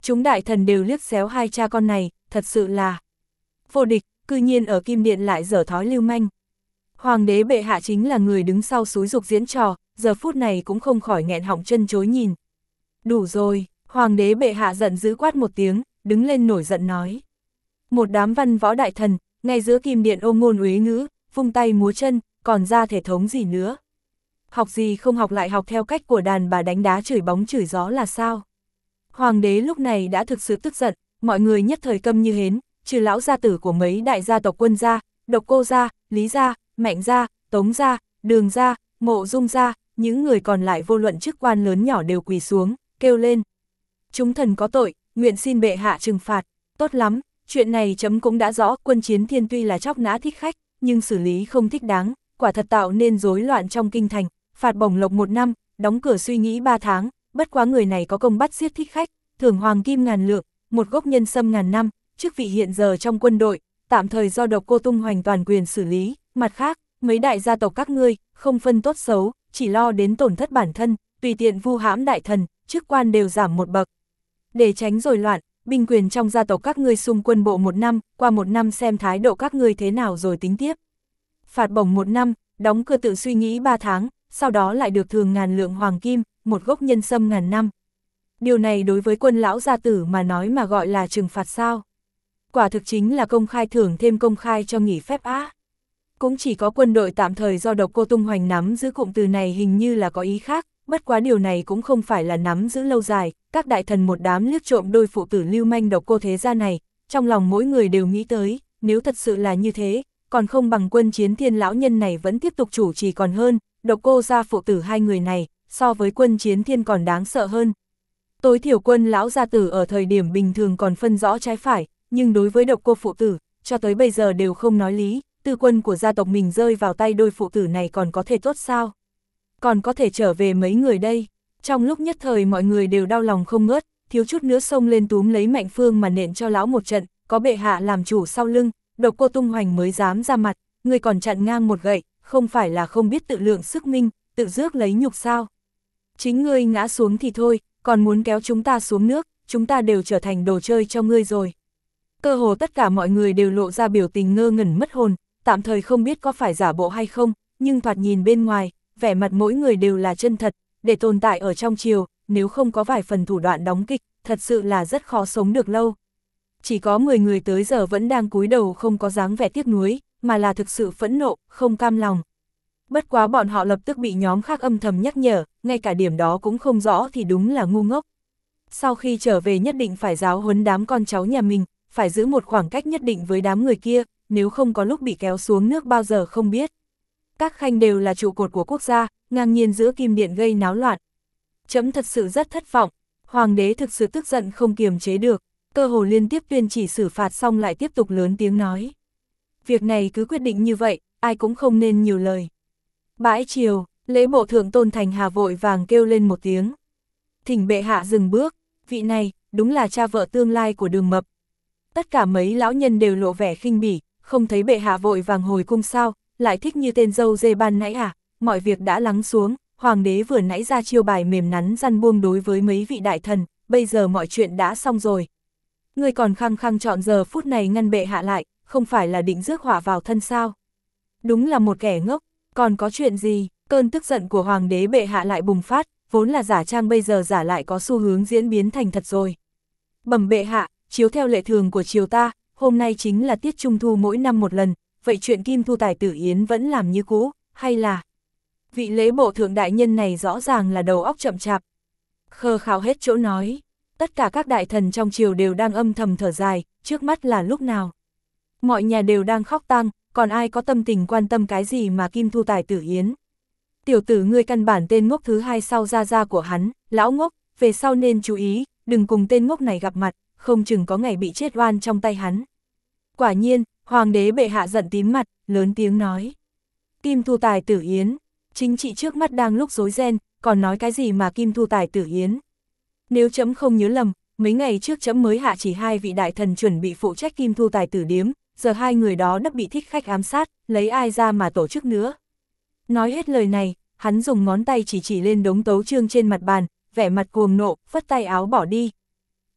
Chúng đại thần đều liếc xéo hai cha con này, thật sự là vô địch, cư nhiên ở Kim Điện lại dở thói lưu manh. Hoàng đế bệ hạ chính là người đứng sau xúi dục diễn trò, giờ phút này cũng không khỏi nghẹn họng chân chối nhìn. Đủ rồi, hoàng đế bệ hạ giận dữ quát một tiếng, đứng lên nổi giận nói. Một đám văn võ đại thần, ngay giữa Kim Điện ôm ngôn uế ngữ, vung tay múa chân, còn ra thể thống gì nữa. Học gì không học lại học theo cách của đàn bà đánh đá chửi bóng chửi gió là sao? Hoàng đế lúc này đã thực sự tức giận, mọi người nhất thời câm như hến, trừ lão gia tử của mấy đại gia tộc Quân gia, Độc Cô gia, Lý gia, Mạnh gia, Tống gia, Đường gia, Mộ Dung gia, những người còn lại vô luận chức quan lớn nhỏ đều quỳ xuống, kêu lên. Chúng thần có tội, nguyện xin bệ hạ trừng phạt. Tốt lắm, chuyện này chấm cũng đã rõ, Quân Chiến Thiên tuy là chóc nã thích khách, nhưng xử lý không thích đáng, quả thật tạo nên rối loạn trong kinh thành, phạt bổng lộc 1 năm, đóng cửa suy nghĩ 3 tháng, bất quá người này có công bắt giết thích khách, thưởng hoàng kim 1000 lượng, một gốc nhân sâm 1000 năm, chức vị hiện giờ trong quân đội, tạm thời do Độc Cô Tung Hoành toàn quyền xử lý, mặt khác, mấy đại gia tộc các ngươi, không phân tốt xấu, chỉ lo đến tổn thất bản thân, tùy tiện vu hãm đại thần, chức quan đều giảm 1 bậc. Để tránh rối loạn, binh quyền trong gia tộc các ngươi xung quân bộ 1 năm, qua 1 năm xem thái độ các ngươi thế nào rồi tính tiếp. Phạt bổng 1 năm, đóng cửa tự suy nghĩ 3 tháng, sau đó lại được thường 1000 lượng hoàng kim, một gốc nhân sâm 1000 năm. Điều này đối với Quân lão gia tử mà nói mà gọi là trừng phạt sao? Quả thực chính là công khai thưởng thêm công khai cho nghỉ phép á. Cũng chỉ có quân đội tạm thời do Độc Cô Tung Hoành nắm giữ, cụm từ này hình như là có ý khác, bất quá điều này cũng không phải là nắm giữ lâu dài, các đại thần một đám liếc trộm đôi phụ tử lưu manh Độc Cô thế gia này, trong lòng mỗi người đều nghĩ tới, nếu thật sự là như thế, còn không bằng Quân Chiến Thiên lão nhân này vẫn tiếp tục chủ trì còn hơn, Độc Cô gia phụ tử hai người này, so với Quân Chiến Thiên còn đáng sợ hơn. Tối thiểu Quân lão gia tử ở thời điểm bình thường còn phân rõ trái phải, nhưng đối với Độc Cô phụ tử, cho tới bây giờ đều không nói lý, tư quân của gia tộc mình rơi vào tay đôi phụ tử này còn có thể tốt sao? Còn có thể trở về mấy người đây? Trong lúc nhất thời mọi người đều đau lòng không ngớt, thiếu chút nữa xông lên túm lấy Mạnh Phương mà nện cho lão một trận, có bệ hạ làm chủ sau lưng, Độc Cô Tung Hoành mới dám ra mặt, người còn chặn ngang một gậy, không phải là không biết tự lượng sức minh, tự rước lấy nhục sao? Chính ngươi ngã xuống thì thôi, còn muốn kéo chúng ta xuống nước, chúng ta đều trở thành đồ chơi cho ngươi rồi. Cơ hồ tất cả mọi người đều lộ ra biểu tình ngơ ngẩn mất hồn, tạm thời không biết có phải giả bộ hay không, nhưng thoạt nhìn bên ngoài, vẻ mặt mỗi người đều là chân thật, để tồn tại ở trong triều, nếu không có vài phần thủ đoạn đóng kịch, thật sự là rất khó sống được lâu. Chỉ có 10 người tới giờ vẫn đang cúi đầu không có dáng vẻ tiếc nuối, mà là thực sự phẫn nộ, không cam lòng. Bất quá bọn họ lập tức bị nhóm khác âm thầm nhắc nhở, ngay cả điểm đó cũng không rõ thì đúng là ngu ngốc. Sau khi trở về nhất định phải giáo huấn đám con cháu nhà mình, phải giữ một khoảng cách nhất định với đám người kia, nếu không có lúc bị kéo xuống nước bao giờ không biết. Các khanh đều là trụ cột của quốc gia, ngang nhiên giữa Kim Điện gây náo loạn. Chấm thật sự rất thất vọng, hoàng đế thực sự tức giận không kiềm chế được, cơ hồ liên tiếp tuyên chỉ xử phạt xong lại tiếp tục lớn tiếng nói. Việc này cứ quyết định như vậy, ai cũng không nên nhiều lời. Bãi triều, lễ bộ thượng Tôn Thành Hà vội vàng kêu lên một tiếng. Thỉnh bệ hạ dừng bước, vị này, đúng là cha vợ tương lai của Đường Mập. Tất cả mấy lão nhân đều lộ vẻ khinh bỉ, không thấy bệ hạ vội vàng hồi cung sao, lại thích như tên dâu dê ban nãy à, mọi việc đã lắng xuống, hoàng đế vừa nãy ra chiêu bài mềm nắn răn buông đối với mấy vị đại thần, bây giờ mọi chuyện đã xong rồi. Người còn khăng khăng chọn giờ phút này ngăn bệ hạ lại, không phải là định rước họa vào thân sao? Đúng là một kẻ ngốc, còn có chuyện gì? Cơn tức giận của hoàng đế bệ hạ lại bùng phát, vốn là giả trang bây giờ giả lại có xu hướng diễn biến thành thật rồi. Bẩm bệ hạ, chiếu theo lệ thường của triều ta, hôm nay chính là tiết trung thu mỗi năm một lần, vậy chuyện Kim Thu Tài Tử Yến vẫn làm như cũ, hay là... Vị lễ bộ thượng đại nhân này rõ ràng là đầu óc chậm chạp. Khờ khào hết chỗ nói, tất cả các đại thần trong triều đều đang âm thầm thở dài, trước mắt là lúc nào. Mọi nhà đều đang khóc tang, còn ai có tâm tình quan tâm cái gì mà Kim Thu Tài Tử Yến. Tiểu tử ngươi căn bản tên ngốc thứ hai sau gia gia của hắn, lão ngốc, về sau nên chú ý, đừng cùng tên ngốc này gặp mặt, không chừng có ngày bị chết oan trong tay hắn. Quả nhiên, hoàng đế bệ hạ giận tím mặt, lớn tiếng nói. Kim Thu Tài Tử Yến, chính trị trước mắt đang lúc rối ren, còn nói cái gì mà Kim Thu Tài Tử Yến. Nếu chấm không nhớ lầm, mấy ngày trước chấm mới hạ chỉ 2 vị đại thần chuẩn bị phụ trách Kim Thu Tài Tử điếm, giờ 2 người đó đã bị thích khách ám sát, lấy ai ra mà tổ chức nữa. Nói hết lời này, hắn dùng ngón tay chỉ lên đống tấu chương trên mặt bàn, vẻ mặt cuồng nộ, phất tay áo bỏ đi.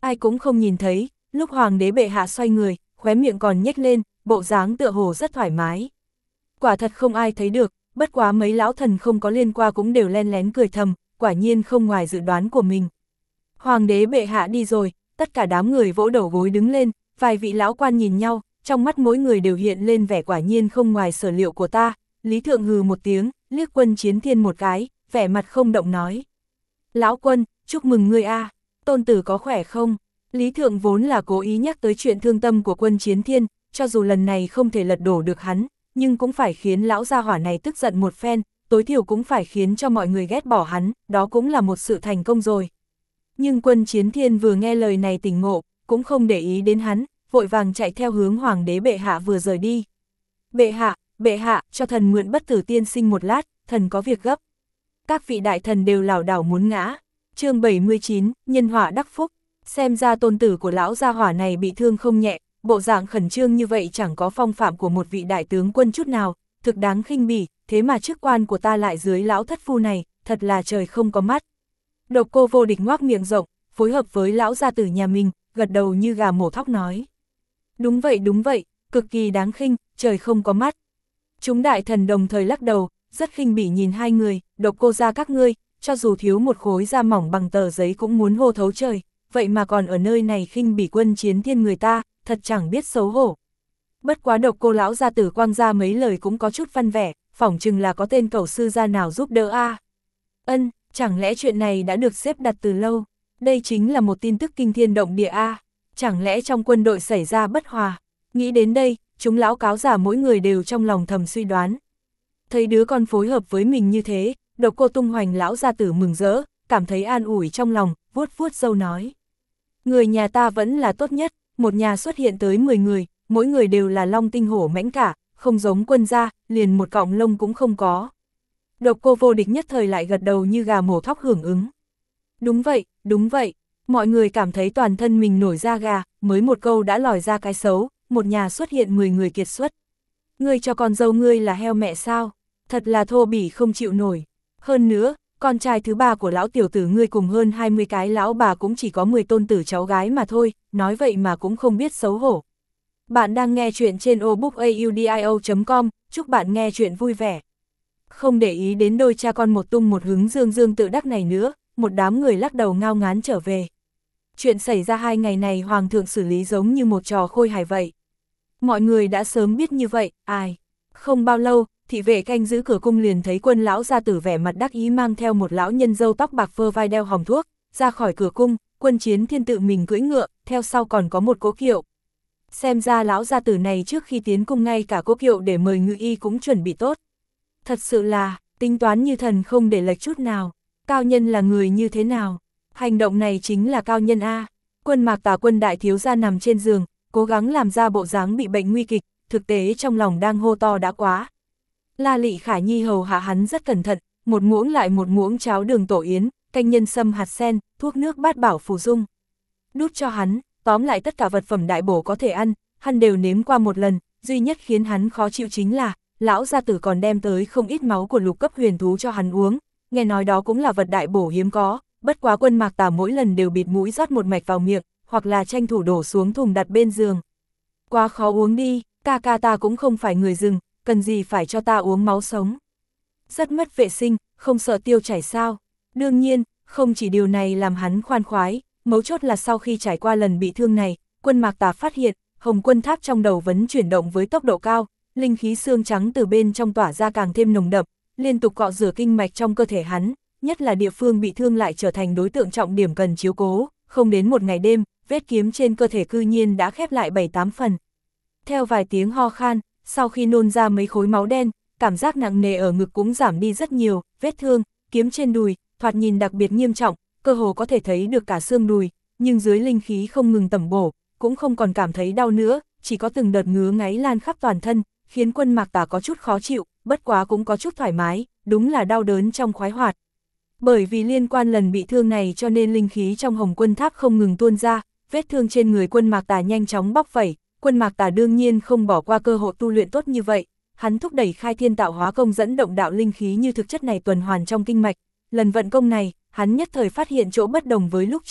ai cũng không nhìn thấy, lúc hoàng đế bệ hạ xoay người, khóe miệng còn nhếch lên, bộ dáng tựa hồ rất thoải mái. Quả thật không ai thấy được, bất quá mấy lão thần không có liên qua cũng đều len lén cười thầm, quả nhiên không ngoài dự đoán của mình. Hoàng đế bệ hạ đi rồi, tất cả đám người vỗ đầu gối đứng lên, vài vị lão quan nhìn nhau, trong mắt mỗi người đều hiện lên vẻ quả nhiên không ngoài sở liệu của ta. Lý Thượng hừ một tiếng, liếc Quân Chiến Thiên một cái, vẻ mặt không động nói. Lão Quân, chúc mừng ngươi a, tôn tử có khỏe không? Lý Thượng vốn là cố ý nhắc tới chuyện thương tâm của Quân Chiến Thiên, cho dù lần này không thể lật đổ được hắn, nhưng cũng phải khiến lão gia hỏa này tức giận một phen, tối thiểu cũng phải khiến cho mọi người ghét bỏ hắn, đó cũng là một sự thành công rồi. Nhưng Quân Chiến Thiên vừa nghe lời này tỉnh ngộ, cũng không để ý đến hắn, vội vàng chạy theo hướng hoàng đế bệ hạ vừa rời đi. Bệ hạ, cho thần mượn Bất Tử Tiên Sinh một lát, thần có việc gấp. Các vị đại thần đều lảo đảo muốn ngã. Chương 79, nhân họa đắc phúc. Xem ra tôn tử của lão gia hỏa này bị thương không nhẹ, bộ dạng khẩn trương như vậy chẳng có phong phạm của một vị đại tướng quân chút nào, thực đáng khinh bỉ, thế mà chức quan của ta lại dưới lão thất phu này, thật là trời không có mắt. Độc Cô Vô Địch ngoác miệng rộng, phối hợp với lão gia tử nhà mình, gật đầu như gà mổ thóc nói. Đúng vậy, cực kỳ đáng khinh, trời không có mắt. Chúng đại thần đồng thời lắc đầu, rất khinh bỉ nhìn hai người, Độc Cô gia các ngươi, cho dù thiếu một khối da mỏng bằng tờ giấy cũng muốn hô thấu trời, vậy mà còn ở nơi này khinh bỉ Quân Chiến Thiên người ta, thật chẳng biết xấu hổ. Bất quá Độc Cô lão gia tử quang ra mấy lời cũng có chút văn vẻ, phỏng chừng là có tên cẩu sư gia nào giúp đỡ a. Ân, chẳng lẽ chuyện này đã được xếp đặt từ lâu, đây chính là một tin tức kinh thiên động địa a, chẳng lẽ trong quân đội xảy ra bất hòa. Nghĩ đến đây, chúng lão cáo giả mỗi người đều trong lòng thầm suy đoán. Thấy đứa con phối hợp với mình như thế, Độc Cô Tung Hoành lão gia tử mừng rỡ, cảm thấy an ủi trong lòng, vuốt vuốt râu nói. Người nhà ta vẫn là tốt nhất, một nhà xuất hiện tới 10 người, mỗi người đều là long tinh hổ mãnh cả, không giống quân gia, liền một cọng lông cũng không có. Độc Cô Vô Địch nhất thời lại gật đầu như gà mổ thóc hưởng ứng. Đúng vậy, mọi người cảm thấy toàn thân mình nổi da gà, mới một câu đã lòi ra cái xấu, một nhà xuất hiện 10 người kiệt xuất. Ngươi cho con dâu ngươi là heo mẹ sao? Thật là thô bỉ không chịu nổi. Hơn nữa, con trai thứ ba của lão tiểu tử ngươi cùng hơn 20 cái lão bà cũng chỉ có 10 tôn tử cháu gái mà thôi, nói vậy mà cũng không biết xấu hổ. Bạn đang nghe chuyện trên obookaudio.com, chúc bạn nghe chuyện vui vẻ. Không để ý đến đôi cha con một tung một hứng dương tự đắc này nữa, một đám người lắc đầu ngao ngán trở về. Chuyện xảy ra 2 ngày này hoàng thượng xử lý giống như một trò khôi hài vậy. Mọi người đã sớm biết như vậy, ai? Không bao lâu, thị vệ canh giữ cửa cung liền thấy Quân lão gia tử vẻ mặt đắc ý mang theo một lão nhân râu tóc bạc phơ vai đeo hòm thuốc, ra khỏi cửa cung, Quân Chiến Thiên tự mình cưỡi ngựa, theo sau còn có một cỗ kiệu. Xem ra lão gia tử này trước khi tiến cung ngay cả cỗ kiệu để mời ngự y cũng chuẩn bị tốt. Thật sự là, tính toán như thần không để lệch chút nào, cao nhân là người như thế nào? Hành động này chính là cao nhân a. Quân Mạc Tà Quân đại thiếu gia nằm trên giường, cố gắng làm ra bộ dáng bị bệnh nguy kịch, thực tế trong lòng đang hô to đã quá. La Lị Khả Nhi hầu hạ hắn rất cẩn thận, một muỗng lại một muỗng cháo đường tổ yến, canh nhân sâm hạt sen, thuốc nước bát bảo phù dung. Đút cho hắn, tóm lại tất cả vật phẩm đại bổ có thể ăn, hắn đều nếm qua một lần, duy nhất khiến hắn khó chịu chính là, lão gia tử còn đem tới không ít máu của lục cấp huyền thú cho hắn uống, nghe nói đó cũng là vật đại bổ hiếm có, bất quá Quân Mạc Tà mỗi lần đều bịt mũi rót một mạch vào miệng, hoặc là tranh thủ đổ xuống thùng đặt bên giường. Quá khó uống đi, ca ca ta cũng không phải người rừng, cần gì phải cho ta uống máu sống. Rất mất vệ sinh, không sợ tiêu chảy sao. Đương nhiên, không chỉ điều này làm hắn khoan khoái, mấu chốt là sau khi trải qua lần bị thương này, Quân Mạc Tà phát hiện, Hồng Quân Tháp trong đầu vẫn chuyển động với tốc độ cao, linh khí xương trắng từ bên trong tỏa ra càng thêm nồng đậm, liên tục cọ rửa kinh mạch trong cơ thể hắn, nhất là địa phương bị thương lại trở thành đối tượng trọng điểm cần chiếu cố, không đến một ngày đêm, vết kiếm trên cơ thể cư nhiên đã khép lại 7-8 phần. Theo vài tiếng ho khan, sau khi nôn ra mấy khối máu đen, cảm giác nặng nề ở ngực cũng giảm đi rất nhiều, vết thương, kiếm trên đùi, thoạt nhìn đặc biệt nghiêm trọng, cơ hồ có thể thấy được cả xương đùi, nhưng dưới linh khí không ngừng tẩm bổ, cũng không còn cảm thấy đau nữa, chỉ có từng đợt ngứa ngáy lan khắp toàn thân, khiến Quân Mạc Tà có chút khó chịu, bất quá cũng có chút thoải mái, đúng là đau đớn trong khoái hoạt. Bởi vì liên quan lần bị thương này cho nên linh khí trong Hồng Quân Tháp không ngừng tuôn ra, vết thương trên người Quân Mạc Tà nhanh chóng bóc vẩy, Quân Mạc Tà đương nhiên không bỏ qua cơ hội tu luyện tốt như vậy, hắn thúc đẩy khai thiên tạo hóa công dẫn động đạo linh khí như thực chất này tuần hoàn trong kinh mạch, lần vận công này, hắn nhất thời phát hiện chỗ bất đồng với lúc trước,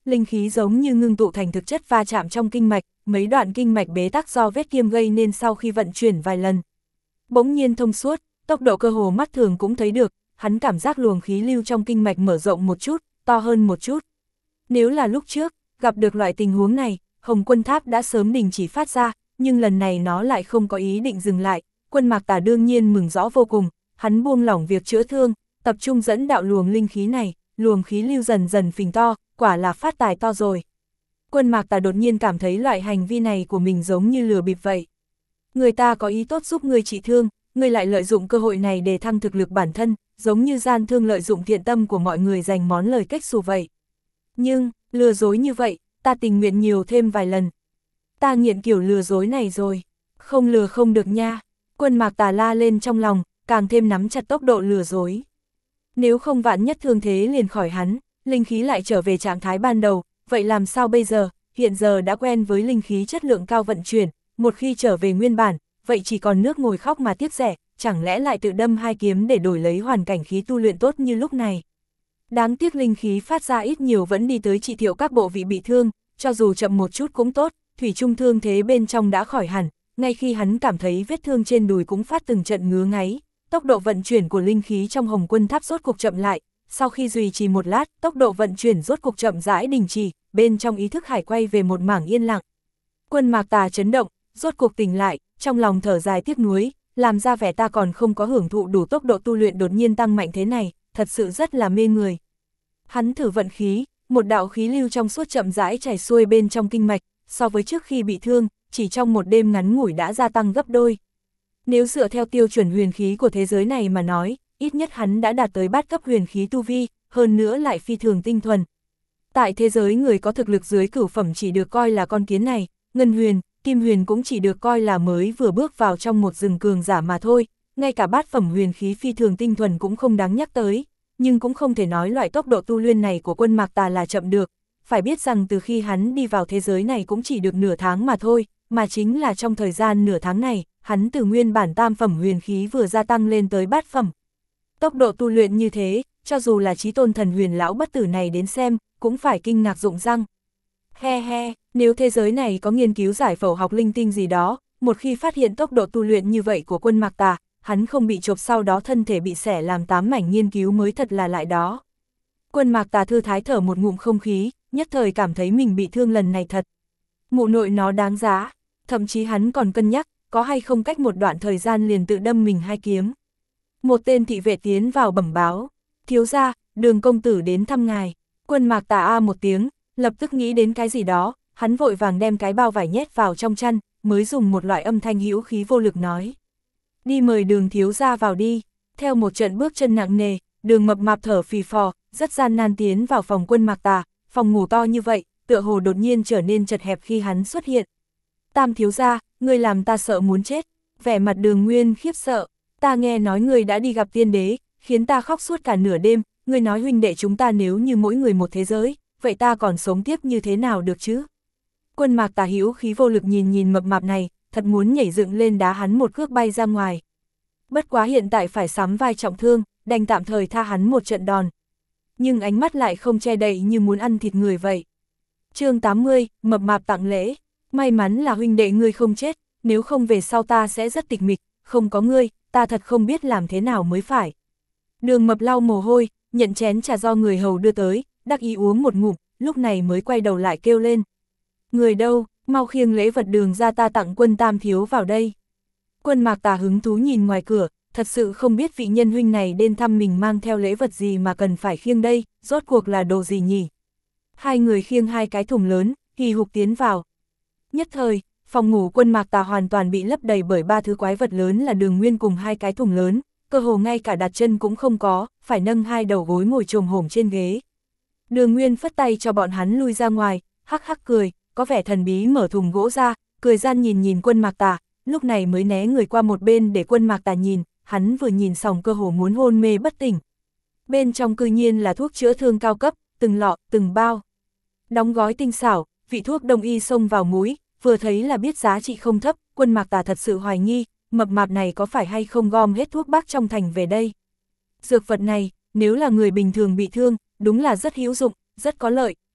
linh khí giống như ngưng tụ thành thực chất va chạm trong kinh mạch, mấy đoạn kinh mạch bế tắc do vết kiêm gây nên sau khi vận chuyển vài lần. Bỗng nhiên thông suốt, tốc độ cơ hồ mắt thường cũng thấy được, hắn cảm giác luồng khí lưu trong kinh mạch mở rộng một chút, to hơn một chút. Nếu là lúc trước, gặp được loại tình huống này, Hồng Quân Tháp đã sớm đình chỉ phát ra, nhưng lần này nó lại không có ý định dừng lại. Quân Mạc Tà đương nhiên mừng rõ vô cùng, hắn buông lỏng việc chữa thương, tập trung dẫn đạo luồng linh khí này, luồng khí lưu dần dần phình to, quả là phát tài to rồi. Quân Mạc Tà đột nhiên cảm thấy loại hành vi này của mình giống như lừa bịp vậy. Người ta có ý tốt giúp ngươi trị thương, ngươi lại lợi dụng cơ hội này để thăng thực lực bản thân, giống như gian thương lợi dụng thiện tâm của mọi người giành món lời cách xù vậy. Nhưng, lừa dối như vậy, ta tình nguyện nhiều thêm vài lần. Ta nghiện kiểu lừa dối này rồi, không lừa không được nha. Quân Mạc Tà la lên trong lòng, càng thêm nắm chặt tốc độ lừa dối. Nếu không vạn nhất thương thế liền khỏi hắn, linh khí lại trở về trạng thái ban đầu, vậy làm sao bây giờ, hiện giờ đã quen với linh khí chất lượng cao vận chuyển, một khi trở về nguyên bản, vậy chỉ còn nước ngồi khóc mà tiếc rẻ, chẳng lẽ lại tự đâm hai kiếm để đổi lấy hoàn cảnh khí tu luyện tốt như lúc này. Đáng tiếc linh khí phát ra ít nhiều vẫn đi tới trị thiệu các bộ vị bị thương, cho dù chậm một chút cũng tốt, thủy chung thương thế bên trong đã khỏi hẳn, ngay khi hắn cảm thấy vết thương trên đùi cũng phát từng trận ngứa ngáy, tốc độ vận chuyển của linh khí trong Hồng Quân Tháp rốt cục chậm lại, sau khi duy trì một lát, tốc độ vận chuyển rốt cục chậm rãi đình chỉ, bên trong ý thức hải quay về một mảng yên lặng. Quân Mạc Tà chấn động, rốt cục tỉnh lại, trong lòng thở dài tiếc nuối, làm ra vẻ ta còn không có hưởng thụ đủ tốc độ tu luyện đột nhiên tăng mạnh thế này, thật sự rất là mê người. Hắn thử vận khí, một đạo khí lưu trong suốt chậm rãi chảy xuôi bên trong kinh mạch, so với trước khi bị thương, chỉ trong một đêm ngắn ngủi đã gia tăng gấp đôi. Nếu dựa theo tiêu chuẩn huyền khí của thế giới này mà nói, ít nhất hắn đã đạt tới bát cấp huyền khí tu vi, hơn nữa lại phi thường tinh thuần. Tại thế giới người có thực lực dưới cửu phẩm chỉ được coi là con kiến này, ngân huyền, kim huyền cũng chỉ được coi là mới vừa bước vào trong một rừng cường giả mà thôi, ngay cả bát phẩm huyền khí phi thường tinh thuần cũng không đáng nhắc tới, nhưng cũng không thể nói loại tốc độ tu luyện này của Quân Mạc Tà là chậm được, phải biết rằng từ khi hắn đi vào thế giới này cũng chỉ được nửa tháng mà thôi, mà chính là trong thời gian nửa tháng này, hắn từ nguyên bản tam phẩm huyền khí vừa gia tăng lên tới bát phẩm. Tốc độ tu luyện như thế, cho dù là chí tôn thần huyền lão bất tử này đến xem, cũng phải kinh ngạc rụng răng. He he, nếu thế giới này có nghiên cứu giải phẫu học linh tinh gì đó, một khi phát hiện tốc độ tu luyện như vậy của Quân Mạc Tà, hắn không bị chộp sau đó thân thể bị xẻ làm 8 mảnh nghiên cứu mới thật là lại đó. Quân Mạc Tà thư thái thở một ngụm không khí, nhất thời cảm thấy mình bị thương lần này thật. Mụ nội nó đáng giá, thậm chí hắn còn cân nhắc, có hay không cách một đoạn thời gian liền tự đâm mình hai kiếm. Một tên thị vệ tiến vào bẩm báo, thiếu gia, Đường công tử đến thăm ngài. Quân Mạc Tà a một tiếng, lập tức nghĩ đến cái gì đó, hắn vội vàng đem cái bao vải nhét vào trong chăn, mới dùng một loại âm thanh hữu khí vô lực nói. Đi mời Đường thiếu gia vào đi. Theo một trận bước chân nặng nề, Đường mập mạp thở phì phò, rất gian nan tiến vào phòng Quân Mạc Tà, phòng ngủ to như vậy, tựa hồ đột nhiên trở nên chật hẹp khi hắn xuất hiện. Tam thiếu gia, ngươi làm ta sợ muốn chết. Vẻ mặt Đường Nguyên khiếp sợ, ta nghe nói ngươi đã đi gặp tiên đế, khiến ta khóc suốt cả nửa đêm, ngươi nói huynh đệ chúng ta nếu như mỗi người một thế giới, vậy ta còn sống tiếp như thế nào được chứ? Quân Mạc Tà hữu khí vô lực nhìn mập mạp này, thật muốn nhảy dựng lên đá hắn một cước bay ra ngoài. Bất quá hiện tại phải sắm vai trọng thương, đành tạm thời tha hắn một trận đòn. Nhưng ánh mắt lại không che đậy như muốn ăn thịt người vậy. Chương 80, mập mạp tặng lễ. May mắn là huynh đệ ngươi không chết, nếu không về sau ta sẽ rất tịch mịch, không có ngươi, ta thật không biết làm thế nào mới phải. Đường mập lau mồ hôi, nhận chén trà do người hầu đưa tới, đắc ý uống một ngụm, lúc này mới quay đầu lại kêu lên. Người đâu, mau khiêng lễ vật Đường ra ta tặng Quân tam thiếu vào đây. Quân Mạc Tà hứng thú nhìn ngoài cửa, thật sự không biết vị nhân huynh này đến thăm mình mang theo lễ vật gì mà cần phải khiêng đây, rốt cuộc là đồ gì nhỉ? Hai người khiêng hai cái thùng lớn, hì hục tiến vào. Nhất thời, phòng ngủ Quân Mạc Tà hoàn toàn bị lấp đầy bởi ba thứ quái vật lớn là Đường Nguyên cùng hai cái thùng lớn, cơ hồ ngay cả đặt chân cũng không có, phải nâng hai đầu gối ngồi chồm hổm trên ghế. Đường Nguyên phất tay cho bọn hắn lui ra ngoài, hắc hắc cười, có vẻ thần bí mở thùng gỗ ra, cười gian nhìn Quân Mạc Tà, lúc này mới né người qua một bên để Quân Mạc Tà nhìn, hắn vừa nhìn xong cơ hồ muốn hôn mê bất tỉnh. Bên trong cư nhiên là thuốc chữa thương cao cấp, từng lọ, từng bao. Đóng gói tinh xảo, vị thuốc đông y xông vào mũi, vừa thấy là biết giá trị không thấp, Quân Mạc Tà thật sự hoài nghi, mập mạp này có phải hay không gom hết thuốc bắc trong thành về đây. Dược vật này, nếu là người bình thường bị thương, đúng là rất hữu dụng, rất có lợi,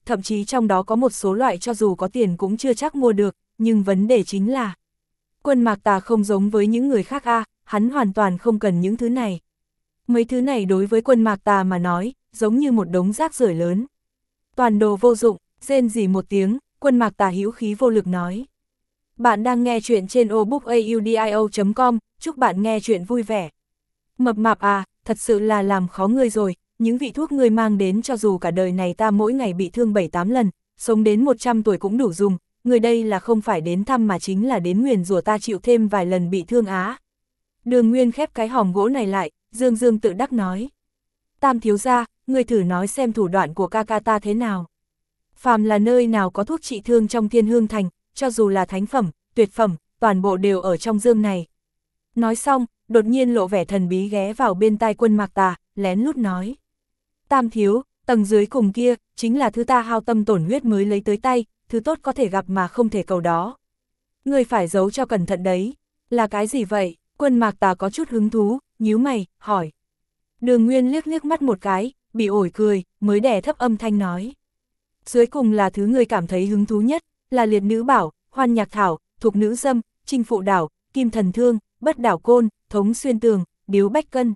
thậm chí trong đó có một số loại cho dù có tiền cũng chưa chắc mua được, nhưng vấn đề chính là Quân Mạc Tà không giống với những người khác hắn hoàn toàn không cần những thứ này. Mấy thứ này đối với Quân Mạc Tà mà nói, giống như một đống rác rưởi lớn. Toàn đồ vô dụng, rên rỉ một tiếng, Quân Mạc Tà hữu khí vô lực nói. Bạn đang nghe chuyện trên obookaudio.com, chúc bạn nghe chuyện vui vẻ. Mập mạp thật sự là làm khó ngươi rồi, những vị thuốc ngươi mang đến cho dù cả đời này ta mỗi ngày bị thương 7-8 lần, sống đến 100 tuổi cũng đủ dùng, người đây là không phải đến thăm mà chính là đến nguyền rủa ta chịu thêm vài lần bị thương Đường Nguyên khép cái hòm gỗ này lại, dương dương tự đắc nói. Tam thiếu gia, ngươi thử nói xem thủ đoạn của ca ca ta thế nào. Phàm là nơi nào có thuốc trị thương trong Thiên Hương Thành, cho dù là thánh phẩm, tuyệt phẩm, toàn bộ đều ở trong dương này. Nói xong, đột nhiên lộ vẻ thần bí ghé vào bên tai Quân Mạc Tà, lén lút nói. Tam thiếu, tầng dưới cùng kia, chính là thứ ta hao tâm tổn huyết mới lấy tới tay, thứ tốt có thể gặp mà không thể cầu đó. Ngươi phải giấu cho cẩn thận đấy. Là cái gì vậy? Quân Mạc Tà có chút hứng thú, nhíu mày, hỏi. Đường Nguyên liếc liếc mắt một cái, bị ổi cười, mới đè thấp âm thanh nói. Dưới cùng là thứ ngươi cảm thấy hứng thú nhất, là liệt nữ bảo, hoan nhạc thảo, thục nữ dâm, chinh phụ đảo, kim thần thương, bất đảo côn, thống xuyên tường, điếu bách cân.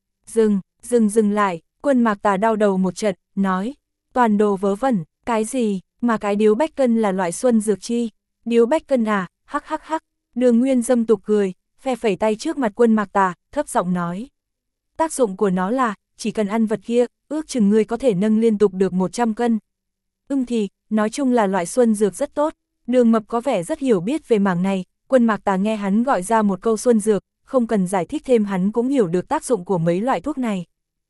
Dừng lại, Quân Mạc Tà đau đầu một trận, nói. Toàn đồ vớ vẩn, cái gì, mà cái điếu bách cân là loại xuân dược chi? Điếu bách cân hắc. Đường Nguyên dâm tục cười, phe phẩy tay trước mặt Quân Mạc Tà, thấp giọng nói. Tác dụng của nó là, chỉ cần ăn vật kia, ước chừng ngươi có thể nâng liên tục được 100 cân. Thì, nói chung là loại xuân dược rất tốt, Đường Mập có vẻ rất hiểu biết về mảng này, Quân Mạc Tà nghe hắn gọi ra một câu xuân dược, không cần giải thích thêm hắn cũng hiểu được tác dụng của mấy loại thuốc này.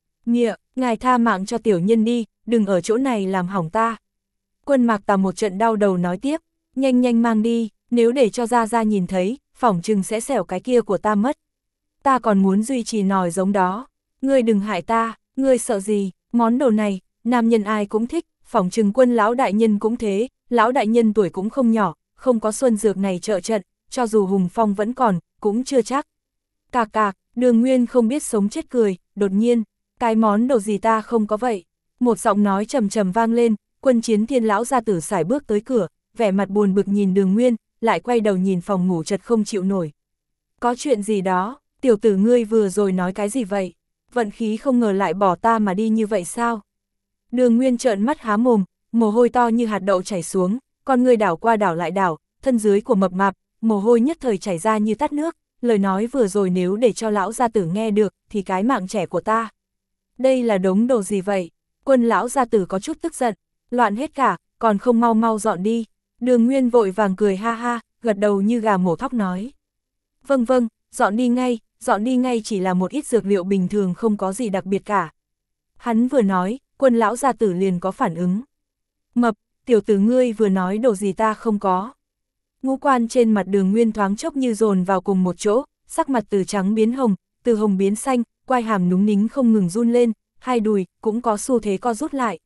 Ngài tha mạng cho tiểu nhân đi, đừng ở chỗ này làm hỏng ta. Quân Mạc Tà một trận đau đầu nói tiếp, nhanh mang đi, nếu để cho Gia nhìn thấy, phỏng chừng sẽ xẻo cái kia của ta mất. Ta còn muốn duy trì nòi giống đó, ngươi đừng hại ta, ngươi sợ gì, món đồ này, nam nhân ai cũng thích, phỏng chừng Quân lão đại nhân cũng thế, lão đại nhân tuổi cũng không nhỏ, không có xuân dược này trợ trận, cho dù hùng phong vẫn còn, cũng chưa chắc. Cạc, Đường Nguyên không biết sống chết cười, đột nhiên, cái món đồ gì ta không có vậy. Một giọng nói trầm trầm vang lên, Quân Chiến Thiên lão gia tử sải bước tới cửa, vẻ mặt buồn bực nhìn Đường Nguyên, lại quay đầu nhìn phòng ngủ chật không chịu nổi. Có chuyện gì đó, tiểu tử ngươi vừa rồi nói cái gì vậy? Vận khí không ngờ lại bỏ ta mà đi như vậy sao? Đường Nguyên trợn mắt há mồm, mồ hôi to như hạt đậu chảy xuống, con người đảo qua đảo lại đảo, thân dưới của mập mạp, mồ hôi nhất thời chảy ra như tát nước, lời nói vừa rồi nếu để cho lão gia tử nghe được, thì cái mạng trẻ của ta. Đây là đống đồ gì vậy? Quân lão gia tử có chút tức giận, loạn hết cả, còn không mau dọn đi. Đường Nguyên vội vàng cười ha, gật đầu như gà mổ thóc nói. Vâng, dọn đi ngay chỉ là một ít dược liệu bình thường không có gì đặc biệt cả. Hắn vừa nói, Quân lão gia tử liền có phản ứng. Mập, tiểu tử ngươi vừa nói đồ gì ta không có. Ngũ quan trên mặt Đường Nguyên thoáng chốc như dồn vào cùng một chỗ, sắc mặt từ trắng biến hồng, từ hồng biến xanh, quai hàm núng nính không ngừng run lên, hai đùi cũng có xu thế co rút lại.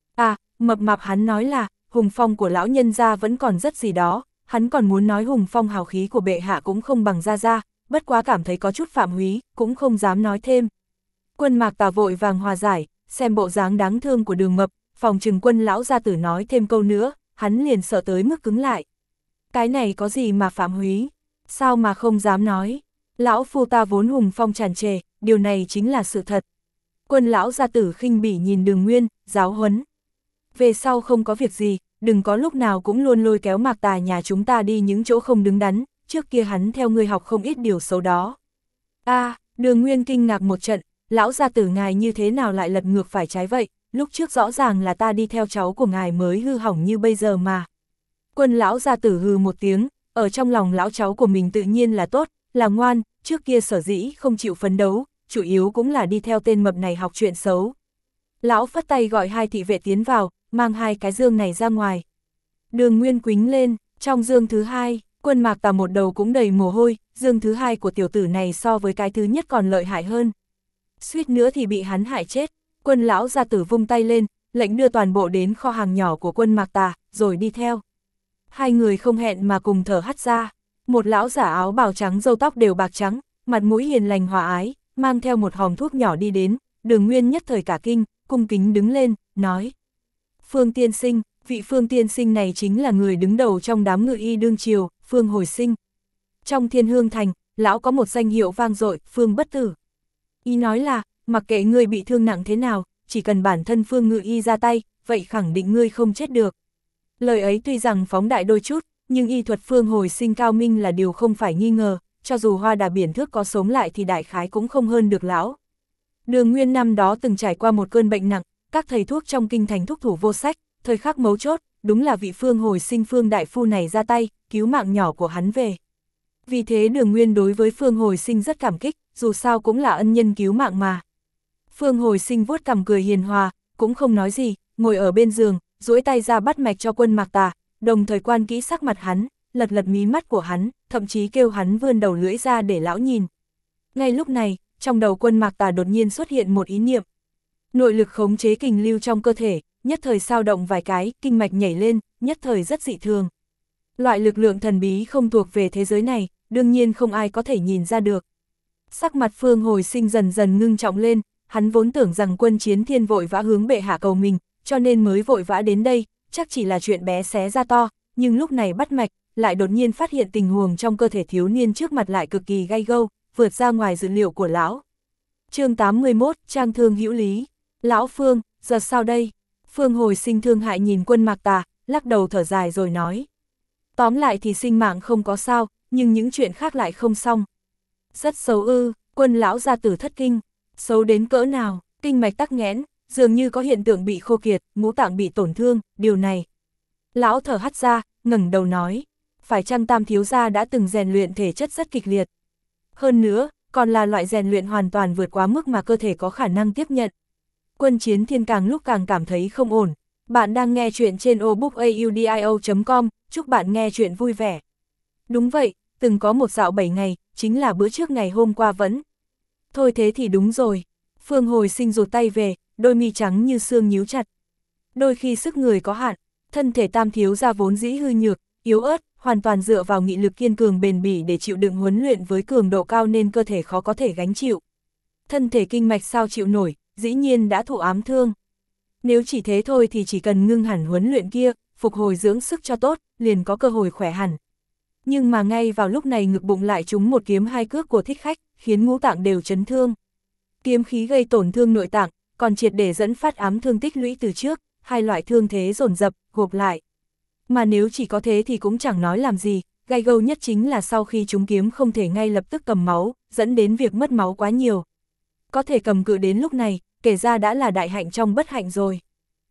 Mập mạp hắn nói là, hùng phong của lão nhân gia vẫn còn rất gì đó, hắn còn muốn nói hùng phong hào khí của bệ hạ cũng không bằng Gia, bất quá cảm thấy có chút phạm húy, cũng không dám nói thêm. Quân Mạc Tà vội vàng hòa giải, xem bộ dáng đáng thương của Đường Mập, phòng trừng Quân lão gia tử nói thêm câu nữa, hắn liền sợ tới mức cứng lại. Cái này có gì mà phạm húy, sao mà không dám nói, lão phu ta vốn hùng phong tràn trề, điều này chính là sự thật. Quân lão gia tử khinh bỉ nhìn Đường Nguyên, giáo huấn. Về sau không có việc gì, đừng có lúc nào cũng luôn lôi kéo Mạc Tà nhà chúng ta đi những chỗ không đứng đắn, trước kia hắn theo ngươi học không ít điều xấu đó. Đường Nguyên kinh ngạc một trận, lão gia tử ngài như thế nào lại lật ngược phải trái vậy, lúc trước rõ ràng là ta đi theo cháu của ngài mới hư hỏng như bây giờ mà. Quân lão gia tử hừ một tiếng, ở trong lòng lão cháu của mình tự nhiên là tốt, là ngoan, trước kia sở dĩ không chịu phấn đấu, chủ yếu cũng là đi theo tên mập này học chuyện xấu. Lão phất tay gọi hai thị vệ tiến vào, mang hai cái dương này ra ngoài. Đường Nguyên quính lên, trong dương thứ hai, Quân Mạc Tà một đầu cũng đầy mồ hôi, dương thứ hai của tiểu tử này so với cái thứ nhất còn lợi hại hơn. Suýt nữa thì bị hắn hại chết, Quân lão gia tử vung tay lên, lệnh đưa toàn bộ đến kho hàng nhỏ của Quân Mạc Tà, rồi đi theo. Hai người không hẹn mà cùng thở hắt ra, một lão giả áo bào trắng râu tóc đều bạc trắng, mặt mũi hiền lành hòa ái, mang theo một hòm thuốc nhỏ đi đến, Đường Nguyên nhất thời cả kinh, cung kính đứng lên, nói. Phương tiên sinh, vị Phương tiên sinh này chính là người đứng đầu trong đám ngự y đương triều, Phương Hồi Sinh. Trong Thiên Hương Thành, lão có một danh hiệu vang dội, Phương bất tử. Ý nói là, mặc kệ ngươi bị thương nặng thế nào, chỉ cần bản thân Phương ngự y ra tay, vậy khẳng định ngươi không chết được. Lời ấy tuy rằng phóng đại đôi chút, nhưng y thuật Phương Hồi Sinh cao minh là điều không phải nghi ngờ, cho dù Hoa Đà biển thước có sống lại thì đại khái cũng không hơn được lão. Đường Nguyên năm đó từng trải qua một cơn bệnh nặng, các thầy thuốc trong kinh thành thúc thủ vô sách, thời khắc mấu chốt, đúng là vị Phương Hồi Sinh Phương đại phu này ra tay, cứu mạng nhỏ của hắn về. Vì thế Đường Nguyên đối với Phương Hồi Sinh rất cảm kích, dù sao cũng là ân nhân cứu mạng mà. Phương Hồi Sinh vuốt cằm cười hiền hòa, cũng không nói gì, ngồi ở bên giường, duỗi tay ra bắt mạch cho Quân Mạc Tà, đồng thời quan kỹ sắc mặt hắn, lật lật mí mắt của hắn, thậm chí kêu hắn vươn đầu lưỡi ra để lão nhìn. Ngay lúc này, trong đầu Quân Mạc Tà đột nhiên xuất hiện một ý niệm. Nội lực khống chế kình lưu trong cơ thể, nhất thời sao động vài cái, kinh mạch nhảy lên, nhất thời rất dị thường. Loại lực lượng thần bí không thuộc về thế giới này, đương nhiên không ai có thể nhìn ra được. Sắc mặt Phương Hồi Sinh dần dần ngưng trọng lên, hắn vốn tưởng rằng Quân Chiến Thiên vội vã hướng bệ hạ cầu mình, cho nên mới vội vã đến đây, chắc chỉ là chuyện bé xé ra to, nhưng lúc này bắt mạch, lại đột nhiên phát hiện tình huống trong cơ thể thiếu niên trước mặt lại cực kỳ gay gâu, vượt ra ngoài dự liệu của lão. Chương 81, Trang thương hữu lý. Lão Phương, giờ sao đây? Phương Hồi Sinh thương hại nhìn Quân Mạc Tà, lắc đầu thở dài rồi nói. Tóm lại thì sinh mạng không có sao, nhưng những chuyện khác lại không xong. Rất xấu ư, Quân lão gia tử thất kinh. Xấu đến cỡ nào, kinh mạch tắc nghẽn, dường như có hiện tượng bị khô kiệt, ngũ tạng bị tổn thương, điều này. Lão thở hắt ra, ngẩng đầu nói. Phải chăng Tam thiếu gia đã từng rèn luyện thể chất rất kịch liệt. Hơn nữa, còn là loại rèn luyện hoàn toàn vượt quá mức mà cơ thể có khả năng tiếp nhận. Quân Chiến Thiên càng lúc càng cảm thấy không ổn. Bạn đang nghe chuyện trên audiobook.com, chúc bạn nghe chuyện vui vẻ. Đúng vậy, từng có một dạo 7 ngày, chính là bữa trước ngày hôm qua vẫn. Thôi thế thì đúng rồi. Phương Hồi Sinh rụt tay về, đôi mi trắng như xương nhíu chặt. Đôi khi sức người có hạn, thân thể Tam thiếu gia vốn dĩ hư nhược, yếu ớt, hoàn toàn dựa vào nghị lực kiên cường bền bỉ để chịu đựng huấn luyện với cường độ cao nên cơ thể khó có thể gánh chịu. Thân thể kinh mạch sao chịu nổi, dĩ nhiên đã thụ ám thương. Nếu chỉ thế thôi thì chỉ cần ngưng hẳn huấn luyện kia, phục hồi dưỡng sức cho tốt, liền có cơ hội khỏe hẳn. Nhưng mà ngay vào lúc này ngực bụng lại trúng một kiếm hai cước của thích khách, khiến ngũ tạng đều chấn thương. Kiếm khí gây tổn thương nội tạng, còn triệt để dẫn phát ám thương tích lũy từ trước, hai loại thương thế dồn dập, gộp lại. Mà nếu chỉ có thế thì cũng chẳng nói làm gì, gai gâu nhất chính là sau khi trúng kiếm không thể ngay lập tức cầm máu, dẫn đến việc mất máu quá nhiều. Có thể cầm cự đến lúc này, kể ra đã là đại hạnh trong bất hạnh rồi.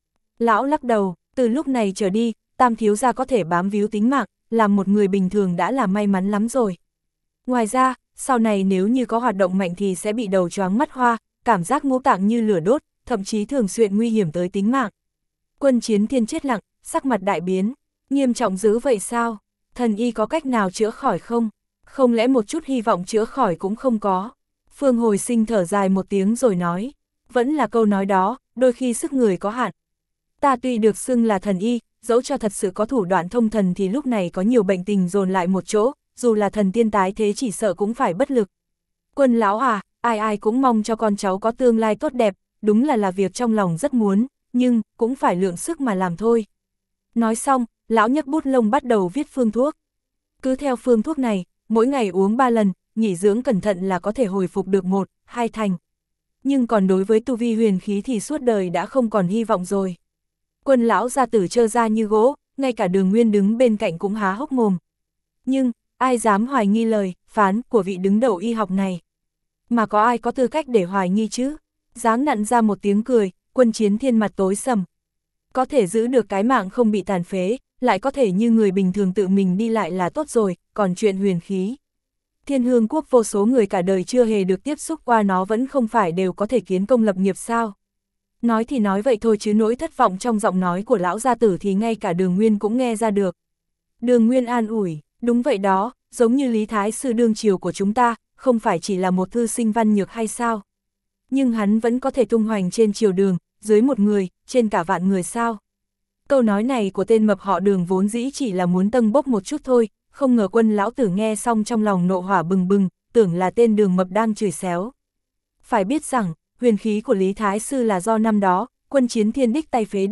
Lão lắc đầu, từ lúc này trở đi, Tam thiếu gia có thể bám víu tính mạng, làm một người bình thường đã là may mắn lắm rồi. Ngoài ra, sau này nếu như có hoạt động mạnh thì sẽ bị đầu choáng mắt hoa, cảm giác ngũ tạng như lửa đốt, thậm chí thường xuyên nguy hiểm tới tính mạng. Quân Chiến Thiên chết lặng, sắc mặt đại biến, nghiêm trọng dữ vậy sao? Thần y có cách nào chữa khỏi không? Không lẽ một chút hy vọng chữa khỏi cũng không có? Phương Hồi Sinh thở dài một tiếng rồi nói, vẫn là câu nói đó, đôi khi sức người có hạn. Ta tuy được xưng là thần y, dẫu cho thật sự có thủ đoạn thông thần thì lúc này có nhiều bệnh tình dồn lại một chỗ, dù là thần tiên tái thế chỉ sợ cũng phải bất lực. Quân lão à, ai ai cũng mong cho con cháu có tương lai tốt đẹp, đúng là việc trong lòng rất muốn, nhưng cũng phải lượng sức mà làm thôi. Nói xong, lão nhấc bút lông bắt đầu viết phương thuốc. Cứ theo phương thuốc này, mỗi ngày uống 3 lần, nghỉ dưỡng cẩn thận là có thể hồi phục được 1-2 thành. Nhưng còn đối với tu vi huyền khí thì suốt đời đã không còn hy vọng rồi. Quân lão gia tử trơ ra như gỗ, ngay cả Đường Nguyên đứng bên cạnh cũng há hốc mồm. Nhưng, ai dám hoài nghi lời phán của vị đứng đầu y học này? Mà có ai có tư cách để hoài nghi chứ? Dáng nặn ra một tiếng cười, Quân Chiến Thiên mặt tối sầm. Có thể giữ được cái mạng không bị tàn phế, lại có thể như người bình thường tự mình đi lại là tốt rồi, còn chuyện huyền khí. Thiên Hương quốc vô số người cả đời chưa hề được tiếp xúc qua nó vẫn không phải đều có thể kiến công lập nghiệp sao? Nói thì nói vậy thôi chứ nỗi thất vọng trong giọng nói của lão gia tử thì ngay cả Đường Nguyên cũng nghe ra được. Đường Nguyên an ủi, đúng vậy đó, giống như Lý Thái Sư đương triều của chúng ta, không phải chỉ là một thư sinh văn nhược hay sao? Nhưng hắn vẫn có thể tung hoành trên triều đường, dưới một người, trên cả vạn người sao? Câu nói này của tên mập họ Đường vốn dĩ chỉ là muốn tâng bốc một chút thôi, không ngờ Quân lão tử nghe xong trong lòng nộ hỏa bừng bừng, tưởng là tên Đường mập đang chửi xéo. Phải biết rằng, huyền khí của Lý Thái Sư là do năm đó, Quân Chiến Thiên đích tay phế đi,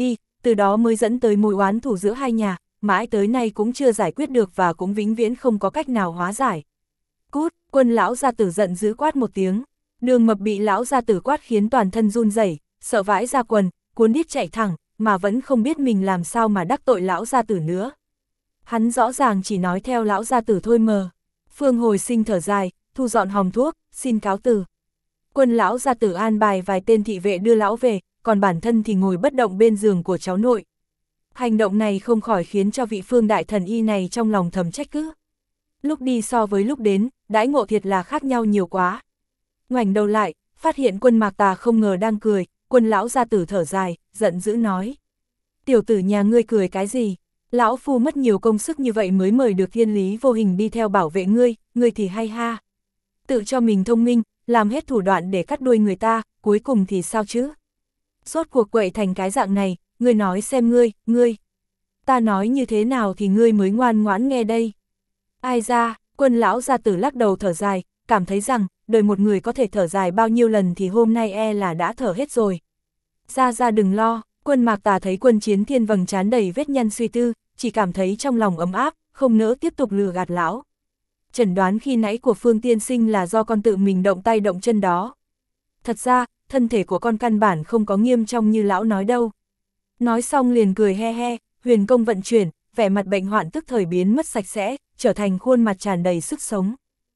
từ đó mới dẫn tới mối oán thù giữa hai nhà, mãi tới nay cũng chưa giải quyết được và cũng vĩnh viễn không có cách nào hóa giải. Cút, Quân lão gia tử giận dữ quát một tiếng. Đường Mập bị lão gia tử quát khiến toàn thân run rẩy, sợ vãi ra quần, cuốn đít chạy thẳng, mà vẫn không biết mình làm sao mà đắc tội lão gia tử nữa. Hắn rõ ràng chỉ nói theo lão gia tử thôi mờ. Phương Hồi Sinh thở dài, thu dọn hòm thuốc, xin cáo từ. Quân lão gia tử an bài vài tên thị vệ đưa lão về, còn bản thân thì ngồi bất động bên giường của cháu nội. Hành động này không khỏi khiến cho vị Phương đại thần y này trong lòng thầm trách cứ. Lúc đi so với lúc đến, đãi ngộ thiệt là khác nhau nhiều quá. Ngoảnh đầu lại, phát hiện Quân Mạc Tà không ngờ đang cười, Quân lão gia tử thở dài, giận dữ nói. Tiểu tử nhà ngươi cười cái gì? Lão phu mất nhiều công sức như vậy mới mời được thiên lý vô hình đi theo bảo vệ ngươi thì hay ha. Tự cho mình thông minh, làm hết thủ đoạn để cắt đuôi người ta, cuối cùng thì sao chứ? Rốt cuộc quậy thành cái dạng này, ngươi nói xem ngươi. Ta nói như thế nào thì ngươi mới ngoan ngoãn nghe đây. Ai ra, Quân lão gia tử lắc đầu thở dài, cảm thấy rằng, đời một người có thể thở dài bao nhiêu lần thì hôm nay e là đã thở hết rồi. Ra đừng lo, Quân Mạc Tà thấy Quân Chiến Thiên vầng trán đầy vết nhăn suy tư, chỉ cảm thấy trong lòng ấm áp, không nỡ tiếp tục lừa gạt lão. Chẩn đoán khi nãy của Phương tiên sinh là do con tự mình động tay động chân đó. Thật ra, thân thể của con căn bản không có nghiêm trọng như lão nói đâu. Nói xong liền cười he he, huyền công vận chuyển, vẻ mặt bệnh hoạn tức thời biến mất sạch sẽ, trở thành khuôn mặt tràn đầy sức sống.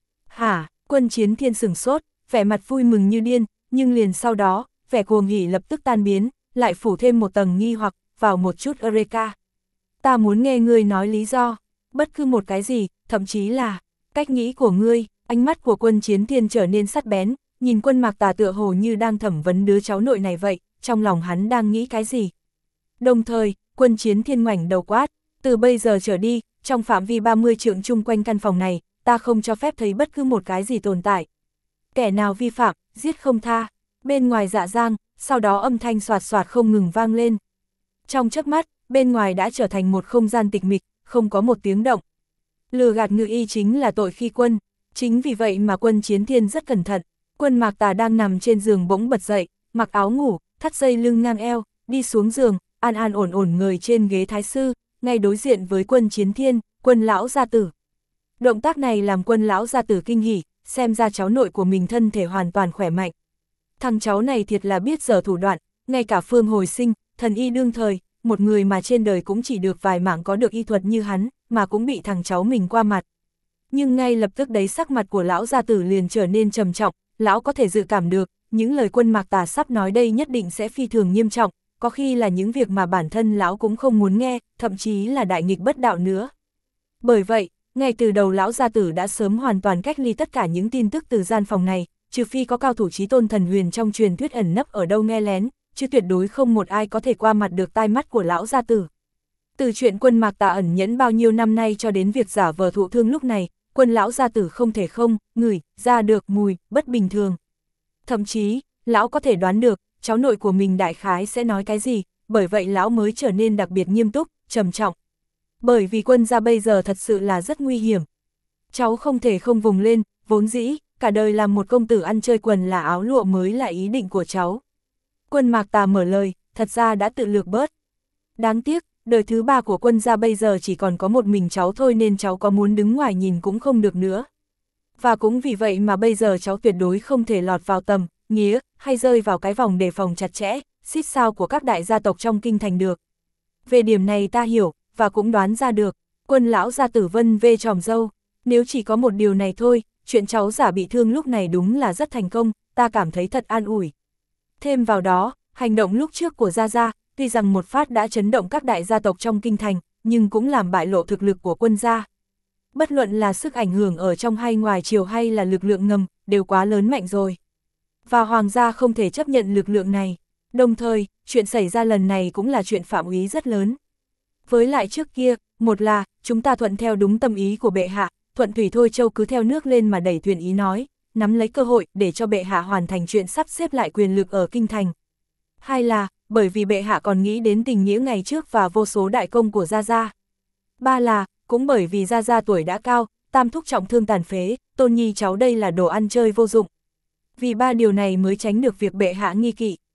Hả, Quân Chiến Thiên sửng sốt, vẻ mặt vui mừng như điên, nhưng liền sau đó, vẻ cuồng hỉ lập tức tan biến, lại phủ thêm một tầng nghi hoặc, vào một chút eureka. Ta muốn nghe ngươi nói lý do, bất cứ một cái gì, thậm chí là cách nghĩ của ngươi. Ánh mắt của Quân Chiến Thiên trở nên sắc bén, nhìn Quân Mạc Tà tựa hồ như đang thẩm vấn đứa cháu nội này vậy, trong lòng hắn đang nghĩ cái gì. Đồng thời, Quân Chiến Thiên ngoảnh đầu quát, từ bây giờ trở đi, trong phạm vi 30 trượng chung quanh căn phòng này, ta không cho phép thấy bất cứ một cái gì tồn tại. Kẻ nào vi phạm, giết không tha. Bên ngoài dạ giang, sau đó âm thanh xoạt xoạt không ngừng vang lên. Trong chớp mắt, bên ngoài đã trở thành một không gian tịch mịch, không có một tiếng động. Lừa gạt ngự y chính là tội khi quân, chính vì vậy mà Quân Chiến Thiên rất cẩn thận. Quân Mạc Tà đang nằm trên giường bỗng bật dậy, mặc áo ngủ, thắt dây lưng ngang eo, đi xuống giường, an ổn ngồi trên ghế thái sư, ngay đối diện với Quân Chiến Thiên, Quân lão gia tử. Động tác này làm Quân lão gia tử kinh hỉ, xem ra cháu nội của mình thân thể hoàn toàn khỏe mạnh. Thằng cháu này thiệt là biết giở thủ đoạn, ngay cả Phương Hồi Sinh, thần y đương thời, một người mà trên đời cũng chỉ được vài mảng có được y thuật như hắn, mà cũng bị thằng cháu mình qua mặt. Nhưng ngay lập tức đấy sắc mặt của lão gia tử liền trở nên trầm trọng, lão có thể dự cảm được, những lời Quân Mạc Tà sắp nói đây nhất định sẽ phi thường nghiêm trọng, có khi là những việc mà bản thân lão cũng không muốn nghe, thậm chí là đại nghịch bất đạo nữa. Bởi vậy, ngay từ đầu lão gia tử đã sớm hoàn toàn cách ly tất cả những tin tức từ gian phòng này, trừ phi có cao thủ chí tôn thần huyền trong truyền thuyết ẩn nấp ở đâu nghe lén, chứ tuyệt đối không một ai có thể qua mặt được tai mắt của lão gia tử. Từ chuyện Quân Mạc Tà ẩn nhẫn bao nhiêu năm nay cho đến việc giả vờ thụ thương lúc này, Quân lão gia tử không thể không ngửi ra được mùi bất bình thường. Thậm chí, lão có thể đoán được, cháu nội của mình đại khái sẽ nói cái gì, bởi vậy lão mới trở nên đặc biệt nghiêm túc, trầm trọng. Bởi vì Quân gia bây giờ thật sự là rất nguy hiểm. Cháu không thể không vùng lên, vốn dĩ, cả đời làm một công tử ăn chơi quần là áo lụa mới là ý định của cháu. Quân Mạc Tà mở lời, thật ra đã tự lược bớt. Đáng tiếc, đời thứ ba của Quân gia bây giờ chỉ còn có một mình cháu thôi nên cháu có muốn đứng ngoài nhìn cũng không được nữa. Và cũng vì vậy mà bây giờ cháu tuyệt đối không thể lọt vào tầm, nghĩa, hay rơi vào cái vòng đề phòng chặt chẽ, xít sao của các đại gia tộc trong kinh thành được. Về điểm này ta hiểu, và cũng đoán ra được, Quân lão gia tử vân vê tròm râu, nếu chỉ có một điều này thôi, chuyện cháu giả bị thương lúc này đúng là rất thành công, ta cảm thấy thật an ủi. Thêm vào đó, hành động lúc trước của Gia Gia, tuy rằng một phát đã chấn động các đại gia tộc trong kinh thành, nhưng cũng làm bại lộ thực lực của Quân gia. Bất luận là sức ảnh hưởng ở trong hay ngoài triều hay là lực lượng ngầm, đều quá lớn mạnh rồi. Và Hoàng gia không thể chấp nhận lực lượng này. Đồng thời, chuyện xảy ra lần này cũng là chuyện phạm úy rất lớn. Với lại trước kia, một là, chúng ta thuận theo đúng tâm ý của bệ hạ, thuận thủy thôi châu cứ theo nước lên mà đẩy thuyền ý nói, nắm lấy cơ hội để cho bệ hạ hoàn thành chuyện sắp xếp lại quyền lực ở kinh thành. Hai là, bởi vì bệ hạ còn nghĩ đến tình nghĩa ngày trước và vô số đại công của Gia Gia. Ba là, cũng bởi vì Gia Gia tuổi đã cao, tam thúc trọng thương tàn phế, tôn nhi cháu đây là đồ ăn chơi vô dụng. Vì ba điều này mới tránh được việc bệ hạ nghi kỵ.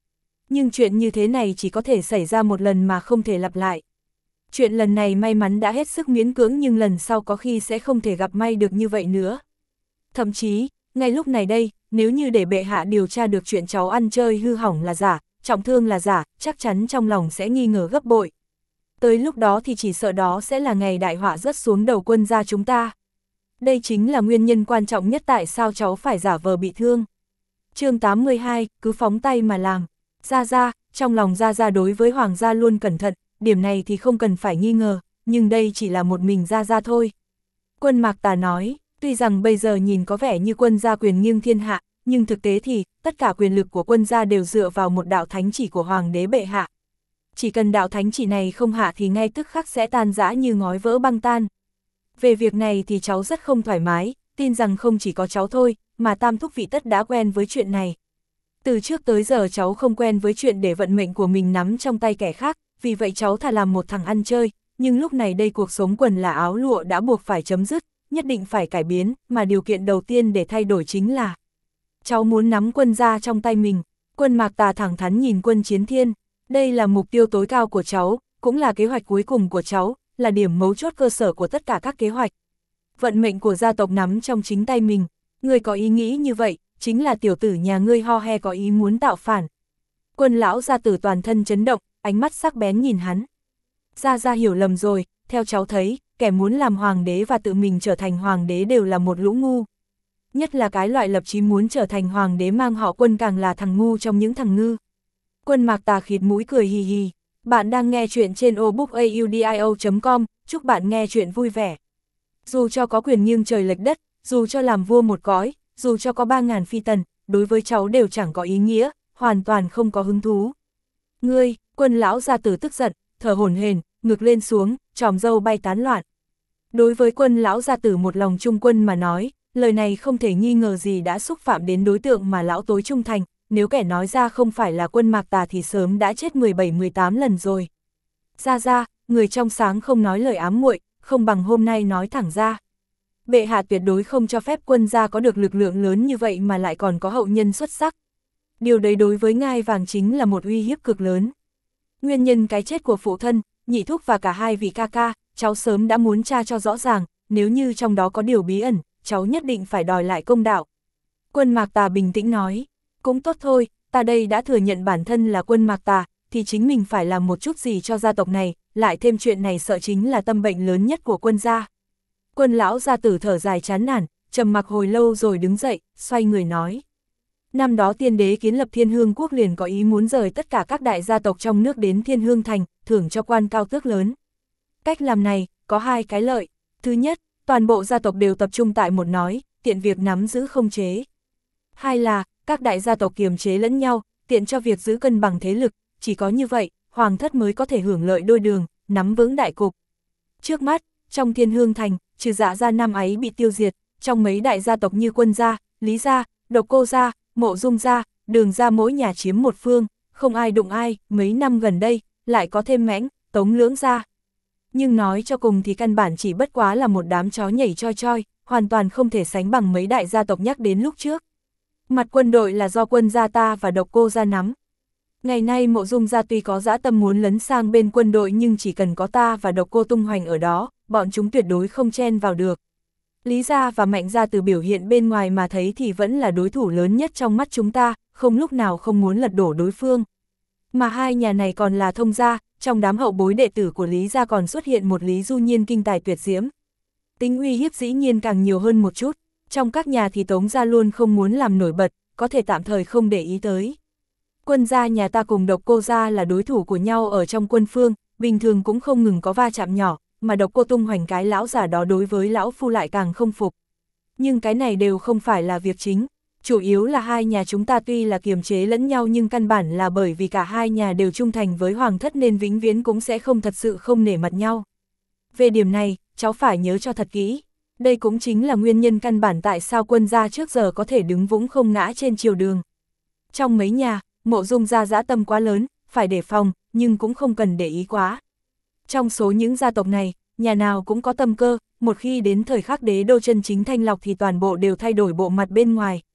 Nhưng chuyện như thế này chỉ có thể xảy ra một lần mà không thể lặp lại. Chuyện lần này may mắn đã hết sức miễn cưỡng nhưng lần sau có khi sẽ không thể gặp may được như vậy nữa. Thậm chí, ngay lúc này đây, nếu như để bệ hạ điều tra được chuyện cháu ăn chơi hư hỏng là giả, trọng thương là giả, chắc chắn trong lòng sẽ nghi ngờ gấp bội. Tới lúc đó thì chỉ sợ đó sẽ là ngày đại họa rớt xuống đầu quân gia chúng ta. Đây chính là nguyên nhân quan trọng nhất tại sao cháu phải giả vờ bị thương. Chương 82, cứ phóng tay mà làm. Gia Gia, trong lòng Gia Gia đối với Hoàng gia luôn cẩn thận, điểm này thì không cần phải nghi ngờ, nhưng đây chỉ là một mình Gia Gia thôi. Quân Mạc Tà nói, tuy rằng bây giờ nhìn có vẻ như quân gia quyền nghiêng thiên hạ, nhưng thực tế thì tất cả quyền lực của quân gia đều dựa vào một đạo thánh chỉ của Hoàng đế bệ hạ. Chỉ cần đạo thánh chỉ này không hạ thì ngay tức khắc sẽ tan rã như ngói vỡ băng tan. Về việc này thì cháu rất không thoải mái, tin rằng không chỉ có cháu thôi, mà Tam Thúc Vị Tất đã quen với chuyện này. Từ trước tới giờ cháu không quen với chuyện để vận mệnh của mình nắm trong tay kẻ khác, vì vậy cháu thà làm một thằng ăn chơi, nhưng lúc này đây cuộc sống quần là áo lụa đã buộc phải chấm dứt, nhất định phải cải biến, mà điều kiện đầu tiên để thay đổi chính là cháu muốn nắm quân gia trong tay mình. Quân Mạc Tà thẳng thắn nhìn Quân Chiến Thiên, đây là mục tiêu tối cao của cháu, cũng là kế hoạch cuối cùng của cháu, là điểm mấu chốt cơ sở của tất cả các kế hoạch. Vận mệnh của gia tộc nắm trong chính tay mình, ngươi có ý nghĩ như vậy, chính là tiểu tử nhà ngươi Ho He có ý muốn tạo phản. Quân lão gia tử toàn thân chấn động, ánh mắt sắc bén nhìn hắn. Gia Gia hiểu lầm rồi, theo cháu thấy, kẻ muốn làm hoàng đế và tự mình trở thành hoàng đế đều là một lũ ngu. Nhất là cái loại lập chí muốn trở thành hoàng đế mang họ Quân càng là thằng ngu trong những thằng ngư. Quân Mạc Tà khịt mũi cười hì hì. Bạn đang nghe chuyện trên obookaudio.com, chúc bạn nghe chuyện vui vẻ. Dù cho có quyền nghiêng trời lệch đất, dù cho làm vua một cõi, dù cho có 3.000 phi tần, đối với cháu đều chẳng có ý nghĩa, hoàn toàn không có hứng thú. Ngươi, Quân lão gia tử tức giận, thở hổn hển, ngực lên xuống, tròm râu bay tán loạn. Đối với Quân lão gia tử một lòng trung quân mà nói, lời này không thể nghi ngờ gì đã xúc phạm đến đối tượng mà lão tối trung thành, nếu kẻ nói ra không phải là Quân Mạc Tà thì sớm đã chết 17-18 lần rồi. Gia Gia, người trong sáng không nói lời ám muội, không bằng hôm nay nói thẳng ra. Bệ hạ tuyệt đối không cho phép quân gia có được lực lượng lớn như vậy mà lại còn có hậu nhân xuất sắc. Điều đấy đối với ngai vàng chính là một uy hiếp cực lớn. Nguyên nhân cái chết của phụ thân, nhị thúc và cả hai vị ca ca, cháu sớm đã muốn tra cho rõ ràng, nếu như trong đó có điều bí ẩn, cháu nhất định phải đòi lại công đạo. Quân Mạc Tà bình tĩnh nói, cũng tốt thôi, ta đây đã thừa nhận bản thân là Quân Mạc Tà, thì chính mình phải làm một chút gì cho gia tộc này, lại thêm chuyện này sợ chính là tâm bệnh lớn nhất của quân gia. Quân lão gia tử thở dài chán nản, trầm mặc hồi lâu rồi đứng dậy, xoay người nói. Năm đó tiên đế kiến lập Thiên Hương Quốc liền có ý muốn rời tất cả các đại gia tộc trong nước đến Thiên Hương Thành, thưởng cho quan cao tước lớn. Cách làm này, có hai cái lợi. Thứ nhất, toàn bộ gia tộc đều tập trung tại một nói, tiện việc nắm giữ không chế. Hai là, các đại gia tộc kiềm chế lẫn nhau, tiện cho việc giữ cân bằng thế lực, chỉ có như vậy, hoàng thất mới có thể hưởng lợi đôi đường, nắm vững đại cục. Trước mắt, trong Thiên Hương Thành, trừ Dạ gia năm ấy bị tiêu diệt, trong mấy đại gia tộc như Quân gia, Lý gia, Độc Cô gia, Mộ Dung gia, Đường gia mỗi nhà chiếm một phương, không ai đụng ai, mấy năm gần đây, lại có thêm Mãnh, Tống Lưỡng gia. Nhưng nói cho cùng thì căn bản chỉ bất quá là một đám chó nhảy choi choi, hoàn toàn không thể sánh bằng mấy đại gia tộc nhắc đến lúc trước. Mặt quân đội là do Quân gia ta và Độc Cô gia nắm. Ngày nay Mộ Dung gia tuy có dã tâm muốn lấn sang bên quân đội nhưng chỉ cần có ta và Độc Cô tung hoành ở đó, bọn chúng tuyệt đối không chen vào được. Lý gia và Mạnh gia từ biểu hiện bên ngoài mà thấy thì vẫn là đối thủ lớn nhất trong mắt chúng ta, không lúc nào không muốn lật đổ đối phương. Mà hai nhà này còn là Thông gia, trong đám hậu bối đệ tử của Lý gia còn xuất hiện một Lý Du Nhiên kinh tài tuyệt diễm. Tính uy hiếp dĩ nhiên càng nhiều hơn một chút, trong các nhà thì Tống gia luôn không muốn làm nổi bật, có thể tạm thời không để ý tới. Quân gia nhà ta cùng Độc Cô gia là đối thủ của nhau ở trong quân phương, bình thường cũng không ngừng có va chạm nhỏ, mà Độc Cô tung hoành cái lão giả đó đối với lão phu lại càng không phục. Nhưng cái này đều không phải là việc chính, chủ yếu là hai nhà chúng ta tuy là kiềm chế lẫn nhau nhưng căn bản là bởi vì cả hai nhà đều trung thành với hoàng thất nên vĩnh viễn cũng sẽ không thật sự không nể mặt nhau. Về điểm này, cháu phải nhớ cho thật kỹ. Đây cũng chính là nguyên nhân căn bản tại sao Quân gia trước giờ có thể đứng vững không ngã trên triều đường. Trong mấy nhà, Mộ Dung gia dã tâm quá lớn, phải đề phòng, nhưng cũng không cần để ý quá. Trong số những gia tộc này, nhà nào cũng có tâm cơ, một khi đến thời khắc đế đô chân chính thanh lọc thì toàn bộ đều thay đổi bộ mặt bên ngoài.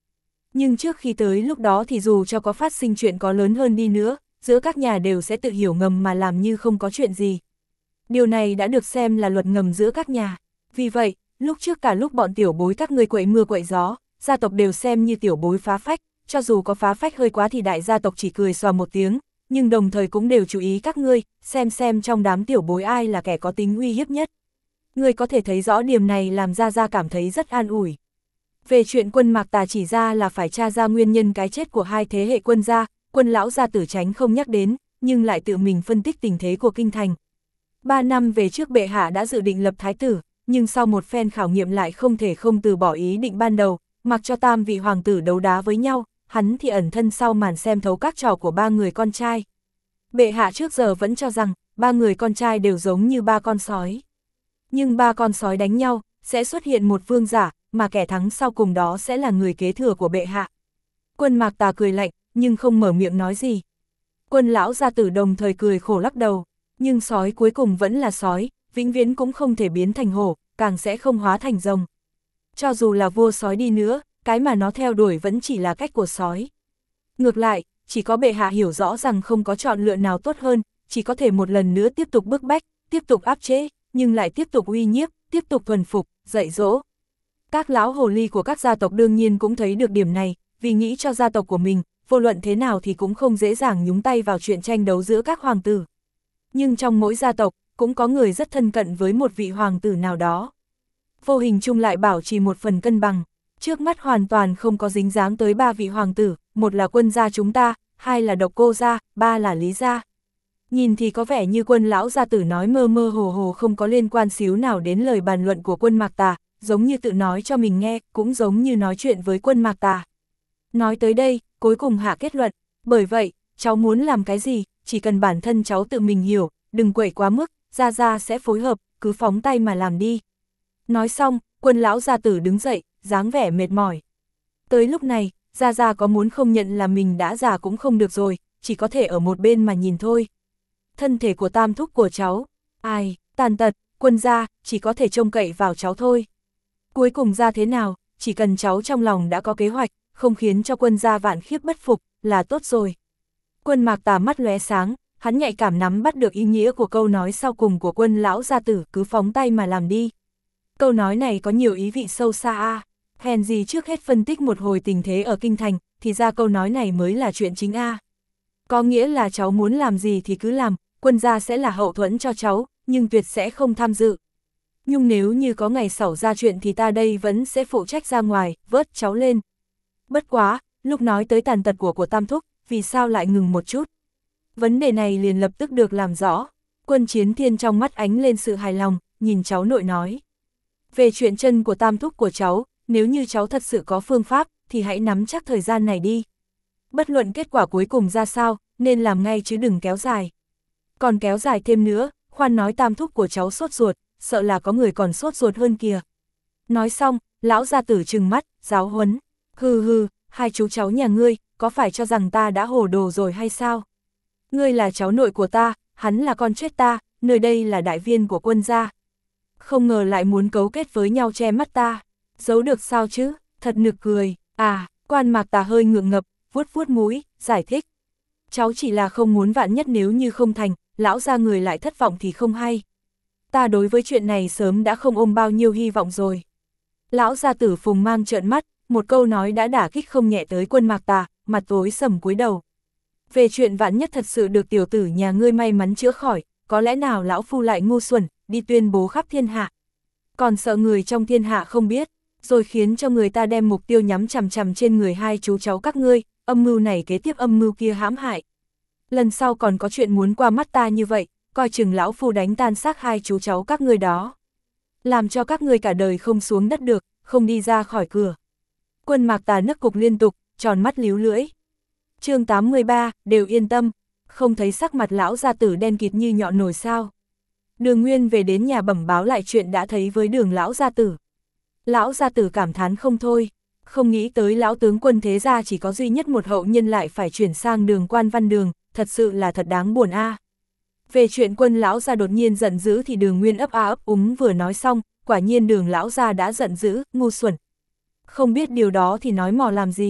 Nhưng trước khi tới lúc đó thì dù cho có phát sinh chuyện có lớn hơn đi nữa, giữa các nhà đều sẽ tự hiểu ngầm mà làm như không có chuyện gì. Điều này đã được xem là luật ngầm giữa các nhà. Vì vậy, lúc trước cả lúc bọn tiểu bối các ngươi quậy mưa quậy gió, gia tộc đều xem như tiểu bối phá phách, cho dù có phá phách hơi quá thì đại gia tộc chỉ cười xòa một tiếng, nhưng đồng thời cũng đều chú ý các ngươi, xem trong đám tiểu bối ai là kẻ có tính uy hiếp nhất. Ngươi có thể thấy rõ điểm này làm Gia Gia cảm thấy rất an ủi. Về chuyện Quân Mạc Tà chỉ ra là phải tra ra nguyên nhân cái chết của hai thế hệ quân gia, Quân lão gia tử tránh không nhắc đến, nhưng lại tự mình phân tích tình thế của kinh thành. 3 năm về trước bệ hạ đã dự định lập thái tử, nhưng sau một phen khảo nghiệm lại không thể không từ bỏ ý định ban đầu, mặc cho tam vị hoàng tử đấu đá với nhau, hắn thì ẩn thân sau màn xem thấu các trò của 3 người con trai. Bệ hạ trước giờ vẫn cho rằng, 3 người con trai đều giống như 3 con sói. Nhưng 3 con sói đánh nhau, sẽ xuất hiện một vương giả, mà kẻ thắng sau cùng đó sẽ là người kế thừa của bệ hạ. Quân Mạc Tà cười lạnh, nhưng không mở miệng nói gì. Quân lão gia tử đồng thời cười khổ lắc đầu, nhưng sói cuối cùng vẫn là sói, vĩnh viễn cũng không thể biến thành hổ, càng sẽ không hóa thành rồng. Cho dù là vua sói đi nữa, cái mà nó theo đuổi vẫn chỉ là cách của sói. Ngược lại, chỉ có bệ hạ hiểu rõ rằng không có chọn lựa nào tốt hơn, chỉ có thể một lần nữa tiếp tục bức bách, tiếp tục áp chế, nhưng lại tiếp tục uy nhiếp, tiếp tục thuần phục, dạy dỗ. Các lão hồ ly của các gia tộc đương nhiên cũng thấy được điểm này, vì nghĩ cho gia tộc của mình, vô luận thế nào thì cũng không dễ dàng nhúng tay vào chuyện tranh đấu giữa các hoàng tử. Nhưng trong mỗi gia tộc, cũng có người rất thân cận với một vị hoàng tử nào đó. Vô hình chung lại bảo trì một phần cân bằng, trước mắt hoàn toàn không có dính dáng tới 3 vị hoàng tử, một là Quân gia chúng ta, 2 là Độc Cô gia, 3 là Lý gia. Nhìn thì có vẻ như Quân lão gia tử nói mơ mơ hồ hồ không có liên quan xíu nào đến lời bàn luận của Quân Mạc Tà, giống như tự nói cho mình nghe, cũng giống như nói chuyện với Quân Mạc Tà. Nói tới đây, cuối cùng hạ kết luận, bởi vậy, cháu muốn làm cái gì, chỉ cần bản thân cháu tự mình hiểu, đừng quậy quá mức, Gia Gia sẽ phối hợp, cứ phóng tay mà làm đi. Nói xong, Quân lão gia tử đứng dậy, dáng vẻ mệt mỏi. Tới lúc này, Gia Gia có muốn không nhận là mình đã già cũng không được rồi, chỉ có thể ở một bên mà nhìn thôi. Thân thể của tam thúc của cháu, ai, tàn tật, Quân gia, chỉ có thể trông cậy vào cháu thôi. Cuối cùng ra thế nào, chỉ cần cháu trong lòng đã có kế hoạch, không khiến cho Quân gia vạn khiếp bất phục, là tốt rồi. Quân Mạc Tà mắt lóe sáng, hắn nhạy cảm nắm bắt được ý nghĩa của câu nói sau cùng của Quân lão gia tử, cứ phóng tay mà làm đi. Câu nói này có nhiều ý vị sâu xa a. Hèn gì trước hết phân tích một hồi tình thế ở kinh thành, thì ra câu nói này mới là chuyện chính a. Có nghĩa là cháu muốn làm gì thì cứ làm, Quân gia sẽ là hậu thuẫn cho cháu, nhưng tuyệt sẽ không tham dự. Nhưng nếu như có ngày xảy ra chuyện thì ta đây vẫn sẽ phụ trách ra ngoài, vớt cháu lên. Bất quá, lúc nói tới tàn tật của tam thúc, vì sao lại ngừng một chút? Vấn đề này liền lập tức được làm rõ. Quân Chiến Thiên trong mắt ánh lên sự hài lòng, nhìn cháu nội nói. Về chuyện chân của tam thúc của cháu, nếu như cháu thật sự có phương pháp, thì hãy nắm chắc thời gian này đi. Bất luận kết quả cuối cùng ra sao, nên làm ngay chứ đừng kéo dài. Còn kéo dài thêm nữa, khoan nói tam thúc của cháu sốt ruột, sợ là có người còn sốt ruột hơn kìa. Nói xong, lão gia tử trừng mắt, giáo huấn. Hừ, hai chú cháu nhà ngươi, có phải cho rằng ta đã hồ đồ rồi hay sao? Ngươi là cháu nội của ta, hắn là con chết ta, nơi đây là đại viên của Quân gia. Không ngờ lại muốn cấu kết với nhau che mắt ta. Giấu được sao chứ, thật nực cười. À, Quan Mạc Tà hơi ngượng ngập, vuốt mũi, giải thích. Cháu chỉ là không muốn vạn nhất nếu như không thành, lão gia người lại thất vọng thì không hay. Ta đối với chuyện này sớm đã không ôm bao nhiêu hy vọng rồi. Lão gia tử Phùng Mang trợn mắt, một câu nói đã đả kích không nhẹ tới Quân Mạc Tà, mặt tối sầm cúi đầu. Về chuyện vạn nhất thật sự được tiểu tử nhà ngươi may mắn chữa khỏi, có lẽ nào lão phu lại ngu xuẩn, đi tuyên bố khắp thiên hạ. Còn sợ người trong thiên hạ không biết, rồi khiến cho người ta đem mục tiêu nhắm chằm chằm trên người hai chú cháu các ngươi, âm mưu này kế tiếp âm mưu kia hãm hại. Lần sau còn có chuyện muốn qua mắt ta như vậy, coi chừng lão phu đánh tan xác hai chú cháu các ngươi đó. Làm cho các ngươi cả đời không xuống đất được, không đi ra khỏi cửa. Quân Mạc Tà nức cục liên tục, tròn mắt líu lưỡi. Chương 83, đều yên tâm, không thấy sắc mặt lão gia tử đen kịt như nhọn nồi sao. Đường Nguyên về đến nhà bẩm báo lại chuyện đã thấy với Đường lão gia tử. Lão gia tử cảm thán không thôi, không nghĩ tới lão tướng Quân thế gia chỉ có duy nhất một hậu nhân lại phải chuyển sang Đường Quan Văn Đường, thật sự là thật đáng buồn a. Về chuyện Quân lão gia đột nhiên giận dữ thì Đường Nguyên ấp a ấp úng vừa nói xong, quả nhiên Đường lão gia đã giận dữ, ngu xuẩn. Không biết điều đó thì nói mò làm gì.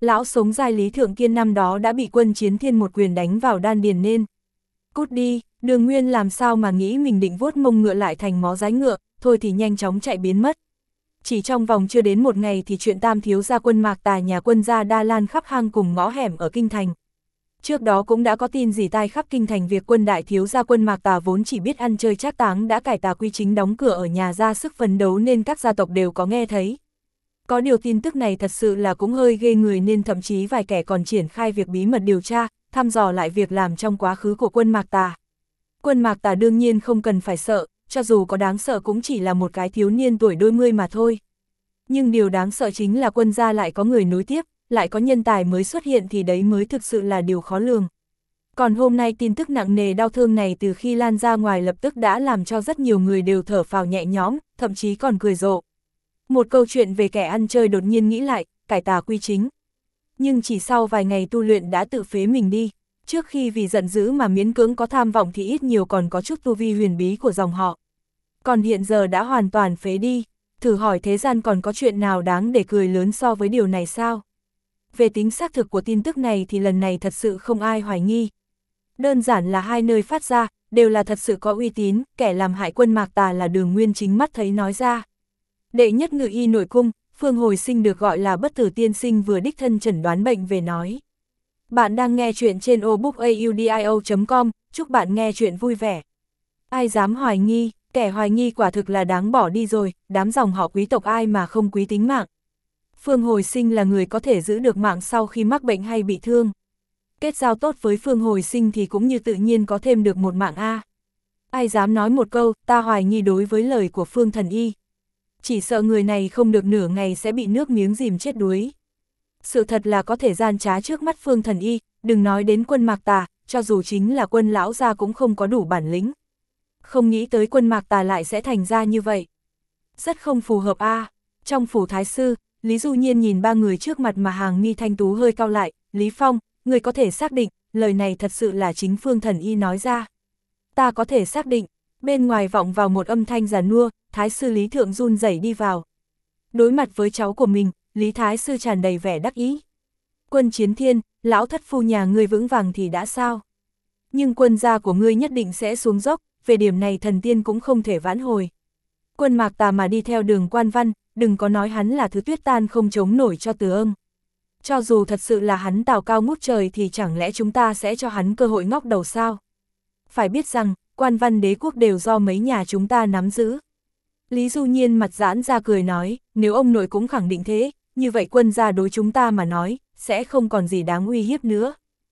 Lão sống dai Lý Thượng Kiên năm đó đã bị Quân Chiến Thiên một quyền đánh vào đan điền nên. Cút đi, Đường Nguyên làm sao mà nghĩ mình định vuốt mông ngựa lại thành mó dái ngựa, thôi thì nhanh chóng chạy biến mất. Chỉ trong vòng chưa đến một ngày thì chuyện tam thiếu gia Quân Mạc Tà nhà Quân gia đa lan khắp hang cùng ngõ hẻm ở Kinh Thành. Trước đó cũng đã có tin dỉ tai khắp Kinh Thành việc Quân đại thiếu gia Quân Mạc Tà vốn chỉ biết ăn chơi trác táng đã cải tà quy chính đóng cửa ở nhà ra sức phấn đấu nên các gia tộc đều có nghe thấy. Có điều tin tức này thật sự là cũng hơi ghê người nên thậm chí vài kẻ còn triển khai việc bí mật điều tra, thăm dò lại việc làm trong quá khứ của Quân Mạc Tà. Quân Mạc Tà đương nhiên không cần phải sợ, cho dù có đáng sợ cũng chỉ là một cái thiếu niên tuổi đôi mươi mà thôi. Nhưng điều đáng sợ chính là Quân gia lại có người nối tiếp, lại có nhân tài mới xuất hiện thì đấy mới thực sự là điều khó lường. Còn hôm nay tin tức nặng nề đau thương này từ khi lan ra ngoài lập tức đã làm cho rất nhiều người đều thở phào nhẹ nhõm, thậm chí còn cười rộ. Một câu chuyện về kẻ ăn chơi đột nhiên nghĩ lại, cải tà quy chính. Nhưng chỉ sau vài ngày tu luyện đã tự phế mình đi, trước khi vì giận dữ mà miễn cưỡng có tham vọng thì ít nhiều còn có chút tu vi huyền bí của dòng họ. Còn hiện giờ đã hoàn toàn phế đi, thử hỏi thế gian còn có chuyện nào đáng để cười lớn so với điều này sao? Về tính xác thực của tin tức này thì lần này thật sự không ai hoài nghi. Đơn giản là hai nơi phát ra, đều là thật sự có uy tín, kẻ làm hại Quân Mạc Tà là Đường Nguyên chính mắt thấy nói ra. Đệ nhất ngự y nội cung, Phương Hồi Sinh được gọi là Bất Tử Tiên Sinh vừa đích thân chẩn đoán bệnh về nói. Bạn đang nghe chuyện trên obookaudio.com, chúc bạn nghe chuyện vui vẻ. Ai dám hoài nghi, kẻ hoài nghi quả thực là đáng bỏ đi rồi, đám dòng họ quý tộc ai mà không quý tính mạng. Phương Hồi Sinh là người có thể giữ được mạng sau khi mắc bệnh hay bị thương. Kết giao tốt với Phương Hồi Sinh thì cũng như tự nhiên có thêm được một mạng A. Ai dám nói một câu, ta hoài nghi đối với lời của Phương Thần Y. Chỉ sợ người này không được nửa ngày sẽ bị nước miếng dìm chết đuối. Sự thật là có thể gian trá trước mắt Phương Thần Y, đừng nói đến Quân Mạc Tà, cho dù chính là Quân lão gia cũng không có đủ bản lĩnh. Không nghĩ tới Quân Mạc Tà lại sẽ thành ra như vậy. Rất không phù hợp A. Trong phủ thái sư, Lý Du Nhiên nhìn ba người trước mặt mà hàng mi thanh tú hơi cau lại, Lý Phong, người có thể xác định, lời này thật sự là chính Phương Thần Y nói ra. Ta có thể xác định, bên ngoài vọng vào một âm thanh giàn nua, thái sư Lý Thượng run rẩy đi vào. Đối mặt với cháu của mình, Lý thái sư tràn đầy vẻ đắc ý. Quân Chiến Thiên, lão thất phu nhà ngươi vững vàng thì đã sao? Nhưng quân gia của ngươi nhất định sẽ xuống dốc, về điểm này thần tiên cũng không thể vãn hồi. Quân Mạc Tà mà đi theo đường Quan Văn, đừng có nói hắn là thứ tuyết tan không chống nổi cho Từ Ưng. Cho dù thật sự là hắn tào cao ngút trời thì chẳng lẽ chúng ta sẽ cho hắn cơ hội ngóc đầu sao? Phải biết rằng, Quan Văn đế quốc đều do mấy nhà chúng ta nắm giữ. Lý Du Nhiên mặt giãn ra cười nói, nếu ông nội cũng khẳng định thế, như vậy quân gia đối chúng ta mà nói, sẽ không còn gì đáng uy hiếp nữa.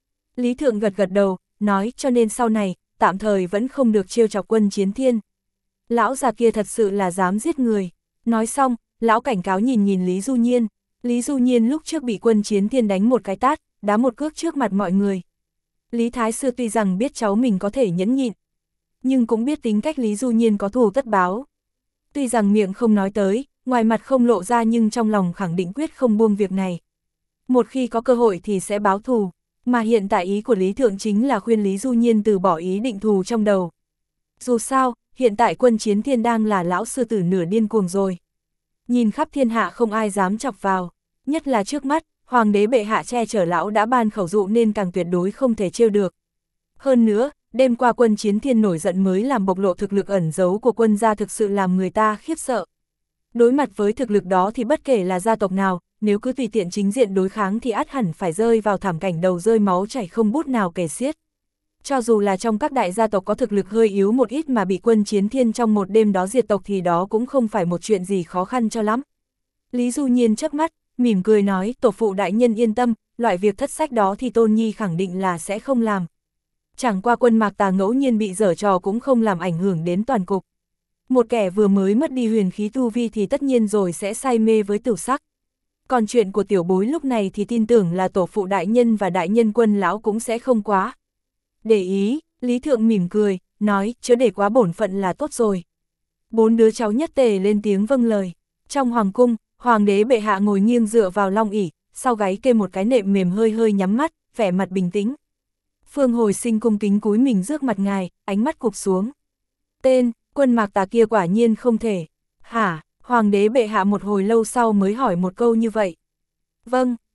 Lý Thượng gật gật đầu, nói cho nên sau này, tạm thời vẫn không được trêu chọc Quân Chiến Thiên. Lão già kia thật sự là dám giết người. Nói xong, lão cảnh cáo nhìn nhìn Lý Du Nhiên. Lý Du Nhiên lúc trước bị Quân Chiến Thiên đánh một cái tát, đá một cước trước mặt mọi người. Lý Thái Sư tuy rằng biết cháu mình có thể nhẫn nhịn, nhưng cũng biết tính cách Lý Du Nhiên có thù tất báo. Tuy rằng miệng không nói tới, ngoài mặt không lộ ra nhưng trong lòng khẳng định quyết không buông việc này. Một khi có cơ hội thì sẽ báo thù, mà hiện tại ý của Lý Thượng chính là khuyên Lý Du Nhiên từ bỏ ý định thù trong đầu. Dù sao, hiện tại Quân Chiến Thiên đang là lão sư tử nửa điên cuồng rồi. Nhìn khắp thiên hạ không ai dám chọc vào, nhất là trước mắt, Hoàng đế bệ hạ che chở lão đã ban khẩu dụ nên càng tuyệt đối không thể trêu được. Hơn nữa, đêm qua Quân Chiến Thiên nổi giận mới làm bộc lộ thực lực ẩn giấu của quân gia thực sự làm người ta khiếp sợ. Đối mặt với thực lực đó thì bất kể là gia tộc nào, nếu cứ tùy tiện chính diện đối kháng thì ắt hẳn phải rơi vào thảm cảnh đầu rơi máu chảy không bút nào kể xiết. Cho dù là trong các đại gia tộc có thực lực hơi yếu một ít mà bị Quân Chiến Thiên trong một đêm đó diệt tộc thì đó cũng không phải một chuyện gì khó khăn cho lắm. Lý Du Nhiên chớp mắt, mỉm cười nói, tổ phụ đại nhân yên tâm, loại việc thất sách đó thì Tôn Nhi khẳng định là sẽ không làm. Chẳng qua Quân Mạc Tà ngẫu nhiên bị giở trò cũng không làm ảnh hưởng đến toàn cục. Một kẻ vừa mới mất đi huyền khí tu vi thì tất nhiên rồi sẽ say mê với tửu sắc. Còn chuyện của tiểu bối lúc này thì tin tưởng là tổ phụ đại nhân và đại nhân Quân lão cũng sẽ không quá để ý. Lý Thượng mỉm cười, nói, chớ để quá bổn phận là tốt rồi. Bốn đứa cháu nhất tề lên tiếng vâng lời. Trong hoàng cung, Hoàng đế bệ hạ ngồi nghiêng dựa vào long ỷ, sau gáy kê một cái nệm mềm hơi hơi nhắm mắt, vẻ mặt bình tĩnh. Phương Hồi Sinh cung kính cúi mình rước mặt ngài, ánh mắt cụp xuống. Tên, Quân Mạc Tà kia quả nhiên không thể. Hả? Hoàng đế bệ hạ một hồi lâu sau mới hỏi một câu như vậy. Vâng,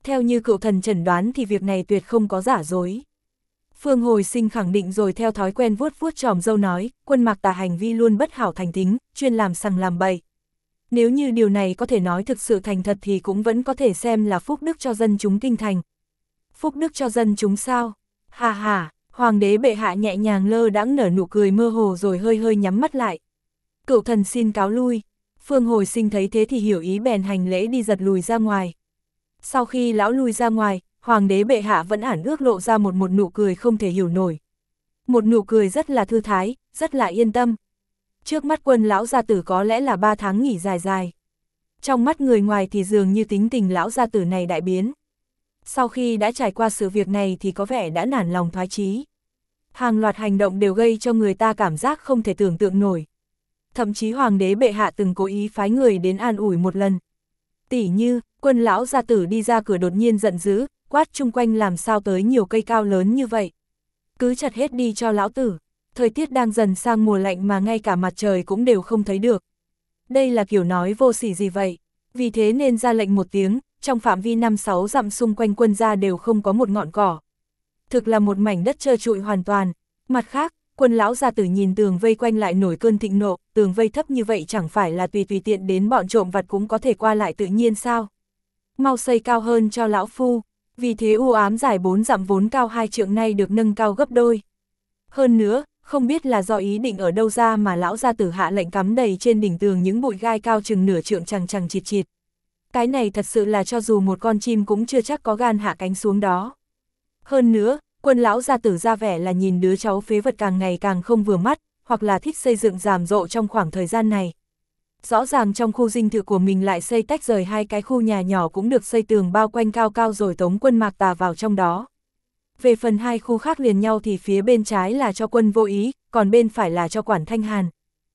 Theo như cựu thần chẩn đoán thì việc này tuyệt không có giả dối. Phương Hồi Sinh khẳng định rồi theo thói quen vuốt vuốt chòm râu nói, Quân Mạc Tà hành vi luôn bất hảo thành tính, chuyên làm sằng làm bậy. Nếu như điều này có thể nói thực sự thành thật thì cũng vẫn có thể xem là phúc đức cho dân chúng kinh thành. Phúc đức cho dân chúng sao? Hà hà, hoàng đế bệ hạ nhẹ nhàng lơ đãng nở nụ cười mơ hồ rồi hơi hơi nhắm mắt lại. Cựu thần xin cáo lui. Phương Hồi Sinh thấy thế thì hiểu ý bèn hành lễ đi giật lùi ra ngoài. Sau khi lão lui ra ngoài, hoàng đế bệ hạ vẫn ẩn ước lộ ra một nụ cười không thể hiểu nổi. Một nụ cười rất là thư thái, rất là yên tâm. Trước mắt Quân lão gia tử có lẽ là 3 tháng nghỉ dài dài. Trong mắt người ngoài thì dường như tính tình lão gia tử này đại biến. Sau khi đã trải qua sự việc này thì có vẻ đã nản lòng thoái chí. Hàng loạt hành động đều gây cho người ta cảm giác không thể tưởng tượng nổi. Thậm chí hoàng đế bệ hạ từng cố ý phái người đến an ủi một lần. Tỉ như, Quân lão gia tử đi ra cửa đột nhiên giận dữ, quát chung quanh làm sao tới nhiều cây cao lớn như vậy. Cứ chặt hết đi cho lão tử. Thời tiết đang dần sang mùa lạnh mà ngay cả mặt trời cũng đều không thấy được. Đây là kiểu nói vô sỉ gì vậy? Vì thế nên ra lệnh một tiếng, trong phạm vi 5-6 dặm xung quanh Quân gia đều không có một ngọn cỏ. Thực là một mảnh đất trơ trụi hoàn toàn. Mặt khác, Quân lão gia tử nhìn tường vây quanh lại nổi cơn thịnh nộ, tường vây thấp như vậy chẳng phải là tùy tiện đến bọn trộm vặt cũng có thể qua lại tự nhiên sao? Mau xây cao hơn cho lão phu. Vì thế u ám dài 4 dặm vốn cao 2 trượng nay được nâng cao gấp đôi. Hơn nữa, không biết là do ý định ở đâu ra mà lão gia tử hạ lệnh cắm đầy trên đỉnh tường những bụi gai cao chừng nửa trượng chằng chằng chịt chịt. Cái này thật sự là cho dù một con chim cũng chưa chắc có gan hạ cánh xuống đó. Hơn nữa, Quân lão gia tử ra vẻ là nhìn đứa cháu phế vật càng ngày càng không vừa mắt, hoặc là thích xây dựng rầm rộ trong khoảng thời gian này. Rõ ràng trong khu dinh thự của mình lại xây tách rời 2 cái khu nhà nhỏ cũng được xây tường bao quanh cao cao rồi tống Quân Mạc Tà vào trong đó. Về phần 2 khu khác liền nhau thì phía bên trái là cho Quân Vô Ý, còn bên phải là cho Quản Thanh Hàn.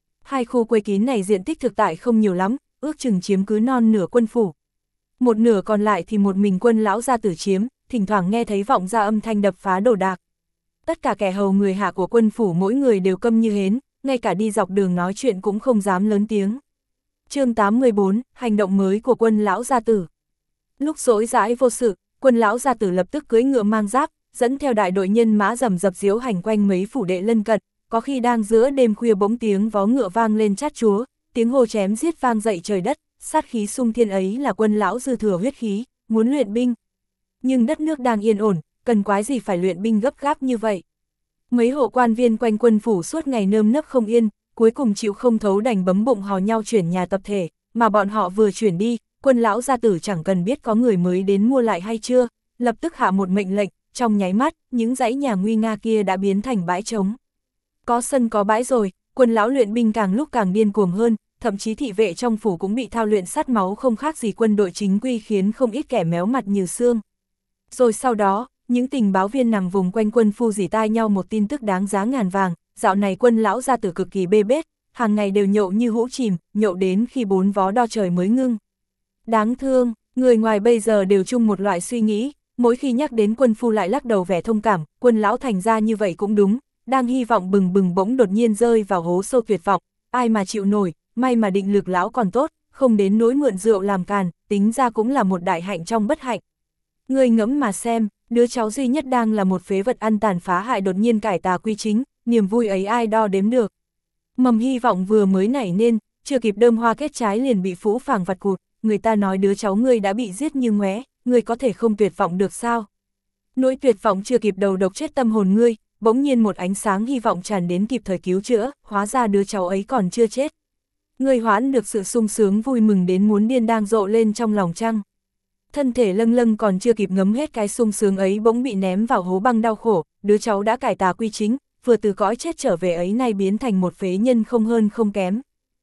2 khu quây kín này diện tích thực tại không nhiều lắm, ước chừng chiếm cứ non nửa quân phủ. Một nửa còn lại thì một mình Quân lão gia tử chiếm, thỉnh thoảng nghe thấy vọng ra âm thanh đập phá đồ đạc. Tất cả kẻ hầu người hạ của quân phủ mỗi người đều câm như hến, ngay cả đi dọc đường nói chuyện cũng không dám lớn tiếng. Chương 814, hành động mới của Quân lão gia tử. Lúc rỗi rãi vô sự, Quân lão gia tử lập tức cưỡi ngựa mang giáp, dẫn theo đại đội nhân mã rầm rập diễu hành quanh mấy phủ đệ lân cận, có khi đang giữa đêm khuya bỗng tiếng vó ngựa vang lên chát chúa, tiếng hô chém giết vang dậy trời đất, sát khí sung thiên ấy là Quân lão dư thừa huyết khí, muốn luyện binh. Nhưng đất nước đang yên ổn, cần quái gì phải luyện binh gấp gáp như vậy. Mấy hộ quan viên quanh quân phủ suốt ngày nơm nớp không yên, cuối cùng chịu không thấu đành bấm bụng hò nhau chuyển nhà tập thể, mà bọn họ vừa chuyển đi, Quân lão gia tử chẳng cần biết có người mới đến mua lại hay chưa, lập tức hạ một mệnh lệnh, trong nháy mắt, những dãy nhà nguy nga kia đã biến thành bãi trống. Có sân có bãi rồi, Quân lão luyện binh càng lúc càng điên cuồng hơn, thậm chí thị vệ trong phủ cũng bị thao luyện sát máu không khác gì quân đội chính quy khiến không ít kẻ méo mặt như xương. Rồi sau đó, những tình báo viên nằm vùng quanh quân phu dỉ tai nhau một tin tức đáng giá ngàn vàng, dạo này Quân lão gia tử cực kỳ bê bết, hàng ngày đều nhậu như hũ chìm, nhậu đến khi 4 vó đo trời mới ngưng. Đáng thương, người ngoài bây giờ đều chung một loại suy nghĩ, mỗi khi nhắc đến quân phu lại lắc đầu vẻ thông cảm, Quân lão thành ra như vậy cũng đúng, đang hy vọng bừng bừng bỗng đột nhiên rơi vào hố sâu tuyệt vọng, ai mà chịu nổi, may mà định lực lão còn tốt, không đến nỗi mượn rượu làm càn, tính ra cũng là một đại hạnh trong bất hạnh. Người ngẫm mà xem, đứa cháu duy nhất đang là một phế vật ăn tàn phá hại đột nhiên cải tà quy chính, niềm vui ấy ai đo đếm được. Mầm hy vọng vừa mới nảy nên, chưa kịp đơm hoa kết trái liền bị phũ phàng vặt cụt, người ta nói đứa cháu ngươi đã bị giết như ngoé, ngươi có thể không tuyệt vọng được sao? Nỗi tuyệt vọng chưa kịp đầu độc chết tâm hồn ngươi, bỗng nhiên một ánh sáng hy vọng tràn đến kịp thời cứu chữa, hóa ra đứa cháu ấy còn chưa chết. Ngươi hoãn được sự sung sướng vui mừng đến muốn điên đang rộ lên trong lòng trăng. Thân thể lâng lâng còn chưa kịp ngấm hết cái sung sướng ấy bỗng bị ném vào hố băng đau khổ, đứa cháu đã cải tà quy chính, vừa từ cõi chết trở về ấy nay biến thành một phế nhân không hơn không kém.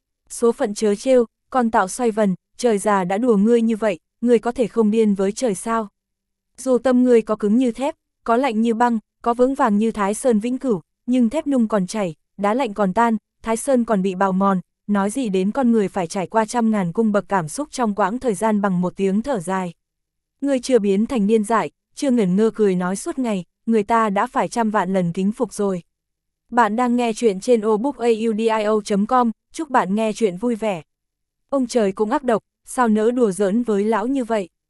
Số phận chớ trêu, con tạo xoay vần, trời già đã đùa ngươi như vậy, ngươi có thể không điên với trời sao? Dù tâm ngươi có cứng như thép, có lạnh như băng, có vững vàng như Thái Sơn vĩnh cửu, nhưng thép nung còn chảy, đá lạnh còn tan, Thái Sơn còn bị bào mòn, nói gì đến con người phải trải qua trăm ngàn cung bậc cảm xúc trong quãng thời gian bằng một tiếng thở dài. Ngươi chưa biến thành điên dại, chưa ngẩn ngơ cười nói suốt ngày, người ta đã phải trăm vạn lần kính phục rồi. Bạn đang nghe chuyện trên obookaudio.com, chúc bạn nghe chuyện vui vẻ. Ông trời cũng ác độc, sao nỡ đùa giỡn với lão như vậy?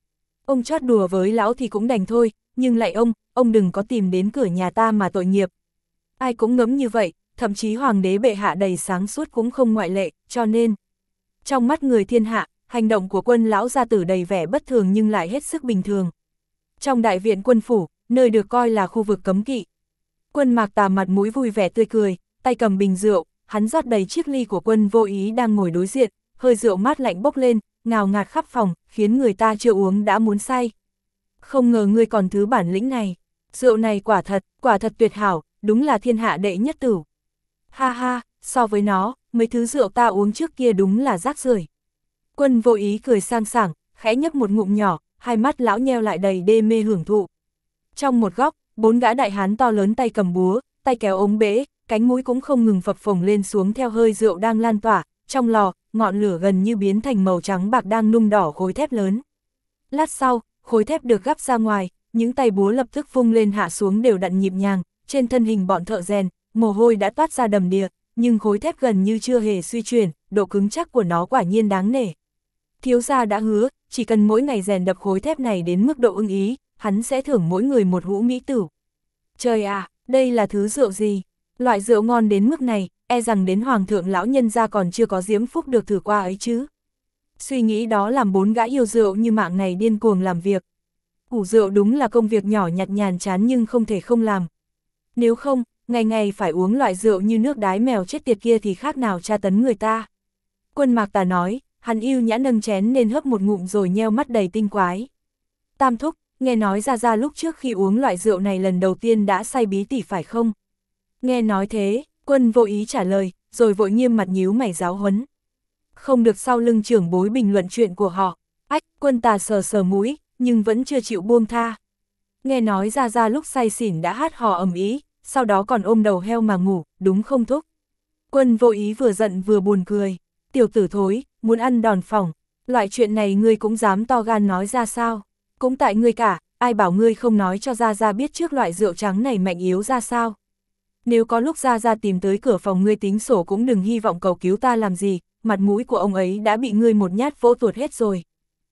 Ông chót đùa với lão thì cũng đành thôi, nhưng lại ông đừng có tìm đến cửa nhà ta mà tội nghiệp. Ai cũng ngẫm như vậy, thậm chí hoàng đế bệ hạ đầy sáng suốt cũng không ngoại lệ, cho nên, trong mắt người thiên hạ, hành động của quân lão gia tử đầy vẻ bất thường nhưng lại hết sức bình thường. Trong đại viện quân phủ, nơi được coi là khu vực cấm kỵ, Quân Mạc Tà mặt mũi vui vẻ tươi cười, tay cầm bình rượu, hắn rót đầy chiếc ly của Quân Vô Ý đang ngồi đối diện, hơi rượu mát lạnh bốc lên, ngào ngạt khắp phòng, khiến người ta chưa uống đã muốn say. Không ngờ ngươi còn thứ bản lĩnh này, rượu này quả thật tuyệt hảo, đúng là thiên hạ đệ nhất tửu. Ha ha, so với nó, mấy thứ rượu ta uống trước kia đúng là rác rưởi. Quân Vô Ý cười sang sảng, khẽ nhấp một ngụm nhỏ, hai mắt lão nheo lại đầy đê mê hưởng thụ. Trong một góc, 4 gã đại hán to lớn tay cầm búa, tay kéo ống bể, cánh mũi cũng không ngừng phập phồng lên xuống theo hơi rượu đang lan tỏa, trong lò, ngọn lửa gần như biến thành màu trắng bạc đang nung đỏ khối thép lớn. Lát sau, khối thép được gắp ra ngoài, những tay búa lập tức vung lên hạ xuống đều đặn nhịp nhàng, trên thân hình bọn thợ rèn, mồ hôi đã toát ra đầm đìa, nhưng khối thép gần như chưa hề suy chuyển, độ cứng chắc của nó quả nhiên đáng nể. Thiếu gia đã hứa, chỉ cần mỗi ngày rèn đập khối thép này đến mức độ ưng ý, hắn sẽ thưởng mỗi người một hũ mỹ tửu. Trời à, đây là thứ rượu gì? Loại rượu ngon đến mức này, e rằng đến hoàng thượng lão nhân gia còn chưa có diễm phúc được thử qua ấy chứ. Suy nghĩ đó làm 4 gã yêu rượu như mạng này điên cuồng làm việc. Ủ rượu đúng là công việc nhỏ nhặt nhàn chán nhưng không thể không làm. Nếu không, ngày ngày phải uống loại rượu như nước đái mèo chết tiệt kia thì khác nào tra tấn người ta. Quân Mạc Tà nói, hắn yêu nhã nâng chén nên hớp một ngụm rồi nheo mắt đầy tinh quái. Tam thúc, nghe nói Gia lúc trước khi uống loại rượu này lần đầu tiên đã say bí tỉ phải không? Nghe nói thế, Quân Vô Ý trả lời, rồi vội nghiêm mặt nhíu mày giáo huấn. Không được sau lưng trưởng bối bình luận chuyện của họ. Ách, Quân Tà sờ sờ mũi, nhưng vẫn chưa chịu buông tha. Nghe nói Gia lúc say xỉn đã hát hò ầm ĩ, sau đó còn ôm đầu heo mà ngủ, đúng không thúc? Quân Vô Ý vừa giận vừa buồn cười. Tiểu tử thối, muốn ăn đòn phỏng, loại chuyện này ngươi cũng dám to gan nói ra sao? Cũng tại ngươi cả, ai bảo ngươi không nói cho Gia biết trước loại rượu trắng này mạnh yếu ra sao? Nếu có lúc Gia tìm tới cửa phòng ngươi tính sổ cũng đừng hy vọng cầu cứu ta làm gì, mặt mũi của ông ấy đã bị ngươi một nhát vỗ tuột hết rồi.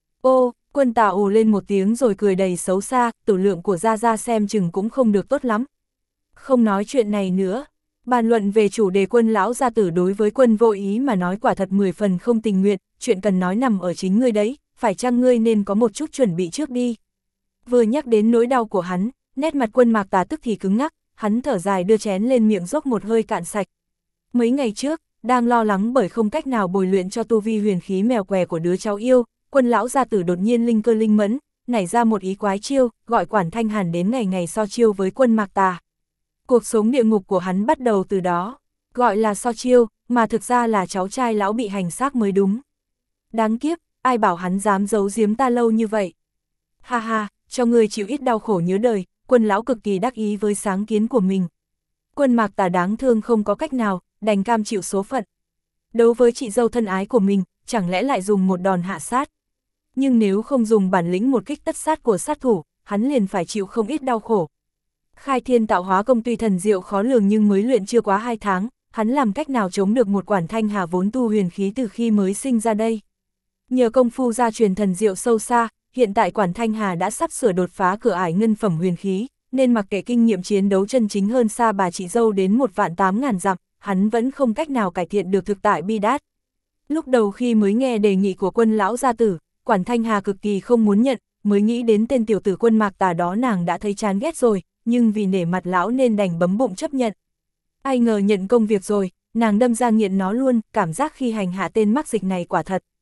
Ô, Quân Tà ồ lên một tiếng rồi cười đầy xấu xa, tử lượng của Gia xem chừng cũng không được tốt lắm. Không nói chuyện này nữa. Bàn luận về chủ đề Quân lão gia tử đối với Quân Vô Ý mà nói quả thật 10 phần không tình nguyện, chuyện cần nói nằm ở chính ngươi đấy, phải chăng ngươi nên có một chút chuẩn bị trước đi. Vừa nhắc đến nỗi đau của hắn, nét mặt Quân Mạc Tà tức thì cứng ngắc, hắn thở dài đưa chén lên miệng dốc một hơi cạn sạch. Mấy ngày trước, đang lo lắng bởi không cách nào bồi luyện cho tu vi huyền khí mèo què của đứa cháu yêu, Quân lão gia tử đột nhiên linh cơ linh mẫn, nảy ra một ý quái chiêu, gọi Quản Thanh Hàn đến ngày ngày so chiêu với Quân Mạc Tà. Cuộc sống địa ngục của hắn bắt đầu từ đó, gọi là so chiêu, mà thực ra là cháu trai lão bị hành xác mới đúng. Đáng kiếp, ai bảo hắn dám giấu giếm ta lâu như vậy. Ha ha, cho người chịu ít đau khổ nhớ đời, Quân lão cực kỳ đắc ý với sáng kiến của mình. Quân Mạc Tà đáng thương không có cách nào, đành cam chịu số phận. Đấu với chị dâu thân ái của mình, chẳng lẽ lại dùng một đòn hạ sát. Nhưng nếu không dùng bản lĩnh một kích tất sát của sát thủ, hắn liền phải chịu không ít đau khổ. Khai Thiên Tạo Hóa Công tuy thần diệu khó lường nhưng mới luyện chưa quá 2 tháng, hắn làm cách nào chống được một Quản Thanh Hà vốn tu huyền khí từ khi mới sinh ra đây. Nhờ công phu gia truyền thần diệu sâu xa, hiện tại Quản Thanh Hà đã sắp sửa đột phá cửa ải ngân phẩm huyền khí, nên mặc kệ kinh nghiệm chiến đấu chân chính hơn xa bà chị dâu đến 1.800.000 dặm, hắn vẫn không cách nào cải thiện được thực tại bi đát. Lúc đầu khi mới nghe đề nghị của Quân lão gia tử, Quản Thanh Hà cực kỳ không muốn nhận, mới nghĩ đến tên tiểu tử Quân Mạc Tà đó nàng đã thấy chán ghét rồi, nhưng vì nể mặt lão nên đành bấm bụng chấp nhận. Ai ngờ nhận công việc rồi, nàng đâm ra nghiện nó luôn, cảm giác khi hành hạ tên mắc dịch này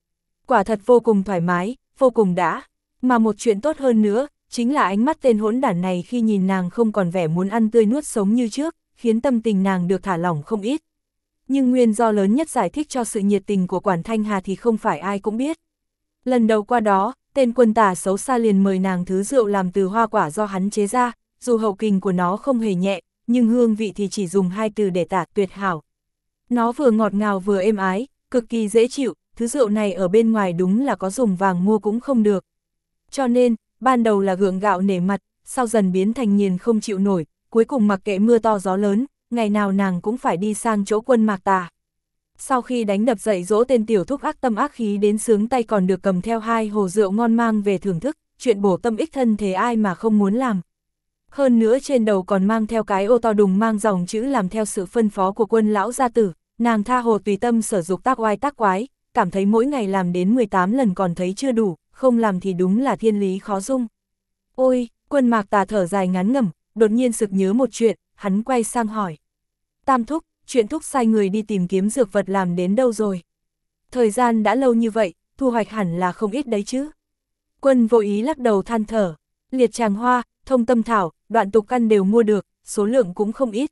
quả thật vô cùng thoải mái, vô cùng đã. Mà một chuyện tốt hơn nữa, chính là ánh mắt tên hỗn đản này khi nhìn nàng không còn vẻ muốn ăn tươi nuốt sống như trước, khiến tâm tình nàng được thả lỏng không ít. Nhưng nguyên do lớn nhất giải thích cho sự nhiệt tình của Quản Thanh Hà thì không phải ai cũng biết. Lần đầu qua đó, tên Quân Tà xấu xa liền mời nàng thứ rượu làm từ hoa quả do hắn chế ra, dù hậu kình của nó không hề nhẹ, nhưng hương vị thì chỉ dùng 2 từ để tả: tuyệt hảo. Nó vừa ngọt ngào vừa êm ái, cực kỳ dễ chịu, thứ rượu này ở bên ngoài đúng là có dùng vàng mua cũng không được. Cho nên, ban đầu là gượng gạo nể mặt, sau dần biến thành nghiền không chịu nổi, cuối cùng mặc kệ mưa to gió lớn, ngày nào nàng cũng phải đi sang chỗ Quân Mạc Tà. Sau khi đánh đập dạy dỗ tên tiểu thúc ác tâm ác khí đến sướng tay còn được cầm theo 2 hồ rượu ngon mang về thưởng thức, chuyện bổ tâm ích thân thế ai mà không muốn làm. Hơn nữa trên đầu còn mang theo cái ô to đùng mang dòng chữ làm theo sự phân phó của Quân lão gia tử, nàng tha hồ tùy tâm sở dục tác oai tác quái, cảm thấy mỗi ngày làm đến 18 lần còn thấy chưa đủ, không làm thì đúng là thiên lý khó dung. Ôi, Quân Mạc Tà thở dài ngắn ngẩm, đột nhiên sực nhớ một chuyện, hắn quay sang hỏi. Tam thúc, chuyện thúc sai người đi tìm kiếm dược vật làm đến đâu rồi? Thời gian đã lâu như vậy, thu hoạch hẳn là không ít đấy chứ. Quân Vô Ý lắc đầu than thở, liệt tràng hoa, thông tâm thảo, đoạn tục căn đều mua được, số lượng cũng không ít.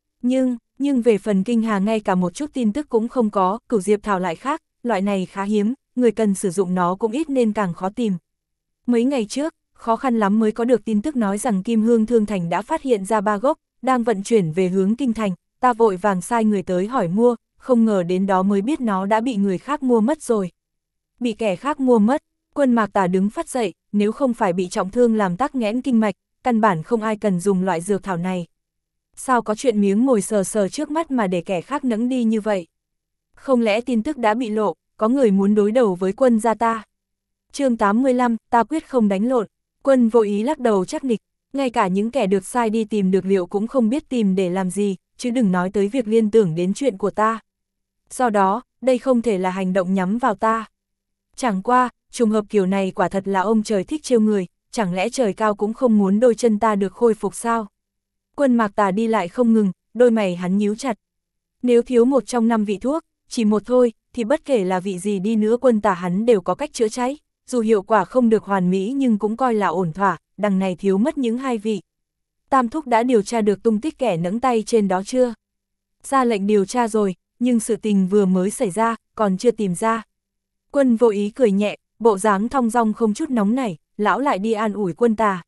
Nhưng về phần kinh hà ngay cả một chút tin tức cũng không có, cửu diệp thảo lại khác, loại này khá hiếm, người cần sử dụng nó cũng ít nên càng khó tìm. Mấy ngày trước, khó khăn lắm mới có được tin tức nói rằng Kim Hương Thương Thành đã phát hiện ra 3 gốc, đang vận chuyển về hướng Kinh Thành, ta vội vàng sai người tới hỏi mua, không ngờ đến đó mới biết nó đã bị người khác mua mất rồi. Bị kẻ khác mua mất, Quân Mạc Tà đứng phát dậy, nếu không phải bị trọng thương làm tắc nghẽn kinh mạch, căn bản không ai cần dùng loại dược thảo này. Sao có chuyện miếng mồi sờ sờ trước mắt mà để kẻ khác nẫng đi như vậy? Không lẽ tin tức đã bị lộ, có người muốn đối đầu với Quân gia ta? Chương 85, ta quyết không đánh lộn. Quân Vô Ý lắc đầu chắc nịch, ngay cả những kẻ được sai đi tìm được liệu cũng không biết tìm để làm gì, chứ đừng nói tới việc liên tưởng đến chuyện của ta. Do đó, đây không thể là hành động nhắm vào ta. Chẳng qua, trùng hợp kiểu này quả thật là ông trời thích trêu người, chẳng lẽ trời cao cũng không muốn đôi chân ta được khôi phục sao? Quân Mạc Tà đi lại không ngừng, đôi mày hắn nhíu chặt. Nếu thiếu một trong 5 vị thuốc, chỉ một thôi, thì bất kể là vị gì đi nữa Quân Tà hắn đều có cách chữa cháy, dù hiệu quả không được hoàn mỹ nhưng cũng coi là ổn thỏa, đằng này thiếu mất những 2 vị. Tam thúc đã điều tra được tung tích kẻ nẫng tay trên đó chưa? Ra lệnh điều tra rồi, nhưng sự tình vừa mới xảy ra, còn chưa tìm ra. Quân Vô Ý cười nhẹ, bộ dáng thong dong không chút nóng nảy, lão lại đi an ủi Quân Tà.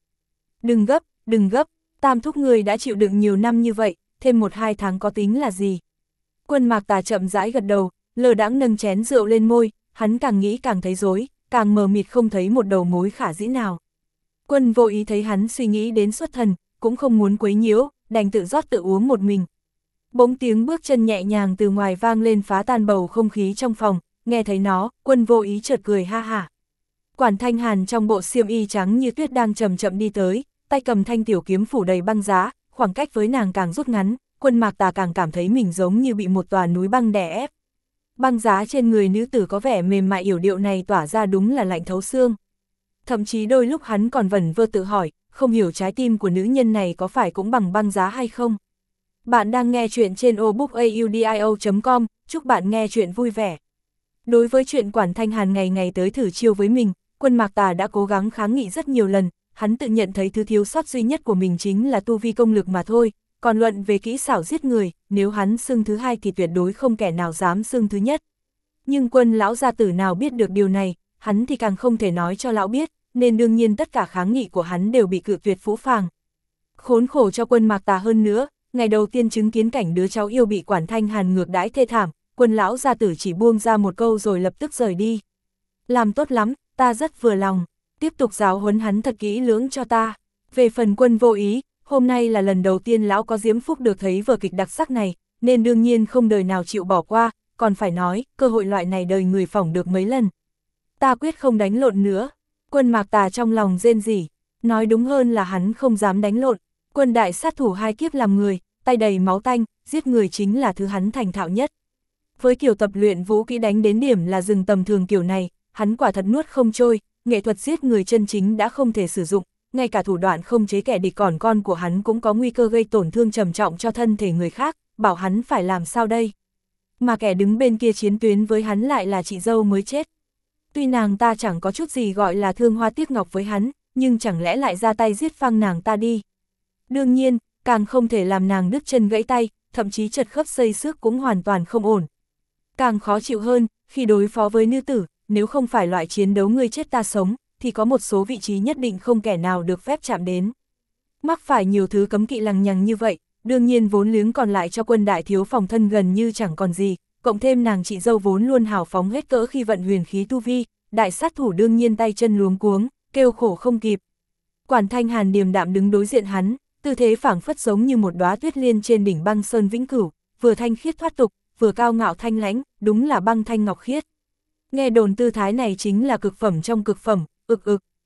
Đừng gấp, tam thúc người đã chịu đựng nhiều năm như vậy, thêm 1-2 tháng có tính là gì? Quân Mạc Tà chậm rãi gật đầu, lờ đãng nâng chén rượu lên môi, hắn càng nghĩ càng thấy rối, càng mờ mịt không thấy một đầu mối khả dĩ nào. Quân Vô Ý thấy hắn suy nghĩ đến xuất thần, cũng không muốn quấy nhiễu, đành tự rót tự uống một mình. Bỗng tiếng bước chân nhẹ nhàng từ ngoài vang lên phá tan bầu không khí trong phòng, nghe thấy nó, Quân Vô Ý chợt cười ha hả. Quản Thanh Hàn trong bộ xiêm y trắng như tuyết đang chậm chậm đi tới, tay cầm thanh tiểu kiếm phủ đầy băng giá, khoảng cách với nàng càng rút ngắn, Quân Mạc Tà càng cảm thấy mình giống như bị một tòa núi băng đè ép. Băng giá trên người nữ tử có vẻ mềm mại yểu điệu này tỏa ra đúng là lạnh thấu xương. Thậm chí đôi lúc hắn còn vẩn vơ tự hỏi, không hiểu trái tim của nữ nhân này có phải cũng bằng băng giá hay không. Bạn đang nghe chuyện trên obookaudio.com, chúc bạn nghe chuyện vui vẻ. Đối với chuyện Quản Thanh Hàn ngày ngày tới thử chiêu với mình, Quân Mạc Tà đã cố gắng kháng nghị rất nhiều lần, hắn tự nhận thấy thứ thiếu sót duy nhất của mình chính là tu vi công lực mà thôi, còn luận về kỹ xảo giết người, nếu hắn xưng thứ hai thì tuyệt đối không kẻ nào dám xưng thứ nhất. Nhưng Quân lão gia tử nào biết được điều này, hắn thì càng không thể nói cho lão biết, nên đương nhiên tất cả kháng nghị của hắn đều bị cự tuyệt phũ phàng. Khốn khổ cho Quân Mạc Tà hơn nữa, ngày đầu tiên chứng kiến cảnh đứa cháu yêu bị Quản Thanh Hàn ngược đãi thê thảm, Quân lão gia tử chỉ buông ra một câu rồi lập tức rời đi. Làm tốt lắm, ta rất vừa lòng, tiếp tục giáo huấn hắn thật kỹ lưỡng cho ta. Về phần Quân Vô Ý, hôm nay là lần đầu tiên lão có diễm phúc được thấy vở kịch đặc sắc này, nên đương nhiên không đời nào chịu bỏ qua, còn phải nói, cơ hội loại này đời người phỏng được mấy lần. Ta quyết không đánh lộn nữa. Quân Mạc Tà trong lòng rên rỉ, nói đúng hơn là hắn không dám đánh lộn. Quân đại sát thủ 2 kiếp làm người, tay đầy máu tanh, giết người chính là thứ hắn thành thạo nhất. Với kiểu tập luyện vũ kỹ đánh đến điểm là rừng tầm thường kiểu này, hắn quả thật nuốt không trôi, nghệ thuật giết người chân chính đã không thể sử dụng, ngay cả thủ đoạn không chế kẻ địch còn con của hắn cũng có nguy cơ gây tổn thương trầm trọng cho thân thể người khác, bảo hắn phải làm sao đây? Mà kẻ đứng bên kia chiến tuyến với hắn lại là chị dâu mới chết. Tuy nàng ta chẳng có chút gì gọi là thương hoa tiếc ngọc với hắn, nhưng chẳng lẽ lại ra tay giết phăng nàng ta đi. Đương nhiên, càng không thể làm nàng đứt chân gãy tay, thậm chí chật khớp xây xước cũng hoàn toàn không ổn. Càng khó chịu hơn, khi đối phó với nữ tử, nếu không phải loại chiến đấu ngươi chết ta sống, thì có một số vị trí nhất định không kẻ nào được phép chạm đến. Mắc phải nhiều thứ cấm kỵ lằng nhằng như vậy, đương nhiên vốn liếng còn lại cho Quân đại thiếu phòng thân gần như chẳng còn gì, cộng thêm nàng chị dâu vốn luôn hào phóng hết cỡ khi vận huyền khí tu vi, đại sát thủ đương nhiên tay chân luống cuống, kêu khổ không kịp. Quản Thanh Hàn điềm đạm đứng đối diện hắn, tư thế phảng phất giống như một đóa tuyết liên trên đỉnh băng sơn vĩnh cửu, vừa thanh khiết thoát tục, vừa cao ngạo thanh lãnh, đúng là băng thanh ngọc khiết. Nghe đồn tư thái này chính là cực phẩm trong cực phẩm, ực ực.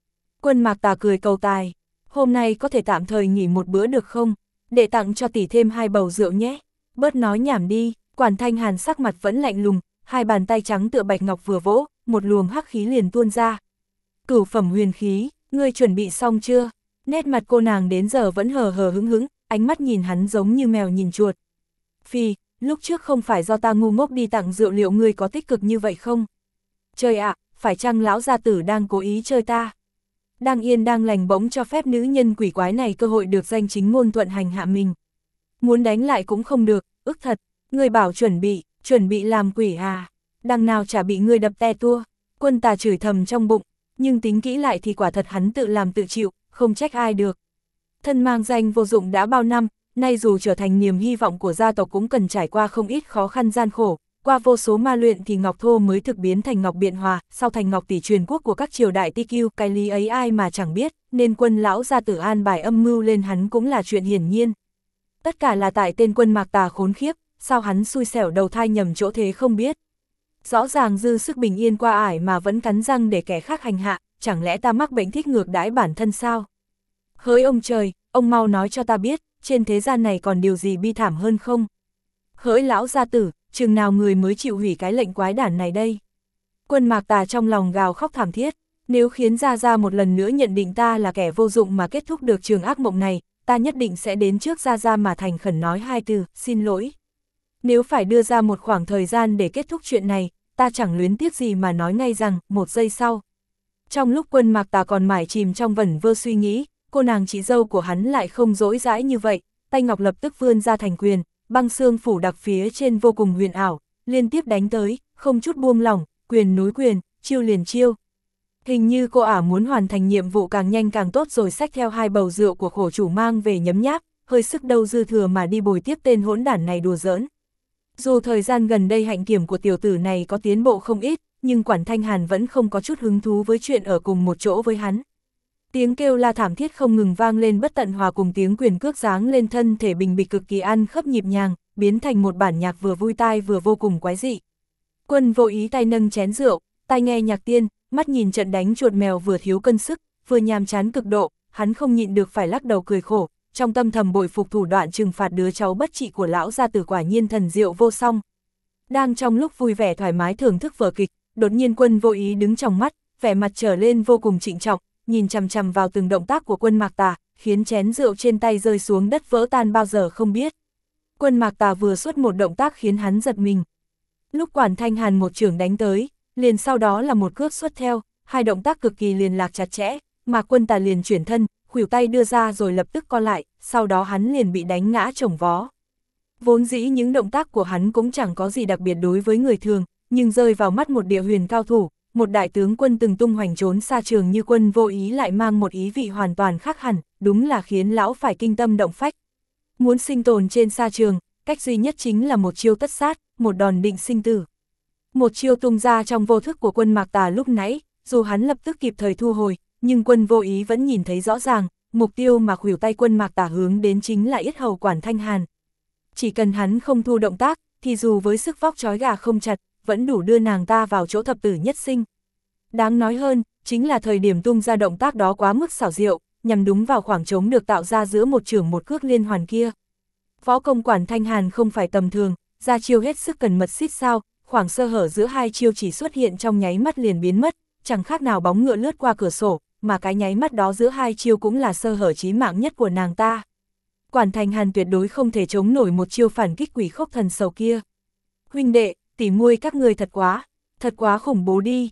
Quân Mạc Tà cười cầu tài, hôm nay có thể tạm thời nghỉ một bữa được không? Để tặng cho tỷ thêm 2 bầu rượu nhé. Bớt nói nhảm đi. Quản Thanh Hàn sắc mặt vẫn lạnh lùng, hai bàn tay trắng tựa bạch ngọc vừa vỗ, một luồng hắc khí liền tuôn ra. Cửu phẩm huyền khí, ngươi chuẩn bị xong chưa? Nét mặt cô nàng đến giờ vẫn hờ hờ hững hững, ánh mắt nhìn hắn giống như mèo nhìn chuột. Phi, lúc trước không phải do ta ngu ngốc đi tặng rượu, liệu ngươi có tích cực như vậy không? Trời ạ, phải chăng lão gia tử đang cố ý chơi ta? Đang yên đang lành bỗng cho phép nữ nhân quỷ quái này cơ hội được danh chính ngôn thuận hành hạ mình. Muốn đánh lại cũng không được, ức thật, ngươi bảo chuẩn bị làm quỷ à? Đằng nào chả bị ngươi đập te tua. Quân Tà chửi thầm trong bụng, nhưng tính kỹ lại thì quả thật hắn tự làm tự chịu, không trách ai được. Thân mang danh vô dụng đã bao năm, nay dù trở thành niềm hy vọng của gia tộc cũng cần trải qua không ít khó khăn gian khổ, qua vô số ma luyện thì ngọc thô mới thực biến thành ngọc biện hòa, sau thành ngọc tỷ truyền quốc của các triều đại TQ, cái lý ấy ai mà chẳng biết, nên Quân lão gia tử an bài âm mưu lên hắn cũng là chuyện hiển nhiên. Tất cả là tại tên Quân Mạc Tà khốn khiếp, sao hắn xui xẻo đầu thai nhầm chỗ thế không biết. Rõ ràng dư sức bình yên qua ải mà vẫn cắn răng để kẻ khác hành hạ, chẳng lẽ ta mắc bệnh thích ngược đãi bản thân sao? Hỡi ông trời, ông mau nói cho ta biết, trên thế gian này còn điều gì bi thảm hơn không? Hỡi lão gia tử, chừng nào người mới chịu hủy cái lệnh quái đản này đây? Quân Mạc Tà trong lòng gào khóc thảm thiết, nếu khiến Gia Gia một lần nữa nhận định ta là kẻ vô dụng mà kết thúc được trường ác mộng này, ta nhất định sẽ đến trước Gia Gia mà thành khẩn nói 2 từ, xin lỗi. Nếu phải đưa ra một khoảng thời gian để kết thúc chuyện này, ta chẳng luyến tiếc gì mà nói ngay rằng, 1 giây sau. Trong lúc Quân Mạc Tà còn mải chìm trong vẩn vơ suy nghĩ, cô nàng chị dâu của hắn lại không dỗi dãi như vậy, tay ngọc lập tức vươn ra thành quyền, băng xương phủ đặc phía trên vô cùng huyền ảo, liên tiếp đánh tới, không chút buông lỏng, quyền nối quyền, chiêu liền chiêu. Hình như cô ả muốn hoàn thành nhiệm vụ càng nhanh càng tốt rồi xách theo 2 bầu rượu của khổ chủ mang về nhấm nháp, hơi sức đâu dư thừa mà đi bồi tiếp tên hỗn đản này đùa giỡn. Dù thời gian gần đây hạnh kiểm của tiểu tử này có tiến bộ không ít, nhưng Quản Thanh Hàn vẫn không có chút hứng thú với chuyện ở cùng một chỗ với hắn. Tiếng kêu la thảm thiết không ngừng vang lên bất tận hòa cùng tiếng quyền cước giáng lên thân thể bình bịch cực kỳ ăn khớp nhịp nhàng, biến thành một bản nhạc vừa vui tai vừa vô cùng quái dị. Quân Vô Ý tay nâng chén rượu, tai nghe nhạc tiên, mắt nhìn trận đánh chuột mèo vừa thiếu cân sức, vừa nhàm chán cực độ, hắn không nhịn được phải lắc đầu cười khổ, trong tâm thầm bội phục thủ đoạn trừng phạt đứa cháu bất trị của lão gia tử, quả nhiên thần diệu vô song. Đang trong lúc vui vẻ thoải mái thưởng thức vở kịch, đột nhiên Quân Vô Ý đứng trong mắt, vẻ mặt trở lên vô cùng trịnh trọng, nhìn chằm chằm vào từng động tác của Quân Mạc Tà, khiến chén rượu trên tay rơi xuống đất vỡ tan bao giờ không biết. Quân Mạc Tà vừa xuất một động tác khiến hắn giật mình. Lúc Quản Thanh Hàn một chưởng đánh tới, liền sau đó là một cước xuất theo, 2 động tác cực kỳ liền lạc chặt chẽ, mà Quân Tà liền chuyển thân, khuỷu tay đưa ra rồi lập tức co lại, sau đó hắn liền bị đánh ngã chồng vó. Vốn dĩ những động tác của hắn cũng chẳng có gì đặc biệt đối với người thường, nhưng rơi vào mắt một địa huyền cao thủ, một đại tướng quân từng tung hoành trốn xa trường như Quân Vô Ý lại mang một ý vị hoàn toàn khác hẳn, đúng là khiến lão phải kinh tâm động phách. Muốn sinh tồn trên xa trường, cách duy nhất chính là một chiêu tất sát, một đòn định sinh tử. Một chiêu tung ra trong vô thức của Quân Mạc Tà lúc nãy, dù hắn lập tức kịp thời thu hồi, nhưng Quân Vô Ý vẫn nhìn thấy rõ ràng, mục tiêu mà khuỷu tay Quân Mạc Tà hướng đến chính là yết hầu Quản Thanh Hàn. Chỉ cần hắn không thu động tác, thì dù với sức vóc trói gà không chặt, vẫn đủ đưa nàng ta vào chỗ thập tử nhất sinh. Đáng nói hơn, chính là thời điểm tung ra động tác đó quá mức xảo diệu, nhằm đúng vào khoảng trống được tạo ra giữa một chưởng một cước liên hoàn kia. Võ công Quản Thanh Hàn không phải tầm thường, ra chiêu hết sức cần mật xít sao, khoảng sơ hở giữa 2 chiêu chỉ xuất hiện trong nháy mắt liền biến mất, chẳng khác nào bóng ngựa lướt qua cửa sổ, mà cái nháy mắt đó giữa 2 chiêu cũng là sơ hở chí mạng nhất của nàng ta. Quản Thanh Hàn tuyệt đối không thể chống nổi một chiêu phản kích quỷ khốc thần sầu kia. Huynh đệ, tỉ muội các người thật quá khủng bố đi,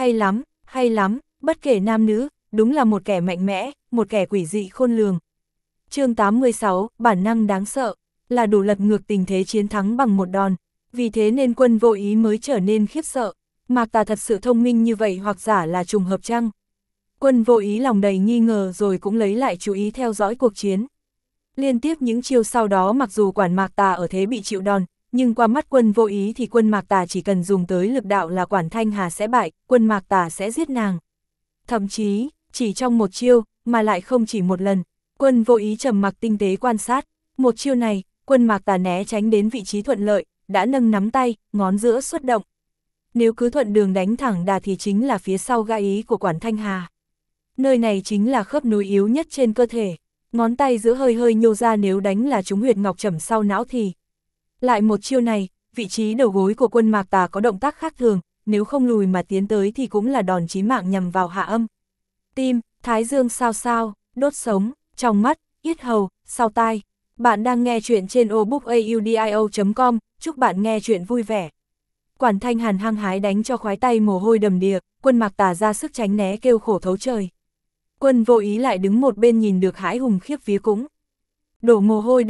hay lắm, bất kể nam nữ, đúng là một kẻ mạnh mẽ, một kẻ quỷ dị khôn lường. Chương 86, bản năng đáng sợ, là đủ lật ngược tình thế chiến thắng bằng một đòn, vì thế nên Quân Vô Ý mới trở nên khiếp sợ. Mạc Tà thật sự thông minh như vậy hoặc giả là trùng hợp chăng? Quân Vô Ý lòng đầy nghi ngờ rồi cũng lấy lại chú ý theo dõi cuộc chiến. Liên tiếp những chiêu sau đó mặc dù Quản Mạc Tà ở thế bị chịu đòn, nhưng qua mắt Quân Vô Ý thì Quân Mạc Tà chỉ cần dùng tới lực đạo là Quản Thanh Hà sẽ bại, Quân Mạc Tà sẽ giết nàng. Thậm chí, chỉ trong một chiêu, mà lại không chỉ một lần, Quân Vô Ý trầm mặc tinh tế quan sát, một chiêu này, Quân Mạc Tà né tránh đến vị trí thuận lợi, đã nâng nắm tay, ngón giữa xuất động. Nếu cứ thuận đường đánh thẳng đà thì chính là phía sau gai ý của Quản Thanh Hà. Nơi này chính là khớp nối yếu nhất trên cơ thể, ngón tay giữa hơi hơi nhô ra, nếu đánh là trúng huyệt ngọc trầm sau não thì. Lại một chiêu này, vị trí đầu gối của Quân Mạc Tà có động tác khác thường, nếu không lùi mà tiến tới thì cũng là đòn chí mạng nhằm vào hạ âm. Tim, thái dương sao, đốt sống, trong mắt, yết hầu, sau tai. Bạn đang nghe chuyện trên obookaudio.com, chúc bạn nghe chuyện vui vẻ. Quản Thanh Hàn hăng hái đánh cho khoái tay mồ hôi đầm đìa, Quân Mạc Tà ra sức tránh né kêu khổ thấu trời. Quân Vô Ý lại đứng một bên nhìn được hãi hùng khiếp vía cũng đổ mồ hôi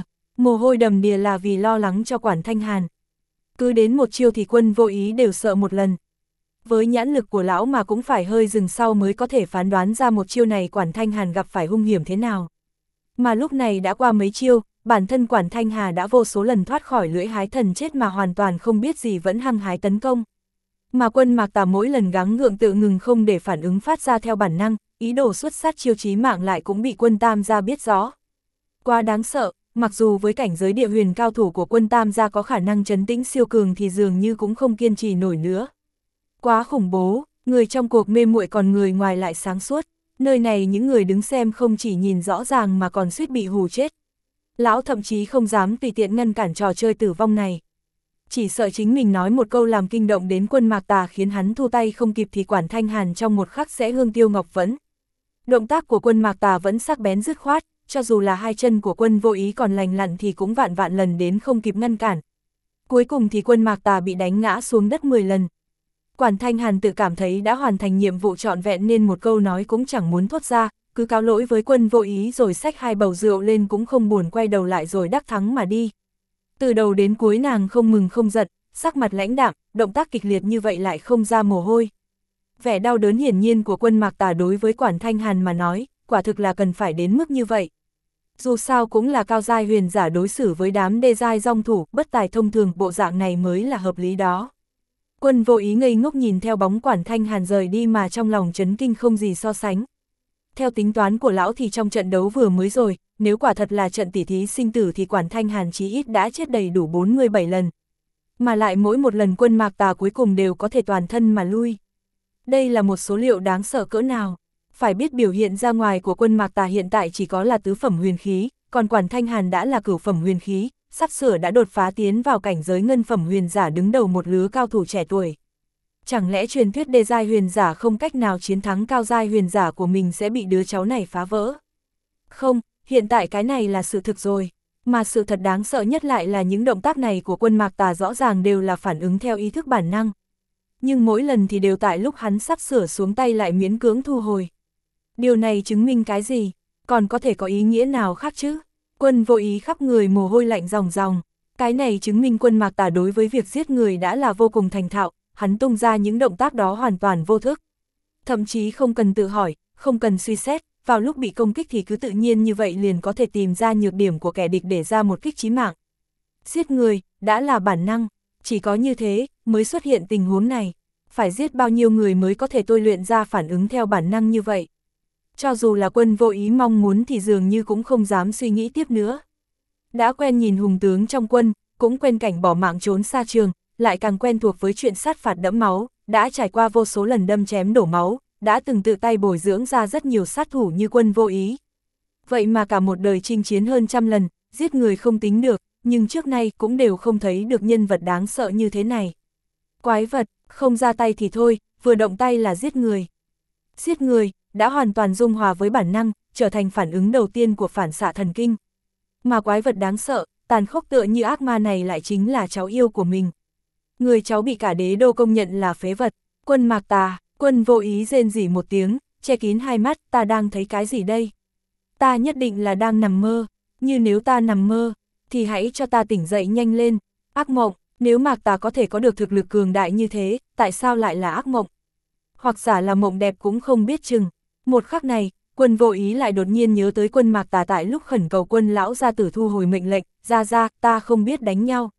đầm đìa là vì lo lắng cho Quản Thanh Hàn. Cứ đến một chiêu thì Quân Vô Ý đều sợ một lần. Với nhãn lực của lão mà cũng phải hơi dừng sau mới có thể phán đoán ra một chiêu này Quản Thanh Hàn gặp phải hung hiểm thế nào. Mà lúc này đã qua mấy chiêu, bản thân Quản Thanh Hà đã vô số lần thoát khỏi lưỡi hái thần chết mà hoàn toàn không biết gì vẫn hăng hái tấn công. Mà Quân Mạc Tà mỗi lần gắng gượng tự ngừng không để phản ứng phát ra theo bản năng, ý đồ xuất sát chiêu chí mạng lại cũng bị Quân Tam gia biết rõ. Quá đáng sợ, mặc dù với cảnh giới địa huyền cao thủ của Quân Tam gia có khả năng trấn tĩnh siêu cường thì dường như cũng không kiên trì nổi nữa. Quá khủng bố, người trong cuộc mê muội còn người ngoài lại sáng suốt, nơi này những người đứng xem không chỉ nhìn rõ ràng mà còn suýt bị hù chết. Lão thậm chí không dám tùy tiện ngăn cản trò chơi tử vong này. Chỉ sợ chính mình nói một câu làm kinh động đến Quân Mạc Tà khiến hắn thu tay không kịp thì Quản Thanh Hàn trong một khắc sẽ hương tiêu ngọc vẫn. Động tác của Quân Mạc Tà vẫn sắc bén dứt khoát, cho dù là hai chân của Quân Vô Ý còn lành lặn thì cũng vạn vạn lần đến không kịp ngăn cản. Cuối cùng thì Quân Mạc Tà bị đánh ngã xuống đất 10 lần. Quản Thanh Hàn tự cảm thấy đã hoàn thành nhiệm vụ trọn vẹn nên một câu nói cũng chẳng muốn thốt ra, cứ cáo lỗi với Quân Vô Ý rồi xách hai bầu rượu lên cũng không buồn quay đầu lại rồi đắc thắng mà đi. Từ đầu đến cuối nàng không mừng không giận, sắc mặt lãnh đạm, động tác kịch liệt như vậy lại không ra mồ hôi. Vẻ đau đớn hiển nhiên của Quân Mạc Tà đối với Quản Thanh Hàn mà nói, quả thực là cần phải đến mức như vậy. Dù sao cũng là cao giai huyền giả đối xử với đám đê giai dong thủ, bất tài thông thường, bộ dạng này mới là hợp lý đó. Quân Vô Ý ngây ngốc nhìn theo bóng Quản Thanh Hàn rời đi mà trong lòng chấn kinh không gì so sánh. Theo tính toán của lão thì trong trận đấu vừa mới rồi, nếu quả thật là trận tỉ thí sinh tử thì Quản Thanh Hàn chí ít đã chết đầy đủ 47 lần. Mà lại mỗi một lần Quân Mạc Tà cuối cùng đều có thể toàn thân mà lui. Đây là một số liệu đáng sợ cỡ nào. Phải biết biểu hiện ra ngoài của Quân Mạc Tà hiện tại chỉ có là tứ phẩm huyền khí, còn Quản Thanh Hàn đã là cửu phẩm huyền khí, sắp sửa đã đột phá tiến vào cảnh giới ngân phẩm huyền giả đứng đầu một lứa cao thủ trẻ tuổi. Chẳng lẽ truyền thuyết đê giai huyền giả không cách nào chiến thắng cao giai huyền giả của mình sẽ bị đứa cháu này phá vỡ? Không, hiện tại cái này là sự thực rồi. Mà sự thật đáng sợ nhất lại là những động tác này của Quân Mạc Tà rõ ràng đều là phản ứng theo ý thức bản năng. Nhưng mỗi lần thì đều tại lúc hắn sắp sửa xuống tay lại miễn cưỡng thu hồi. Điều này chứng minh cái gì? Còn có thể có ý nghĩa nào khác chứ? Quân Vô Ý khắp người mồ hôi lạnh ròng ròng. Cái này chứng minh Quân Mạc Tà đối với việc giết người đã là vô cùng thành thạo, hắn tung ra những động tác đó hoàn toàn vô thức. Thậm chí không cần tự hỏi, không cần suy xét, vào lúc bị công kích thì cứ tự nhiên như vậy liền có thể tìm ra nhược điểm của kẻ địch để ra một kích chí mạng. Giết người, đã là bản năng, chỉ có như thế mới xuất hiện tình huống này. Phải giết bao nhiêu người mới có thể tôi luyện ra phản ứng theo bản năng như vậy. Cho dù là Quân Vô Ý mong muốn thì dường như cũng không dám suy nghĩ tiếp nữa. Đã quen nhìn hùng tướng trong quân, cũng quen cảnh bỏ mạng trốn xa trường, lại càng quen thuộc với chuyện sát phạt đẫm máu, đã trải qua vô số lần đâm chém đổ máu, đã từng tự tay bồi dưỡng ra rất nhiều sát thủ như Quân Vô Ý. Vậy mà cả một đời chinh chiến hơn trăm lần, giết người không tính được, nhưng trước nay cũng đều không thấy được nhân vật đáng sợ như thế này. Quái vật, không ra tay thì thôi, vừa động tay là giết người. Giết người, đã hoàn toàn dung hòa với bản năng, trở thành phản ứng đầu tiên của phản xạ thần kinh. Mà quái vật đáng sợ, tàn khốc tựa như ác ma này lại chính là cháu yêu của mình. Người cháu bị cả đế đô công nhận là phế vật. Quân Mạc Tà, Quân Vô Ý rên rỉ một tiếng, che kín hai mắt, ta đang thấy cái gì đây? Ta nhất định là đang nằm mơ, như nếu ta nằm mơ, thì hãy cho ta tỉnh dậy nhanh lên. Ác mộng, nếu Mạc Tà có thể có được thực lực cường đại như thế, tại sao lại là ác mộng? Hoặc giả là mộng đẹp cũng không biết chừng. Một khắc này, Quân Vô Ý lại đột nhiên nhớ tới Quân Mạc Tà tại lúc khẩn cầu Quân lão gia tử thu hồi mệnh lệnh, ra, ta không biết đánh nhau.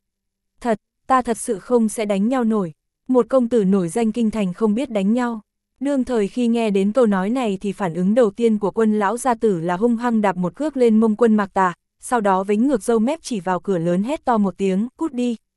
Ta thật sự không sẽ đánh nhau nổi. Một công tử nổi danh kinh thành không biết đánh nhau. Đương thời khi nghe đến câu nói này thì phản ứng đầu tiên của Quân lão gia tử là hung hăng đạp một cước lên mông Quân Mạc Tà, sau đó vánh ngược râu mép chỉ vào cửa lớn hét to một tiếng, cút đi.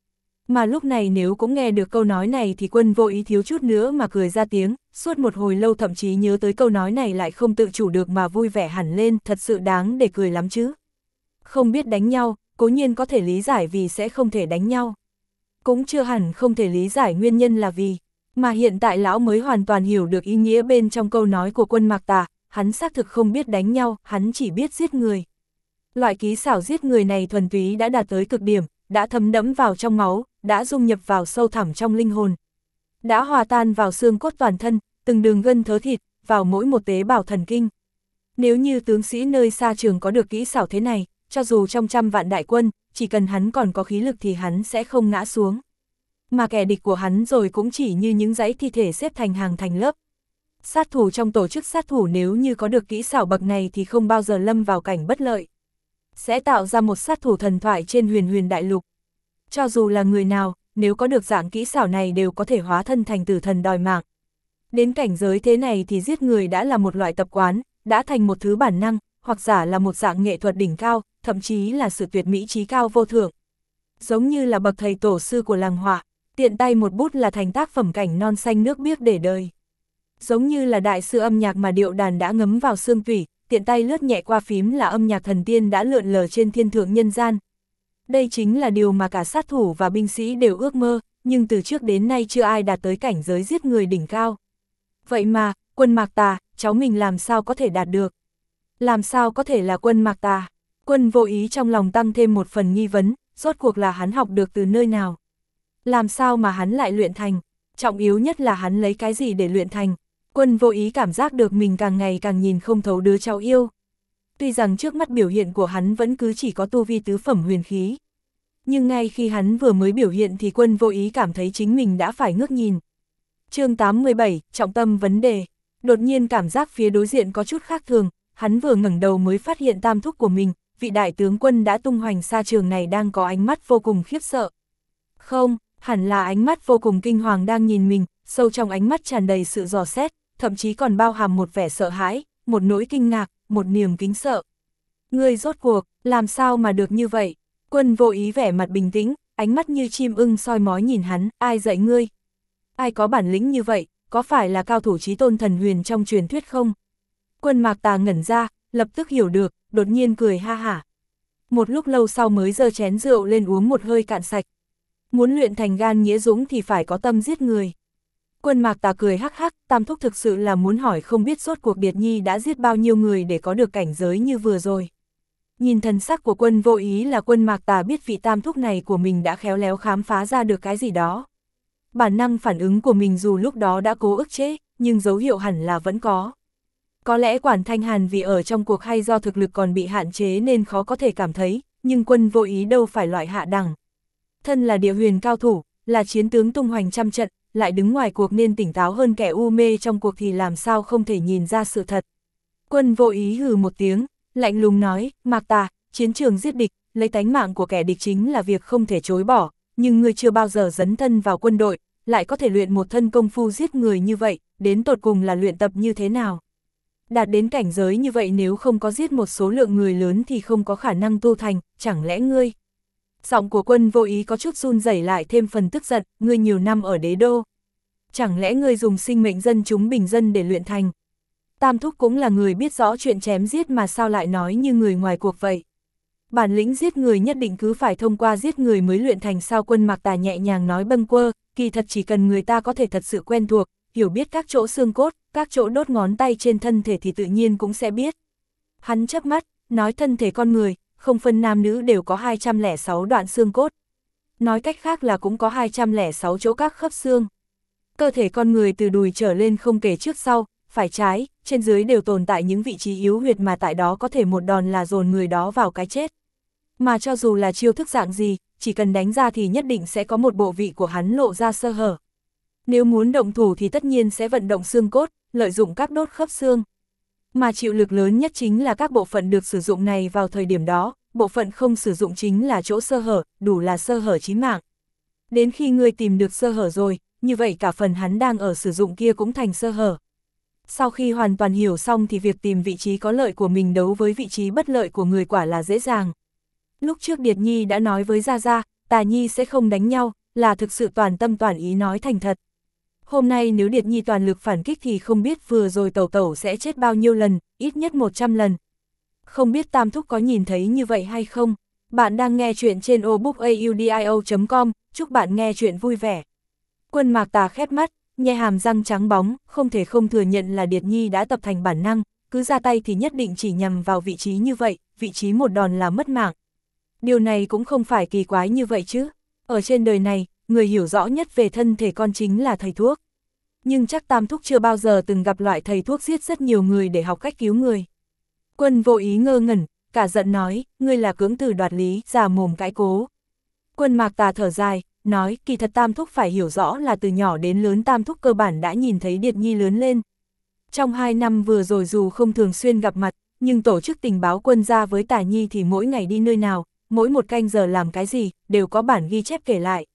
Mà lúc này nếu cũng nghe được câu nói này thì Quân Vô Ý thiếu chút nữa mà cười ra tiếng, suốt một hồi lâu thậm chí nhớ tới câu nói này lại không tự chủ được mà vui vẻ hẳn lên, thật sự đáng để cười lắm chứ. Không biết đánh nhau, cố nhiên có thể lý giải vì sẽ không thể đánh nhau. Cũng chưa hẳn không thể lý giải nguyên nhân là vì, mà hiện tại lão mới hoàn toàn hiểu được ý nghĩa bên trong câu nói của Quân Mạc Tà, hắn xác thực không biết đánh nhau, hắn chỉ biết giết người. Loại kỹ xảo giết người này thuần túy đã đạt tới cực điểm, đã thấm đẫm vào trong máu, đã dung nhập vào sâu thẳm trong linh hồn. Đã hòa tan vào xương cốt toàn thân, từng đường gân thớ thịt, vào mỗi một tế bào thần kinh. Nếu như tướng sĩ nơi xa trường có được kỹ xảo thế này, cho dù trong trăm vạn đại quân, chỉ cần hắn còn có khí lực thì hắn sẽ không ngã xuống. Mà kẻ địch của hắn rồi cũng chỉ như những dãy thi thể xếp thành hàng thành lớp. Sát thủ trong tổ chức sát thủ nếu như có được kỹ xảo bậc này thì không bao giờ lâm vào cảnh bất lợi. Sẽ tạo ra một sát thủ thần thoại trên huyền huyền đại lục. Cho dù là người nào, nếu có được dạng kỹ xảo này đều có thể hóa thân thành tử thần đòi mạng. Đến cảnh giới thế này thì giết người đã là một loại tập quán, đã thành một thứ bản năng, hoặc giả là một dạng nghệ thuật đỉnh cao, thậm chí là sự tuyệt mỹ trí cao vô thượng. Giống như là bậc thầy tổ sư của làng họa, tiện tay một bút là thành tác phẩm cảnh non xanh nước biếc để đời. Giống như là đại sư âm nhạc mà điệu đàn đã ngấm vào xương tủy, tiện tay lướt nhẹ qua phím là âm nhạc thần tiên đã lượn lờ trên thiên thượng nhân gian. Đây chính là điều mà cả sát thủ và binh sĩ đều ước mơ, nhưng từ trước đến nay chưa ai đạt tới cảnh giới giết người đỉnh cao. Vậy mà, Quân Mạc Tà, cháu mình làm sao có thể đạt được? Làm sao có thể là Quân Mạc Tà? Quân Vô Ý trong lòng tăng thêm một phần nghi vấn, rốt cuộc là hắn học được từ nơi nào? Làm sao mà hắn lại luyện thành? Trọng yếu nhất là hắn lấy cái gì để luyện thành? Quân Vô Ý cảm giác được mình càng ngày càng nhìn không thấu đứa cháu yêu. Tuy rằng trước mắt biểu hiện của hắn vẫn cứ chỉ có tu vi tứ phẩm huyền khí. Nhưng ngay khi hắn vừa mới biểu hiện thì Quân Vô Ý cảm thấy chính mình đã phải ngước nhìn. Chương 87, trọng tâm vấn đề. Đột nhiên cảm giác phía đối diện có chút khác thường, hắn vừa ngẩng đầu mới phát hiện tam thúc của mình, vị đại tướng quân đã tung hoành xa trường này đang có ánh mắt vô cùng khiếp sợ. Không, hẳn là ánh mắt vô cùng kinh hoàng đang nhìn mình, sâu trong ánh mắt tràn đầy sự dò xét, thậm chí còn bao hàm một vẻ sợ hãi, một nỗi kinh ngạc, một niềm kính sợ. Ngươi rốt cuộc, làm sao mà được như vậy? Quân Vô Ý vẻ mặt bình tĩnh, ánh mắt như chim ưng soi mói nhìn hắn, ai dạy ngươi? Ai có bản lĩnh như vậy, có phải là cao thủ chí tôn thần huyền trong truyền thuyết không? Quân Mạc Tà ngẩn ra, lập tức hiểu được, đột nhiên cười ha hả. Một lúc lâu sau mới giơ chén rượu lên uống một hơi cạn sạch. Muốn luyện thành gan nghĩa dũng thì phải có tâm giết người. Quân Mạc Tà cười hắc hắc, tam thúc thực sự là muốn hỏi không biết rốt cuộc Điệt Nhi đã giết bao nhiêu người để có được cảnh giới như vừa rồi. Nhìn thần sắc của Quân Vô Ý là Quân Mạc Tà biết vị tam thúc này của mình đã khéo léo khám phá ra được cái gì đó. Bản năng phản ứng của mình dù lúc đó đã cố ức chế, nhưng dấu hiệu hẳn là vẫn có. Có lẽ Quản Thanh Hàn vì ở trong cuộc hay do thực lực còn bị hạn chế nên khó có thể cảm thấy, nhưng Quân Vô Ý đâu phải loại hạ đẳng. Thân là địa huyền cao thủ, là chiến tướng tung hoành trăm trận, lại đứng ngoài cuộc nên tỉnh táo hơn kẻ u mê trong cuộc thì làm sao không thể nhìn ra sự thật. Quân Vô Ý hừ một tiếng, lạnh lùng nói, Mạc Tà, chiến trường giết địch, lấy tánh mạng của kẻ địch chính là việc không thể chối bỏ, nhưng ngươi chưa bao giờ dấn thân vào quân đội, lại có thể luyện một thân công phu giết người như vậy, đến tột cùng là luyện tập như thế nào? Đạt đến cảnh giới như vậy nếu không có giết một số lượng người lớn thì không có khả năng tu thành, chẳng lẽ ngươi? Giọng của Quân Vô Ý có chút run rẩy lại thêm phần tức giận, ngươi nhiều năm ở đế đô. Chẳng lẽ ngươi dùng sinh mệnh dân chúng bình dân để luyện thành? Tam thúc cũng là người biết rõ chuyện chém giết mà sao lại nói như người ngoài cuộc vậy? Bản lĩnh giết người nhất định cứ phải thông qua giết người mới luyện thành sao? Quân Mạc Tà nhẹ nhàng nói bâng quơ, kỳ thật chỉ cần người ta có thể thật sự quen thuộc, hiểu biết các chỗ xương cốt, các chỗ đốt ngón tay trên thân thể thì tự nhiên cũng sẽ biết. Hắn chớp mắt, nói thân thể con người, không phân nam nữ đều có 206 đoạn xương cốt. Nói cách khác là cũng có 206 chỗ các khớp xương. Cơ thể con người từ đùi trở lên không kể trước sau, phải trái, trên dưới đều tồn tại những vị trí yếu huyệt mà tại đó có thể một đòn là dồn người đó vào cái chết. Mà cho dù là chiêu thức dạng gì, chỉ cần đánh ra thì nhất định sẽ có một bộ vị của hắn lộ ra sơ hở. Nếu muốn động thủ thì tất nhiên sẽ vận động xương cốt, lợi dụng các đốt khớp xương. Mà chịu lực lớn nhất chính là các bộ phận được sử dụng này vào thời điểm đó, bộ phận không sử dụng chính là chỗ sơ hở, đủ là sơ hở chí mạng. Đến khi ngươi tìm được sơ hở rồi, như vậy cả phần hắn đang ở sử dụng kia cũng thành sơ hở. Sau khi hoàn toàn hiểu xong thì việc tìm vị trí có lợi của mình đấu với vị trí bất lợi của người quả là dễ dàng. Lúc trước Điệt Nhi đã nói với Gia Gia, Tà Nhi sẽ không đánh nhau, là thực sự toàn tâm toàn ý nói thành thật. Hôm nay nếu Điệt Nhi toàn lực phản kích thì không biết vừa rồi Tẩu Tẩu sẽ chết bao nhiêu lần, ít nhất 100 lần. Không biết Tam Thúc có nhìn thấy như vậy hay không? Bạn đang nghe chuyện trên obookaudio.com, chúc bạn nghe chuyện vui vẻ. Quân Mạc Tà khép mắt, nhe hàm răng trắng bóng, không thể không thừa nhận là Điệt Nhi đã tập thành bản năng, cứ ra tay thì nhất định chỉ nhằm vào vị trí như vậy, vị trí một đòn là mất mạng. Điều này cũng không phải kỳ quái như vậy chứ. Ở trên đời này, người hiểu rõ nhất về thân thể con chính là thầy thuốc. Nhưng chắc Tam Thúc chưa bao giờ từng gặp loại thầy thuốc giết rất nhiều người để học cách cứu người. Quân Vô Ý ngơ ngẩn, cả giận nói, ngươi là cưỡng từ đoạt lý, già mồm cãi cố. Quân Mạc Tà thở dài, nói, kỳ thật Tam Thúc phải hiểu rõ là từ nhỏ đến lớn Tam Thúc cơ bản đã nhìn thấy Điệt Nhi lớn lên. Trong 2 năm vừa rồi dù không thường xuyên gặp mặt, nhưng tổ chức tình báo quân gia với Tả Nhi thì mỗi ngày đi nơi nào, mỗi một canh giờ làm cái gì, đều có bản ghi chép kể lại.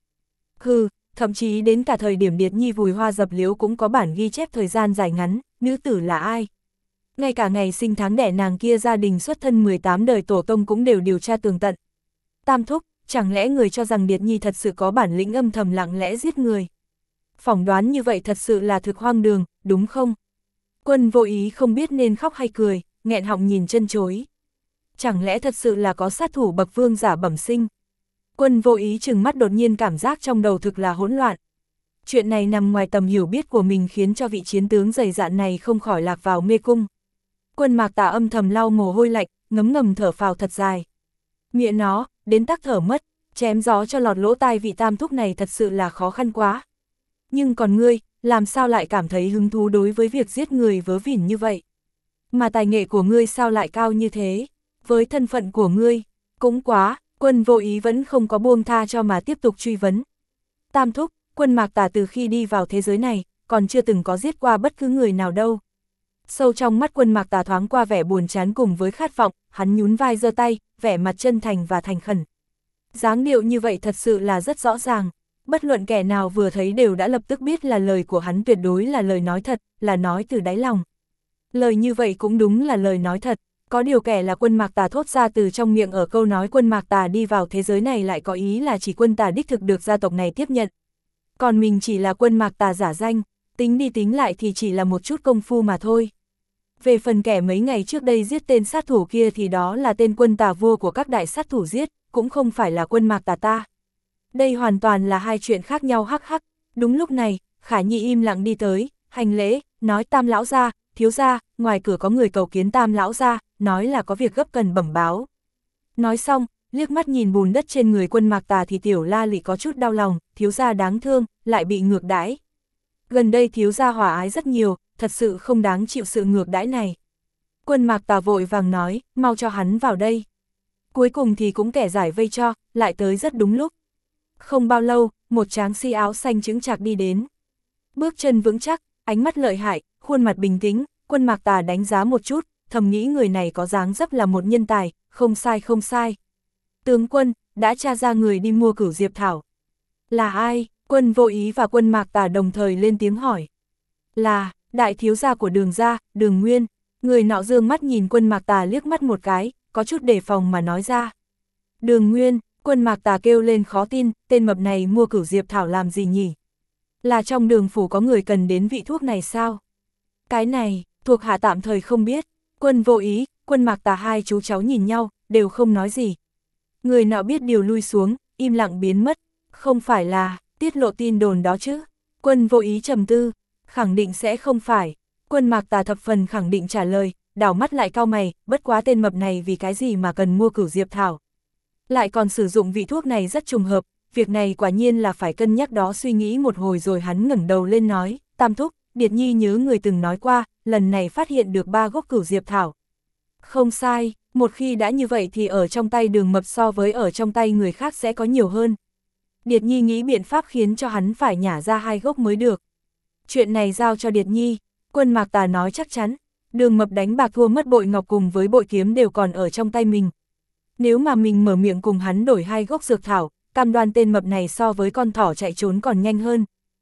Thậm chí đến cả thời điểm Điệt Nhi vùi hoa dập liễu cũng có bản ghi chép thời gian dài ngắn, nữ tử là ai. Ngay cả ngày sinh tháng đẻ nàng kia gia đình xuất thân 18 đời tổ tông cũng đều điều tra tường tận. Tam Thúc, chẳng lẽ người cho rằng Điệt Nhi thật sự có bản lĩnh âm thầm lặng lẽ giết người? Phỏng đoán như vậy thật sự là thực hoang đường, đúng không? Quân Vô Ý không biết nên khóc hay cười, nghẹn họng nhìn chân chối. Chẳng lẽ thật sự là có sát thủ bậc vương giả bẩm sinh? Quân Vô Ý trừng mắt đột nhiên cảm giác trong đầu thực là hỗn loạn. Chuyện này nằm ngoài tầm hiểu biết của mình khiến cho vị chiến tướng dày dạn này không khỏi lạc vào mê cung. Quân Mạc Tà âm thầm lau mồ hôi lạnh, ngấm ngầm thở phào thật dài. Mẹ nó, đến tắc thở mất, chém gió cho lọt lỗ tai vị Tam Thúc này thật sự là khó khăn quá. Nhưng còn ngươi, làm sao lại cảm thấy hứng thú đối với việc giết người vớ vẩn như vậy? Mà tài nghệ của ngươi sao lại cao như thế? Với thân phận của ngươi, cũng quá. Quân Vô Ý vẫn không có buông tha cho mà tiếp tục truy vấn. Tam Thúc, Quân Mạc Tà từ khi đi vào thế giới này, còn chưa từng có giết qua bất cứ người nào đâu. Sâu trong mắt Quân Mạc Tà thoáng qua vẻ buồn chán cùng với khát vọng, hắn nhún vai giơ tay, vẻ mặt chân thành và thành khẩn. Dáng điệu như vậy thật sự là rất rõ ràng, bất luận kẻ nào vừa thấy đều đã lập tức biết là lời của hắn tuyệt đối là lời nói thật, là nói từ đáy lòng. Lời như vậy cũng đúng là lời nói thật. Có điều kẻ là Quân Mạc Tà thốt ra từ trong miệng ở câu nói Quân Mạc Tà đi vào thế giới này lại có ý là chỉ Quân Tà đích thực được gia tộc này tiếp nhận. Còn mình chỉ là Quân Mạc Tà giả danh, tính đi tính lại thì chỉ là một chút công phu mà thôi. Về phần kẻ mấy ngày trước đây giết tên sát thủ kia thì đó là tên Quân Tà vua của các đại sát thủ giết, cũng không phải là Quân Mạc Tà ta. Đây hoàn toàn là hai chuyện khác nhau hắc hắc. Đúng lúc này, Khả Nhi im lặng đi tới, hành lễ, nói Tam lão gia, thiếu gia, ngoài cửa có người cầu kiến Tam lão gia, nói là có việc gấp cần bẩm báo. Nói xong, liếc mắt nhìn bùn đất trên người Quân Mạc Tà thì Tiểu La Lị có chút đau lòng, thiếu gia đáng thương, lại bị ngược đãi. Gần đây thiếu gia hòa ái rất nhiều, thật sự không đáng chịu sự ngược đãi này. Quân Mạc Tà vội vàng nói, mau cho hắn vào đây. Cuối cùng thì cũng kẻ giải vây cho, lại tới rất đúng lúc. Không bao lâu, một tráng si áo xanh chững chạc đi đến. Bước chân vững chắc, ánh mắt lợi hại, khuôn mặt bình tĩnh, Quân Mạc Tà đánh giá một chút, thầm nghĩ người này có dáng dấp là một nhân tài, không sai không sai. Tướng quân, đã tra ra người đi mua Cửu Diệp Thảo. Là ai? Quân Vô Ý và Quân Mạc Tà đồng thời lên tiếng hỏi. Là, đại thiếu gia của Đường gia, Đường Nguyên. Người nọ dương mắt nhìn Quân Mạc Tà liếc mắt một cái, có chút đề phòng mà nói ra. Đường Nguyên, Quân Mạc Tà kêu lên khó tin, tên mập này mua Cửu Diệp Thảo làm gì nhỉ? Là trong Đường phủ có người cần đến vị thuốc này sao? Cái này, thuộc hạ tạm thời không biết. Quân Vô Ý, Quân Mạc Tà hai chú cháu nhìn nhau, đều không nói gì. Người nọ biết điều lui xuống, im lặng biến mất. Không phải là tiết lộ tin đồn đó chứ? Quân Vô Ý trầm tư, khẳng định sẽ không phải. Quân Mạc Tà thập phần khẳng định trả lời, đảo mắt lại cau mày, bất quá tên mập này vì cái gì mà cần mua Cửu Diệp Thảo. Lại còn sử dụng vị thuốc này rất trùng hợp, việc này quả nhiên là phải cân nhắc đó. Suy nghĩ một hồi rồi hắn ngẩng đầu lên nói, Tam Thúc, Điệt Nhi nhớ người từng nói qua, lần này phát hiện được 3 gốc Cửu Diệp Thảo. Không sai, một khi đã như vậy thì ở trong tay Đường mập so với ở trong tay người khác sẽ có nhiều hơn. Điệt Nhi nghĩ biện pháp khiến cho hắn phải nhả ra 2 gốc mới được. Chuyện này giao cho Điệt Nhi. Quân Mạc Tà nói chắc chắn, Đường mập đánh bạc thua mất bội ngọc cùng với bội kiếm đều còn ở trong tay mình. Nếu mà mình mở miệng cùng hắn đổi 2 gốc dược thảo, cam đoan tên mập này so với con thỏ chạy trốn còn nhanh hơn.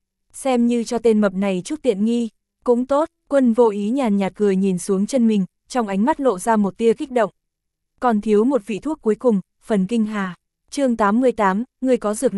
Xem như cho tên mập này chút tiện nghi, cũng tốt. Quân Vô Ý nhàn nhạt cười nhìn xuống chân mình, trong ánh mắt lộ ra một tia kích động. Còn thiếu một vị thuốc cuối cùng, phần kinh hà. Chương 88, người có dược liệu,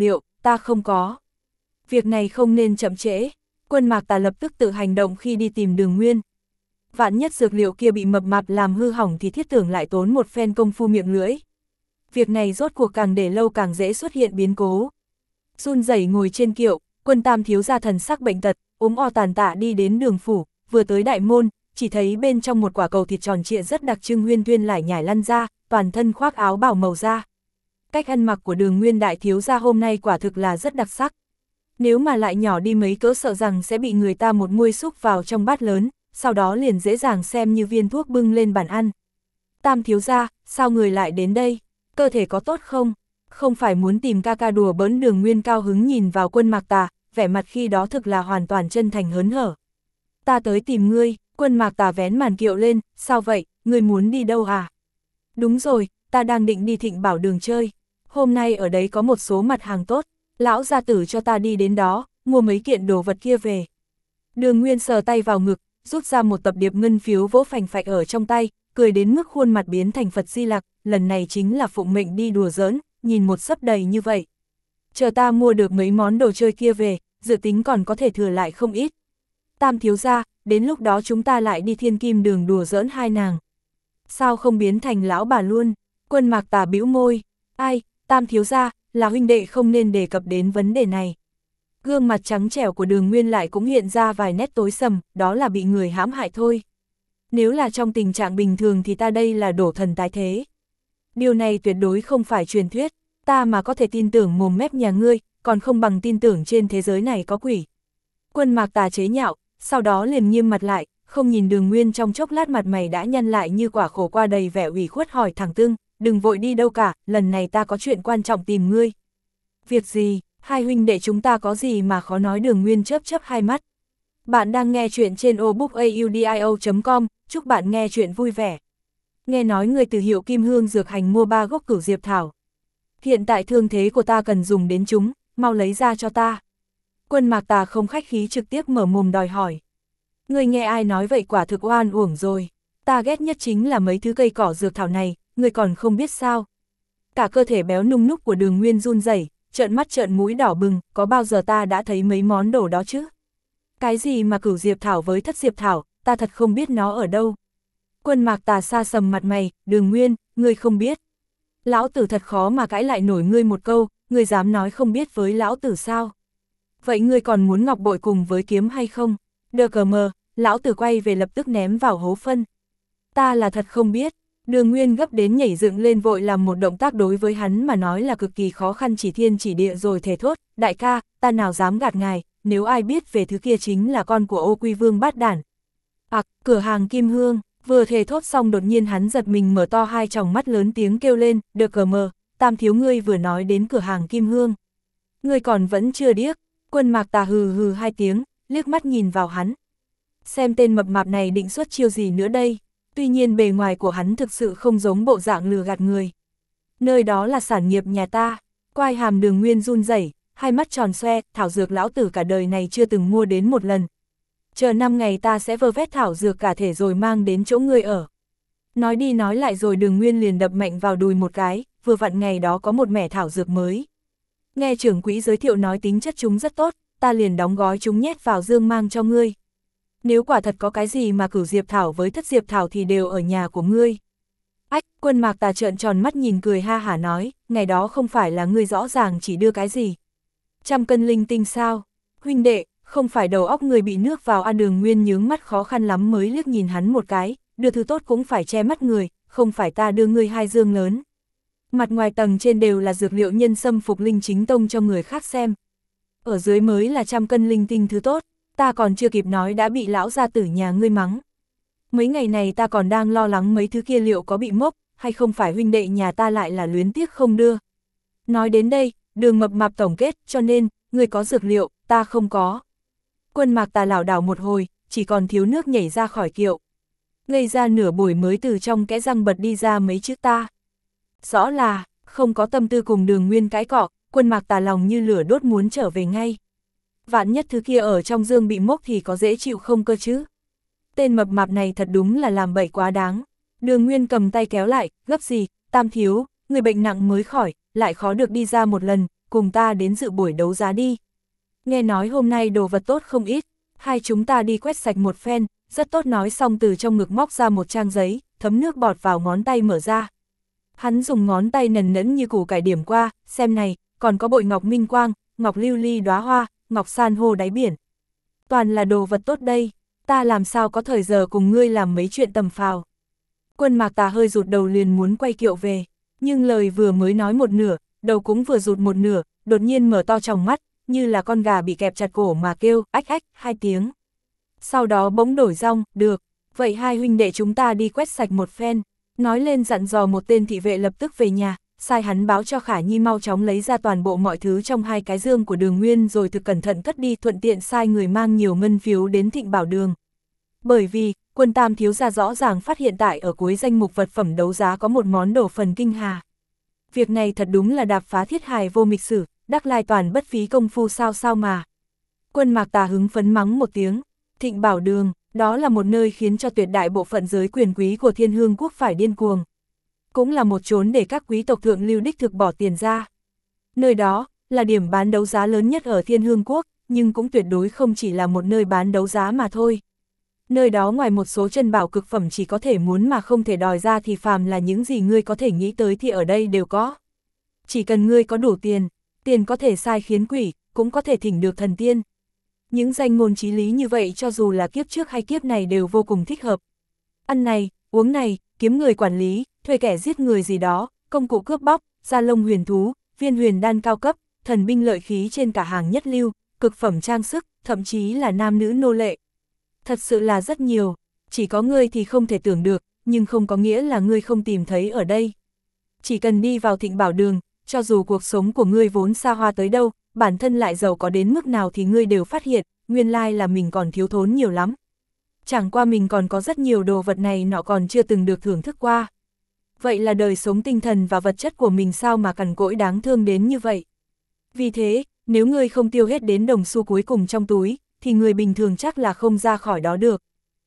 ta không có. Việc này không nên chậm trễ. Quân Mạc Tà lập tức tự hành động khi đi tìm Đường Nguyên. Vạn nhất dược liệu kia bị mập mạp làm hư hỏng thì Thiết Tưởng lại tốn một phen công phu miệng lưỡi. Việc này rốt cuộc càng để lâu càng dễ xuất hiện biến cố. Run rẩy ngồi trên kiệu, Quân Tam thiếu gia thần sắc bệnh tật, ốm o tàn tạ đi đến Đường phủ, vừa tới đại môn, chỉ thấy bên trong một quả cầu thịt tròn trịa rất đặc trưng huyên thuyên lải nhải lăn ra, toàn thân khoác áo bào màu da. Cách ăn mặc của Đường Nguyên đại thiếu gia hôm nay quả thực là rất đặc sắc. Nếu mà lại nhỏ đi mấy cỡ sợ rằng sẽ bị người ta một muôi xúc vào trong bát lớn, sau đó liền dễ dàng xem như viên thuốc bưng lên bàn ăn. Tam thiếu gia, sao người lại đến đây? Cơ thể có tốt không? Không phải muốn tìm ca ca đùa bỡn. Đường Nguyên cao hứng nhìn vào Quân Mạc Tà, vẻ mặt khi đó thực là hoàn toàn chân thành hớn hở. Ta tới tìm ngươi. Quân Mạc Tà vén màn kiệu lên, sao vậy, ngươi muốn đi đâu à? Đúng rồi, ta đang định đi Thịnh Bảo Đường chơi. Hôm nay ở đấy có một số mặt hàng tốt, lão gia tử cho ta đi đến đó, mua mấy kiện đồ vật kia về. Đường Nguyên sờ tay vào ngực, rút ra một tập điệp ngân phiếu vỗ phành phạch ở trong tay, cười đến mức khuôn mặt biến thành Phật Di Lặc, lần này chính là phụng mệnh đi đùa giỡn, nhìn một sấp đầy như vậy. Chờ ta mua được mấy món đồ chơi kia về, dự tính còn có thể thừa lại không ít. Tam thiếu gia, đến lúc đó chúng ta lại đi Thiên Kim Đường đùa giỡn hai nàng. Sao không biến thành lão bà luôn? Quân Mạc Tà bĩu môi. Ai, Tam thiếu gia, là huynh đệ không nên đề cập đến vấn đề này. Gương mặt trắng trẻo của Đường Nguyên lại cũng hiện ra vài nét tối sầm, đó là bị người hãm hại thôi. Nếu là trong tình trạng bình thường thì ta đây là đổ thần tái thế. Điều này tuyệt đối không phải truyền thuyết, ta mà có thể tin tưởng mồm mép nhà ngươi, còn không bằng tin tưởng trên thế giới này có quỷ. Quân Mạc Tà chế nhạo, sau đó liền nghiêm mặt lại, không nhìn Đường Nguyên trong chốc lát mặt mày đã nhăn lại như quả khổ qua đầy vẻ ủy khuất hỏi thẳng Tương, đừng vội đi đâu cả, lần này ta có chuyện quan trọng tìm ngươi. Việc gì, hai huynh đệ chúng ta có gì mà khó nói? Đường Nguyên chớp chớp hai mắt. Bạn đang nghe chuyện trên obookaudio.com, chúc bạn nghe chuyện vui vẻ. Nghe nói người từ hiệu Kim Hương Dược Hành mua 3 gốc cửu diệp thảo. Hiện tại thương thế của ta cần dùng đến chúng, mau lấy ra cho ta. Quân Mạc Tà không khách khí trực tiếp mở mồm đòi hỏi. Ngươi nghe ai nói vậy quả thực oan uổng rồi. Ta ghét nhất chính là mấy thứ cây cỏ dược thảo này, ngươi còn không biết sao. Cả cơ thể béo nung núc của Đường Nguyên run rẩy, trợn mắt trợn mũi đỏ bừng, có bao giờ ta đã thấy mấy món đồ đó chứ? Cái gì mà cửu diệp thảo với thất diệp thảo, ta thật không biết nó ở đâu. Quân Mạc Tà xa sầm mặt mày, Đường Nguyên, ngươi không biết. Lão tử thật khó mà cãi lại nổi ngươi một câu, ngươi dám nói không biết với lão tử sao? Vậy ngươi còn muốn ngọc bội cùng với kiếm hay không? Đờ cờ mờ, lão tử quay về lập tức ném vào hố phân. Ta là thật không biết. Đường Nguyên gấp đến nhảy dựng lên vội làm một động tác đối với hắn mà nói là cực kỳ khó khăn chỉ thiên chỉ địa rồi thề thốt, đại ca, ta nào dám gạt ngài, nếu ai biết về thứ kia chính là con của Ô Quy Vương bát đản. Cửa hàng Kim Hương, vừa thề thốt xong đột nhiên hắn giật mình mở to hai tròng mắt lớn tiếng kêu lên, được cờ mờ, Tam thiếu ngươi vừa nói đến cửa hàng Kim Hương. Ngươi còn vẫn chưa điếc. Quân Mạc Tà hừ hừ hai tiếng, liếc mắt nhìn vào hắn. Xem tên mập mạp này định xuất chiêu gì nữa đây, tuy nhiên bề ngoài của hắn thực sự không giống bộ dạng lừa gạt người. Nơi đó là sản nghiệp nhà ta. Quai hàm Đường Nguyên run rẩy, hai mắt tròn xoe, thảo dược lão tử cả đời này chưa từng mua đến một lần. Chờ 5 ngày ta sẽ vơ vét thảo dược cả thể rồi mang đến chỗ ngươi ở. Nói đi nói lại rồi Đường Nguyên liền đập mạnh vào đùi một cái, vừa vặn ngày đó có một mẻ thảo dược mới. Nghe trưởng quỹ giới thiệu nói tính chất chúng rất tốt, ta liền đóng gói chúng nhét vào dương mang cho ngươi. Nếu quả thật có cái gì mà cửu diệp thảo với thất diệp thảo thì đều ở nhà của ngươi. Quân Mạc Tà trợn tròn mắt nhìn cười ha hả nói, ngày đó không phải là ngươi rõ ràng chỉ đưa cái gì? 100 cân linh tinh sao? Huynh đệ, không phải đầu óc người bị nước vào à? Đường Nguyên nhướng mắt khó khăn lắm mới liếc nhìn hắn một cái, đưa thứ tốt cũng phải che mắt người, không phải ta đưa ngươi 2 dương lớn. Mặt ngoài tầng trên đều là dược liệu nhân sâm phục linh chính tông cho người khác xem. Ở dưới mới là 100 cân linh tinh thứ tốt, ta còn chưa kịp nói đã bị lão gia tử nhà ngươi mắng. Mấy ngày này ta còn đang lo lắng mấy thứ kia liệu có bị mốc, hay không phải huynh đệ nhà ta lại là luyến tiếc không đưa. Nói đến đây, Đường mập mạp tổng kết, cho nên, ngươi có dược liệu, ta không có. Quân Mạc Tà lảo đảo một hồi, chỉ còn thiếu nước nhảy ra khỏi kiệu. Ngây ra nửa buổi mới từ trong kẽ răng bật đi ra mấy chữ ta. Rõ là, không có tâm tư cùng Đường Nguyên cãi cọ, Quân Mạc Tà lòng như lửa đốt muốn trở về ngay. Vạn nhất thứ kia ở trong dương bị mốc thì có dễ chịu không cơ chứ. Tên mập mạp này thật đúng là làm bậy quá đáng. Đường Nguyên cầm tay kéo lại, gấp gì, Tam thiếu, người bệnh nặng mới khỏi, lại khó được đi ra một lần, cùng ta đến dự buổi đấu giá đi. Nghe nói hôm nay đồ vật tốt không ít, hai chúng ta đi quét sạch một phen, rất tốt. Nói xong từ trong ngực móc ra một trang giấy, thấm nước bọt vào ngón tay mở ra. Hắn dùng ngón tay nần nẫn như củ cải điểm qua, xem này, còn có bội ngọc minh quang, ngọc lưu ly đóa hoa, ngọc san hô đáy biển. Toàn là đồ vật tốt đây, ta làm sao có thời giờ cùng ngươi làm mấy chuyện tầm phào. Quân Mạc Tà hơi rụt đầu liền muốn quay kiệu về, nhưng lời vừa mới nói một nửa, đầu cũng vừa rụt một nửa, đột nhiên mở to tròng mắt, như là con gà bị kẹp chặt cổ mà kêu, ách ách, hai tiếng. Sau đó bỗng đổi giọng, được, vậy hai huynh đệ chúng ta đi quét sạch một phen, nói lên dặn dò một tên thị vệ lập tức về nhà, sai hắn báo cho Khả Nhi mau chóng lấy ra toàn bộ mọi thứ trong hai cái dương của Đường Nguyên rồi thực cẩn thận cất đi, thuận tiện sai người mang nhiều ngân phiếu đến Thịnh Bảo Đường. Bởi vì, Quân Tam thiếu gia rõ ràng phát hiện tại ở cuối danh mục vật phẩm đấu giá có một món đồ phần kinh hà. Việc này thật đúng là đạp phá thiết hài vô mịch sử, đắc lai toàn bất phí công phu sao mà. Quân Mạc Tà hứng phấn mắng một tiếng, Thịnh Bảo Đường, đó là một nơi khiến cho tuyệt đại bộ phận giới quyền quý của Thiên Hương quốc phải điên cuồng. Cũng là một chốn để các quý tộc thượng lưu đích thực bỏ tiền ra. Nơi đó, là điểm bán đấu giá lớn nhất ở Thiên Hương quốc, nhưng cũng tuyệt đối không chỉ là một nơi bán đấu giá mà thôi. Nơi đó ngoài một số chân bảo cực phẩm chỉ có thể muốn mà không thể đòi ra thì phàm là những gì ngươi có thể nghĩ tới thì ở đây đều có. Chỉ cần ngươi có đủ tiền, tiền có thể sai khiến quỷ, cũng có thể thỉnh được thần tiên. Những danh ngôn chí lý như vậy cho dù là kiếp trước hay kiếp này đều vô cùng thích hợp. Ăn này, uống này, kiếm người quản lý, thuê kẻ giết người gì đó, công cụ cướp bóc, da lông huyền thú, viên huyền đan cao cấp, thần binh lợi khí trên cả hàng nhất lưu, cực phẩm trang sức, thậm chí là nam nữ nô lệ. Thật sự là rất nhiều, chỉ có ngươi thì không thể tưởng được, nhưng không có nghĩa là ngươi không tìm thấy ở đây. Chỉ cần đi vào Thịnh Bảo Đường, cho dù cuộc sống của ngươi vốn xa hoa tới đâu, bản thân lại giàu có đến mức nào thì ngươi đều phát hiện, nguyên lai là mình còn thiếu thốn nhiều lắm. Chẳng qua mình còn có rất nhiều đồ vật này nọ còn chưa từng được thưởng thức qua. Vậy là đời sống tinh thần và vật chất của mình sao mà cằn cỗi đáng thương đến như vậy. Vì thế, nếu ngươi không tiêu hết đến đồng xu cuối cùng trong túi, thì người bình thường chắc là không ra khỏi đó được.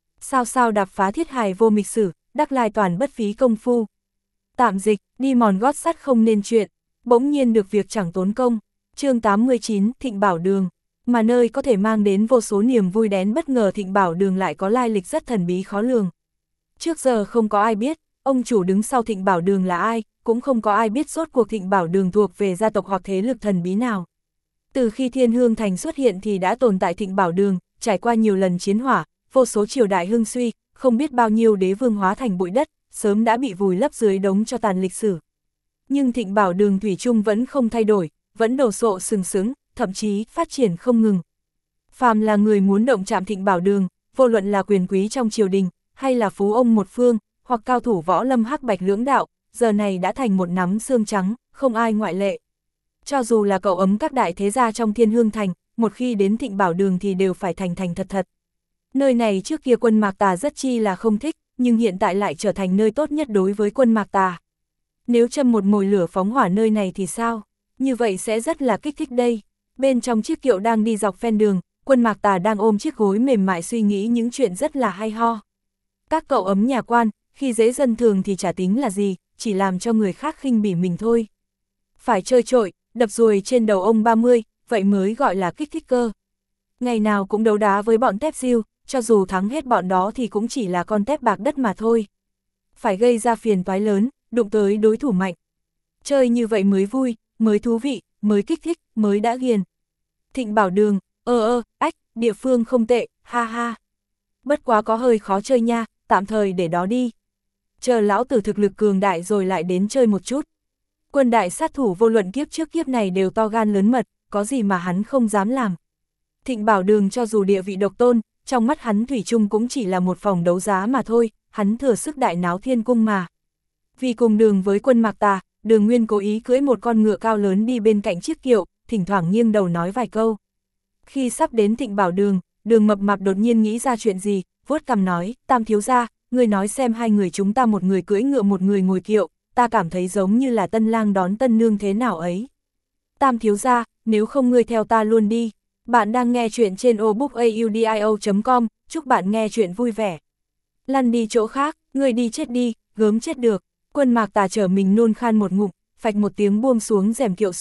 Sao đạp phá thiết hài vô mịch sử, đắc lai toàn bất phí công phu. Tạm dịch, đi mòn gót sắt không nên chuyện, bỗng nhiên được việc chẳng tốn công. Chương 89, Thịnh Bảo Đường. Mà nơi có thể mang đến vô số niềm vui đén bất ngờ, Thịnh Bảo Đường lại có lai lịch rất thần bí khó lường. Trước giờ không có ai biết, ông chủ đứng sau Thịnh Bảo Đường là ai, cũng không có ai biết rốt cuộc Thịnh Bảo Đường thuộc về gia tộc hoặc thế lực thần bí nào. Từ khi Thiên Hương Thành xuất hiện thì đã tồn tại Thịnh Bảo Đường, trải qua nhiều lần chiến hỏa, vô số triều đại hưng suy, không biết bao nhiêu đế vương hóa thành bụi đất, sớm đã bị vùi lấp dưới đống tro tàn lịch sử. Nhưng Thịnh Bảo Đường thủy chung vẫn không thay đổi, vẫn đồ sộ sừng sững, thậm chí phát triển không ngừng. Phàm là người muốn động chạm Thịnh Bảo Đường, vô luận là quyền quý trong triều đình, hay là phú ông một phương, hoặc cao thủ võ lâm hắc bạch lưỡng đạo, giờ này đã thành một nắm xương trắng, không ai ngoại lệ. Cho dù là cậu ấm các đại thế gia trong Thiên Hương Thành, một khi đến Thịnh Bảo Đường thì đều phải thành thật. Nơi này trước kia Quân Mạc Tà rất chi là không thích, nhưng hiện tại lại trở thành nơi tốt nhất đối với Quân Mạc Tà. Nếu châm một mồi lửa phóng hỏa nơi này thì sao? Như vậy sẽ rất là kích thích đây. Bên trong chiếc kiệu đang đi dọc ven đường, Quân Mạc Tà đang ôm chiếc gối mềm mại suy nghĩ những chuyện rất là hay ho. Các cậu ấm nhà quan, khi dễ dân thường thì chả tính là gì, chỉ làm cho người khác khinh bỉ mình thôi. Phải chơi trội, đập ruồi trên đầu ông 30, vậy mới gọi là kích thích cơ. Ngày nào cũng đấu đá với bọn tép diêu, cho dù thắng hết bọn đó thì cũng chỉ là con tép bạc đất mà thôi. Phải gây ra phiền toái lớn, đụng tới đối thủ mạnh. Chơi như vậy mới vui, mới thú vị, mới kích thích, mới đã ghiền. Thịnh Bảo Đường, địa phương không tệ, ha ha. Bất quá có hơi khó chơi nha, tạm thời để đó đi. Chờ lão tử thực lực cường đại rồi lại đến chơi một chút. Quân đại sát thủ vô luận kiếp trước kiếp này đều to gan lớn mật, có gì mà hắn không dám làm. Thịnh Bảo Đường cho dù địa vị độc tôn, trong mắt hắn thủy chung cũng chỉ là một phòng đấu giá mà thôi, hắn thừa sức đại náo thiên cung mà. Vì cùng đường với Quân Mạc Tà, Đường Nguyên cố ý cưỡi một con ngựa cao lớn đi bên cạnh chiếc kiệu, thỉnh thoảng nghiêng đầu nói vài câu. Khi sắp đến Thịnh Bảo Đường, Đường Mập Mạp đột nhiên nghĩ ra chuyện gì, vuốt cằm nói, Tam thiếu gia, người nói xem hai người chúng ta, một người cưỡi ngựa một người ngồi kiệu, ta cảm thấy giống như là tân lang đón tân nương thế nào ấy. Tam thiếu gia, nếu không ngươi theo ta luôn đi. Bạn đang nghe chuyện trên obookaudio.com, chúc bạn nghe chuyện vui vẻ. Lăn đi chỗ khác, ngươi đi chết đi, gớm chết được. Quân Mạc Tà trở mình nôn khan một ngụm, phạch một tiếng buông xuống rèm kiệu xuống,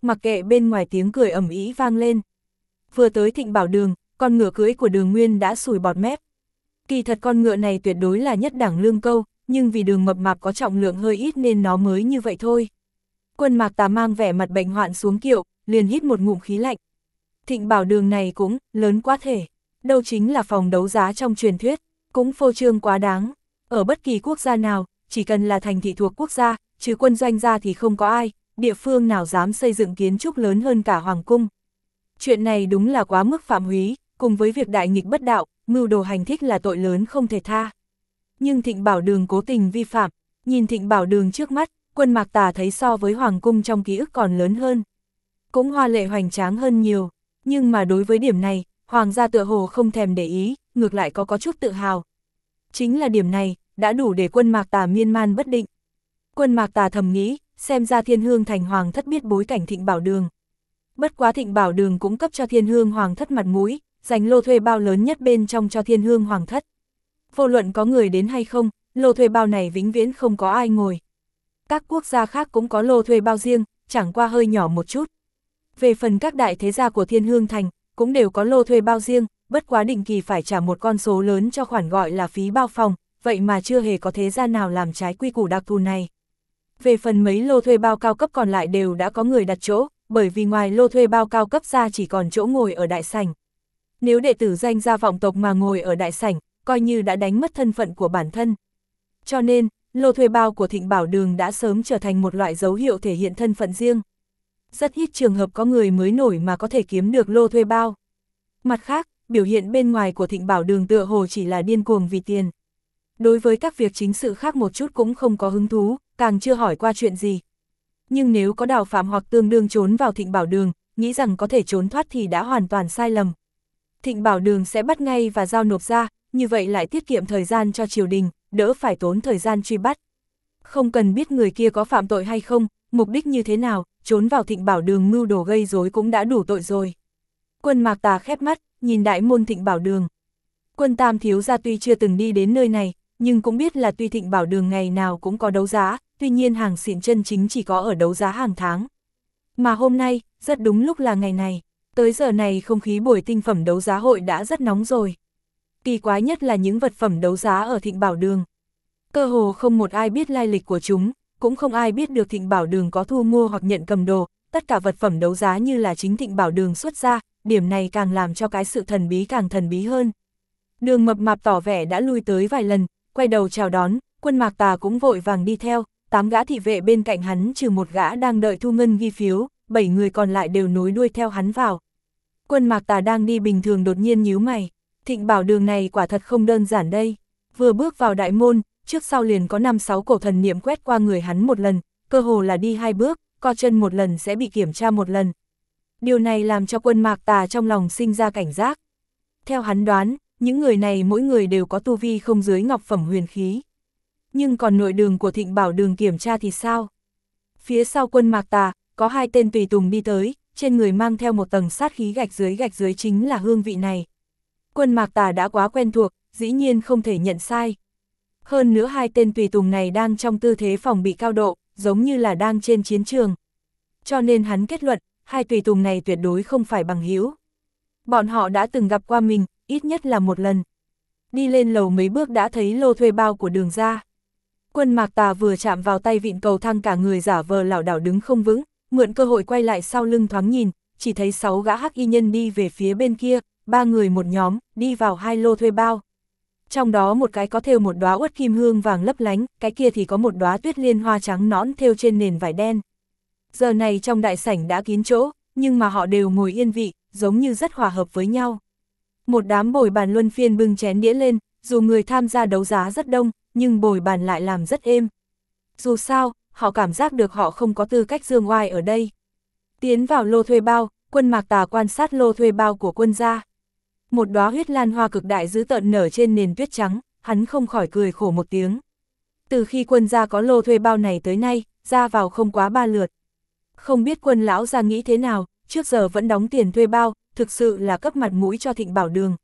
mặc kệ bên ngoài tiếng cười ầm ĩ vang lên. Vừa tới Thịnh Bảo Đường, con ngựa cưỡi của Đường Nguyên đã sùi bọt mép. Kỳ thật con ngựa này tuyệt đối là nhất đẳng lương câu, nhưng vì Đường mập mạp có trọng lượng hơi ít nên nó mới như vậy thôi. Quân Mạc Tà mang vẻ mặt bệnh hoạn xuống kiệu, liền hít một ngụm khí lạnh. Thịnh Bảo Đường này cũng lớn quá thể, đâu chính là phòng đấu giá trong truyền thuyết, cũng phô trương quá đáng. Ở bất kỳ quốc gia nào, chỉ cần là thành thị thuộc quốc gia, trừ quân doanh ra thì không có ai, địa phương nào dám xây dựng kiến trúc lớn hơn cả hoàng cung. Chuyện này đúng là quá mức phạm húy, cùng với việc đại nghịch bất đạo, mưu đồ hành thích là tội lớn không thể tha. Nhưng Thịnh Bảo Đường cố tình vi phạm, nhìn Thịnh Bảo Đường trước mắt, Quân Mạc Tà thấy so với hoàng cung trong ký ức còn lớn hơn. Cũng hoa lệ hoành tráng hơn nhiều, nhưng mà đối với điểm này, hoàng gia tựa hồ không thèm để ý, ngược lại có chút tự hào. Chính là điểm này, đã đủ để Quân Mạc Tà miên man bất định. Quân Mạc Tà thầm nghĩ, xem ra Thiên Hương thành hoàng thất biết bối cảnh Thịnh Bảo Đường. Bất quá Thịnh Bảo Đường cũng cấp cho Thiên Hương hoàng thất mặt mũi, dành lô thuê bao lớn nhất bên trong cho Thiên Hương hoàng thất. Vô luận có người đến hay không, lô thuê bao này vĩnh viễn không có ai ngồi. Các quốc gia khác cũng có lô thuê bao riêng, chẳng qua hơi nhỏ một chút. Về phần các đại thế gia của Thiên Hương thành, cũng đều có lô thuê bao riêng, bất quá định kỳ phải trả một con số lớn cho khoản gọi là phí bao phòng, vậy mà chưa hề có thế gia nào làm trái quy củ đặc thù này. Về phần mấy lô thuê bao cao cấp còn lại đều đã có người đặt chỗ, bởi vì ngoài lô thuê bao cao cấp ra chỉ còn chỗ ngồi ở đại sảnh. Nếu đệ tử danh gia vọng tộc mà ngồi ở đại sảnh, coi như đã đánh mất thân phận của bản thân. Cho nên, lô thuê bao của Thịnh Bảo Đường đã sớm trở thành một loại dấu hiệu thể hiện thân phận riêng. Rất ít trường hợp có người mới nổi mà có thể kiếm được lô thuê bao. Mặt khác, biểu hiện bên ngoài của Thịnh Bảo Đường tựa hồ chỉ là điên cuồng vì tiền. Đối với các việc chính sự khác một chút cũng không có hứng thú, càng chưa hỏi qua chuyện gì. Nhưng nếu có đào phạm hoặc tương đương trốn vào Thịnh Bảo Đường, nghĩ rằng có thể trốn thoát thì đã hoàn toàn sai lầm. Thịnh Bảo Đường sẽ bắt ngay và giao nộp ra, như vậy lại tiết kiệm thời gian cho triều đình, đỡ phải tốn thời gian truy bắt. Không cần biết người kia có phạm tội hay không, mục đích như thế nào, trốn vào Thịnh Bảo Đường mưu đồ gây rối cũng đã đủ tội rồi. Quân Mạc Tà khép mắt, nhìn đại môn Thịnh Bảo Đường. Quân Tam thiếu gia tuy chưa từng đi đến nơi này, nhưng cũng biết là tuy Thịnh Bảo Đường ngày nào cũng có đấu giá, tuy nhiên hàng xịn chân chính chỉ có ở đấu giá hàng tháng. Mà hôm nay, rất đúng lúc là ngày này, tới giờ này không khí buổi tinh phẩm đấu giá hội đã rất nóng rồi. Kỳ quái nhất là những vật phẩm đấu giá ở Thịnh Bảo Đường. Cơ hồ không một ai biết lai lịch của chúng, cũng không ai biết được Thịnh Bảo Đường có thu mua hoặc nhận cầm đồ, tất cả vật phẩm đấu giá như là chính Thịnh Bảo Đường xuất ra, điểm này càng làm cho cái sự thần bí càng thần bí hơn. Đường mập mạp tỏ vẻ đã lui tới vài lần, quay đầu chào đón, Quân Mạc Tà cũng vội vàng đi theo, 8 gã thị vệ bên cạnh hắn trừ một gã đang đợi thu ngân ghi phiếu, 7 người còn lại đều nối đuôi theo hắn vào. Quân Mạc Tà đang đi bình thường đột nhiên nhíu mày, Thịnh Bảo Đường này quả thật không đơn giản đây. Vừa bước vào đại môn, trước sau liền có 5-6 cổ thần niệm quét qua người hắn một lần, cơ hồ là đi 2 bước, co chân một lần sẽ bị kiểm tra một lần. Điều này làm cho Quân Mạc Tà trong lòng sinh ra cảnh giác. Theo hắn đoán, những người này mỗi người đều có tu vi không dưới ngọc phẩm huyền khí. Nhưng còn nội đường của Thịnh Bảo Đường kiểm tra thì sao? Phía sau Quân Mạc Tà, có 2 tên tùy tùng đi tới, trên người mang theo một tầng sát khí gạch dưới chính là hương vị này. Quân Mạc Tà đã quá quen thuộc, dĩ nhiên không thể nhận sai. Hơn nữa 2 tên tùy tùng này đang trong tư thế phòng bị cao độ, giống như là đang trên chiến trường. Cho nên hắn kết luận, 2 tùy tùng này tuyệt đối không phải bằng hữu. Bọn họ đã từng gặp qua mình, ít nhất là một lần. Đi lên lầu mấy bước đã thấy lô thuê bao của Đường ra. Quân Mạc Tà vừa chạm vào tay vịn cầu thang cả người giả vờ lảo đảo đứng không vững, mượn cơ hội quay lại sau lưng thoáng nhìn, chỉ thấy 6 gã hắc y nhân đi về phía bên kia, 3 người một nhóm, đi vào 2 lô thuê bao. Trong đó một cái có thêu một đóa uất kim hương vàng lấp lánh, cái kia thì có một đóa tuyết liên hoa trắng nõn thêu trên nền vải đen. Giờ này trong đại sảnh đã kín chỗ, nhưng mà họ đều ngồi yên vị, giống như rất hòa hợp với nhau. Một đám bồi bàn luân phiên bưng chén đĩa lên, dù người tham gia đấu giá rất đông, nhưng bồi bàn lại làm rất êm. Dù sao, họ cảm giác được họ không có tư cách dương oai ở đây. Tiến vào lô thuê bao, Quân Mạc Tà quan sát lô thuê bao của Quân gia. Một đóa huyết lan hoa cực đại dữ tợn nở trên nền tuyết trắng, hắn không khỏi cười khổ một tiếng. Từ khi Quân gia có lô thuê bao này tới nay, ra vào không quá 3 lượt. Không biết Quân lão gia nghĩ thế nào, trước giờ vẫn đóng tiền thuê bao, thực sự là cấp mặt mũi cho Thịnh Bảo Đường.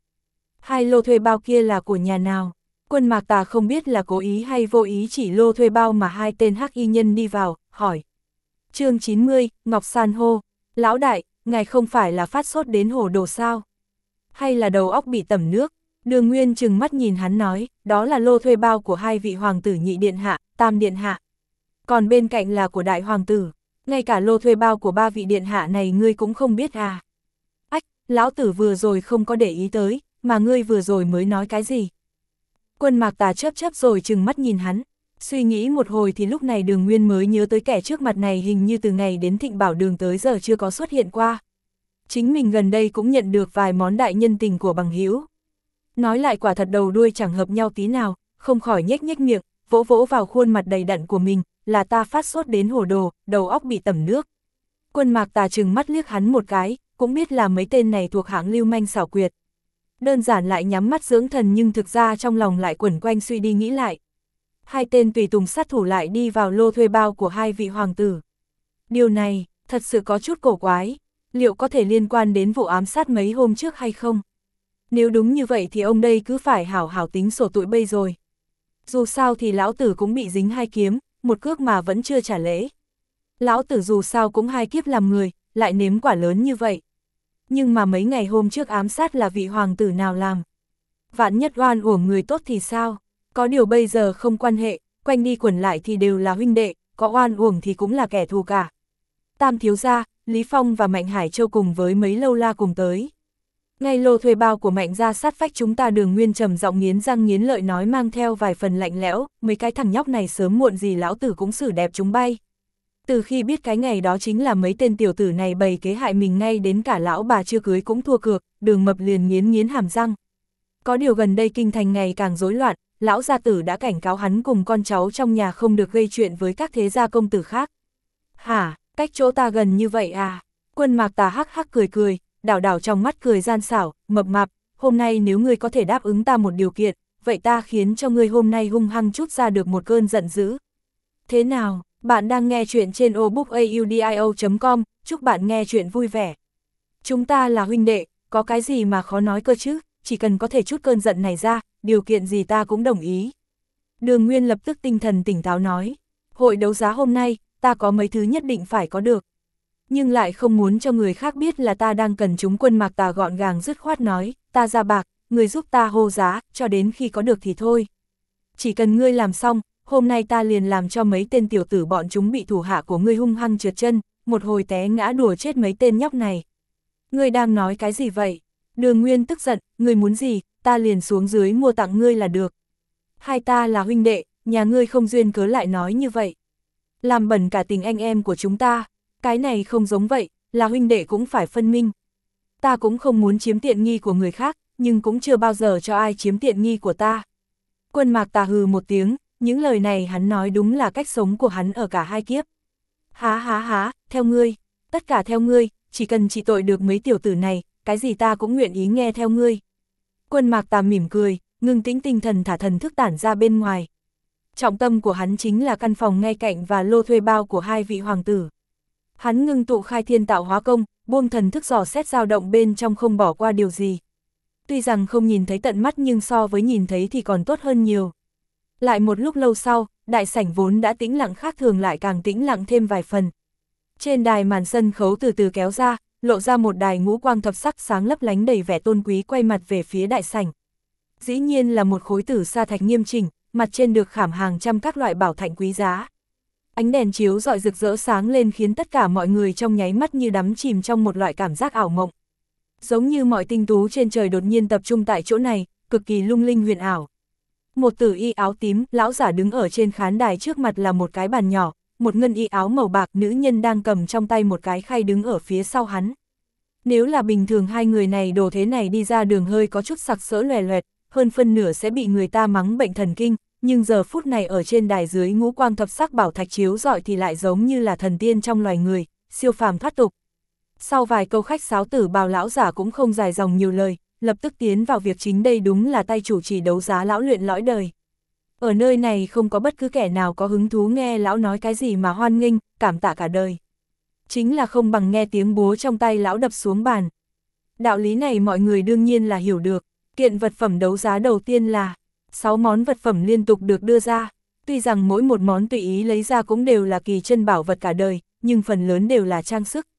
2 lô thuê bao kia là của nhà nào? Quân Mạc Tà không biết là cố ý hay vô ý chỉ lô thuê bao mà 2 tên hắc y nhân đi vào, hỏi. Chương 90, Ngọc San hô, Lão đại, ngài không phải là phát sốt đến hồ đồ sao? Hay là đầu óc bị tẩm nước? Đường Nguyên trừng mắt nhìn hắn nói, đó là lô thuê bao của hai vị hoàng tử nhị điện hạ, tam điện hạ. Còn bên cạnh là của đại hoàng tử, ngay cả lô thuê bao của ba vị điện hạ này ngươi cũng không biết à? Ách, lão tử vừa rồi không có để ý tới, mà ngươi vừa rồi mới nói cái gì? Quân Mạc Tà chớp chớp rồi trừng mắt nhìn hắn, suy nghĩ một hồi thì lúc này Đường Nguyên mới nhớ tới kẻ trước mặt này hình như từ ngày đến Thịnh Bảo Đường tới giờ chưa có xuất hiện qua. Chính mình gần đây cũng nhận được vài món đại nhân tình của bằng hữu. Nói lại quả thật đầu đuôi chẳng hợp nhau tí nào, không khỏi nhếch nhếch miệng, vỗ vỗ vào khuôn mặt đầy đặn của mình, là ta phát sốt đến hồ đồ, đầu óc bị tẩm nước. Quân Mạc Tà trừng mắt liếc hắn một cái, cũng biết là mấy tên này thuộc hạng lưu manh xảo quyệt. Đơn giản lại nhắm mắt dưỡng thần nhưng thực ra trong lòng lại quẩn quanh suy đi nghĩ lại. Hai tên tùy tùng sát thủ lại đi vào lô thuê bao của hai vị hoàng tử. Điều này, thật sự có chút cổ quái, liệu có thể liên quan đến vụ ám sát mấy hôm trước hay không? Nếu đúng như vậy thì ông đây cứ phải hảo hảo tính sổ tụi bây rồi. Dù sao thì lão tử cũng bị dính hai kiếm, một cước mà vẫn chưa trả lễ. Lão tử dù sao cũng hai kiếp làm người, lại nếm quả lớn như vậy. Nhưng mà mấy ngày hôm trước ám sát là vị hoàng tử nào làm? Vạn nhất oan uổng người tốt thì sao? Có điều bây giờ không quan hệ, quanh đi quẩn lại thì đều là huynh đệ, có oan uổng thì cũng là kẻ thù cả. Tam thiếu gia, Lý Phong và Mạnh Hải Châu cùng với mấy lâu la cùng tới. Ngay lô thuê bao của Mạnh gia sát vách chúng ta. Đường Nguyên trầm giọng nghiến răng nghiến lợi nói mang theo vài phần lạnh lẽo, mấy cái thằng nhóc này sớm muộn gì lão tử cũng xử đẹp chúng bay. Từ khi biết cái ngày đó chính là mấy tên tiểu tử này bày kế hại mình ngay đến cả lão bà chưa cưới cũng thua cược, Đường Mập liền nghiến nghiến hàm răng. Có điều gần đây kinh thành ngày càng rối loạn, lão gia tử đã cảnh cáo hắn cùng con cháu trong nhà không được gây chuyện với các thế gia công tử khác. Hả, cách chỗ ta gần như vậy à? Quân Mạc Tà hắc hắc cười cười, đảo đảo trong mắt cười gian xảo, mập mạp, hôm nay nếu ngươi có thể đáp ứng ta một điều kiện, vậy ta khiến cho ngươi hôm nay hung hăng chút ra được một cơn giận dữ. Thế nào, bạn đang nghe chuyện trên obookaudio.com, chúc bạn nghe chuyện vui vẻ. Chúng ta là huynh đệ, có cái gì mà khó nói cơ chứ, chỉ cần có thể chút cơn giận này ra, điều kiện gì ta cũng đồng ý. Đường Nguyên lập tức tinh thần tỉnh táo nói, hội đấu giá hôm nay, ta có mấy thứ nhất định phải có được. Nhưng lại không muốn cho người khác biết là ta đang cần chúng. Quân Mạc Tà gọn gàng dứt khoát nói, ta ra bạc, người giúp ta hô giá, cho đến khi có được thì thôi. Chỉ cần ngươi làm xong, hôm nay ta liền làm cho mấy tên tiểu tử bọn chúng bị thủ hạ của ngươi hung hăng trượt chân, một hồi té ngã đùa chết mấy tên nhóc này. Ngươi đang nói cái gì vậy? Đường Nguyên tức giận, ngươi muốn gì, ta liền xuống dưới mua tặng ngươi là được. Hai ta là huynh đệ, nhà ngươi không duyên cớ lại nói như vậy. Làm bẩn cả tình anh em của chúng ta, cái này không giống vậy, là huynh đệ cũng phải phân minh. Ta cũng không muốn chiếm tiện nghi của người khác, nhưng cũng chưa bao giờ cho ai chiếm tiện nghi của ta. Quân Mạc Tà hừ một tiếng, những lời này hắn nói đúng là cách sống của hắn ở cả hai kiếp. Há, theo ngươi, tất cả theo ngươi, chỉ cần trị tội được mấy tiểu tử này, cái gì ta cũng nguyện ý nghe theo ngươi. Quân Mạc Tà mỉm cười, ngưng tĩnh tinh thần thả thần thức tản ra bên ngoài. Trọng tâm của hắn chính là căn phòng ngay cạnh và lô thuê bao của hai vị hoàng tử. Hắn ngưng tụ khai thiên tạo hóa công, buông thần thức dò xét dao động bên trong không bỏ qua điều gì. Tuy rằng không nhìn thấy tận mắt nhưng so với nhìn thấy thì còn tốt hơn nhiều. Lại một lúc lâu sau, đại sảnh vốn đã tĩnh lặng khác thường lại càng tĩnh lặng thêm vài phần. Trên đài màn sân khấu từ từ kéo ra, lộ ra một đài ngũ quang thập sắc sáng lấp lánh đầy vẻ tôn quý quay mặt về phía đại sảnh. Dĩ nhiên là một khối tử sa thạch nghiêm chỉnh, mặt trên được khảm hàng trăm các loại bảo thạch quý giá. Ánh đèn chiếu rọi rực rỡ sáng lên khiến tất cả mọi người trong nháy mắt như đắm chìm trong một loại cảm giác ảo mộng. Giống như mọi tinh tú trên trời đột nhiên tập trung tại chỗ này, cực kỳ lung linh huyền ảo. Một tử y áo tím, lão giả đứng ở trên khán đài, trước mặt là một cái bàn nhỏ, một ngân y áo màu bạc nữ nhân đang cầm trong tay một cái khay đứng ở phía sau hắn. Nếu là bình thường hai người này đồ thế này đi ra đường hơi có chút sặc sỡ loè loẹt, hơn phân nửa sẽ bị người ta mắng bệnh thần kinh, nhưng giờ phút này ở trên đài dưới ngũ quang thập sắc bảo thạch chiếu rọi thì lại giống như là thần tiên trong loài người, siêu phàm thoát tục. Sau vài câu khách sáo, Tử Bào lão giả cũng không dài dòng nhiều lời, lập tức tiến vào việc chính. Đây đúng là tay chủ trì đấu giá lão luyện lõi đời. Ở nơi này không có bất cứ kẻ nào có hứng thú nghe lão nói cái gì mà hoan nghênh, cảm tạ cả đời. Chính là không bằng nghe tiếng búa trong tay lão đập xuống bàn. Đạo lý này mọi người đương nhiên là hiểu được. Kiện vật phẩm đấu giá đầu tiên là 6 món vật phẩm liên tục được đưa ra. Tuy rằng mỗi một món tùy ý lấy ra cũng đều là kỳ chân bảo vật cả đời, nhưng phần lớn đều là trang sức.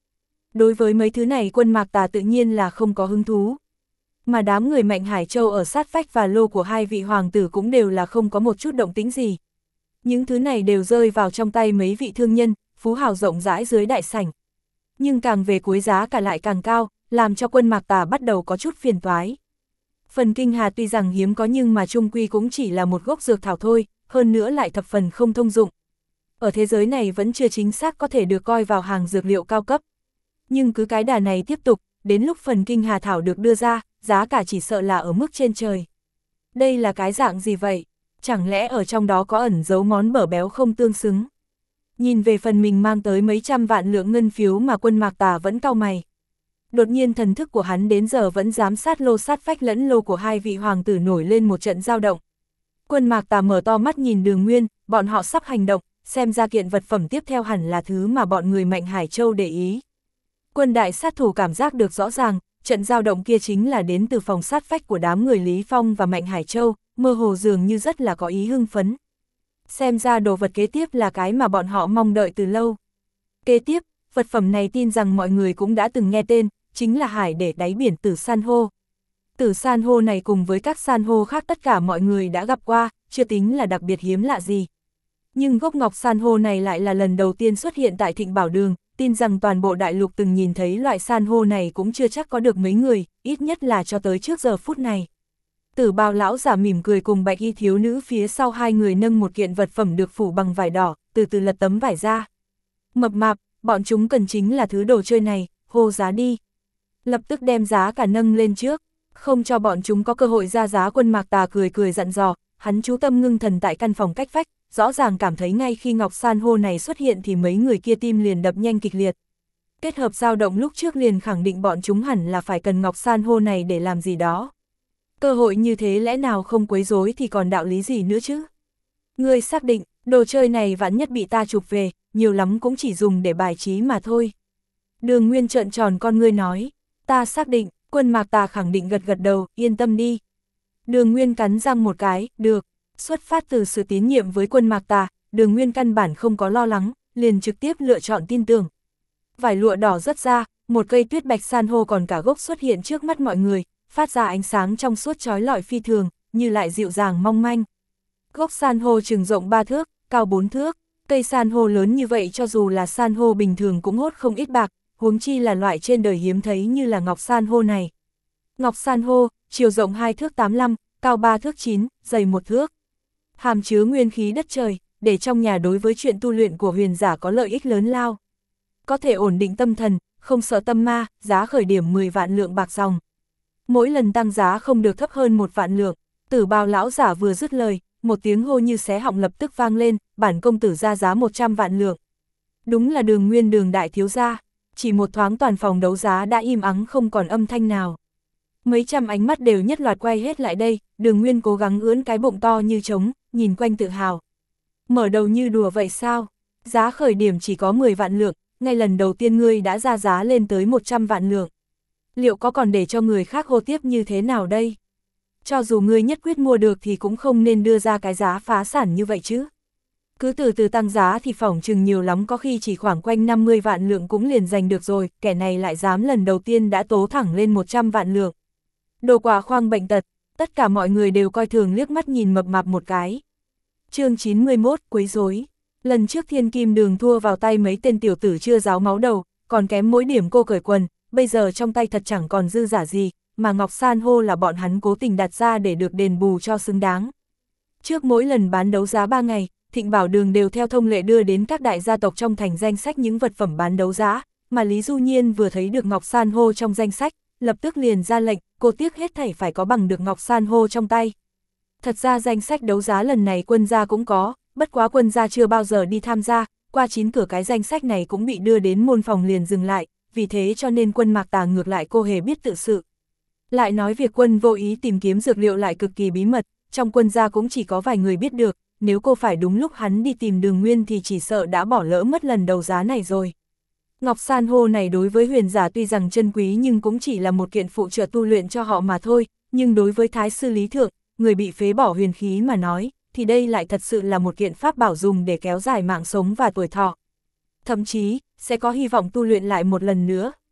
Đối với mấy thứ này Quân Mạc Tà tự nhiên là không có hứng thú. Mà đám người Mạnh Hải Châu ở sát vách và lô của hai vị hoàng tử cũng đều là không có một chút động tĩnh gì. Những thứ này đều rơi vào trong tay mấy vị thương nhân, phú hào rộng rãi dưới đại sảnh. Nhưng càng về cuối giá cả lại càng cao, làm cho Quân Mạc Tà bắt đầu có chút phiền toái. Phần kinh hà tuy rằng hiếm có nhưng mà chung quy cũng chỉ là một gốc dược thảo thôi, hơn nữa lại thập phần không thông dụng. Ở thế giới này vẫn chưa chính xác có thể được coi vào hàng dược liệu cao cấp. Nhưng cứ cái đà này tiếp tục, đến lúc phần kinh hà thảo được đưa ra, giá cả chỉ sợ là ở mức trên trời. Đây là cái dạng gì vậy? Chẳng lẽ ở trong đó có ẩn giấu món bở béo không tương xứng? Nhìn về phần mình mang tới mấy trăm vạn lượng ngân phiếu mà Quân Mạc Tà vẫn cau mày. Đột nhiên thần thức của hắn đến giờ vẫn giám sát lô sát vách lẫn lô của hai vị hoàng tử nổi lên một trận dao động. Quân Mạc Tà mở to mắt nhìn Đường Nguyên, bọn họ sắp hành động, xem ra kiện vật phẩm tiếp theo hẳn là thứ mà bọn người Mạnh Hải Châu để ý. Quân đại sát thủ cảm giác được rõ ràng, trận dao động kia chính là đến từ phòng sát vách của đám người Lý Phong và Mạnh Hải Châu, mơ hồ dường như rất là có ý hưng phấn. Xem ra đồ vật kế tiếp là cái mà bọn họ mong đợi từ lâu. Kế tiếp, vật phẩm này tin rằng mọi người cũng đã từng nghe tên, chính là hải để đáy biển tử san hô. Tử san hô này cùng với các san hô khác tất cả mọi người đã gặp qua, chưa tính là đặc biệt hiếm lạ gì. Nhưng gốc ngọc san hô này lại là lần đầu tiên xuất hiện tại Thịnh Bảo Đường, tin rằng toàn bộ đại lục từng nhìn thấy loại san hô này cũng chưa chắc có được mấy người, ít nhất là cho tới trước giờ phút này. Tử Bào lão giả mỉm cười cùng Bạch Y thiếu nữ phía sau hai người nâng một kiện vật phẩm được phủ bằng vải đỏ, từ từ lật tấm vải ra. Mập mạp, bọn chúng cần chính là thứ đồ chơi này, hô giá đi. Lập tức đem giá cả nâng lên trước, không cho bọn chúng có cơ hội ra giá. Quân Mạc Tà cười cười dặn dò, hắn chú tâm ngưng thần tại căn phòng cách vách, rõ ràng cảm thấy ngay khi ngọc san hô này xuất hiện thì mấy người kia tim liền đập nhanh kịch liệt. Kết hợp dao động lúc trước liền khẳng định bọn chúng hẳn là phải cần ngọc san hô này để làm gì đó. Cơ hội như thế lẽ nào không quấy rối thì còn đạo lý gì nữa chứ? Ngươi xác định, đồ chơi này vạn nhất bị ta chụp về, nhiều lắm cũng chỉ dùng để bài trí mà thôi. Đường Nguyên trợn tròn con ngươi nói, ta xác định. Quân Mạc Tà khẳng định gật gật đầu, yên tâm đi. Đường Nguyên cắn răng một cái, được. Xuất phát từ sự tín nhiệm với Quân Mạc Tà, Đường Nguyên căn bản không có lo lắng, liền trực tiếp lựa chọn tin tưởng. Vải lụa đỏ rớt ra, một cây tuyết bạch san hô còn cả gốc xuất hiện trước mắt mọi người, phát ra ánh sáng trong suốt chói lọi phi thường, như lại dịu dàng mong manh. Gốc san hô chừng rộng 3 thước, cao 4 thước, cây san hô lớn như vậy cho dù là san hô bình thường cũng hốt không ít bạc, huống chi là loại trên đời hiếm thấy như là ngọc san hô này. Ngọc san hô, chiều rộng 2 thước 85, cao 3 thước 9, dày 1 thước. Hàm chứa nguyên khí đất trời, để trong nhà đối với chuyện tu luyện của huyền giả có lợi ích lớn lao. Có thể ổn định tâm thần, không sợ tâm ma, giá khởi điểm 10 vạn lượng bạc dòng. Mỗi lần tăng giá không được thấp hơn 1 vạn lượng. Tử Bào lão giả vừa dứt lời, một tiếng hô như xé họng lập tức vang lên, bản công tử ra giá 100 vạn lượng. Đúng là Đường Nguyên Đường đại thiếu gia. Chỉ một thoáng toàn phòng đấu giá đã im ắng không còn âm thanh nào. Mấy trăm ánh mắt đều nhất loạt quay hết lại đây, Đường Nguyên cố gắng ưỡn cái bụng to như trống, nhìn quanh tự hào. Mở đầu như đùa vậy sao? Giá khởi điểm chỉ có 10 vạn lượng, ngay lần đầu tiên ngươi đã ra giá lên tới 100 vạn lượng. Liệu có còn để cho người khác hô tiếp như thế nào đây? Cho dù ngươi nhất quyết mua được thì cũng không nên đưa ra cái giá phá sản như vậy chứ. Cứ từ từ tăng giá thì phỏng chừng nhiều lắm có khi chỉ khoảng quanh 50 vạn lượng cũng liền giành được rồi, kẻ này lại dám lần đầu tiên đã tố thẳng lên 100 vạn lượng. Đồ quả khoang bệnh tật, tất cả mọi người đều coi thường liếc mắt nhìn mập mạp một cái. Chương 91, quấy rối. Lần trước Thiên Kim Đường thua vào tay mấy tên tiểu tử chưa ráo máu đầu, còn kém mỗi điểm cô cởi quần, bây giờ trong tay thật chẳng còn dư giả gì, mà ngọc san hô là bọn hắn cố tình đặt ra để được đền bù cho xứng đáng. Trước mỗi lần bán đấu giá 3 ngày, Thịnh Bảo Đường đều theo thông lệ đưa đến các đại gia tộc trong thành danh sách những vật phẩm bán đấu giá, mà Lý Du Nhiên vừa thấy được ngọc san hô trong danh sách, lập tức liền ra lệnh, cô tiếc hết thảy phải có bằng được ngọc san hô trong tay. Thật ra danh sách đấu giá lần này Quân gia cũng có, bất quá Quân gia chưa bao giờ đi tham gia, qua 9 cửa cái danh sách này cũng bị đưa đến môn phòng liền dừng lại, vì thế cho nên Quân Mạc Tà ngược lại cô hề biết tự sự. Lại nói việc Quân vô ý tìm kiếm dược liệu lại cực kỳ bí mật, trong Quân gia cũng chỉ có vài người biết được, nếu cô phải đúng lúc hắn đi tìm Đường Nguyên thì chỉ sợ đã bỏ lỡ mất lần đấu giá này rồi. Ngọc san hô này đối với huyền giả tuy rằng chân quý nhưng cũng chỉ là một kiện phụ trợ tu luyện cho họ mà thôi, nhưng đối với Thái sư Lý Thượng, người bị phế bỏ huyền khí mà nói, thì đây lại thật sự là một kiện pháp bảo dùng để kéo dài mạng sống và tuổi thọ. Thậm chí, sẽ có hy vọng tu luyện lại một lần nữa,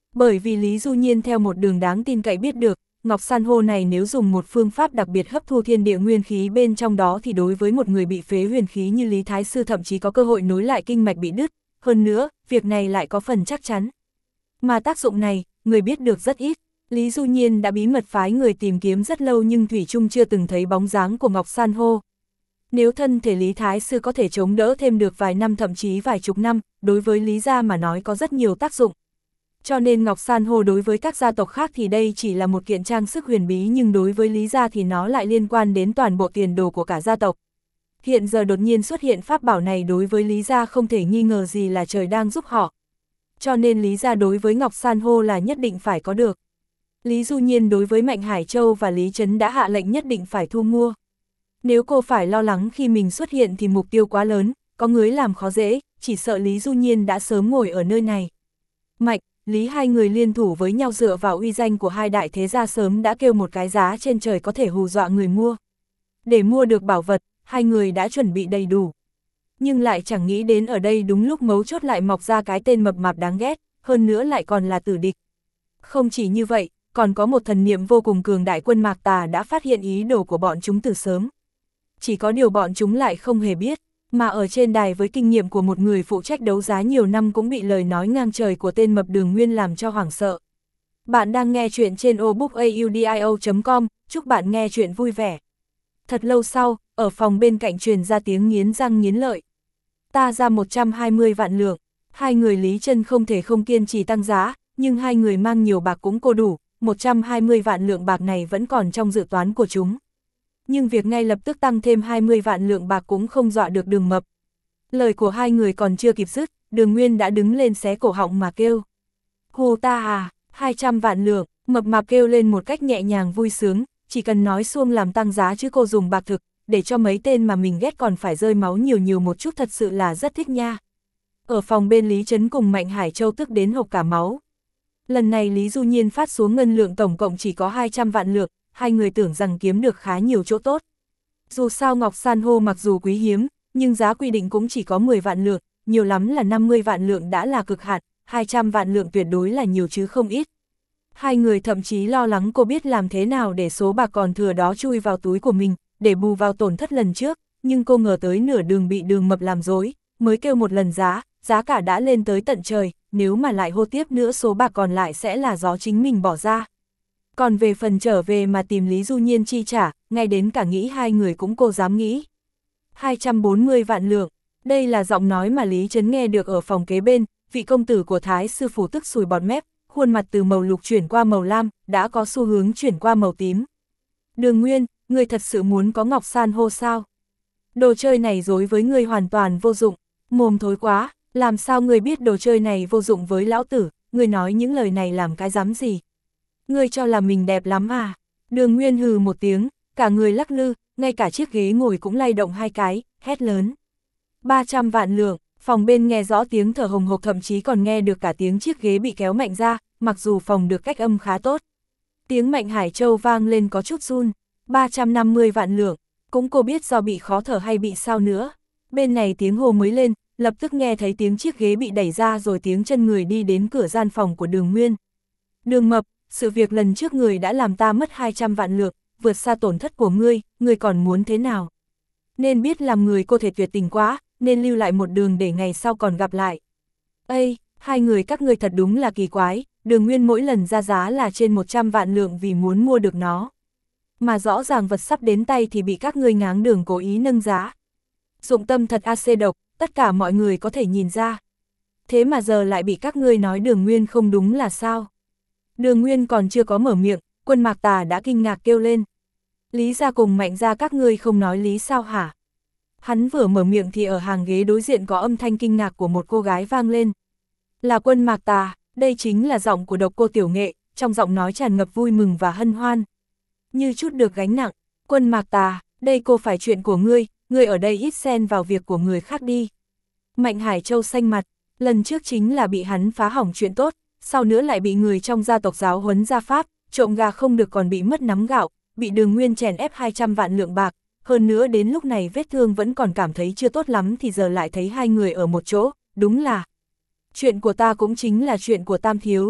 Bởi vì Lý Du Nhiên theo một đường đáng tin cậy biết được, ngọc san hô này nếu dùng một phương pháp đặc biệt hấp thu thiên địa nguyên khí bên trong đó thì đối với một người bị phế huyền khí như Lý Thái Sư thậm chí có cơ hội nối lại kinh mạch bị đứt, hơn nữa, việc này lại có phần chắc chắn. Mà tác dụng này, người biết được rất ít. Lý Du Nhiên đã bí mật phái người tìm kiếm rất lâu nhưng thủy chung chưa từng thấy bóng dáng của ngọc san hô. Nếu thân thể Lý Thái Sư có thể chống đỡ thêm được vài năm thậm chí vài chục năm, đối với Lý gia mà nói có rất nhiều tác dụng. Cho nên ngọc san hô đối với các gia tộc khác thì đây chỉ là một kiện trang sức huyền bí nhưng đối với Lý gia thì nó lại liên quan đến toàn bộ tiền đồ của cả gia tộc. Hiện giờ đột nhiên xuất hiện pháp bảo này đối với Lý gia không thể nghi ngờ gì là trời đang giúp họ. Cho nên Lý gia đối với ngọc san hô là nhất định phải có được. Lý Du Nhiên đối với Mạnh Hải Châu và Lý Trấn đã hạ lệnh nhất định phải thu mua. Nếu cô phải lo lắng khi mình xuất hiện thì mục tiêu quá lớn, có người làm khó dễ, chỉ sợ Lý Du Nhiên đã sớm ngồi ở nơi này. Mạnh, Lý hai người liên thủ với nhau dựa vào uy danh của hai đại thế gia sớm đã kêu một cái giá trên trời có thể hù dọa người mua. Để mua được bảo vật, hai người đã chuẩn bị đầy đủ. Nhưng lại chẳng nghĩ đến ở đây đúng lúc mấu chốt lại mọc ra cái tên mập mạp đáng ghét, hơn nữa lại còn là tử địch. Không chỉ như vậy, còn có một thần niệm vô cùng cường đại quân Mạc Tà đã phát hiện ý đồ của bọn chúng từ sớm. Chỉ có điều bọn chúng lại không hề biết, mà ở trên đài với kinh nghiệm của một người phụ trách đấu giá nhiều năm cũng bị lời nói ngang trời của tên mập Đường Nguyên làm cho hoảng sợ. Bạn đang nghe chuyện trên obookaudio.com, chúc bạn nghe chuyện vui vẻ. Thật lâu sau, ở phòng bên cạnh truyền ra tiếng nghiến răng nghiến lợi. Ta ra 120 vạn lượng, hai người Lý Chân không thể không kiên trì tăng giá, nhưng hai người mang nhiều bạc cũng cô đủ, 120 vạn lượng bạc này vẫn còn trong dự toán của chúng. Nhưng việc ngay lập tức tăng thêm 20 vạn lượng bạc cũng không dọa được Đường Mập. Lời của hai người còn chưa kịp dứt, Đường Nguyên đã đứng lên xé cổ họng mà kêu. Hù ta à, 200 vạn lượng, mập mạp kêu lên một cách nhẹ nhàng vui sướng, chỉ cần nói xuông làm tăng giá chứ cô dùng bạc thực, để cho mấy tên mà mình ghét còn phải rơi máu nhiều nhiều một chút thật sự là rất thích nha. Ở phòng bên Lý Trấn cùng Mạnh Hải Châu tức đến hộc cả máu. Lần này Lý Du Nhiên phát xuống ngân lượng tổng cộng chỉ có 200 vạn lượng, hai người tưởng rằng kiếm được khá nhiều chỗ tốt. Dù sao ngọc san hô mặc dù quý hiếm, nhưng giá quy định cũng chỉ có 10 vạn lượng, nhiều lắm là 50 vạn lượng đã là cực hạn, 200 vạn lượng tuyệt đối là nhiều chứ không ít. Hai người thậm chí lo lắng cô biết làm thế nào để số bạc còn thừa đó chui vào túi của mình, để bù vào tổn thất lần trước, nhưng cô ngờ tới nửa đường bị Đường Mập làm dối, mới kêu một lần giá cả đã lên tới tận trời, nếu mà lại hô tiếp nữa số bạc còn lại sẽ là do chính mình bỏ ra. Còn về phần trở về mà tìm Lý Du Nhiên chi trả, ngay đến cả nghĩ hai người cũng cô dám nghĩ. 240 vạn lượng, đây là giọng nói mà Lý Trấn nghe được ở phòng kế bên, vị công tử của Thái sư phủ tức sùi bọt mép, khuôn mặt từ màu lục chuyển qua màu lam, đã có xu hướng chuyển qua màu tím. Đường Nguyên, ngươi thật sự muốn có ngọc san hô sao? Đồ chơi này đối với ngươi hoàn toàn vô dụng, mồm thối quá, làm sao ngươi biết đồ chơi này vô dụng với lão tử, ngươi nói những lời này làm cái dám gì? Ngươi cho là mình đẹp lắm à? Đường Nguyên hừ một tiếng, cả người lắc lư, ngay cả chiếc ghế ngồi cũng lay động hai cái, hét lớn. 300 vạn lượng, phòng bên nghe rõ tiếng thở hồng hộc thậm chí còn nghe được cả tiếng chiếc ghế bị kéo mạnh ra, mặc dù phòng được cách âm khá tốt. Tiếng Mạnh Hải Châu vang lên có chút run, 350 vạn lượng, cũng cô biết do bị khó thở hay bị sao nữa. Bên này tiếng hồ mới lên, lập tức nghe thấy tiếng chiếc ghế bị đẩy ra rồi tiếng chân người đi đến cửa gian phòng của Đường Nguyên. Đường Mập, sự việc lần trước người đã làm ta mất 200 vạn lượng, vượt xa tổn thất của ngươi còn muốn thế nào? Nên biết làm người cô thể tuyệt tình quá, nên lưu lại một đường để ngày sau còn gặp lại. Ây, hai người các ngươi thật đúng là kỳ quái, Đường Nguyên mỗi lần ra giá là trên 100 vạn lượng vì muốn mua được nó. Mà rõ ràng vật sắp đến tay thì bị các ngươi ngáng đường cố ý nâng giá. Dụng tâm thật AC độc, tất cả mọi người có thể nhìn ra. Thế mà giờ lại bị các ngươi nói Đường Nguyên không đúng là sao? Đường Nguyên còn chưa có mở miệng, quân Mạc Tà đã kinh ngạc kêu lên. Lý gia cùng Mạnh gia các ngươi không nói lý sao hả? Hắn vừa mở miệng thì ở hàng ghế đối diện có âm thanh kinh ngạc của một cô gái vang lên. Là quân Mạc Tà, đây chính là giọng của Độc Cô Tiểu Nghệ, trong giọng nói tràn ngập vui mừng và hân hoan. Như chút được gánh nặng, quân Mạc Tà, đây cô phải chuyện của ngươi ở đây ít xen vào việc của người khác đi. Mạnh Hải Châu xanh mặt, lần trước chính là bị hắn phá hỏng chuyện tốt, sau nữa lại bị người trong gia tộc giáo huấn gia pháp, trộm gà không được còn bị mất nắm gạo, bị Đường Nguyên chèn ép 200 vạn lượng bạc, hơn nữa đến lúc này vết thương vẫn còn cảm thấy chưa tốt lắm thì giờ lại thấy hai người ở một chỗ, đúng là chuyện của ta cũng chính là chuyện của Tam thiếu.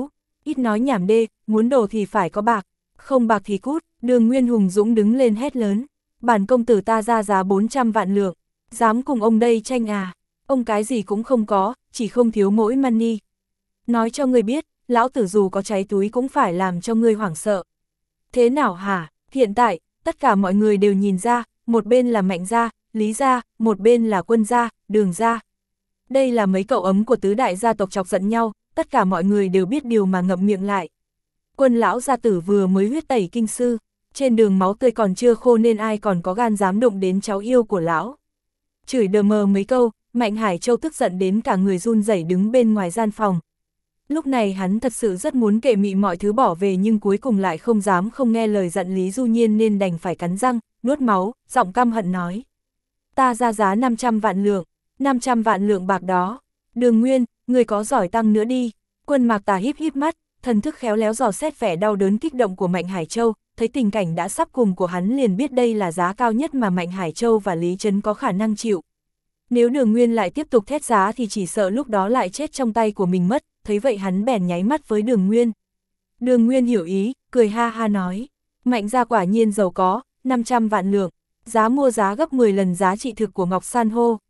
ít nói nhảm đê, muốn đồ thì phải có bạc, không bạc thì cút. Đường Nguyên hùng dũng đứng lên hét lớn, bản công tử ta ra giá 400 vạn lượng, dám cùng ông đây tranh à, ông cái gì cũng không có, chỉ không thiếu mỗi money. Nói cho ngươi biết, lão tử dù có cháy túi cũng phải làm cho ngươi hoảng sợ. Thế nào hả, hiện tại, tất cả mọi người đều nhìn ra, một bên là Mạnh gia, Lý gia, một bên là Quân gia, Đường gia. Đây là mấy cậu ấm của tứ đại gia tộc chọc giận nhau, tất cả mọi người đều biết điều mà ngậm miệng lại. Quân lão gia tử vừa mới huyết tẩy kinh sư, trên đường máu tươi còn chưa khô nên ai còn có gan dám động đến cháu yêu của lão. Chửi đờ mờ mấy câu, Mạnh Hải Châu tức giận đến cả người run rẩy đứng bên ngoài gian phòng. Lúc này hắn thật sự rất muốn kệ mị mọi thứ bỏ về nhưng cuối cùng lại không dám không nghe lời dặn Lý Du Nhiên nên đành phải cắn răng, nuốt máu, giọng căm hận nói. Ta ra giá 500 vạn lượng, 500 vạn lượng bạc đó. Đường Nguyên, người có giỏi tăng nữa đi. Quân Mạc Tà híp híp mắt, thần thức khéo léo dò xét vẻ đau đớn kích động của Mạnh Hải Châu, thấy tình cảnh đã sắp cùng của hắn liền biết đây là giá cao nhất mà Mạnh Hải Châu và Lý Trấn có khả năng chịu. Nếu Đường Nguyên lại tiếp tục thét giá thì chỉ sợ lúc đó lại chết trong tay của mình mất, thấy vậy hắn bèn nháy mắt với Đường Nguyên. Đường Nguyên hiểu ý, cười ha ha nói, Mạnh gia quả nhiên giàu có, 500 vạn lượng, giá mua giá gấp 10 lần giá trị thực của Ngọc San hô.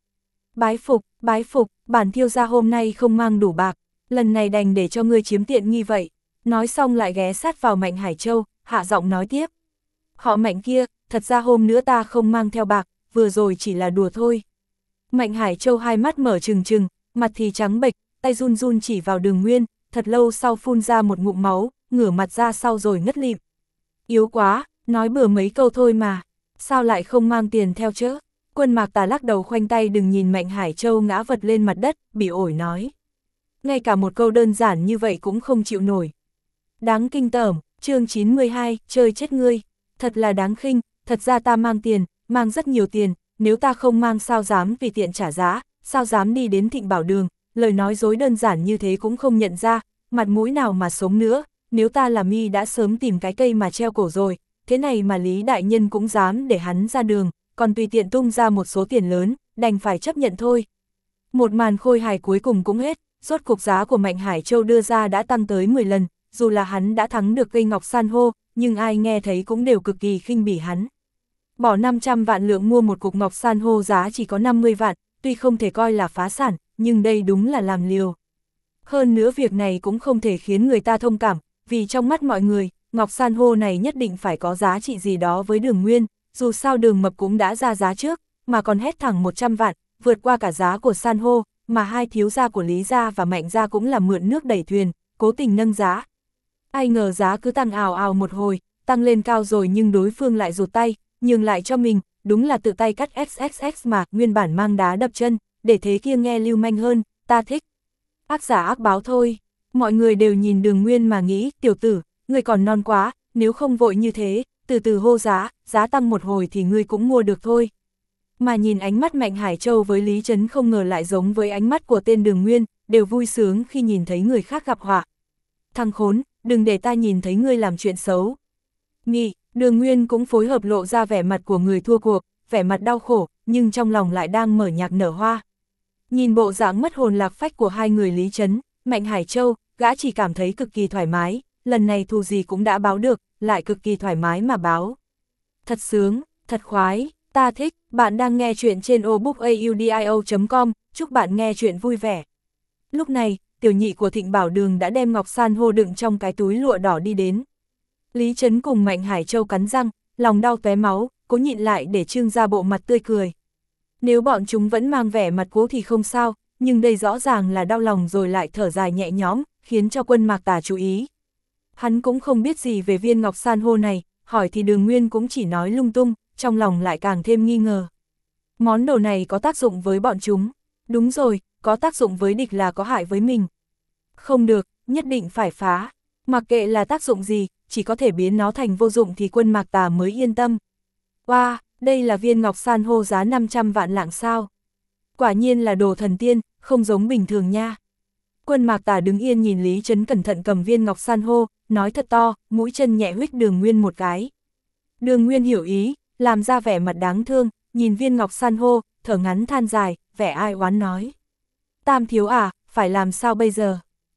Bái phục, bản thiêu gia hôm nay không mang đủ bạc, lần này đành để cho ngươi chiếm tiện nghi vậy. Nói xong lại ghé sát vào Mạnh Hải Châu, hạ giọng nói tiếp. Họ Mạnh kia, thật ra hôm nữa ta không mang theo bạc, vừa rồi chỉ là đùa thôi. Mạnh Hải Châu hai mắt mở trừng trừng, mặt thì trắng bệch, tay run run chỉ vào Đường Nguyên, thật lâu sau phun ra một ngụm máu, ngửa mặt ra sau rồi ngất lịm. Yếu quá, nói bừa mấy câu thôi mà, sao lại không mang tiền theo chứ? Quân Mạc Tà lắc đầu khoanh tay đừng nhìn Mạnh Hải Châu ngã vật lên mặt đất, bỉ ổi nói. Ngay cả một câu đơn giản như vậy cũng không chịu nổi. Đáng kinh tởm, chương 92, chơi chết ngươi. Thật là đáng khinh, thật ra ta mang tiền, mang rất nhiều tiền, nếu ta không mang sao dám vì tiện trả giá, sao dám đi đến Thịnh Bảo Đường, lời nói dối đơn giản như thế cũng không nhận ra, mặt mũi nào mà sống nữa, nếu ta là mi đã sớm tìm cái cây mà treo cổ rồi, thế này mà Lý Đại Nhân cũng dám để hắn ra đường, còn tùy tiện tung ra một số tiền lớn, đành phải chấp nhận thôi. Một màn khôi hài cuối cùng cũng hết, rốt cuộc giá của Mạnh Hải Châu đưa ra đã tăng tới 10 lần, dù là hắn đã thắng được cây ngọc san hô, nhưng ai nghe thấy cũng đều cực kỳ khinh bỉ hắn. Bỏ 500 vạn lượng mua một cục ngọc san hô giá chỉ có 50 vạn, tuy không thể coi là phá sản, nhưng đây đúng là làm liều. Hơn nữa việc này cũng không thể khiến người ta thông cảm, vì trong mắt mọi người, ngọc san hô này nhất định phải có giá trị gì đó với Đường Nguyên, dù sao Đường Mập cũng đã ra giá trước, mà còn hét thẳng 100 vạn, vượt qua cả giá của san hô, mà hai thiếu gia của Lý gia và Mạnh gia cũng là mượn nước đẩy thuyền, cố tình nâng giá. Ai ngờ giá cứ tăng ào ào một hồi, tăng lên cao rồi nhưng đối phương lại rụt tay, nhường lại cho mình, đúng là tự tay cắt XXX mà, nguyên bản mang đá đập chân, để thế kia nghe lưu manh hơn, ta thích. Ác giả ác báo thôi, mọi người đều nhìn Đường Nguyên mà nghĩ, tiểu tử, ngươi còn non quá, nếu không vội như thế, từ từ hô giá, giá tăng một hồi thì ngươi cũng mua được thôi. Mà nhìn ánh mắt Mạnh Hải Châu với Lý Trấn không ngờ lại giống với ánh mắt của tên Đường Nguyên, đều vui sướng khi nhìn thấy người khác gặp họa. Thằng khốn, đừng để ta nhìn thấy ngươi làm chuyện xấu. Nghị, Đường Nguyên cũng phối hợp lộ ra vẻ mặt của người thua cuộc, vẻ mặt đau khổ, nhưng trong lòng lại đang mở nhạc nở hoa. Nhìn bộ dáng mất hồn lạc phách của hai người Lý Trấn, Mạnh Hải Châu, gã chỉ cảm thấy cực kỳ thoải mái, lần này thù gì cũng đã báo được, lại cực kỳ thoải mái mà báo. Thật sướng, thật khoái, ta thích, bạn đang nghe chuyện trên obookaudio.com, chúc bạn nghe chuyện vui vẻ. Lúc này, tiểu nhị của Thịnh Bảo Đường đã đem ngọc san hô đựng trong cái túi lụa đỏ đi đến. Lý Trấn cùng Mạnh Hải Châu cắn răng, lòng đau tóe máu, cố nhịn lại để trưng ra bộ mặt tươi cười. Nếu bọn chúng vẫn mang vẻ mặt cố thì không sao, nhưng đây rõ ràng là đau lòng rồi lại thở dài nhẹ nhõm, khiến cho Quân Mạc Tà chú ý. Hắn cũng không biết gì về viên ngọc san hô này, hỏi thì Đường Nguyên cũng chỉ nói lung tung, trong lòng lại càng thêm nghi ngờ. Món đồ này có tác dụng với bọn chúng. Đúng rồi, có tác dụng với địch là có hại với mình. Không được, nhất định phải phá. Mặc kệ là tác dụng gì, chỉ có thể biến nó thành vô dụng thì Quân Mạc Tà mới yên tâm. Wow, đây là viên ngọc san hô giá 500 vạn lạng sao. Quả nhiên là đồ thần tiên, không giống bình thường nha. Quân Mạc Tà đứng yên nhìn Lý Trấn cẩn thận cầm viên ngọc san hô, nói thật to, mũi chân nhẹ huých Đường Nguyên một cái. Đường Nguyên hiểu ý, làm ra vẻ mặt đáng thương, nhìn viên ngọc san hô, thở ngắn than dài, vẻ ai oán nói. Tam thiếu à, phải làm sao bây giờ?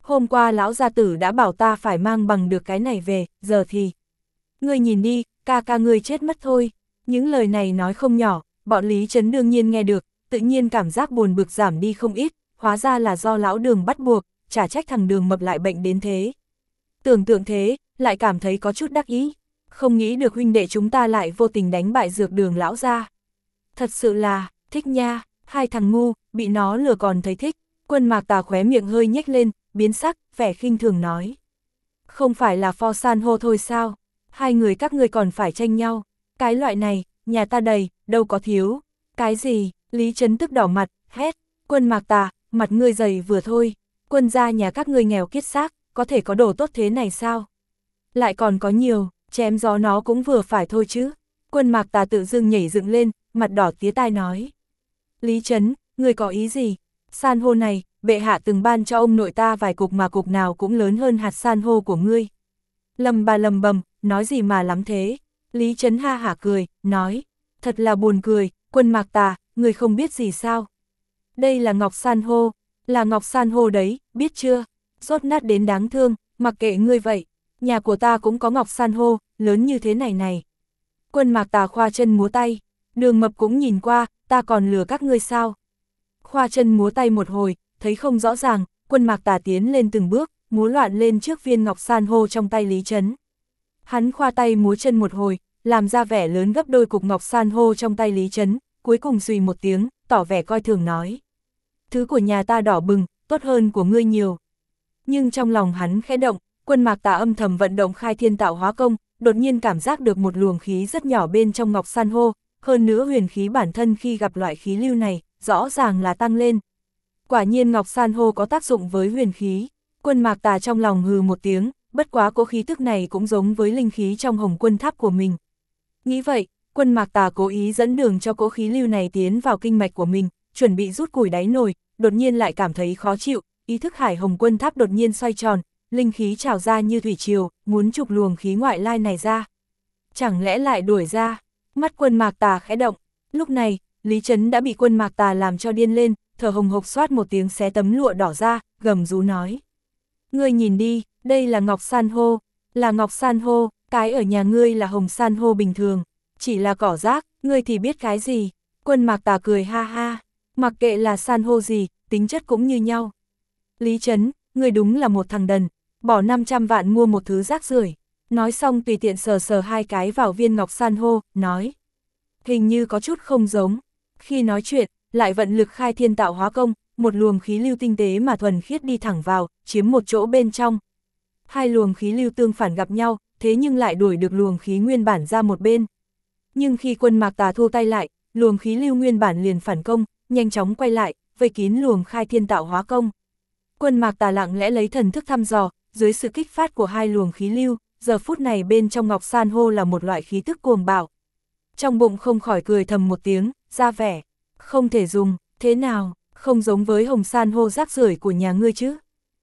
Hôm qua lão gia tử đã bảo ta phải mang bằng được cái này về, giờ thì... Ngươi nhìn đi, ca ca ngươi chết mất thôi. Những lời này nói không nhỏ, bọn Lý Trấn đương nhiên nghe được, tự nhiên cảm giác buồn bực giảm đi không ít, hóa ra là do lão Đường bắt buộc, chả trách thằng Đường mập lại bệnh đến thế. Tưởng tượng thế, lại cảm thấy có chút đắc ý, không nghĩ được huynh đệ chúng ta lại vô tình đánh bại Dược Đường lão ra. Thật sự là, thích nha, hai thằng ngu, bị nó lừa còn thấy thích. Quân Mạc Tà khóe miệng hơi nhếch lên, biến sắc, vẻ khinh thường nói. Không phải là pho san hô thôi sao, hai người các ngươi còn phải tranh nhau, cái loại này, nhà ta đầy, đâu có thiếu. Cái gì, Lý Trấn tức đỏ mặt, hét, Quân Mạc Tà, mặt ngươi dày vừa thôi, quân gia nhà các ngươi nghèo kiết xác, có thể có đồ tốt thế này sao? Lại còn có nhiều, chém gió nó cũng vừa phải thôi chứ. Quân Mạc Tà tự dưng nhảy dựng lên, mặt đỏ tía tai nói. Lý Trấn, ngươi có ý gì? San hô này, bệ hạ từng ban cho ông nội ta vài cục mà cục nào cũng lớn hơn hạt san hô của ngươi. Lầm bầm, nói gì mà lắm thế? Lý Trấn ha hả cười, nói. Thật là buồn cười, Quân Mạc Tà, ngươi không biết gì sao? Đây là ngọc san hô, là ngọc san hô đấy, biết chưa? Rốt nát đến đáng thương, mặc kệ ngươi vậy. Nhà của ta cũng có ngọc san hô, lớn như thế này này. Quân Mạc Tà khoa chân múa tay, Đường Mập cũng nhìn qua, ta còn lừa các ngươi sao? Khoa chân múa tay một hồi, thấy không rõ ràng, Quân Mạc Tà tiến lên từng bước, múa loạn lên trước viên ngọc san hô trong tay Lý Trấn. Hắn khoa tay múa chân một hồi, làm ra vẻ lớn gấp đôi cục ngọc san hô trong tay Lý Trấn, cuối cùng xùy một tiếng, tỏ vẻ coi thường nói. Thứ của nhà ta đỏ bừng, tốt hơn của ngươi nhiều. Nhưng trong lòng hắn khẽ động, Quân Mạc Tà âm thầm vận động khai thiên tạo hóa công, đột nhiên cảm giác được một luồng khí rất nhỏ bên trong ngọc san hô, hơn nữa huyền khí bản thân khi gặp loại khí lưu này, rõ ràng là tăng lên. Quả nhiên ngọc san hô có tác dụng với huyền khí. Quân Mạc Tà trong lòng hừ một tiếng, bất quá cỗ khí tức này cũng giống với linh khí trong Hồng Quân Tháp của mình. Nghĩ vậy, Quân Mạc Tà cố ý dẫn đường cho cỗ khí lưu này tiến vào kinh mạch của mình, chuẩn bị rút củi đáy nồi, đột nhiên lại cảm thấy khó chịu, ý thức Hải Hồng Quân Tháp đột nhiên xoay tròn, linh khí trào ra như thủy triều, muốn trục luồng khí ngoại lai này ra. Chẳng lẽ lại đuổi ra? Mắt Quân Mạc Tà khẽ động. Lúc này, Lý Trấn đã bị Quân Mạc Tà làm cho điên lên, thở hồng hộc xoát một tiếng xé tấm lụa đỏ ra, gầm rú nói. Ngươi nhìn đi, đây là ngọc san hô, là ngọc san hô, cái ở nhà ngươi là hồng san hô bình thường, chỉ là cỏ rác, ngươi thì biết cái gì? Quân Mạc Tà cười ha ha, mặc kệ là san hô gì, tính chất cũng như nhau. Lý Trấn, ngươi đúng là một thằng đần, bỏ 500 vạn mua một thứ rác rưởi. Nói xong tùy tiện sờ sờ hai cái vào viên ngọc san hô, nói. Hình như có chút không giống. Khi nói chuyện, lại vận lực khai thiên tạo hóa công, một luồng khí lưu tinh tế mà thuần khiết đi thẳng vào, chiếm một chỗ bên trong. Hai luồng khí lưu tương phản gặp nhau, thế nhưng lại đuổi được luồng khí nguyên bản ra một bên. Nhưng khi Quân Mạc Tà thu tay lại, luồng khí lưu nguyên bản liền phản công, nhanh chóng quay lại, vây kín luồng khai thiên tạo hóa công. Quân Mạc Tà lặng lẽ lấy thần thức thăm dò, dưới sự kích phát của hai luồng khí lưu, giờ phút này bên trong ngọc san hô là một loại khí tức cuồng bạo. Trong bụng không khỏi cười thầm một tiếng, ra vẻ, không thể dùng, thế nào, không giống với hồng san hô rác rưởi của nhà ngươi chứ.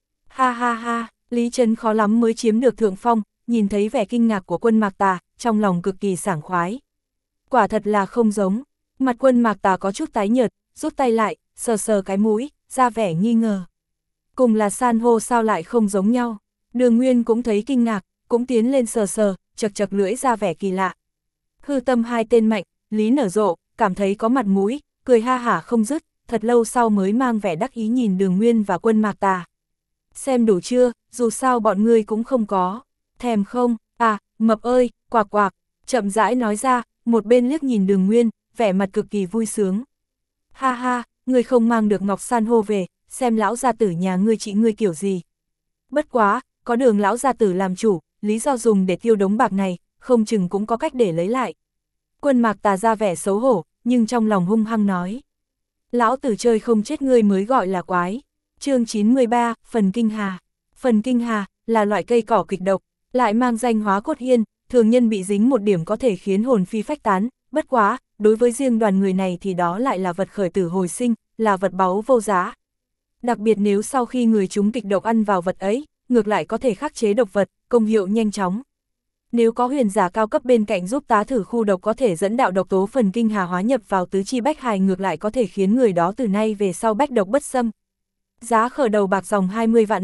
Ha ha ha, Lý Trấn khó lắm mới chiếm được thượng phong, nhìn thấy vẻ kinh ngạc của Quân Mạc Tà, trong lòng cực kỳ sảng khoái. Quả thật là không giống, mặt Quân Mạc Tà có chút tái nhợt, rút tay lại, sờ sờ cái mũi, ra vẻ nghi ngờ. Cùng là san hô sao lại không giống nhau, Đường Nguyên cũng thấy kinh ngạc, cũng tiến lên sờ sờ, chật chật lưỡi ra vẻ kỳ lạ. Hư tâm hai tên mạnh, Lý Nở Rộ, cảm thấy có mặt mũi, cười ha hả không dứt, thật lâu sau mới mang vẻ đắc ý nhìn Đường Nguyên và Quân Mạc Tà. Xem đủ chưa, dù sao bọn ngươi cũng không có. Thèm không, à, mập ơi, quạc quạc, chậm rãi nói ra, một bên liếc nhìn Đường Nguyên, vẻ mặt cực kỳ vui sướng. Ha ha, ngươi không mang được ngọc san hô về, xem lão gia tử nhà ngươi trị ngươi kiểu gì. Bất quá, có Đường lão gia tử làm chủ, lý do dùng để tiêu đống bạc này, không chừng cũng có cách để lấy lại. Quân Mạc Tà ra vẻ xấu hổ, nhưng trong lòng hung hăng nói. Lão tử chơi không chết ngươi mới gọi là quái. Chương 93, Phần Kinh Hà. Phần Kinh Hà là loại cây cỏ kịch độc, lại mang danh Hóa Cốt Hiên, thường nhân bị dính một điểm có thể khiến hồn phi phách tán, bất quá, đối với riêng đoàn người này thì đó lại là vật khởi tử hồi sinh, là vật báu vô giá. Đặc biệt nếu sau khi người chúng kịch độc ăn vào vật ấy, ngược lại có thể khắc chế độc vật, công hiệu nhanh chóng. Nếu có huyền giả cao cấp bên cạnh giúp tá thử khu độc có thể dẫn đạo độc tố Phần Kinh Hà hóa nhập vào tứ chi bách hài, ngược lại có thể khiến người đó từ nay về sau bách độc bất xâm. Giá khởi đầu bạc dòng 20 vạn lượng,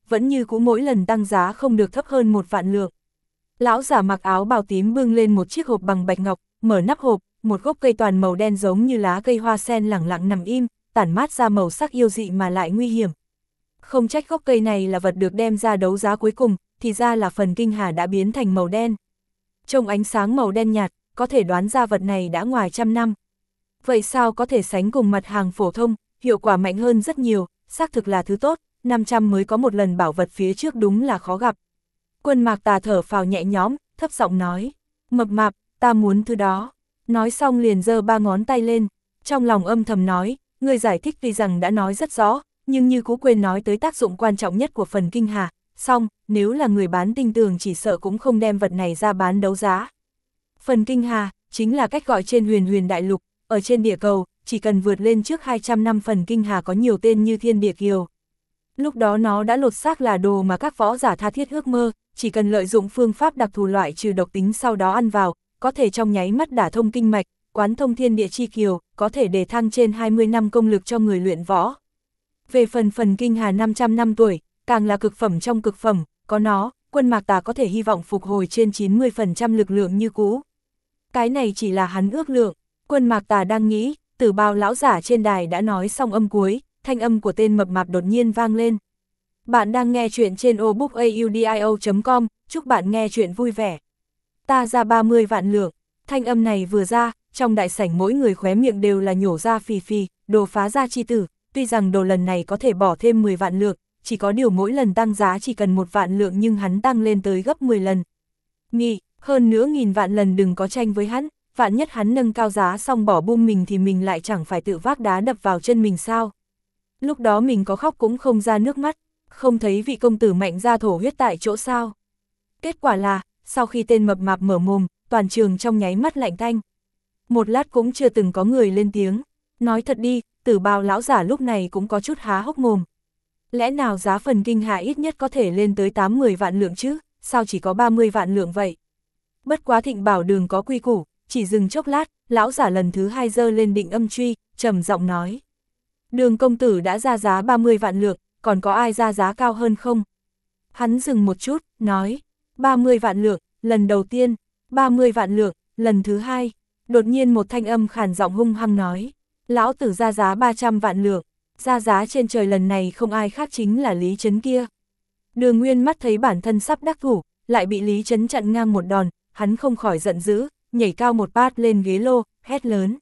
vẫn như cũ mỗi lần tăng giá không được thấp hơn 1 vạn lượng. Lão giả mặc áo bào tím bưng lên một chiếc hộp bằng bạch ngọc, mở nắp hộp, một gốc cây toàn màu đen giống như lá cây hoa sen lẳng lặng nằm im, tản mát ra màu sắc yêu dị mà lại nguy hiểm. Không trách gốc cây này là vật được đem ra đấu giá cuối cùng, thì ra là phần kinh hà đã biến thành màu đen. Trong ánh sáng màu đen nhạt, có thể đoán ra vật này đã ngoài 100 năm. Vậy sao có thể sánh cùng mặt hàng phổ thông, hiệu quả mạnh hơn rất nhiều, xác thực là thứ tốt, 500 mới có một lần bảo vật phía trước đúng là khó gặp. Quân Mạc Tà thở phào nhẹ nhõm, thấp giọng nói, mập mạp, ta muốn thứ đó. Nói xong liền giơ 3 ngón tay lên, trong lòng âm thầm nói, người giải thích tuy rằng đã nói rất rõ, nhưng như cũ quên nói tới tác dụng quan trọng nhất của phần kinh hà, xong, nếu là người bán tinh tường chỉ sợ cũng không đem vật này ra bán đấu giá. Phần kinh hà, chính là cách gọi trên huyền đại lục, ở trên địa cầu, chỉ cần vượt lên trước 200 năm phần kinh hà có nhiều tên như thiên địa kiều. Lúc đó nó đã lột xác là đồ mà các võ giả tha thiết ước mơ, chỉ cần lợi dụng phương pháp đặc thù loại trừ độc tính sau đó ăn vào, có thể trong nháy mắt đả thông kinh mạch, quán thông thiên địa chi kiều, có thể đề thăng trên 20 năm công lực cho người luyện võ. Về phần kinh hà 500 năm tuổi, càng là cực phẩm trong cực phẩm, có nó, Quân Mạc Tà có thể hy vọng phục hồi trên 90% lực lượng như cũ. Cái này chỉ là hắn ước lượng, Quân Mạc Tà đang nghĩ, Tử Bào lão giả trên đài đã nói xong âm cuối, thanh âm của tên mập mạp đột nhiên vang lên. Bạn đang nghe chuyện trên obookaudio.com, chúc bạn nghe chuyện vui vẻ. Ta ra 30 vạn lượng, thanh âm này vừa ra, trong đại sảnh mỗi người khóe miệng đều là nhổ ra phì phì, đồ phá ra chi tử, tuy rằng đồ lần này có thể bỏ thêm 10 vạn lượng, chỉ có điều mỗi lần tăng giá chỉ cần 1 vạn lượng nhưng hắn tăng lên tới gấp 10 lần. Nghị, hơn nữa nghìn vạn lần đừng có tranh với hắn, vạn nhất hắn nâng cao giá xong bỏ bung mình thì mình lại chẳng phải tự vác đá đập vào chân mình sao. Lúc đó mình có khóc cũng không ra nước mắt, không thấy vị công tử mạnh ra thổ huyết tại chỗ sao. Kết quả là, sau khi tên mập mạp mở mồm, toàn trường trong nháy mắt lạnh tanh. Một lát cũng chưa từng có người lên tiếng, nói thật đi, Tử Bào lão giả lúc này cũng có chút há hốc mồm. Lẽ nào giá phần kinh hà ít nhất có thể lên tới 80 vạn lượng chứ, sao chỉ có 30 vạn lượng vậy? Bất quá Thịnh Bảo Đường có quy củ, chỉ dừng chốc lát, lão giả lần thứ 2 giơ lên định âm truy, trầm giọng nói. Đường công tử đã ra giá 30 vạn lượng, còn có ai ra giá cao hơn không? Hắn dừng một chút, nói, 30 vạn lượng, lần đầu tiên, 30 vạn lượng, lần thứ 2, đột nhiên một thanh âm khàn giọng hung hăng nói, lão tử ra giá 300 vạn lượng, ra giá trên trời lần này không ai khác chính là Lý Trấn kia. Đường Nguyên mắt thấy bản thân sắp đắc thủ, lại bị Lý Trấn chặn ngang một đòn, hắn không khỏi giận dữ, nhảy cao một bát lên ghế lô, hét lớn.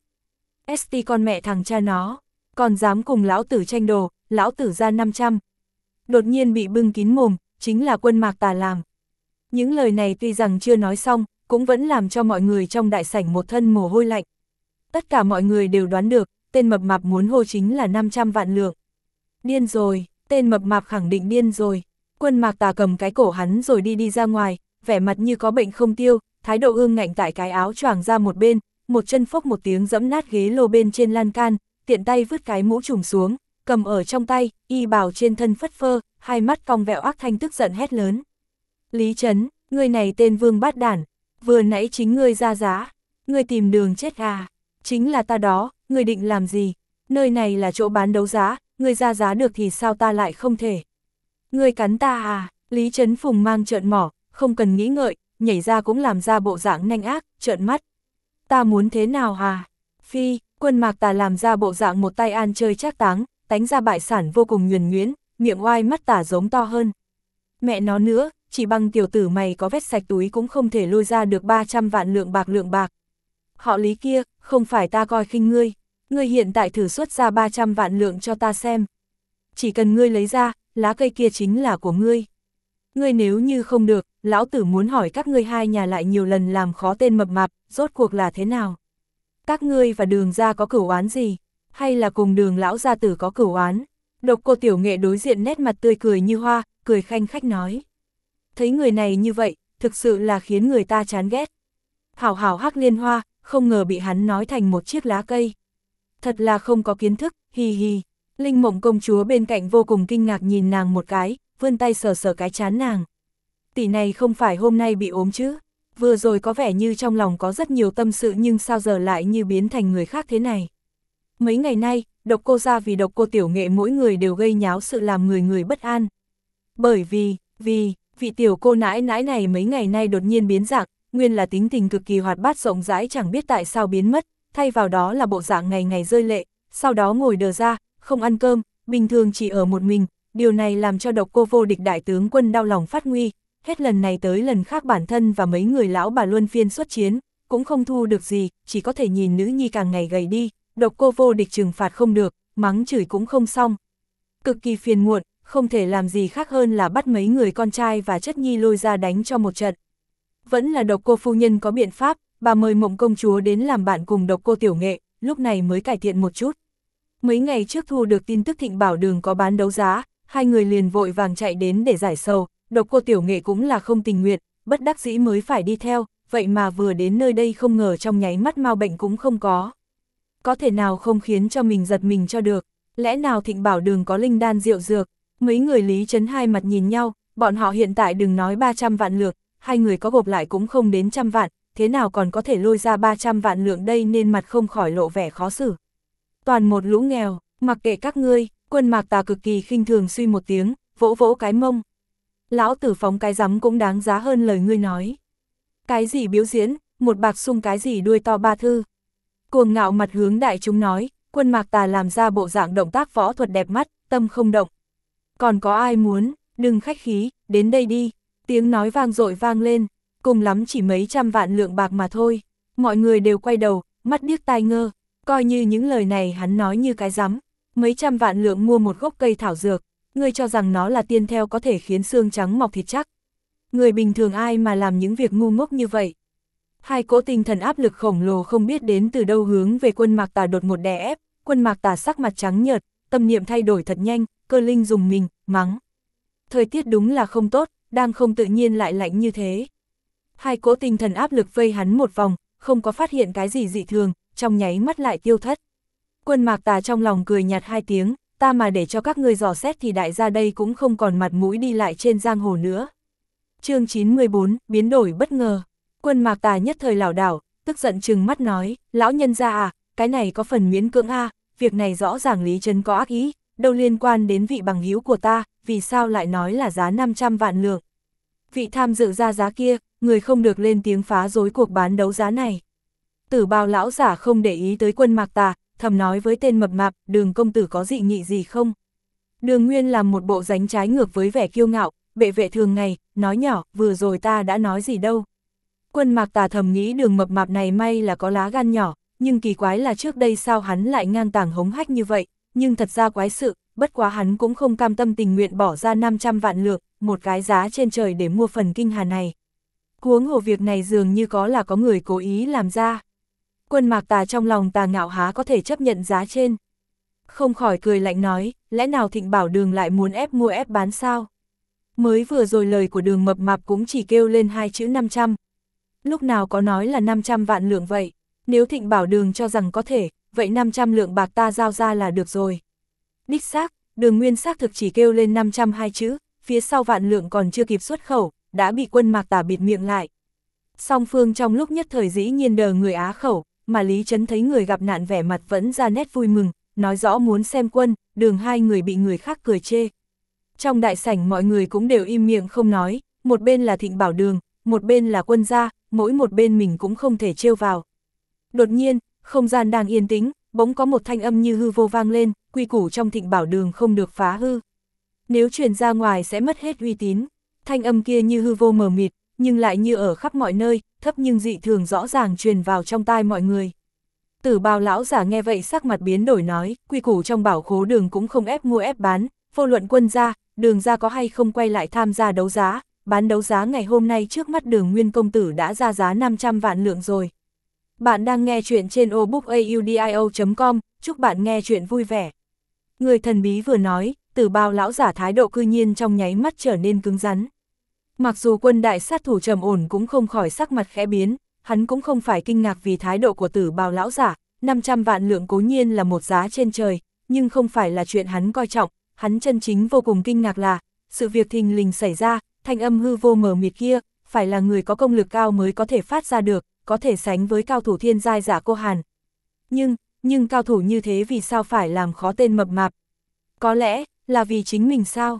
ST con mẹ thằng cha nó, còn dám cùng lão tử tranh đồ, lão tử ra 500. Đột nhiên bị bưng kín mồm, chính là Quân Mạc Tà làm. Những lời này tuy rằng chưa nói xong, cũng vẫn làm cho mọi người trong đại sảnh một thân mồ hôi lạnh. Tất cả mọi người đều đoán được, tên mập mạp muốn hô chính là 500 vạn lượng. Điên rồi, tên mập mạp khẳng định điên rồi. Quân Mạc Tà cầm cái cổ hắn rồi đi ra ngoài, vẻ mặt như có bệnh không tiêu, thái độ ương ngạnh tại cái áo choàng ra một bên, một chân phốc một tiếng dẫm nát ghế lô bên trên lan can, tiện tay vứt cái mũ trùm xuống, cầm ở trong tay, y bào trên thân phất phơ, hai mắt cong vẹo ác thanh tức giận hét lớn. Lý Trấn, ngươi này tên vương bát đản, vừa nãy chính ngươi ra giá, ngươi tìm đường chết à, chính là ta đó, ngươi định làm gì, nơi này là chỗ bán đấu giá, ngươi ra giá được thì sao ta lại không thể. Ngươi cắn ta à, Lý Trấn Phùng mang trợn mỏ, không cần nghĩ ngợi, nhảy ra cũng làm ra bộ dạng nhanh ác, trợn mắt. Ta muốn thế nào à? Phi, Quân Mạc Tà làm ra bộ dạng một tay an chơi trác táng, đánh ra bại sản vô cùng nhuần nhuyễn, miệng oai mắt tả giống to hơn. Mẹ nó nữa, chỉ bằng tiểu tử mày có vét sạch túi cũng không thể lôi ra được 300 vạn lượng bạc. Họ Lý kia, không phải ta coi khinh ngươi, ngươi hiện tại thử xuất ra 300 vạn lượng cho ta xem. Chỉ cần ngươi lấy ra, lá cây kia chính là của ngươi. Ngươi nếu như không được, lão tử muốn hỏi các ngươi hai nhà lại nhiều lần làm khó tên mập mạp, rốt cuộc là thế nào? Các ngươi và Đường gia có cửu oán gì? Hay là cùng Đường lão gia tử có cửu oán? Độc Cô Tiểu Nghệ đối diện nét mặt tươi cười như hoa, cười khanh khách nói. Thấy người này như vậy, thực sự là khiến người ta chán ghét. Hảo hảo Hắc Liên Hoa, không ngờ bị hắn nói thành một chiếc lá cây. Thật là không có kiến thức, hì hì. Linh Mộng công chúa bên cạnh vô cùng kinh ngạc nhìn nàng một cái, vươn tay sờ sờ cái trán nàng. Tỷ này không phải hôm nay bị ốm chứ? Vừa rồi có vẻ như trong lòng có rất nhiều tâm sự nhưng sao giờ lại như biến thành người khác thế này. Mấy ngày nay, Độc Cô gia vì Độc Cô Tiểu Nghệ mỗi người đều gây nháo sự làm người người bất an. Bởi vì, vị tiểu cô nãi nãi này mấy ngày nay đột nhiên biến dạng, nguyên là tính tình cực kỳ hoạt bát rộng rãi chẳng biết tại sao biến mất, thay vào đó là bộ dạng ngày ngày rơi lệ, sau đó ngồi đờ ra, không ăn cơm, bình thường chỉ ở một mình, điều này làm cho Độc Cô Vô Địch đại tướng quân đau lòng phát nguy, hết lần này tới lần khác bản thân và mấy người lão bà luân phiên xuất chiến, cũng không thu được gì, chỉ có thể nhìn nữ nhi càng ngày gầy đi, Độc Cô Vô Địch trừng phạt không được, mắng chửi cũng không xong. Cực kỳ phiền muộn, không thể làm gì khác hơn là bắt mấy người con trai và chất nhi lôi ra đánh cho một trận. Vẫn là Độc Cô phu nhân có biện pháp, bà mời Mộng công chúa đến làm bạn cùng Độc Cô Tiểu Nghệ, lúc này mới cải thiện một chút. Mấy ngày trước thu được tin tức Thịnh Bảo Đường có bán đấu giá, hai người liền vội vàng chạy đến để giải sầu, Độc Cô Tiểu Nghệ cũng là không tình nguyện, bất đắc dĩ mới phải đi theo, vậy mà vừa đến nơi đây không ngờ trong nháy mắt mau bệnh cũng không có. Có thể nào không khiến cho mình giật mình cho được, lẽ nào Thịnh Bảo Đường có linh đan rượu dược, mấy người Lý Trấn hai mặt nhìn nhau, bọn họ hiện tại đừng nói 300 vạn lượng, hai người có gộp lại cũng không đến 100 vạn, thế nào còn có thể lôi ra 300 vạn lượng đây nên mặt không khỏi lộ vẻ khó xử. Toàn một lũ nghèo, mặc kệ các ngươi, Quân Mạc Tà cực kỳ khinh thường suy một tiếng, vỗ vỗ cái mông. Lão tử phóng cái rắm cũng đáng giá hơn lời ngươi nói. Cái gì biểu diễn, một bạc sung cái gì đuôi to ba thư. Cuồng ngạo mặt hướng đại chúng nói, Quân Mạc Tà làm ra bộ dạng động tác võ thuật đẹp mắt, tâm không động. Còn có ai muốn, đừng khách khí, đến đây đi. Tiếng nói vang dội vang lên, cùng lắm chỉ mấy trăm vạn lượng bạc mà thôi. Mọi người đều quay đầu, mắt điếc tai ngơ, coi như những lời này hắn nói như cái rắm. Mấy trăm vạn lượng mua một gốc cây thảo dược, ngươi cho rằng nó là tiên theo có thể khiến xương trắng mọc thịt chắc. Người bình thường ai mà làm những việc ngu ngốc như vậy. Hai cỗ tinh thần áp lực khổng lồ không biết đến từ đâu hướng về Quân Mạc Tà đột một đè ép, Quân Mạc Tà sắc mặt trắng nhợt, tâm niệm thay đổi thật nhanh, cơ linh dùng mình, mắng. Thời tiết đúng là không tốt, đang không tự nhiên lại lạnh như thế. Hai cỗ tinh thần áp lực vây hắn một vòng, không có phát hiện cái gì dị thường, trong nháy mắt lại tiêu thất. Quân Mạc Tà trong lòng cười nhạt hai tiếng, ta mà để cho các ngươi dò xét thì đại gia đây cũng không còn mặt mũi đi lại trên giang hồ nữa. Chương 94, biến đổi bất ngờ. Quân Mạc Tà nhất thời lảo đảo, tức giận trừng mắt nói, lão nhân gia à, cái này có phần miễn cưỡng a, việc này rõ ràng Lý Trấn có ác ý, đâu liên quan đến vị bằng hữu của ta, vì sao lại nói là giá 500 vạn lượng. Vị tham dự ra giá kia, người không được lên tiếng phá rối cuộc bán đấu giá này. Tử Bào lão giả không để ý tới Quân Mạc Tà, thầm nói với tên mập mạp, Đường công tử có dị nghị gì không? Đường Nguyên làm một bộ dánh trái ngược với vẻ kiêu ngạo, bệ vệ thường ngày, nói nhỏ, vừa rồi ta đã nói gì đâu. Quân Mạc Tà thầm nghĩ Đường mập mạp này may là có lá gan nhỏ, nhưng kỳ quái là trước đây sao hắn lại ngang tàng hống hách như vậy, nhưng thật ra quái sự, bất quá hắn cũng không cam tâm tình nguyện bỏ ra 500 vạn lượng, một cái giá trên trời để mua phần kinh hà này. Huống hồ việc này dường như có người cố ý làm ra. Quân Mạc Tà trong lòng tà ngạo há có thể chấp nhận giá trên. Không khỏi cười lạnh nói, lẽ nào Thịnh Bảo Đường lại muốn ép mua ép bán sao? Mới vừa rồi lời của Đường mập mạp cũng chỉ kêu lên hai chữ 500. Lúc nào có nói là 500 vạn lượng vậy? Nếu Thịnh Bảo Đường cho rằng có thể, vậy 500 lượng bạc ta giao ra là được rồi. Đích xác, Đường Nguyên xác thực chỉ kêu lên 500 hai chữ, phía sau vạn lượng còn chưa kịp xuất khẩu, đã bị Quân Mạc Tà bịt miệng lại. Song phương trong lúc nhất thời dĩ nhiên đờ người á khẩu, mà Lý Trấn thấy người gặp nạn vẻ mặt vẫn ra nét vui mừng, nói rõ muốn xem Quân, Đường hai người bị người khác cười chê. Trong đại sảnh mọi người cũng đều im miệng không nói, một bên là Thịnh Bảo Đường, một bên là Quân gia, mỗi một bên mình cũng không thể trêu vào. Đột nhiên, không gian đang yên tĩnh, bỗng có một thanh âm như hư vô vang lên, quy củ trong Thịnh Bảo Đường không được phá hư. Nếu truyền ra ngoài sẽ mất hết uy tín. Thanh âm kia như hư vô mờ mịt, nhưng lại như ở khắp mọi nơi, thấp nhưng dị thường rõ ràng truyền vào trong tai mọi người. Tử Bào lão giả nghe vậy sắc mặt biến đổi nói, quy củ trong Bảo Khố Đường cũng không ép mua ép bán, vô luận Quân gia, Đường gia có hay không quay lại tham gia đấu giá, bán đấu giá ngày hôm nay trước mắt Đường Nguyên công tử đã ra giá 500 vạn lượng rồi. Bạn đang nghe chuyện trên obookaudio.com, chúc bạn nghe chuyện vui vẻ. Người thần bí vừa nói, Tử Bào lão giả thái độ cư nhiên trong nháy mắt trở nên cứng rắn. Mặc dù Quân đại sát thủ trầm ổn cũng không khỏi sắc mặt khẽ biến, hắn cũng không phải kinh ngạc vì thái độ của Tử Bào lão giả, 500 vạn lượng cố nhiên là một giá trên trời, nhưng không phải là chuyện hắn coi trọng, hắn chân chính vô cùng kinh ngạc là, sự việc thình lình xảy ra, thanh âm hư vô mờ mịt kia, phải là người có công lực cao mới có thể phát ra được, có thể sánh với cao thủ thiên giai Giả Cô Hàn. Nhưng cao thủ như thế vì sao phải làm khó tên mập mạp? Có lẽ là vì chính mình sao?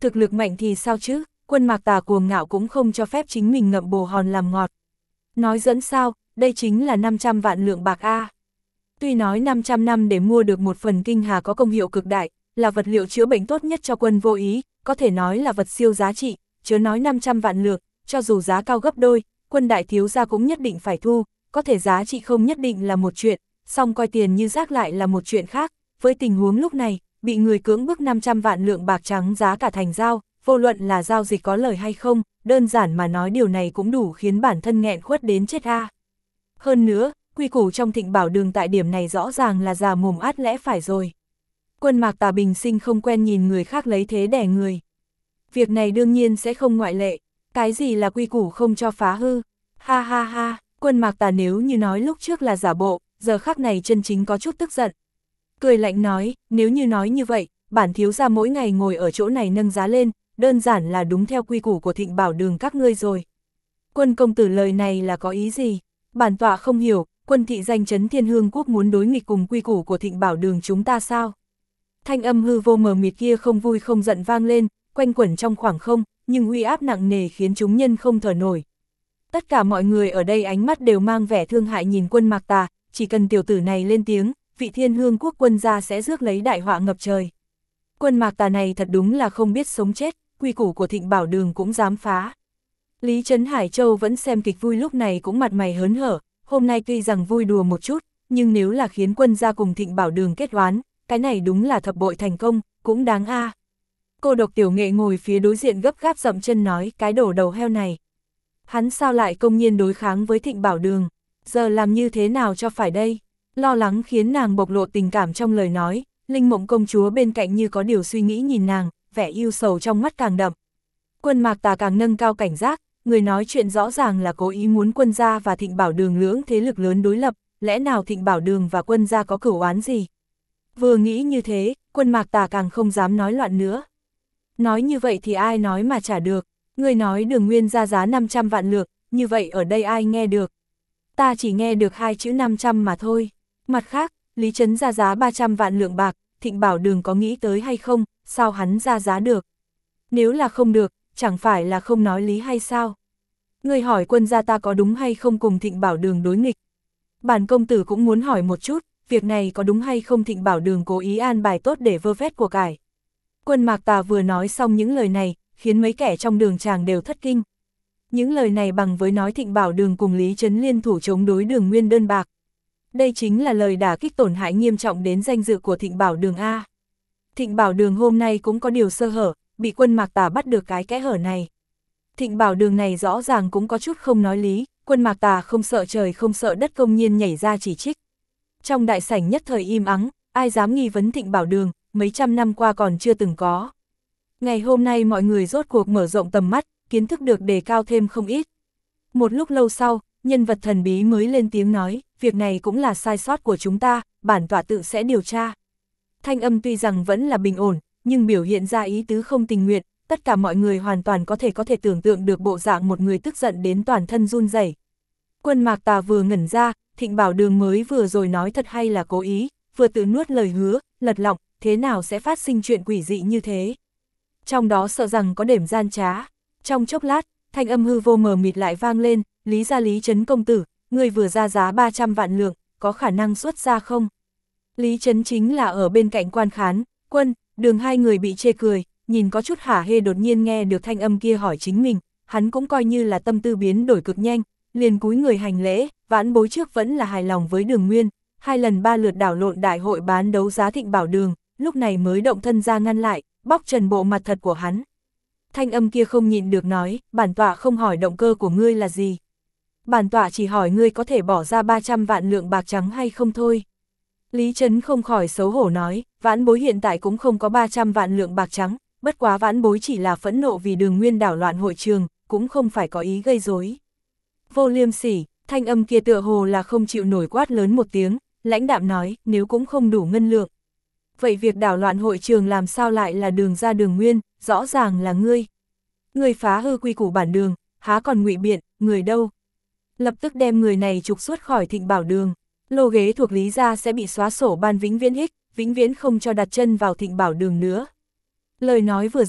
Thực lực mạnh thì sao chứ, Quân Mạc Tà cuồng ngạo cũng không cho phép chính mình ngậm bồ hòn làm ngọt. Nói dẫn sao, đây chính là 500 vạn lượng bạc a. Tuy nói 500 năm để mua được một phần kinh hà có công hiệu cực đại, là vật liệu chữa bệnh tốt nhất cho Quân Vô Ý, có thể nói là vật siêu giá trị, chớ nói 500 vạn lượng, cho dù giá cao gấp đôi, Quân đại thiếu gia cũng nhất định phải thu, có thể giá trị không nhất định là một chuyện, song coi tiền như rác lại là một chuyện khác, với tình huống lúc này, bị người cưỡng bức 500 vạn lượng bạc trắng giá cả thành dao, vô luận là giao dịch có lời hay không, đơn giản mà nói điều này cũng đủ khiến bản thân nghẹn khuất đến chết a. Hơn nữa, quy củ trong Thịnh Bảo Đường tại điểm này rõ ràng là già mồm át lẽ phải rồi. Quân Mạc Tà bình sinh không quen nhìn người khác lấy thế đẻ người. Việc này đương nhiên sẽ không ngoại lệ, cái gì là quy củ không cho phá hư, ha ha ha, Quân Mạc Tà nếu như nói lúc trước là giả bộ, giờ khắc này chân chính có chút tức giận. Cười lạnh nói, nếu như nói như vậy, bản thiếu gia mỗi ngày ngồi ở chỗ này nâng giá lên, đơn giản là đúng theo quy củ của Thịnh Bảo Đường các ngươi rồi. Quân công tử lời này là có ý gì? Bản tọa không hiểu, Quân thị danh chấn Thiên Hương Quốc muốn đối nghịch cùng quy củ của Thịnh Bảo Đường chúng ta sao? Thanh âm hư vô mờ mịt kia không vui không giận vang lên, quanh quẩn trong khoảng không, nhưng uy áp nặng nề khiến chúng nhân không thở nổi. Tất cả mọi người ở đây ánh mắt đều mang vẻ thương hại nhìn Quân Mạc Tà, chỉ cần tiểu tử này lên tiếng, vị Thiên Hương Quốc quân gia sẽ rước lấy đại họa ngập trời. Quân Mạc Tà này thật đúng là không biết sống chết, quy củ của Thịnh Bảo Đường cũng dám phá. Lý Trấn Hải Châu vẫn xem kịch vui lúc này cũng mặt mày hớn hở, hôm nay tuy rằng vui đùa một chút, nhưng nếu là khiến quân gia cùng Thịnh Bảo Đường kết oán, cái này đúng là thập bội thành công, cũng đáng a. Cô độc tiểu nghệ ngồi phía đối diện gấp gáp dậm chân nói cái đổ đầu heo này. Hắn sao lại công nhiên đối kháng với Thịnh Bảo Đường, giờ làm như thế nào cho phải đây? Lo lắng khiến nàng bộc lộ tình cảm trong lời nói, Linh Mộng công chúa bên cạnh như có điều suy nghĩ nhìn nàng, vẻ yêu sầu trong mắt càng đậm. Quân Mạc Tà càng nâng cao cảnh giác, người nói chuyện rõ ràng là cố ý muốn quân gia và Thịnh Bảo Đường lưỡng thế lực lớn đối lập, lẽ nào Thịnh Bảo Đường và quân gia có cửu oán gì? Vừa nghĩ như thế, Quân Mạc Tà càng không dám nói loạn nữa. Nói như vậy thì ai nói mà trả được, người nói Đường Nguyên ra giá 500 vạn lượng, như vậy ở đây ai nghe được? Ta chỉ nghe được 2 chữ 500 mà thôi. Mặt khác, Lý Trấn ra giá 300 vạn lượng bạc, Thịnh Bảo Đường có nghĩ tới hay không, sao hắn ra giá được? Nếu là không được, chẳng phải là không nói lý hay sao? Người hỏi quân gia ta có đúng hay không cùng Thịnh Bảo Đường đối nghịch? Bản công tử cũng muốn hỏi một chút, việc này có đúng hay không Thịnh Bảo Đường cố ý an bài tốt để vơ vét của cải? Quân Mạc Tà vừa nói xong những lời này, khiến mấy kẻ trong đường tràng đều thất kinh. Những lời này bằng với nói Thịnh Bảo Đường cùng Lý Trấn liên thủ chống đối Đường Nguyên đơn bạc. Đây chính là lời đả kích tổn hại nghiêm trọng đến danh dự của Thịnh Bảo Đường a. Thịnh Bảo Đường hôm nay cũng có điều sơ hở, bị Quân Mạc Tà bắt được cái kẽ hở này. Thịnh Bảo Đường này rõ ràng cũng có chút không nói lý, Quân Mạc Tà không sợ trời không sợ đất công nhiên nhảy ra chỉ trích. Trong đại sảnh nhất thời im ắng, ai dám nghi vấn Thịnh Bảo Đường, mấy trăm năm qua còn chưa từng có. Ngày hôm nay mọi người rốt cuộc mở rộng tầm mắt, kiến thức được đề cao thêm không ít. Một lúc lâu sau, nhân vật thần bí mới lên tiếng nói, việc này cũng là sai sót của chúng ta, bản tọa tự sẽ điều tra. Thanh âm tuy rằng vẫn là bình ổn, nhưng biểu hiện ra ý tứ không tình nguyện, tất cả mọi người hoàn toàn có thể tưởng tượng được bộ dạng một người tức giận đến toàn thân run rẩy. Quân Mạc Tà vừa ngẩn ra, Thịnh Bảo Đường mới vừa rồi nói thật hay là cố ý, vừa tự nuốt lời hứa, lật lọng, thế nào sẽ phát sinh chuyện quỷ dị như thế? Trong đó sợ rằng có điểm gian trá. Trong chốc lát, thanh âm hư vô mờ mịt lại vang lên, Lý gia Lý Trấn công tử, người vừa ra giá 300 vạn lượng, có khả năng xuất ra không? Lý Trấn chính là ở bên cạnh quan khán, Quân, Đường hai người bị chê cười, nhìn có chút hả hê đột nhiên nghe được thanh âm kia hỏi chính mình, hắn cũng coi như là tâm tư biến đổi cực nhanh, liền cúi người hành lễ, vãn bối trước vẫn là hài lòng với Đường Nguyên, 2 lần 3 lượt đảo lộn đại hội bán đấu giá Thịnh Bảo Đường, lúc này mới động thân ra ngăn lại, bóc trần bộ mặt thật của hắn. Thanh âm kia không nhịn được nói, bản tọa không hỏi động cơ của ngươi là gì. Bản tọa chỉ hỏi ngươi có thể bỏ ra 300 vạn lượng bạc trắng hay không thôi. Lý Trấn không khỏi xấu hổ nói, vãn bối hiện tại cũng không có 300 vạn lượng bạc trắng, bất quá vãn bối chỉ là phẫn nộ vì Đường Nguyên đảo loạn hội trường, cũng không phải có ý gây rối. Vô liêm sỉ, thanh âm kia tựa hồ là không chịu nổi quát lớn một tiếng, lãnh đạm nói, nếu cũng không đủ ngân lượng. Vậy việc đảo loạn hội trường làm sao lại là Đường ra Đường Nguyên, rõ ràng là ngươi. Ngươi phá hư quy củ bản đường, há còn ngụy biện, người đâu? Lập tức đem người này trục xuất khỏi Thịnh Bảo Đường, lô ghế thuộc Lý gia sẽ bị xóa sổ ban vĩnh viễn hích, vĩnh viễn không cho đặt chân vào Thịnh Bảo Đường nữa. Lời nói vừa dứt,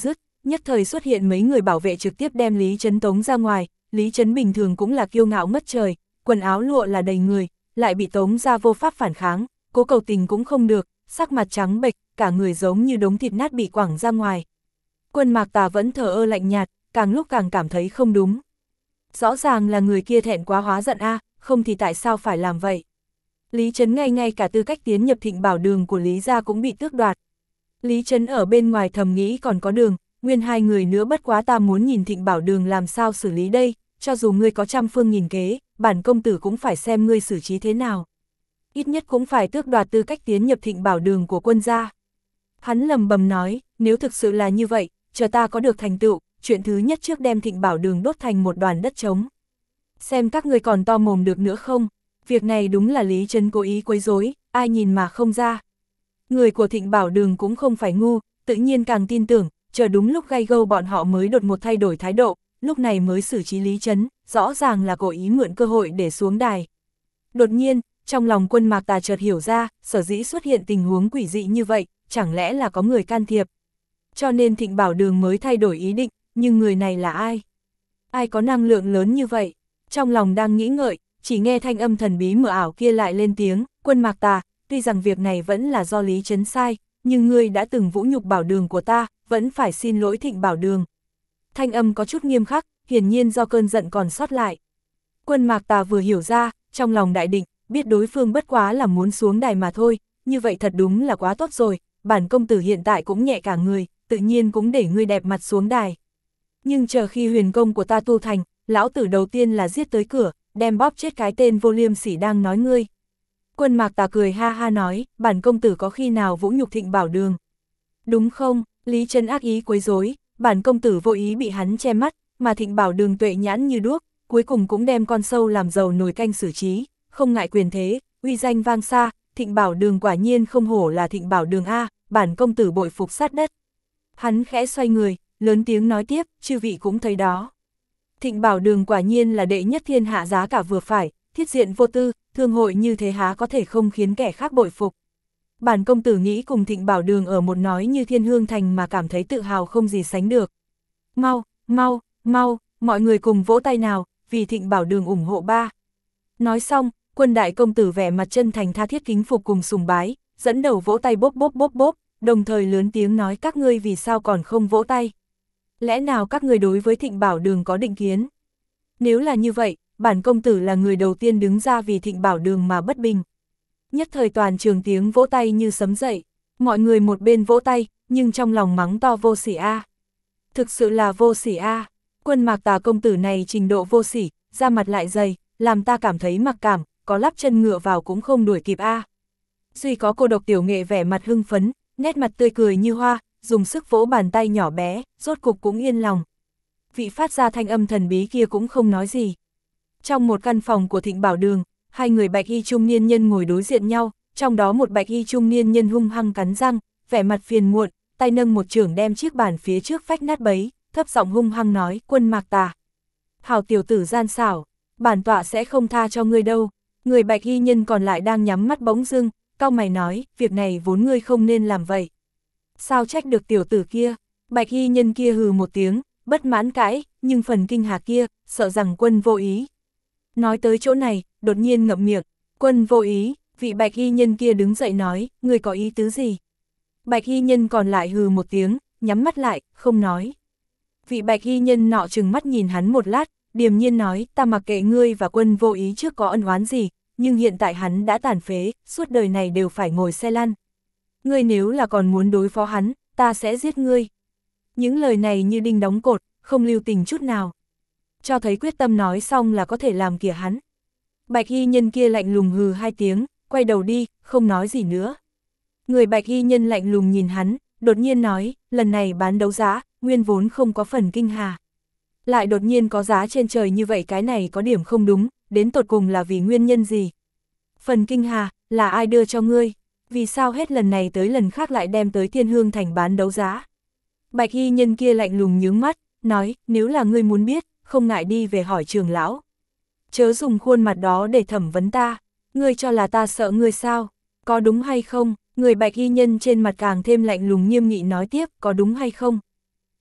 nhất thời xuất hiện mấy người bảo vệ trực tiếp đem Lý Trấn tống ra ngoài. Lý Trấn bình thường cũng là kiêu ngạo ngất trời, quần áo lụa là đầy người, lại bị tống ra vô pháp phản kháng, cố cầu tình cũng không được, sắc mặt trắng bệch, cả người giống như đống thịt nát bị quẳng ra ngoài. Quân Mạc Tà vẫn thờ ơ lạnh nhạt, càng lúc càng cảm thấy không đúng. Rõ ràng là người kia thẹn quá hóa giận a, không thì tại sao phải làm vậy? Lý Trấn ngay cả tư cách tiến nhập Thịnh Bảo Đường của Lý gia cũng bị tước đoạt. Lý Trấn ở bên ngoài thầm nghĩ còn có đường, nguyên hai người nữa bất quá ta muốn nhìn Thịnh Bảo Đường làm sao xử lý đây, cho dù ngươi có trăm phương nghìn kế, bản công tử cũng phải xem ngươi xử trí thế nào. Ít nhất cũng phải tước đoạt tư cách tiến nhập Thịnh Bảo Đường của quân gia. Hắn lầm bầm nói, nếu thực sự là như vậy, chờ ta có được thành tựu, chuyện thứ nhất trước đem Thịnh Bảo Đường đốt thành một đoàn đất trống. Xem các ngươi còn to mồm được nữa không? Việc này đúng là Lý Trấn cố ý quấy rối, ai nhìn mà không ra. Người của Thịnh Bảo Đường cũng không phải ngu, tự nhiên càng tin tưởng, chờ đúng lúc gay gâu bọn họ mới đột ngột thay đổi thái độ, lúc này mới xử trí Lý Trấn, rõ ràng là cố ý mượn cơ hội để xuống đài. Đột nhiên, trong lòng Quân Mạc Tà chợt hiểu ra, sở dĩ xuất hiện tình huống quỷ dị như vậy, chẳng lẽ là có người can thiệp. Cho nên Thịnh Bảo Đường mới thay đổi ý định, nhưng người này là ai? Ai có năng lượng lớn như vậy? Trong lòng đang nghĩ ngợi, chỉ nghe thanh âm thần bí mờ ảo kia lại lên tiếng, Quân Mạc Tà, tuy rằng việc này vẫn là do Lý Trấn sai, nhưng ngươi đã từng vũ nhục Bảo Đường của ta, vẫn phải xin lỗi Thịnh Bảo Đường. Thanh âm có chút nghiêm khắc, hiển nhiên do cơn giận còn sót lại. Quân Mạc Tà vừa hiểu ra, trong lòng đại định, biết đối phương bất quá là muốn xuống đài mà thôi, như vậy thật đúng là quá tốt rồi, bản công tử hiện tại cũng nhẹ cả người, tự nhiên cũng để ngươi đẹp mặt xuống đài. Nhưng chờ khi huyền công của ta tu thành, lão tử đầu tiên là giết tới cửa, đem bóp chết cái tên vô liêm sỉ đang nói ngươi. Quân Mạc Tà cười ha ha nói, bản công tử có khi nào vũ nhục Thịnh Bảo Đường? Đúng không? Lý Trấn ác ý quấy rối, bản công tử vô ý bị hắn che mắt, mà Thịnh Bảo Đường tuệ nhãn như đuốc, cuối cùng cũng đem con sâu làm dầu nồi canh xử trí, không ngại quyền thế, uy danh vang xa, Thịnh Bảo Đường quả nhiên không hổ là Thịnh Bảo Đường a, bản công tử bội phục sát đất. Hắn khẽ xoay người, lớn tiếng nói tiếp, chư vị cũng thấy đó. Thịnh Bảo Đường quả nhiên là đệ nhất thiên hạ, giá cả vừa phải, thiết diện vô tư, thương hội như thế há có thể không khiến kẻ khác bội phục. Bản công tử nghĩ cùng Thịnh Bảo Đường ở một nói như Thiên Hương Thành mà cảm thấy tự hào không gì sánh được. Mau, mau, mau, mọi người cùng vỗ tay nào, vì Thịnh Bảo Đường ủng hộ ba. Nói xong, Quân đại công tử vẻ mặt chân thành tha thiết kính phục cùng sùng bái, dẫn đầu vỗ tay bốp bốp bốp bốp, đồng thời lớn tiếng nói các ngươi vì sao còn không vỗ tay. Lẽ nào các ngươi đối với Thịnh Bảo Đường có định kiến? Nếu là như vậy, bản công tử là người đầu tiên đứng ra vì Thịnh Bảo Đường mà bất bình. Nhất thời toàn trường tiếng vỗ tay như sấm dậy, mọi người một bên vỗ tay, nhưng trong lòng mắng to vô sỉ a. Thực sự là vô sỉ a. Quân Mạc Tà công tử này trình độ vô sỉ, da mặt lại dày, làm ta cảm thấy mặc cảm, có lắp chân ngựa vào cũng không đuổi kịp a. Duy có cô độc tiểu nghệ vẻ mặt hưng phấn, nét mặt tươi cười như hoa, dùng sức vỗ bàn tay nhỏ bé, rốt cục cũng yên lòng. Vị phát ra thanh âm thần bí kia cũng không nói gì. Trong một căn phòng của Thịnh Bảo Đường, hai người bạch y trung niên nhân ngồi đối diện nhau, trong đó một bạch y trung niên nhân hung hăng cắn răng, vẻ mặt phiền muộn, tay nâng một chưởng đem chiếc bàn phía trước phách nát bấy, thấp giọng hung hăng nói, Quân Mạc Tà. Hảo tiểu tử gian xảo, bản tọa sẽ không tha cho ngươi đâu. Người bạch y nhân còn lại đang nhắm mắt bỗng dưng, cau mày nói, việc này vốn ngươi không nên làm vậy. Sao trách được tiểu tử kia? Bạch y nhân kia hừ một tiếng, bất mãn cãi, nhưng phần kinh hà kia, sợ rằng Quân vô ý. Nói tới chỗ này, đột nhiên ngậm miệng, Quân vô ý, vị bạch y nhân kia đứng dậy nói, ngươi có ý tứ gì? Bạch y nhân còn lại hừ một tiếng, nhắm mắt lại, không nói. Vị bạch y nhân nọ trừng mắt nhìn hắn một lát, điềm nhiên nói, ta mặc kệ ngươi và Quân vô ý trước có ân oán gì, nhưng hiện tại hắn đã tàn phế, suốt đời này đều phải ngồi xe lăn. Ngươi nếu là còn muốn đối phó hắn, ta sẽ giết ngươi. Những lời này như đinh đóng cột, không lưu tình chút nào. Cho thấy quyết tâm nói xong là có thể làm kìa hắn. Bạch y nhân kia lạnh lùng hừ hai tiếng, quay đầu đi, không nói gì nữa. Người bạch y nhân lạnh lùng nhìn hắn, đột nhiên nói, lần này bán đấu giá, nguyên vốn không có phần kinh hà. Lại đột nhiên có giá trên trời như vậy, cái này có điểm không đúng, đến tột cùng là vì nguyên nhân gì? Phần kinh hà, là ai đưa cho ngươi? Vì sao hết lần này tới lần khác lại đem tới Thiên Hương Thành bán đấu giá? Bạch y nhân kia lạnh lùng nhướng mắt, nói, nếu là ngươi muốn biết, không ngại đi về hỏi trưởng lão. Chớ dùng khuôn mặt đó để thẩm vấn ta, ngươi cho là ta sợ ngươi sao? Có đúng hay không? Người bạch y nhân trên mặt càng thêm lạnh lùng nghiêm nghị nói tiếp, có đúng hay không?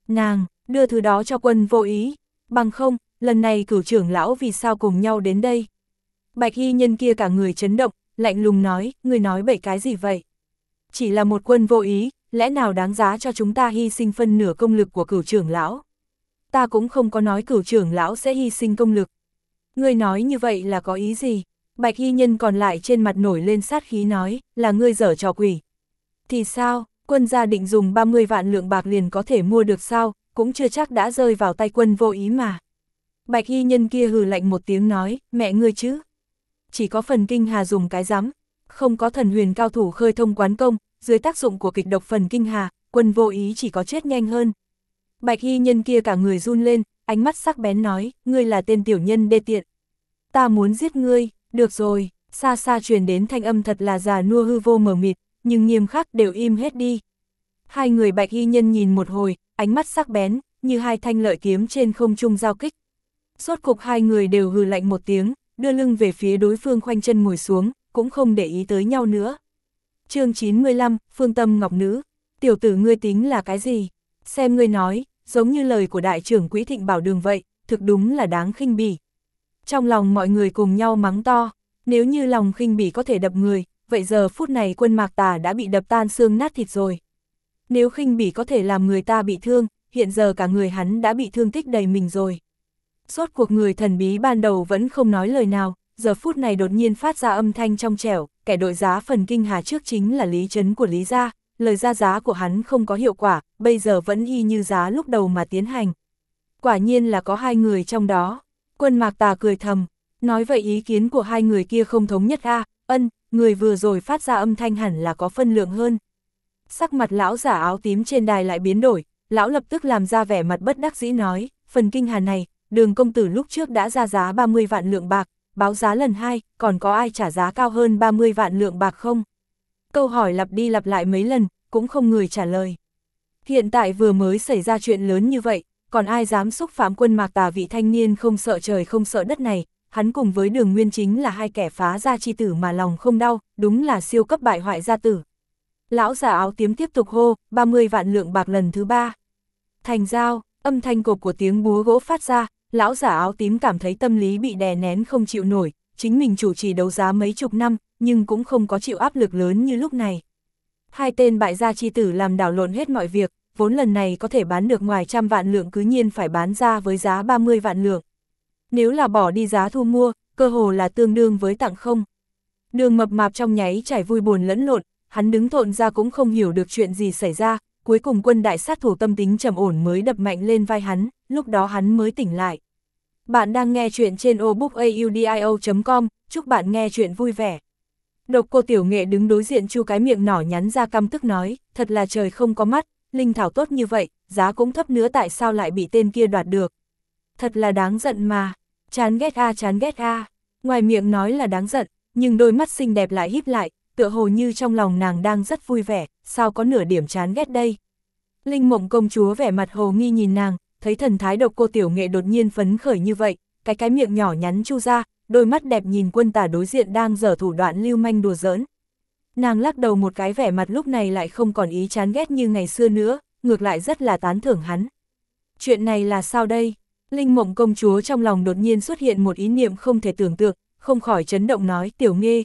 Nàng, đưa thứ đó cho Quân Vô Ý, bằng không, lần này Cửu trưởng lão vì sao cùng nhau đến đây? Bạch y nhân kia cả người chấn động, lạnh lùng nói, ngươi nói bậy cái gì vậy? Chỉ là một Quân Vô Ý, lẽ nào đáng giá cho chúng ta hy sinh phân nửa công lực của Cửu trưởng lão? Ta cũng không có nói Cửu trưởng lão sẽ hy sinh công lực. Ngươi nói như vậy là có ý gì? Bạch y nhân còn lại trên mặt nổi lên sát khí nói, là ngươi giở trò quỷ. Thì sao, Quân gia định dùng 30 vạn lượng bạc liền có thể mua được sao, cũng chưa chắc đã rơi vào tay Quân Vô Ý mà. Bạch y nhân kia hừ lạnh một tiếng nói, mẹ ngươi chứ. Chỉ có phần kinh hà dùng cái rắm, không có thần huyền cao thủ khơi thông quán công, dưới tác dụng của kịch độc phần kinh hà, Quân Vô Ý chỉ có chết nhanh hơn. Bạch y nhân kia cả người run lên, ánh mắt sắc bén nói, ngươi là tên tiểu nhân đê tiện. Ta muốn giết ngươi, được rồi, xa xa truyền đến thanh âm thật là già nua hư vô mờ mịt, nhưng nghiêm khắc đều im hết đi. Hai người bạch y nhân nhìn một hồi, ánh mắt sắc bén, như hai thanh lợi kiếm trên không trung giao kích. Rốt cục hai người đều hừ lạnh một tiếng, đưa lưng về phía đối phương khoanh chân ngồi xuống, cũng không để ý tới nhau nữa. Chương 95, Phương Tâm Ngọc Nữ, tiểu tử ngươi tính là cái gì? Xem ngươi nói, giống như lời của đại trưởng Quý Thịnh Bảo Đường vậy, thực đúng là đáng khinh bỉ. Trong lòng mọi người cùng nhau mắng to, nếu như lòng khinh bỉ có thể đập người, vậy giờ phút này Quân Mạc Tà đã bị đập tan xương nát thịt rồi. Nếu khinh bỉ có thể làm người ta bị thương, hiện giờ cả người hắn đã bị thương tích đầy mình rồi. Rốt cuộc người thần bí ban đầu vẫn không nói lời nào, giờ phút này đột nhiên phát ra âm thanh trong trẻo, kẻ đội giá phần kinh hà trước chính là Lý Trấn của Lý gia, lời ra giá của hắn không có hiệu quả, bây giờ vẫn y như giá lúc đầu mà tiến hành. Quả nhiên là có hai người trong đó. Quân Mạc Tà cười thầm, nói vậy ý kiến của hai người kia không thống nhất a, người vừa rồi phát ra âm thanh hẳn là có phân lượng hơn. Sắc mặt lão giả áo tím trên đài lại biến đổi, lão lập tức làm ra vẻ mặt bất đắc dĩ nói, phần kinh hà này, Đường công tử lúc trước đã ra giá 30 vạn lượng bạc, báo giá lần 2, còn có ai trả giá cao hơn 30 vạn lượng bạc không? Câu hỏi lặp đi lặp lại mấy lần, cũng không người trả lời. Hiện tại vừa mới xảy ra chuyện lớn như vậy, còn ai dám xúc phạm Quân Mạc Tà vị thanh niên không sợ trời không sợ đất này, hắn cùng với Đường Nguyên chính là hai kẻ phá gia chi tử mà lòng không đau, đúng là siêu cấp bại hoại gia tử. Lão giả áo tím tiếp tục hô, 30 vạn lượng bạc lần thứ 3. Thành giao, âm thanh cộp của tiếng búa gỗ phát ra, lão giả áo tím cảm thấy tâm lý bị đè nén không chịu nổi, chính mình chủ trì đấu giá mấy chục năm, nhưng cũng không có chịu áp lực lớn như lúc này. Hai tên bại gia chi tử làm đảo lộn hết mọi việc, vốn lần này có thể bán được ngoài 100 vạn lượng cứ nhiên phải bán ra với giá 30 vạn lượng. Nếu là bỏ đi giá thu mua, cơ hồ là tương đương với tặng không. Đường mập mạp trong nháy trải vui buồn lẫn lộn, hắn đứng thộn ra cũng không hiểu được chuyện gì xảy ra, cuối cùng Quân đại sát thủ tâm tính trầm ổn mới đập mạnh lên vai hắn, lúc đó hắn mới tỉnh lại. Bạn đang nghe chuyện trên obookaudio.com, chúc bạn nghe chuyện vui vẻ. Độc Cô Tiểu Nghệ đứng đối diện Chu cái miệng nhỏ nhắn ra căm tức nói, thật là trời không có mắt, linh thảo tốt như vậy, giá cũng thấp nữa tại sao lại bị tên kia đoạt được. Thật là đáng giận mà, chán ghét a chán ghét a. Ngoài miệng nói là đáng giận, nhưng đôi mắt xinh đẹp lại híp lại, tựa hồ như trong lòng nàng đang rất vui vẻ, sao có nửa điểm chán ghét đây. Linh Mộng công chúa vẻ mặt hồ nghi nhìn nàng, thấy thần thái Độc Cô Tiểu Nghệ đột nhiên phấn khởi như vậy, cái miệng nhỏ nhắn chu ra, đôi mắt đẹp nhìn Quân Tả đối diện đang giở thủ đoạn lưu manh đùa giỡn. Nàng lắc đầu một cái, vẻ mặt lúc này lại không còn ý chán ghét như ngày xưa nữa, ngược lại rất là tán thưởng hắn. Chuyện này là sao đây? Linh Mộng công chúa trong lòng đột nhiên xuất hiện một ý niệm không thể tưởng tượng, không khỏi chấn động nói, Tiểu Nghê,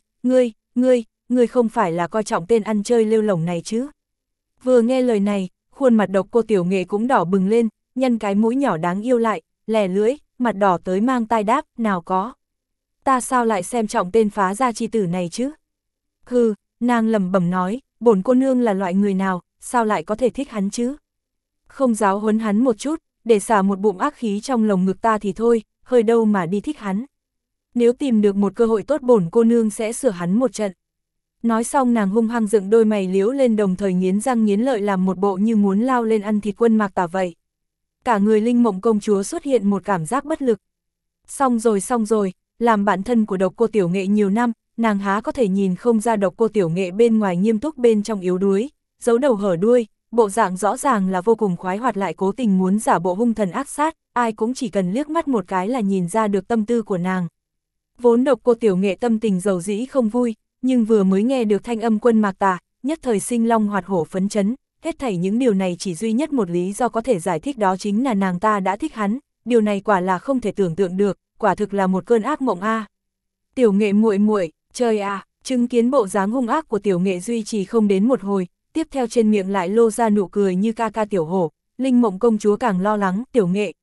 ngươi không phải là coi trọng tên ăn chơi lêu lổng này chứ? Vừa nghe lời này, khuôn mặt Độc Cô Tiểu Nghệ cũng đỏ bừng lên, nhăn cái mũi nhỏ đáng yêu lại, lè lưỡi, mặt đỏ tới mang tai đáp, nào có. Ta sao lại xem trọng tên phá gia chi tử này chứ? Hừ, nàng lẩm bẩm nói, bổn cô nương là loại người nào, sao lại có thể thích hắn chứ? Không giáo huấn hắn một chút, để xả một bụng ác khí trong lồng ngực ta thì thôi, hơi đâu mà đi thích hắn. Nếu tìm được một cơ hội tốt bổn cô nương sẽ sửa hắn một trận. Nói xong nàng hung hăng dựng đôi mày liễu lên, đồng thời nghiến răng nghiến lợi làm một bộ như muốn lao lên ăn thịt Quân Mạc Tà vậy. Cả người Linh Mộng công chúa xuất hiện một cảm giác bất lực. Xong rồi, làm bạn thân của Độc Cô Tiểu Nghệ nhiều năm, nàng há có thể nhìn không ra Độc Cô Tiểu Nghệ bên ngoài nghiêm túc bên trong yếu đuối, giấu đầu hở đuôi, bộ dạng rõ ràng là vô cùng khoái hoạt lại cố tình muốn giả bộ hung thần ác sát, ai cũng chỉ cần liếc mắt một cái là nhìn ra được tâm tư của nàng. Vốn Độc Cô Tiểu Nghệ tâm tình dầu dĩ không vui, nhưng vừa mới nghe được thanh âm Quân Mạc Tà, nhất thời sinh long hoạt hổ phấn chấn, hết thảy những điều này chỉ duy nhất một lý do có thể giải thích, đó chính là nàng ta đã thích hắn, điều này quả là không thể tưởng tượng được, quả thực là một cơn ác mộng a. Tiểu Nghệ muội muội, trời à, chứng kiến bộ dáng hung ác của Tiểu Nghệ duy trì không đến một hồi, tiếp theo trên miệng lại lô ra nụ cười như ca ca tiểu hổ, Linh Mộng công chúa càng lo lắng, Tiểu Nghệ,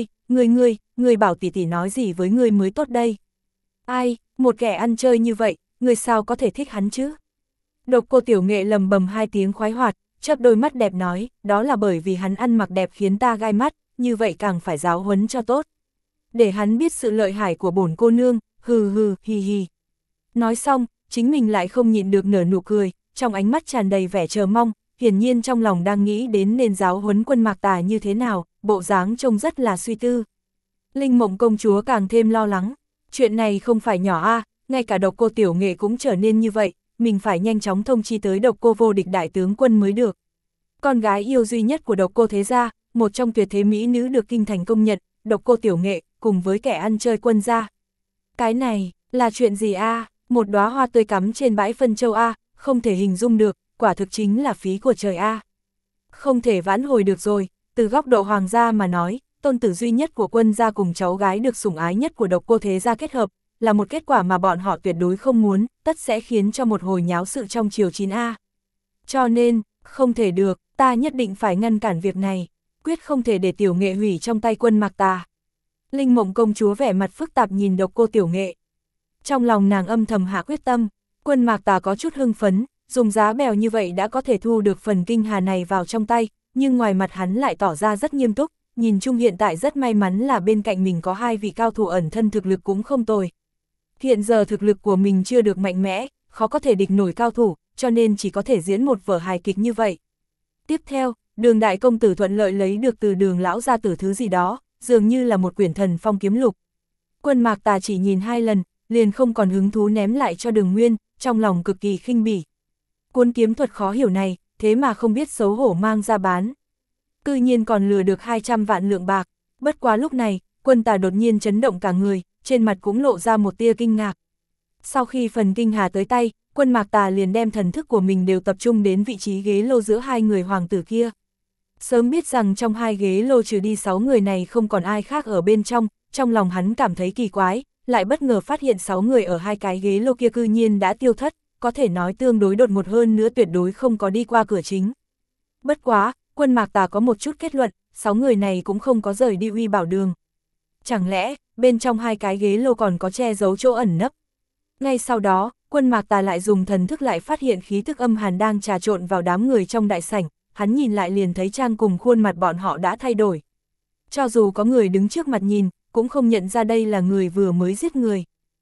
ngươi bảo tỷ tỷ nói gì với ngươi mới tốt đây. Ai, một kẻ ăn chơi như vậy, ngươi sao có thể thích hắn chứ? Độc Cô Tiểu Nghệ lầm bầm hai tiếng khoái hoạt, chớp đôi mắt đẹp nói, đó là bởi vì hắn ăn mặc đẹp khiến ta gai mắt, như vậy càng phải giáo huấn cho tốt. Để hắn biết sự lợi hại của bổn cô nương, hừ hừ, hi hi. Nói xong, chính mình lại không nhịn được nở nụ cười, trong ánh mắt tràn đầy vẻ chờ mong, hiển nhiên trong lòng đang nghĩ đến nên giáo huấn Quân Mạc Tà như thế nào, bộ dáng trông rất là suy tư. Linh Mộng công chúa càng thêm lo lắng, chuyện này không phải nhỏ a, ngay cả Độc Cô Tiểu Nghệ cũng trở nên như vậy, mình phải nhanh chóng thông chi tới Độc Cô vô địch đại tướng quân mới được. Con gái yêu duy nhất của Độc Cô thế gia, một trong tuyệt thế mỹ nữ được kinh thành công nhận, Độc Cô Tiểu Nghệ, cùng với kẻ ăn chơi Quân gia. Cái này, là chuyện gì a? Một đóa hoa tươi cắm trên bãi phân châu a, không thể hình dung được, quả thực chính là phí của trời a. Không thể vãn hồi được rồi, từ góc độ hoàng gia mà nói, tôn tử duy nhất của Quân gia cùng cháu gái được sủng ái nhất của Độc Cô thế gia kết hợp, là một kết quả mà bọn họ tuyệt đối không muốn, tất sẽ khiến cho một hồi nháo sự trong triều 9A. Cho nên, không thể được, ta nhất định phải ngăn cản việc này, quyết không thể để Tiểu Nghệ hủy trong tay Quân Mạc Tà. Linh Mộng công chúa vẻ mặt phức tạp nhìn Độc Cô Tiểu Nghệ. Trong lòng nàng âm thầm hạ quyết tâm, Quân Mạc Tà có chút hưng phấn, dùng giá bèo như vậy đã có thể thu được phần kinh hà này vào trong tay, nhưng ngoài mặt hắn lại tỏ ra rất nghiêm túc, nhìn chung hiện tại rất may mắn là bên cạnh mình có hai vị cao thủ ẩn thân thực lực cũng không tồi. Hiện giờ thực lực của mình chưa được mạnh mẽ, khó có thể địch nổi cao thủ, cho nên chỉ có thể diễn một vở hài kịch như vậy. Tiếp theo, Đường đại công tử thuận lợi lấy được từ Đường lão gia tử thứ gì đó, dường như là một quyển Thần Phong kiếm lục. Quân Mạc Tà chỉ nhìn 2 lần, liền không còn hứng thú ném lại cho Đường Nguyên, trong lòng cực kỳ khinh bỉ. Cuốn kiếm thuật khó hiểu này, thế mà không biết xấu hổ mang ra bán. Cư nhiên còn lừa được 200 vạn lượng bạc, bất quá lúc này, Quân Tà đột nhiên chấn động cả người, trên mặt cũng lộ ra một tia kinh ngạc. Sau khi phần kinh hà tới tay, Quân Mạc Tà liền đem thần thức của mình đều tập trung đến vị trí ghế lô giữa hai người hoàng tử kia. Sớm biết rằng trong 2 ghế lô trừ đi 6 người này không còn ai khác ở bên trong lòng hắn cảm thấy kỳ quái, lại bất ngờ phát hiện 6 người ở 2 cái ghế lô kia cư nhiên đã tiêu thất, có thể nói tương đối đột ngột hơn nữa, tuyệt đối không có đi qua cửa chính. Bất quá, Quân Mạc Tà có một chút kết luận, 6 người này cũng không có rời đi Uy Bảo Đường. Chẳng lẽ, bên trong 2 cái ghế lô còn có che giấu chỗ ẩn nấp? Ngay sau đó, Quân Mạc Tà lại dùng thần thức lại phát hiện khí tức âm hàn đang trà trộn vào đám người trong đại sảnh, hắn nhìn lại liền thấy trang cùng khuôn mặt bọn họ đã thay đổi. Cho dù có người đứng trước mặt nhìn, cũng không nhận ra đây là người vừa mới giết người.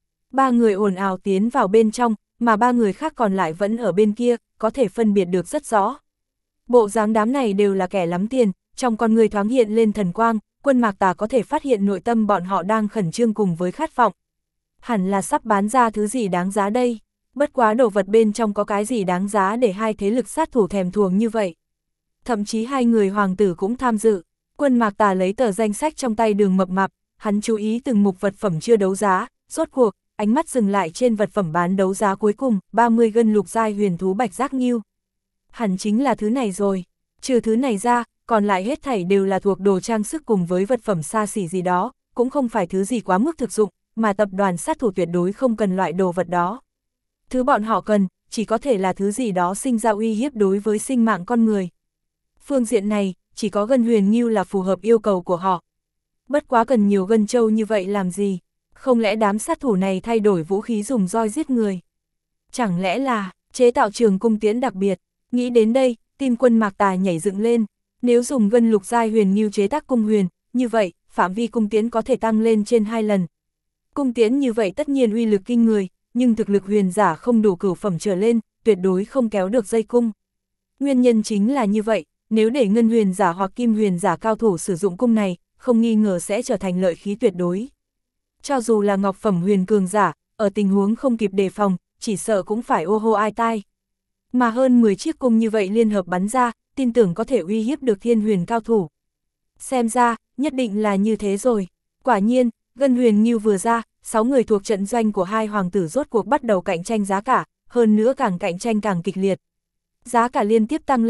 3 người ồn ào tiến vào bên trong, mà 3 người khác còn lại vẫn ở bên kia, có thể phân biệt được rất rõ. Bộ dáng đám này đều là kẻ lắm tiền, trong con người thoáng hiện lên thần quang, Quân Mạc Tà có thể phát hiện nội tâm bọn họ đang khẩn trương cùng với khát vọng. Hẳn là sắp bán ra thứ gì đáng giá đây, bất quá đồ vật bên trong có cái gì đáng giá để 2 thế lực sát thủ thèm thuồng như vậy. Thậm chí 2 người hoàng tử cũng tham dự. Quân Mạc Tà lấy tờ danh sách trong tay Đường Mập Mạp, hắn chú ý từng mục vật phẩm chưa đấu giá, rốt cuộc, ánh mắt dừng lại trên vật phẩm bán đấu giá cuối cùng, 30 gân lục giai huyền thú bạch giác nghiêu. Hẳn chính là thứ này rồi, trừ thứ này ra, còn lại hết thảy đều là thuộc đồ trang sức cùng với vật phẩm xa xỉ gì đó, cũng không phải thứ gì quá mức thực dụng, mà tập đoàn sát thủ tuyệt đối không cần loại đồ vật đó. Thứ bọn họ cần, chỉ có thể là thứ gì đó sinh ra uy hiếp đối với sinh mạng con người. Phương diện này, chỉ có gân huyền nghiêu là phù hợp yêu cầu của họ. Bất quá cần nhiều gân châu như vậy làm gì? Không lẽ đám sát thủ này thay đổi vũ khí dùng roi giết người? Chẳng lẽ là chế tạo trường cung tiễn đặc biệt? Nghĩ đến đây, tim Quân Mạc Tà nhảy dựng lên. Nếu dùng gân lục giai huyền nghiêu chế tác cung huyền, như vậy, phạm vi cung tiễn có thể tăng lên trên 2 lần. Cung tiễn như vậy tất nhiên uy lực kinh người, nhưng thực lực huyền giả không đủ cửu phẩm trở lên, tuyệt đối không kéo được dây cung. Nguyên nhân chính là như vậy, nếu để ngân huyền giả hoặc kim huyền giả cao thủ sử dụng cung này, không nghi ngờ sẽ trở thành lợi khí tuyệt đối. Cho dù là ngọc phẩm huyền cường giả, ở tình huống không kịp đề phòng, chỉ sợ cũng phải ô hô ai tai. Mà hơn 10 chiếc cung như vậy liên hợp bắn ra, tin tưởng có thể uy hiếp được thiên huyền cao thủ. Xem ra, nhất định là như thế rồi. Quả nhiên, gân huyền nghiêu vừa ra, 6 người thuộc trận doanh của 2 hoàng tử rốt cuộc bắt đầu cạnh tranh giá cả, hơn nữa càng cạnh tranh càng kịch liệt. Giá cả liên tiếp tăng lên,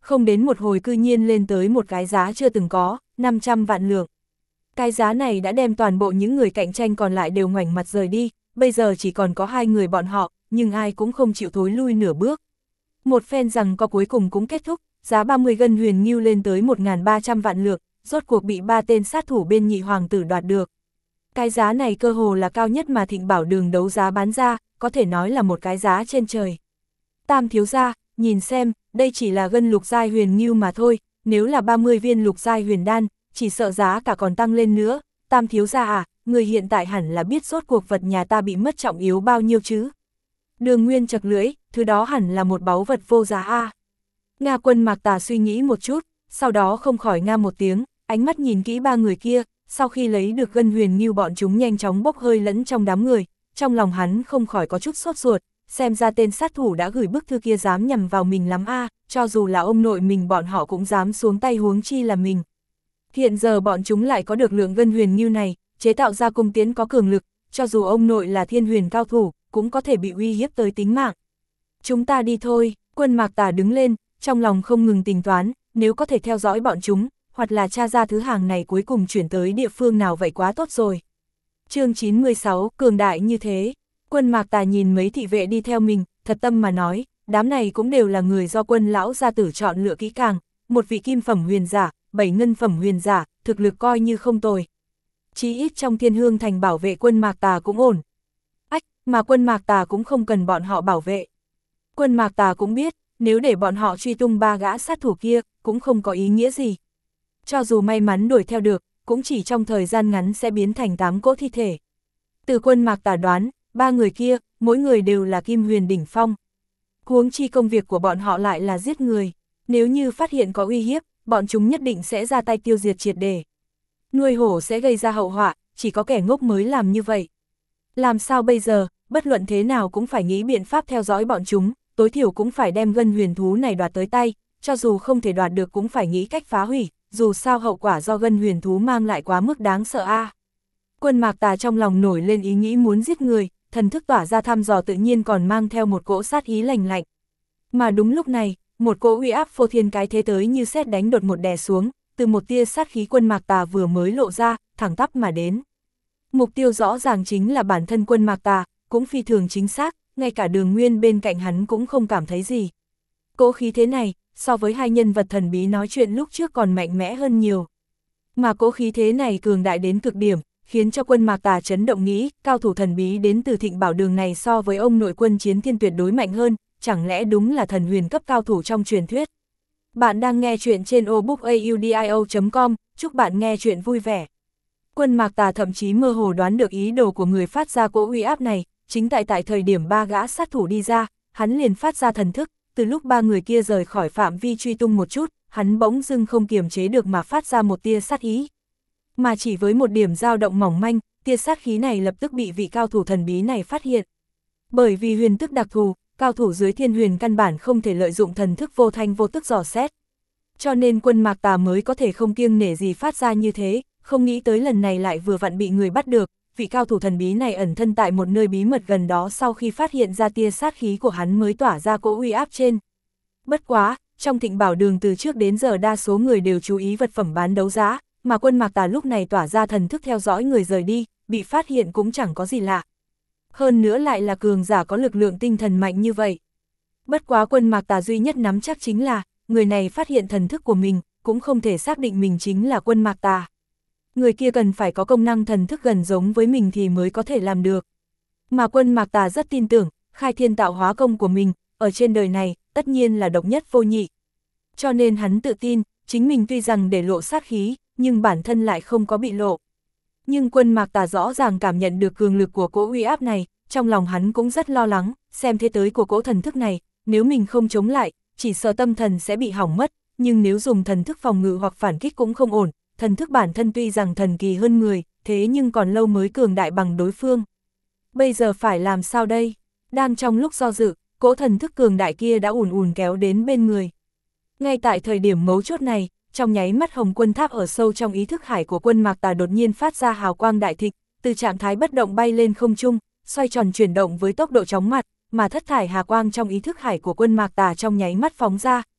không đến một hồi cư nhiên lên tới một cái giá chưa từng có, 500 vạn lượng. Cái giá này đã đem toàn bộ những người cạnh tranh còn lại đều ngoảnh mặt rời đi, bây giờ chỉ còn có 2 người bọn họ, nhưng ai cũng không chịu thối lui nửa bước. Một phen rằng có cuối cùng cũng kết thúc, giá 30 gân huyền ngưu lên tới 1.300 vạn lượng, rốt cuộc bị 3 tên sát thủ bên nhị hoàng tử đoạt được. Cái giá này cơ hồ là cao nhất mà Thịnh Bảo Đường đấu giá bán ra, có thể nói là một cái giá trên trời. Tam thiếu gia, nhìn xem, đây chỉ là gân lục giai huyền ngưu mà thôi, nếu là 30 viên lục giai huyền đan, chỉ sợ giá cả còn tăng lên nữa. Tam thiếu gia à, người hiện tại hẳn là biết rốt cuộc vật nhà ta bị mất trọng yếu bao nhiêu chứ. Đường Nguyên chật lưỡi, thứ đó hẳn là một báu vật vô giá a. Nga Quân Mạc Tà suy nghĩ một chút, sau đó không khỏi nga một tiếng, ánh mắt nhìn kỹ 3 người kia, sau khi lấy được gân huyền ngưu bọn chúng nhanh chóng bốc hơi lẫn trong đám người, trong lòng hắn không khỏi có chút sốt ruột, xem ra tên sát thủ đã gửi bức thư kia dám nhằm vào mình lắm a, cho dù là ông nội mình bọn họ cũng dám xuống tay, huống chi là mình. Hiện giờ bọn chúng lại có được lượng gân huyền ngưu này, chế tạo ra cung tiễn có cường lực, cho dù ông nội là thiên huyền cao thủ, cũng có thể bị uy hiếp tới tính mạng. Chúng ta đi thôi. Quân Mạc Tà đứng lên, trong lòng không ngừng tính toán, nếu có thể theo dõi bọn chúng, hoặc là tra ra thứ hàng này cuối cùng chuyển tới địa phương nào vậy quá tốt rồi. Chương 96, cường đại như thế. Quân Mạc Tà nhìn mấy thị vệ đi theo mình, thật tâm mà nói, đám này cũng đều là người do Quân lão gia tử chọn lựa kỹ càng, một vị kim phẩm huyền giả, 7 ngân phẩm huyền giả, thực lực coi như không tồi. Chí ít trong Thiên Hương thành bảo vệ Quân Mạc Tà cũng ổn. Ách, mà Quân Mạc Tà cũng không cần bọn họ bảo vệ. Quân Mạc Tà cũng biết, nếu để bọn họ truy tung 3 gã sát thủ kia, cũng không có ý nghĩa gì. Cho dù may mắn đuổi theo được, cũng chỉ trong thời gian ngắn sẽ biến thành 8 cỗ thi thể. Từ Quân Mạc Tà đoán, 3 người kia, mỗi người đều là kim huyền đỉnh phong. Huống chi công việc của bọn họ lại là giết người. Nếu như phát hiện có uy hiếp, bọn chúng nhất định sẽ ra tay tiêu diệt triệt để. Nuôi hổ sẽ gây ra hậu họa, chỉ có kẻ ngốc mới làm như vậy. Làm sao bây giờ, bất luận thế nào cũng phải nghĩ biện pháp theo dõi bọn chúng, tối thiểu cũng phải đem gân huyền thú này đoạt tới tay, cho dù không thể đoạt được cũng phải nghĩ cách phá hủy, dù sao hậu quả do gân huyền thú mang lại quá mức đáng sợ a. Quân Mạc Tà trong lòng nổi lên ý nghĩ muốn giết người, thần thức tỏa ra thăm dò tự nhiên còn mang theo một cỗ sát ý lành lạnh. Mà đúng lúc này, một cỗ uy áp phô thiên cái thế tới như sét đánh đột một đè xuống, từ một tia sát khí Quân Mạc Tà vừa mới lộ ra, thẳng tắp mà đến. Mục tiêu rõ ràng chính là bản thân Quân Mạc Tà, cũng phi thường chính xác, ngay cả Đường Nguyên bên cạnh hắn cũng không cảm thấy gì. Cỗ khí thế này, so với hai nhân vật thần bí nói chuyện lúc trước còn mạnh mẽ hơn nhiều. Mà cỗ khí thế này cường đại đến cực điểm, khiến cho Quân Mạc Tà chấn động nghĩ, cao thủ thần bí đến từ Thịnh Bảo Đường này so với ông nội Quân Chiến Thiên tuyệt đối mạnh hơn, chẳng lẽ đúng là thần huyền cấp cao thủ trong truyền thuyết. Bạn đang nghe chuyện trên obookaudio.com, chúc bạn nghe chuyện vui vẻ. Quân Mạc Tà thậm chí mơ hồ đoán được ý đồ của người phát ra cỗ uy áp này, chính tại thời điểm 3 gã sát thủ đi ra, hắn liền phát ra thần thức, từ lúc 3 người kia rời khỏi phạm vi truy tung một chút, hắn bỗng dưng không kiềm chế được mà phát ra một tia sát ý. Mà chỉ với một điểm dao động mỏng manh, tia sát khí này lập tức bị vị cao thủ thần bí này phát hiện. Bởi vì huyền tức đặc thù, cao thủ dưới thiên huyền căn bản không thể lợi dụng thần thức vô thanh vô tức dò xét. Cho nên Quân Mạc Tà mới có thể không kiêng nể gì phát ra như thế, không nghĩ tới lần này lại vừa vặn bị người bắt được, vị cao thủ thần bí này ẩn thân tại một nơi bí mật gần đó, sau khi phát hiện ra tia sát khí của hắn mới tỏa ra cỗ uy áp trên. Bất quá, trong Thịnh Bảo Đường từ trước đến giờ đa số người đều chú ý vật phẩm bán đấu giá, mà Quân Mạc Tà lúc này tỏa ra thần thức theo dõi người rời đi, bị phát hiện cũng chẳng có gì lạ. Hơn nữa lại là cường giả có lực lượng tinh thần mạnh như vậy. Bất quá Quân Mạc Tà duy nhất nắm chắc chính là, người này phát hiện thần thức của mình, cũng không thể xác định mình chính là Quân Mạc Tà. Người kia cần phải có công năng thần thức gần giống với mình thì mới có thể làm được. Mà Quân Mạc Tà rất tin tưởng, khai thiên tạo hóa công của mình, ở trên đời này, tất nhiên là độc nhất vô nhị. Cho nên hắn tự tin, chính mình tuy rằng để lộ sát khí, nhưng bản thân lại không có bị lộ. Nhưng Quân Mạc Tà rõ ràng cảm nhận được cường lực của cỗ uy áp này, trong lòng hắn cũng rất lo lắng, xem thế tới của cỗ thần thức này, nếu mình không chống lại, chỉ sợ tâm thần sẽ bị hỏng mất, nhưng nếu dùng thần thức phòng ngự hoặc phản kích cũng không ổn, thần thức bản thân tuy rằng thần kỳ hơn người, thế nhưng còn lâu mới cường đại bằng đối phương. Bây giờ phải làm sao đây? Đang trong lúc do dự, cỗ thần thức cường đại kia đã ùn ùn kéo đến bên người. Ngay tại thời điểm mấu chốt này, trong nháy mắt Hồng Quân Tháp ở sâu trong ý thức hải của Quân Mạc Tà đột nhiên phát ra hào quang đại thịnh, từ trạng thái bất động bay lên không trung, xoay tròn chuyển động với tốc độ chóng mặt, mà thất thải hà quang trong ý thức hải của Quân Mạc Tà trong nháy mắt phóng ra,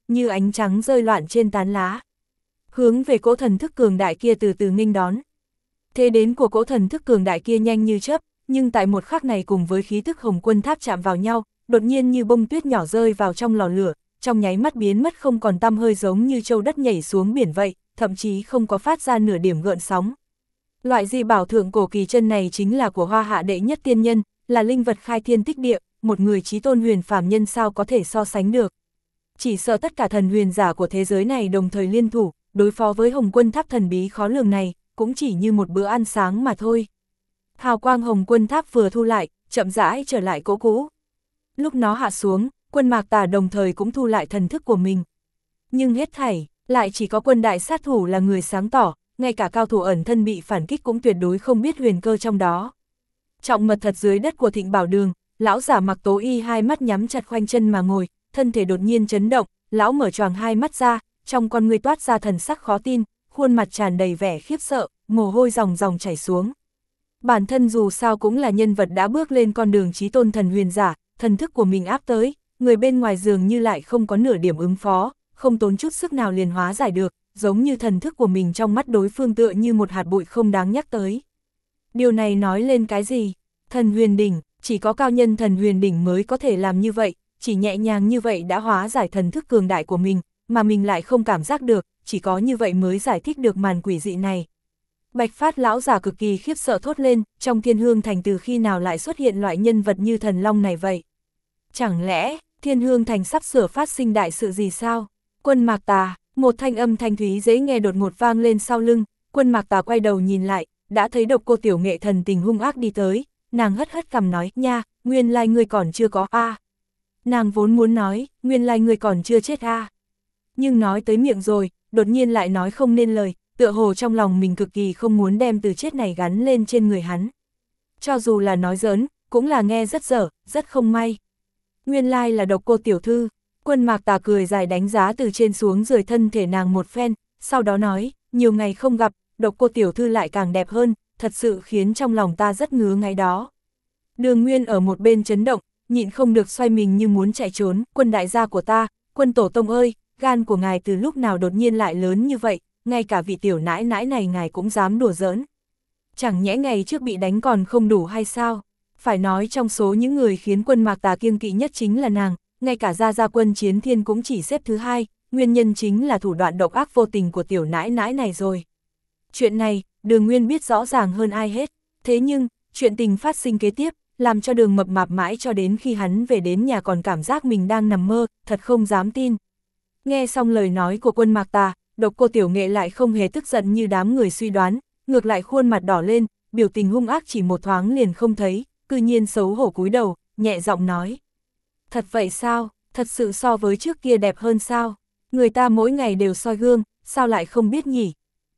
như ánh trắng rơi loạn trên tán lá. Hướng về cỗ thần thức cường đại kia từ từ nghênh đón. Thế đến của cỗ thần thức cường đại kia nhanh như chớp, nhưng tại một khắc này cùng với khí thức Hồng Quân Tháp chạm vào nhau, đột nhiên như bông tuyết nhỏ rơi vào trong lò lửa, trong nháy mắt biến mất không còn tăm hơi, giống như châu đất nhảy xuống biển vậy, thậm chí không có phát ra nửa điểm gợn sóng. Loại dị bảo thượng cổ kỳ chân này chính là của Hoa Hạ đệ nhất tiên nhân, là linh vật khai thiên tích địa, một người chí tôn huyền phàm nhân sao có thể so sánh được. Chỉ sợ tất cả thần huyền giả của thế giới này đồng thời liên thủ, đối phó với Hồng Quân Tháp thần bí khó lường này, cũng chỉ như một bữa ăn sáng mà thôi. Hào quang Hồng Quân Tháp vừa thu lại, chậm rãi trở lại cỗ cũ. Lúc nó hạ xuống, Quân Mạc Tà đồng thời cũng thu lại thần thức của mình. Nhưng hết thảy, lại chỉ có Quân đại sát thủ là người sáng tỏ, ngay cả cao thủ ẩn thân bị phản kích cũng tuyệt đối không biết huyền cơ trong đó. Trọng mật thật dưới đất của Thịnh Bảo Đường, lão giả mặc tố y hai mắt nhắm chặt khoanh chân mà ngồi, thân thể đột nhiên chấn động, lão mở choàng hai mắt ra, trong con ngươi toát ra thần sắc khó tin, khuôn mặt tràn đầy vẻ khiếp sợ, mồ hôi ròng ròng chảy xuống. Bản thân dù sao cũng là nhân vật đã bước lên con đường chí tôn thần huyền giả, thần thức của mình áp tới, người bên ngoài dường như lại không có nửa điểm ứng phó, không tốn chút sức nào liền hóa giải được, giống như thần thức của mình trong mắt đối phương tựa như một hạt bụi không đáng nhắc tới. Điều này nói lên cái gì? Thần huyền đỉnh, chỉ có cao nhân thần huyền đỉnh mới có thể làm như vậy, chỉ nhẹ nhàng như vậy đã hóa giải thần thức cường đại của mình, mà mình lại không cảm giác được, chỉ có như vậy mới giải thích được màn quỷ dị này. Bạch Phát lão giả cực kỳ khiếp sợ thốt lên, trong Thiên Hương Thành từ khi nào lại xuất hiện loại nhân vật như thần long này vậy? Chẳng lẽ, Thiên Hương Thành sắp sửa phát sinh đại sự gì sao? Quân Mạc Tà, một thanh âm thanh thúy dễ nghe đột ngột vang lên sau lưng, Quân Mạc Tà quay đầu nhìn lại, đã thấy Độc Cô Tiểu Nghệ thần tình hung ác đi tới, nàng hất hất cằm nói, nha, nguyên lai ngươi còn chưa có a. Nàng vốn muốn nói, nguyên lai ngươi còn chưa chết a. Nhưng nói tới miệng rồi, đột nhiên lại nói không nên lời, tựa hồ trong lòng mình cực kỳ không muốn đem từ chết này gắn lên trên người hắn. Cho dù là nói giỡn, cũng là nghe rất dở, rất không may. Nguyên lai là Độc Cô tiểu thư. Quân Mạc Tà cười dài đánh giá từ trên xuống rời thân thể nàng một phen, sau đó nói, nhiều ngày không gặp, Độc Cô tiểu thư lại càng đẹp hơn, thật sự khiến trong lòng ta rất ngứa ngáy đó. Đường Nguyên ở một bên chấn động, nhịn không được xoay mình như muốn chạy trốn, Quân đại gia của ta, Quân tổ tông ơi, gan của ngài từ lúc nào đột nhiên lại lớn như vậy, ngay cả vị tiểu nãi nãi này ngài cũng dám đùa giỡn. Chẳng nhẽ ngày trước bị đánh còn không đủ hay sao? Phải nói trong số những người khiến Quân Mạc Tà kiêng kỵ nhất chính là nàng, ngay cả Gia Quân Chiến Thiên cũng chỉ xếp thứ hai, nguyên nhân chính là thủ đoạn độc ác vô tình của tiểu nãi nãi này rồi. Chuyện này, Đường Nguyên biết rõ ràng hơn ai hết, thế nhưng, chuyện tình phát sinh kế tiếp, làm cho Đường Mập Mạp mãi cho đến khi hắn về đến nhà còn cảm giác mình đang nằm mơ, thật không dám tin. Nghe xong lời nói của Quân Mạc Tà, Độc Cô Tiểu Nghệ lại không hề tức giận như đám người suy đoán, ngược lại khuôn mặt đỏ lên, biểu tình hung ác chỉ một thoáng liền không thấy, cư nhiên xấu hổ cúi đầu, nhẹ giọng nói. Thật vậy sao, thật sự so với trước kia đẹp hơn sao, người ta mỗi ngày đều soi gương, sao lại không biết nhỉ?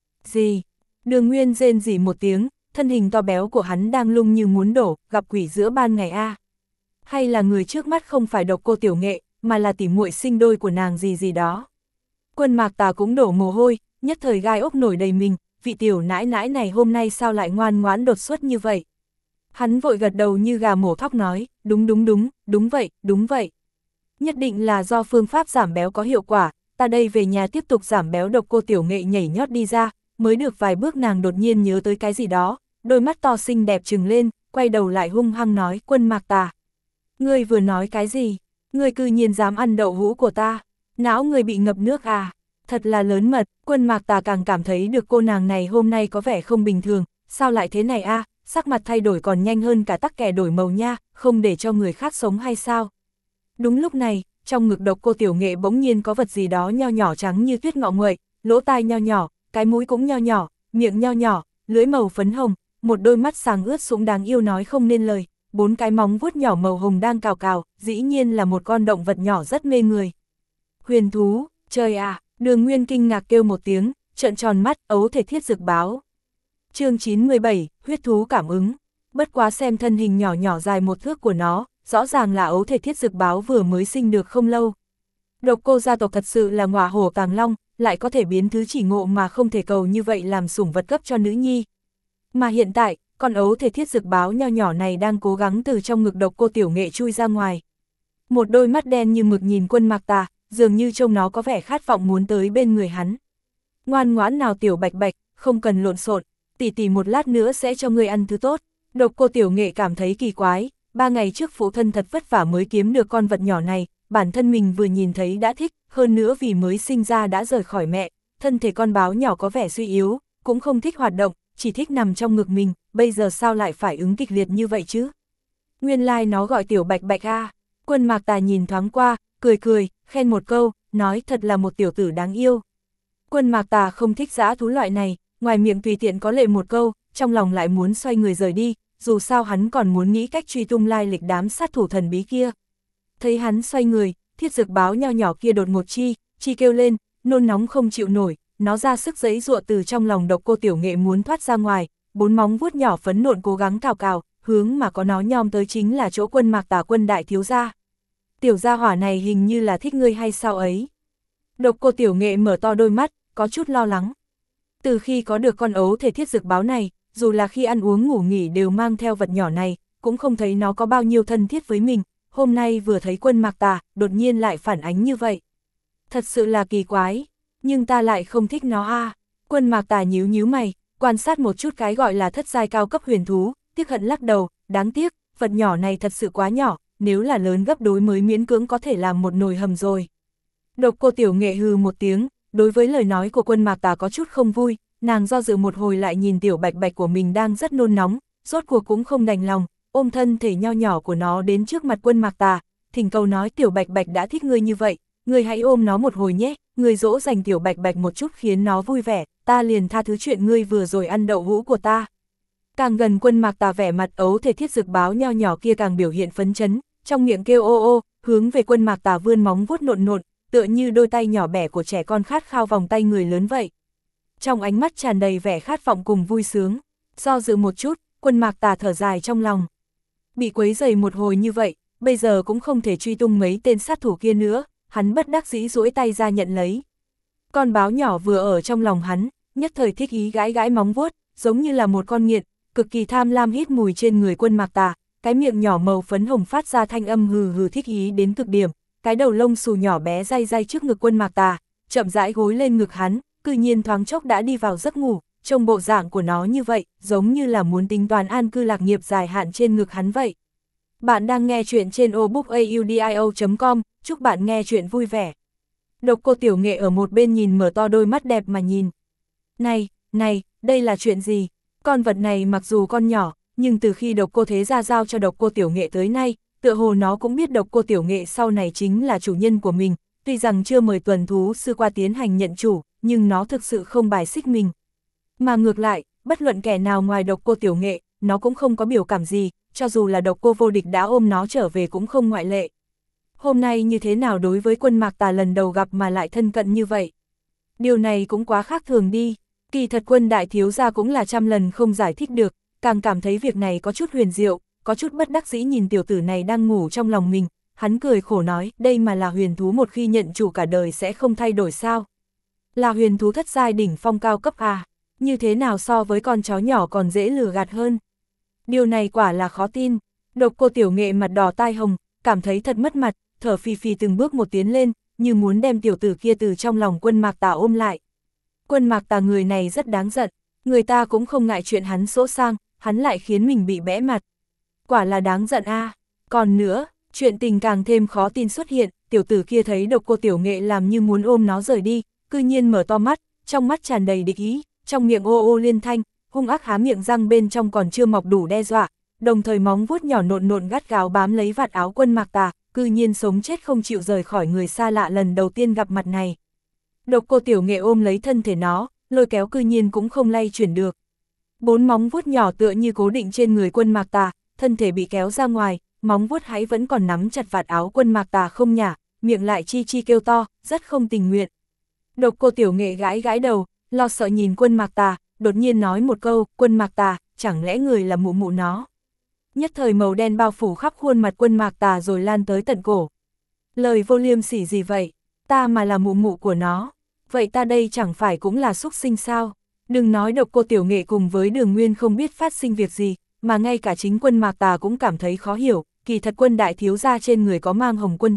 Gì? Đường Nguyên rên rỉ một tiếng, thân hình to béo của hắn đang lung như muốn đổ, gặp quỷ giữa ban ngày a. Hay là người trước mắt không phải Độc Cô Tiểu Nghệ, mà là tỉ muội sinh đôi của nàng gì gì đó. Quân Mạc Tà cũng đổ mồ hôi, nhất thời gai ốc nổi đầy mình, vị tiểu nãi nãi này hôm nay sao lại ngoan ngoãn đột xuất như vậy. Hắn vội gật đầu như gà mổ thóc nói, đúng vậy. Nhất định là do phương pháp giảm béo có hiệu quả, ta đây về nhà tiếp tục giảm béo. Độc Cô Tiểu Nghệ nhảy nhót đi ra, mới được vài bước nàng đột nhiên nhớ tới cái gì đó, đôi mắt to xinh đẹp trừng lên, quay đầu lại hung hăng nói, Quân Mạc Tà. Ngươi vừa nói cái gì? Ngươi cư nhiên dám ăn đậu hũ của ta, não ngươi bị ngập nước à? Thật là lớn mật. Quân Mạc Tà càng cảm thấy được cô nàng này hôm nay có vẻ không bình thường, sao lại thế này a? Sắc mặt thay đổi còn nhanh hơn cả tắc kè đổi màu nha, không để cho người khác sống hay sao? Đúng lúc này, trong ngực Độc Cô Tiểu Nghệ bỗng nhiên có vật gì đó nho nhỏ trắng như tuyết ngọ nguậy, lỗ tai nho nhỏ, cái mũi cũng nho nhỏ, miệng nho nhỏ, lưỡi màu phấn hồng, một đôi mắt sáng ướt sũng đáng yêu nói không nên lời, bốn cái móng vuốt nhỏ màu hồng đang cào cào, dĩ nhiên là một con động vật nhỏ rất mê người. Huyền thú, trời à! Đường Nguyên kinh ngạc kêu một tiếng, trợn tròn mắt, ấu thể thiết dực báo. Chương 97, huyết thú cảm ứng. Bất quá xem thân hình nhỏ nhỏ dài một thước của nó, rõ ràng là ấu thể thiết dực báo vừa mới sinh được không lâu. Độc Cô gia tộc thật sự là ngọa hổ tàng long, lại có thể biến thứ chỉ ngộ mà không thể cầu như vậy làm sủng vật cấp cho nữ nhi. Mà hiện tại, con ấu thể thiết dực báo nho nhỏ này đang cố gắng từ trong ngực Độc Cô Tiểu Nghệ chui ra ngoài. Một đôi mắt đen như mực nhìn Quân Mạc Tà, dường như trông nó có vẻ khát vọng muốn tới bên người hắn. Ngoan ngoãn nào tiểu Bạch Bạch, không cần lộn xộn, tỷ tỷ một lát nữa sẽ cho ngươi ăn thứ tốt. Độc Cô Tiểu Nghệ cảm thấy kỳ quái, 3 ngày trước phụ thân thật vất vả mới kiếm được con vật nhỏ này, bản thân mình vừa nhìn thấy đã thích, hơn nữa vì mới sinh ra đã rời khỏi mẹ, thân thể con báo nhỏ có vẻ suy yếu, cũng không thích hoạt động, chỉ thích nằm trong ngực mình, bây giờ sao lại phải ứng kịch liệt như vậy chứ? Nguyên lai nó gọi tiểu Bạch Bạch a. Quân Mạc Tà nhìn thoáng qua, cười cười, khen một câu, nói thật là một tiểu tử đáng yêu. Quân Mạc Tà không thích dã thú loại này, ngoài miệng tùy tiện có lệ một câu, trong lòng lại muốn xoay người rời đi, dù sao hắn còn muốn nghĩ cách truy tung lai lịch đám sát thủ thần bí kia. Thấy hắn xoay người, Thiết Dực báo nho nhỏ kia đột ngột chi kêu lên, nôn nóng không chịu nổi, nó ra sức giãy giụa từ trong lòng Độc Cô Tiểu Nghệ muốn thoát ra ngoài, 4 móng vuốt nhỏ phấn nộn cố gắng cào cào, hướng mà có nó nhom tới chính là chỗ Quân Mạc Tà Quân đại thiếu gia. Tiểu gia hỏa này hình như là thích ngươi hay sao ấy? Độc Cô Tiểu Nghệ mở to đôi mắt, có chút lo lắng. Từ khi có được con ấu thể Thiết Dực báo này, dù là khi ăn uống ngủ nghỉ đều mang theo vật nhỏ này, cũng không thấy nó có bao nhiêu thân thiết với mình, hôm nay vừa thấy Quân Mạc Tà, đột nhiên lại phản ánh như vậy. Thật sự là kỳ quái, nhưng ta lại không thích nó a. Quân Mạc Tà nhíu nhíu mày, quan sát một chút cái gọi là thất giai cao cấp huyền thú, tiếc hận lắc đầu, đáng tiếc, vật nhỏ này thật sự quá nhỏ, nếu là lớn gấp đôi mới miễn cưỡng có thể làm một nồi hầm rồi. Độc Cô Tiểu Nghệ hừ một tiếng, đối với lời nói của Quân Mạc Tà có chút không vui, nàng do dự một hồi lại nhìn tiểu Bạch Bạch của mình đang rất nôn nóng, rốt cuộc cũng không đành lòng, ôm thân thể nho nhỏ của nó đến trước mặt Quân Mạc Tà, thỉnh cầu nói tiểu Bạch Bạch đã thích ngươi như vậy, ngươi hãy ôm nó một hồi nhé, ngươi dỗ dành tiểu Bạch Bạch một chút khiến nó vui vẻ, ta liền tha thứ chuyện ngươi vừa rồi ăn đậu hũ của ta. Càng gần Quân Mạc Tà vẻ mặt ấu thể Thiết Dực báo nho nhỏ kia càng biểu hiện phấn chấn, trong miệng kêu ô ô, hướng về Quân Mạc Tà vươn móng vuốt nộn nộn, tựa như đôi tay nhỏ bé của trẻ con khát khao vòng tay người lớn vậy. Trong ánh mắt tràn đầy vẻ khát vọng cùng vui sướng, do dự một chút, Quân Mạc Tà thở dài trong lòng. Bị quấy rầy một hồi như vậy, bây giờ cũng không thể truy tung mấy tên sát thủ kia nữa, hắn bất đắc dĩ duỗi tay ra nhận lấy. Con báo nhỏ vừa ở trong lòng hắn, nhất thời thích ý gãi gãi móng vuốt, giống như là một con nghiện, cực kỳ tham lam hít mùi trên người Quân Mạc Tà, cái miệng nhỏ màu phấn hồng phát ra thanh âm hừ hừ thích ý đến cực điểm, cái đầu lông xù nhỏ bé day day trước ngực Quân Mạc Tà, chậm rãi gối lên ngực hắn, cư nhiên thoáng chốc đã đi vào giấc ngủ, trông bộ dạng của nó như vậy, giống như là muốn tính toán an cư lạc nghiệp dài hạn trên ngực hắn vậy. Bạn đang nghe chuyện trên obookaudio.com, chúc bạn nghe chuyện vui vẻ. Độc Cô Tiểu Nghệ ở một bên nhìn mở to đôi mắt đẹp mà nhìn. Này, đây là chuyện gì? Con vật này mặc dù con nhỏ, nhưng từ khi Độc Cô Thế Gia giao cho Độc Cô Tiểu Nghệ tới nay, tựa hồ nó cũng biết Độc Cô Tiểu Nghệ sau này chính là chủ nhân của mình, tuy rằng chưa mời tuần thú sư qua tiến hành nhận chủ, nhưng nó thực sự không bài xích mình. Mà ngược lại, bất luận kẻ nào ngoài Độc Cô Tiểu Nghệ, nó cũng không có biểu cảm gì, cho dù là Độc Cô Vô Địch đã ôm nó trở về cũng không ngoại lệ. Hôm nay như thế nào đối với Quân Mạc Tà lần đầu gặp mà lại thân cận như vậy? Điều này cũng quá khác thường đi, kỳ thật Quân đại thiếu gia cũng là trăm lần không giải thích được, càng cảm thấy việc này có chút huyền diệu, có chút bất đắc dĩ nhìn tiểu tử này đang ngủ trong lòng mình, hắn cười khổ nói, đây mà là huyền thú một khi nhận chủ cả đời sẽ không thay đổi sao? Là huyền thú thất giai đỉnh phong cao cấp à? Như thế nào so với con chó nhỏ còn dễ lừa gạt hơn? Điều này quả là khó tin. Độc Cô Tiểu Nghệ mặt đỏ tai hồng, cảm thấy thật mất mặt, thở phì phì từng bước một tiến lên, như muốn đem tiểu tử kia từ trong lòng Quân Mạc Tà ôm lại. Quân Mạc Tà người này rất đáng giận, người ta cũng không ngại chuyện hắn sỗ sang, hắn lại khiến mình bị bẽ mặt. Quả là đáng giận a. Còn nữa, chuyện tình càng thêm khó tin xuất hiện, tiểu tử kia thấy Độc Cô Tiểu Nghệ làm như muốn ôm nó rời đi, cư nhiên mở to mắt, trong mắt tràn đầy địch ý, trong miệng ô ô liên thanh, hung ác há miệng răng bên trong còn chưa mọc đủ đe dọa, đồng thời móng vuốt nhỏ nộn nộn gắt gáo bám lấy vạt áo Quân Mạc Tà, cư nhiên sống chết không chịu rời khỏi người xa lạ lần đầu tiên gặp mặt này. Độc Cô Tiểu Nghệ ôm lấy thân thể nó, lôi kéo cư nhiên cũng không lay chuyển được. 4 móng vuốt nhỏ tựa như cố định trên người Quân Mạc Tà, thân thể bị kéo ra ngoài, móng vuốt hãy vẫn còn nắm chặt vạt áo Quân Mạc Tà không nhả, miệng lại chi kêu to, rất không tình nguyện. Độc Cô Tiểu Nghệ gãi gãi đầu, lo sợ nhìn Quân Mạc Tà, đột nhiên nói một câu, Quân Mạc Tà, chẳng lẽ người là mụ mụ nó? Nhất thời màu đen bao phủ khắp khuôn mặt Quân Mạc Tà rồi lan tới tận cổ. Lời vô liêm sỉ gì vậy? Ta mà là mụ mụ của nó, vậy ta đây chẳng phải cũng là súc sinh sao? Đừng nói Độc Cô Tiểu Nghệ cùng với Đường Nguyên không biết phát sinh việc gì, mà ngay cả chính Quân Mạc Tà cũng cảm thấy khó hiểu, kỳ thật Quân đại thiếu gia trên người có mang Hồng Quân Tháp,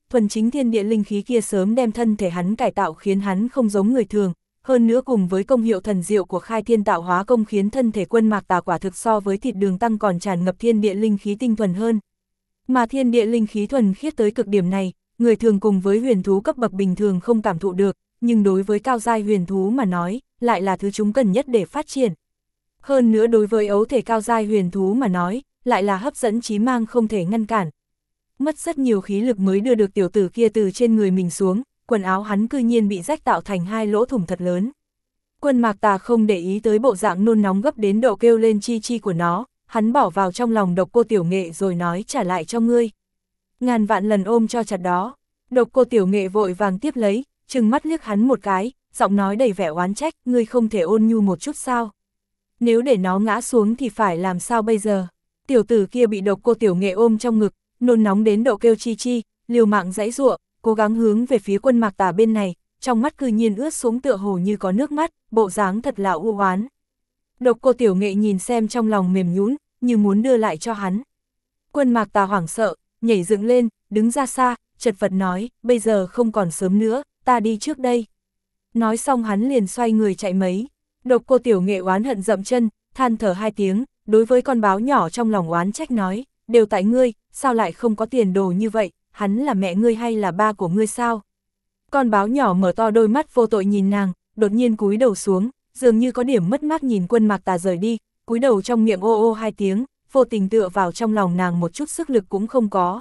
thuần chính thiên địa linh khí kia sớm đem thân thể hắn cải tạo khiến hắn không giống người thường, hơn nữa cùng với công hiệu thần diệu của khai thiên tạo hóa công khiến thân thể Quân Mạc Tà quả thực so với thịt đường tăng còn tràn ngập thiên địa linh khí tinh thuần hơn. Mà thiên địa linh khí thuần khiết tới cực điểm này, người thường cùng với huyền thú cấp bậc bình thường không cảm thụ được, nhưng đối với cao giai huyền thú mà nói, lại là thứ chúng cần nhất để phát triển. Hơn nữa đối với ấu thể cao giai huyền thú mà nói, lại là hấp dẫn chí mang không thể ngăn cản. Mất rất nhiều khí lực mới đưa được tiểu tử kia từ trên người mình xuống, quần áo hắn cư nhiên bị rách tạo thành 2 lỗ thủng thật lớn. Quân Mạc Tà không để ý tới bộ dạng nôn nóng gấp đến độ kêu lên chi chi của nó, hắn bỏ vào trong lòng Độc Cô Tiểu Nghệ rồi nói trả lại cho ngươi. Ngàn vạn lần ôm cho chặt đó. Độc Cô Tiểu Nghệ vội vàng tiếp lấy, trừng mắt liếc hắn một cái, giọng nói đầy vẻ oán trách, ngươi không thể ôn nhu một chút sao? Nếu để nó ngã xuống thì phải làm sao bây giờ? Tiểu tử kia bị Độc Cô Tiểu Nghệ ôm trong ngực, nôn nóng đến độ kêu chi chi, liều mạng giãy giụa, cố gắng hướng về phía Quân Mạc Tà bên này, trong mắt cư nhiên ướt xuống tựa hồ như có nước mắt, bộ dáng thật là u oán. Độc Cô Tiểu Nghệ nhìn xem trong lòng mềm nhũn, như muốn đưa lại cho hắn. Quân Mạc Tà hoảng sợ, nhảy dựng lên, đứng ra xa, chật vật nói, bây giờ không còn sớm nữa, ta đi trước đây. Nói xong hắn liền xoay người chạy mấy. Độc Cô Tiểu Nghệ oán hận dậm chân, than thở 2 tiếng, đối với con báo nhỏ trong lòng oán trách nói, đều tại ngươi, sao lại không có tiền đồ như vậy, hắn là mẹ ngươi hay là ba của ngươi sao? Con báo nhỏ mở to đôi mắt vô tội nhìn nàng, đột nhiên cúi đầu xuống, dường như có điểm mất mát nhìn Quân Mạc Tà rời đi, cúi đầu trong miệng ô ô 2 tiếng, vô tình tựa vào trong lòng nàng một chút sức lực cũng không có.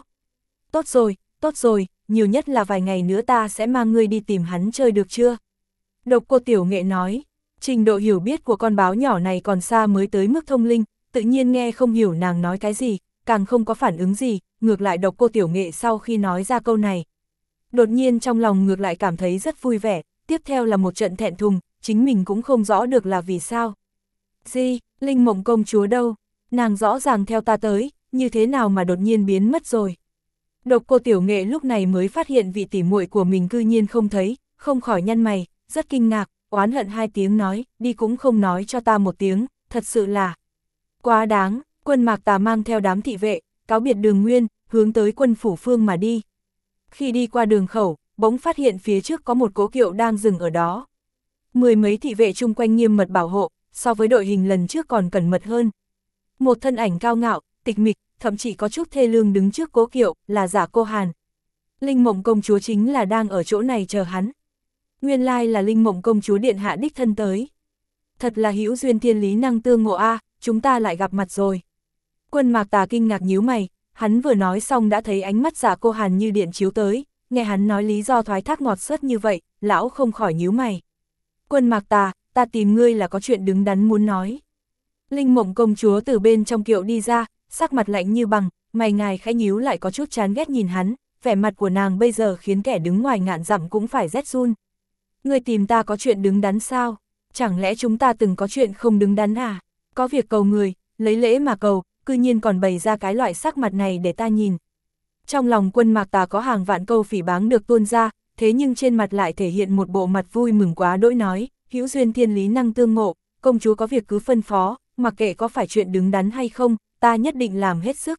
Tốt rồi, nhiều nhất là vài ngày nữa ta sẽ mang ngươi đi tìm hắn chơi được chưa? Độc Cô Tiểu Nghệ nói, trình độ hiểu biết của con báo nhỏ này còn xa mới tới mức thông linh, tự nhiên nghe không hiểu nàng nói cái gì, càng không có phản ứng gì, ngược lại Độc Cô Tiểu Nghệ sau khi nói ra câu này. Đột nhiên trong lòng ngược lại cảm thấy rất vui vẻ, tiếp theo là một trận thẹn thùng, chính mình cũng không rõ được là vì sao. Gì, Linh Mộng công chúa đâu? Nàng rõ ràng theo ta tới, như thế nào mà đột nhiên biến mất rồi? Độc Cô Tiểu Nghệ lúc này mới phát hiện vị tỉ muội của mình cư nhiên không thấy, không khỏi nhăn mày, rất kinh ngạc, oán hận 2 tiếng nói, đi cũng không nói cho ta 1 tiếng, thật sự là quá đáng. Quân Mạc Tà mang theo đám thị vệ, cáo biệt Đường Nguyên, hướng tới quân phủ phương mà đi. Khi đi qua đường khẩu, bỗng phát hiện phía trước có một cỗ kiệu đang dừng ở đó. 10 mấy thị vệ chung quanh nghiêm mật bảo hộ, so với đội hình lần trước còn cẩn mật hơn. Một thân ảnh cao ngạo, tịch mịch, thậm chí có chút thê lương đứng trước cỗ kiệu, là Giả Cô Hàn. Linh Mộng công chúa chính là đang ở chỗ này chờ hắn. Nguyên lai là Linh Mộng công chúa điện hạ đích thân tới. Thật là hữu duyên thiên lý năng tương ngộ a, chúng ta lại gặp mặt rồi. Quân Mạc Tà kinh ngạc nhíu mày, hắn vừa nói xong đã thấy ánh mắt Giả Cô Hàn như điện chiếu tới, nghe hắn nói lý do thoái thác ngọt sớt như vậy, lão không khỏi nhíu mày. Quân Mạc Tà, ta tìm ngươi là có chuyện đứng đắn muốn nói. Linh Mộng công chúa từ bên trong kiệu đi ra, sắc mặt lạnh như bằng, mày ngài khẽ nhíu lại có chút chán ghét nhìn hắn, vẻ mặt của nàng bây giờ khiến kẻ đứng ngoài ngàn dặm cũng phải rét run. Ngươi tìm ta có chuyện đứng đắn sao? Chẳng lẽ chúng ta từng có chuyện không đứng đắn à? Có việc cầu người, lấy lễ mà cầu, cư nhiên còn bày ra cái loại sắc mặt này để ta nhìn. Trong lòng Quân Mạc Tà có hàng vạn câu phỉ báng được tuôn ra, thế nhưng trên mặt lại thể hiện một bộ mặt vui mừng quá đỗi nói, hữu duyên thiên lý năng tương ngộ, công chúa có việc cứ phân phó, mặc kệ có phải chuyện đứng đắn hay không, ta nhất định làm hết sức.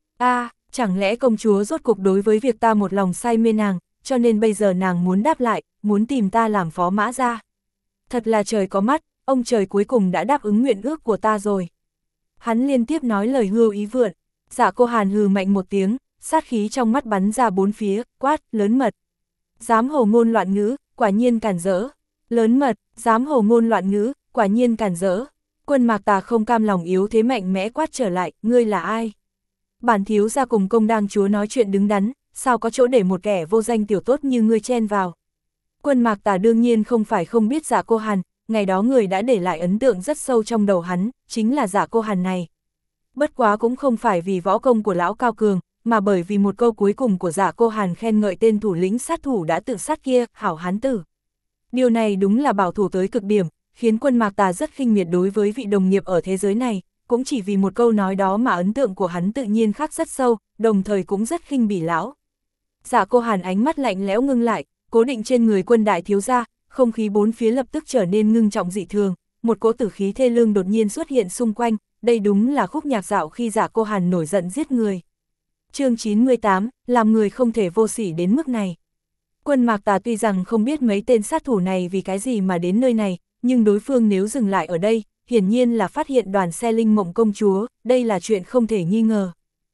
Chẳng lẽ công chúa rốt cuộc đối với việc ta một lòng say mê nàng, cho nên bây giờ nàng muốn đáp lại, muốn tìm ta làm phó mã ra. Thật là trời có mắt, ông trời cuối cùng đã đáp ứng nguyện ước của ta rồi. Hắn liên tiếp nói lời hưu ý vượn, Giả Cô Hàn hừ mạnh 1 tiếng, sát khí trong mắt bắn ra 4 phía, quát, lớn mật. Dám hồ ngôn loạn ngữ, quả nhiên cản rỡ. Lớn mật, dám hồ ngôn loạn ngữ, quả nhiên cản rỡ. Quân Mạc Tà không cam lòng yếu thế mạnh mẽ quát trở lại, ngươi là ai? Bản thiếu gia cùng công đang chúa nói chuyện đứng đắn, sao có chỗ để một kẻ vô danh tiểu tốt như ngươi chen vào? Quân Mạc Tà đương nhiên không phải không biết Giả Cô Hàn, ngày đó người đã để lại ấn tượng rất sâu trong đầu hắn, chính là Giả Cô Hàn này. Bất quá cũng không phải vì võ công của lão cao cường, mà bởi vì một câu cuối cùng của Giả Cô Hàn khen ngợi tên thủ lĩnh sát thủ đã tự sát kia, hảo hán tử. Điều này đúng là bảo thủ tới cực điểm, khiến Quân Mạc Tà rất khinh miệt đối với vị đồng nghiệp ở thế giới này, cũng chỉ vì một câu nói đó mà ấn tượng của hắn tự nhiên khắc rất sâu, đồng thời cũng rất khinh bỉ lão. Giả Cô Hàn ánh mắt lạnh lẽo ngưng lại, cố định trên người Quân đại thiếu gia, không khí 4 phía lập tức trở nên ngưng trọng dị thường, một cỗ tử khí thê lương đột nhiên xuất hiện xung quanh, đây đúng là khúc nhạc dạo khi Giả Cô Hàn nổi giận giết người. Chương 98, làm người không thể vô sỉ đến mức này. Quân Mạc Tà tuy rằng không biết mấy tên sát thủ này vì cái gì mà đến nơi này, nhưng đối phương nếu dừng lại ở đây, hiển nhiên là phát hiện đoàn xe Linh Mộng Công Chúa, đây là chuyện không thể nghi ngờ.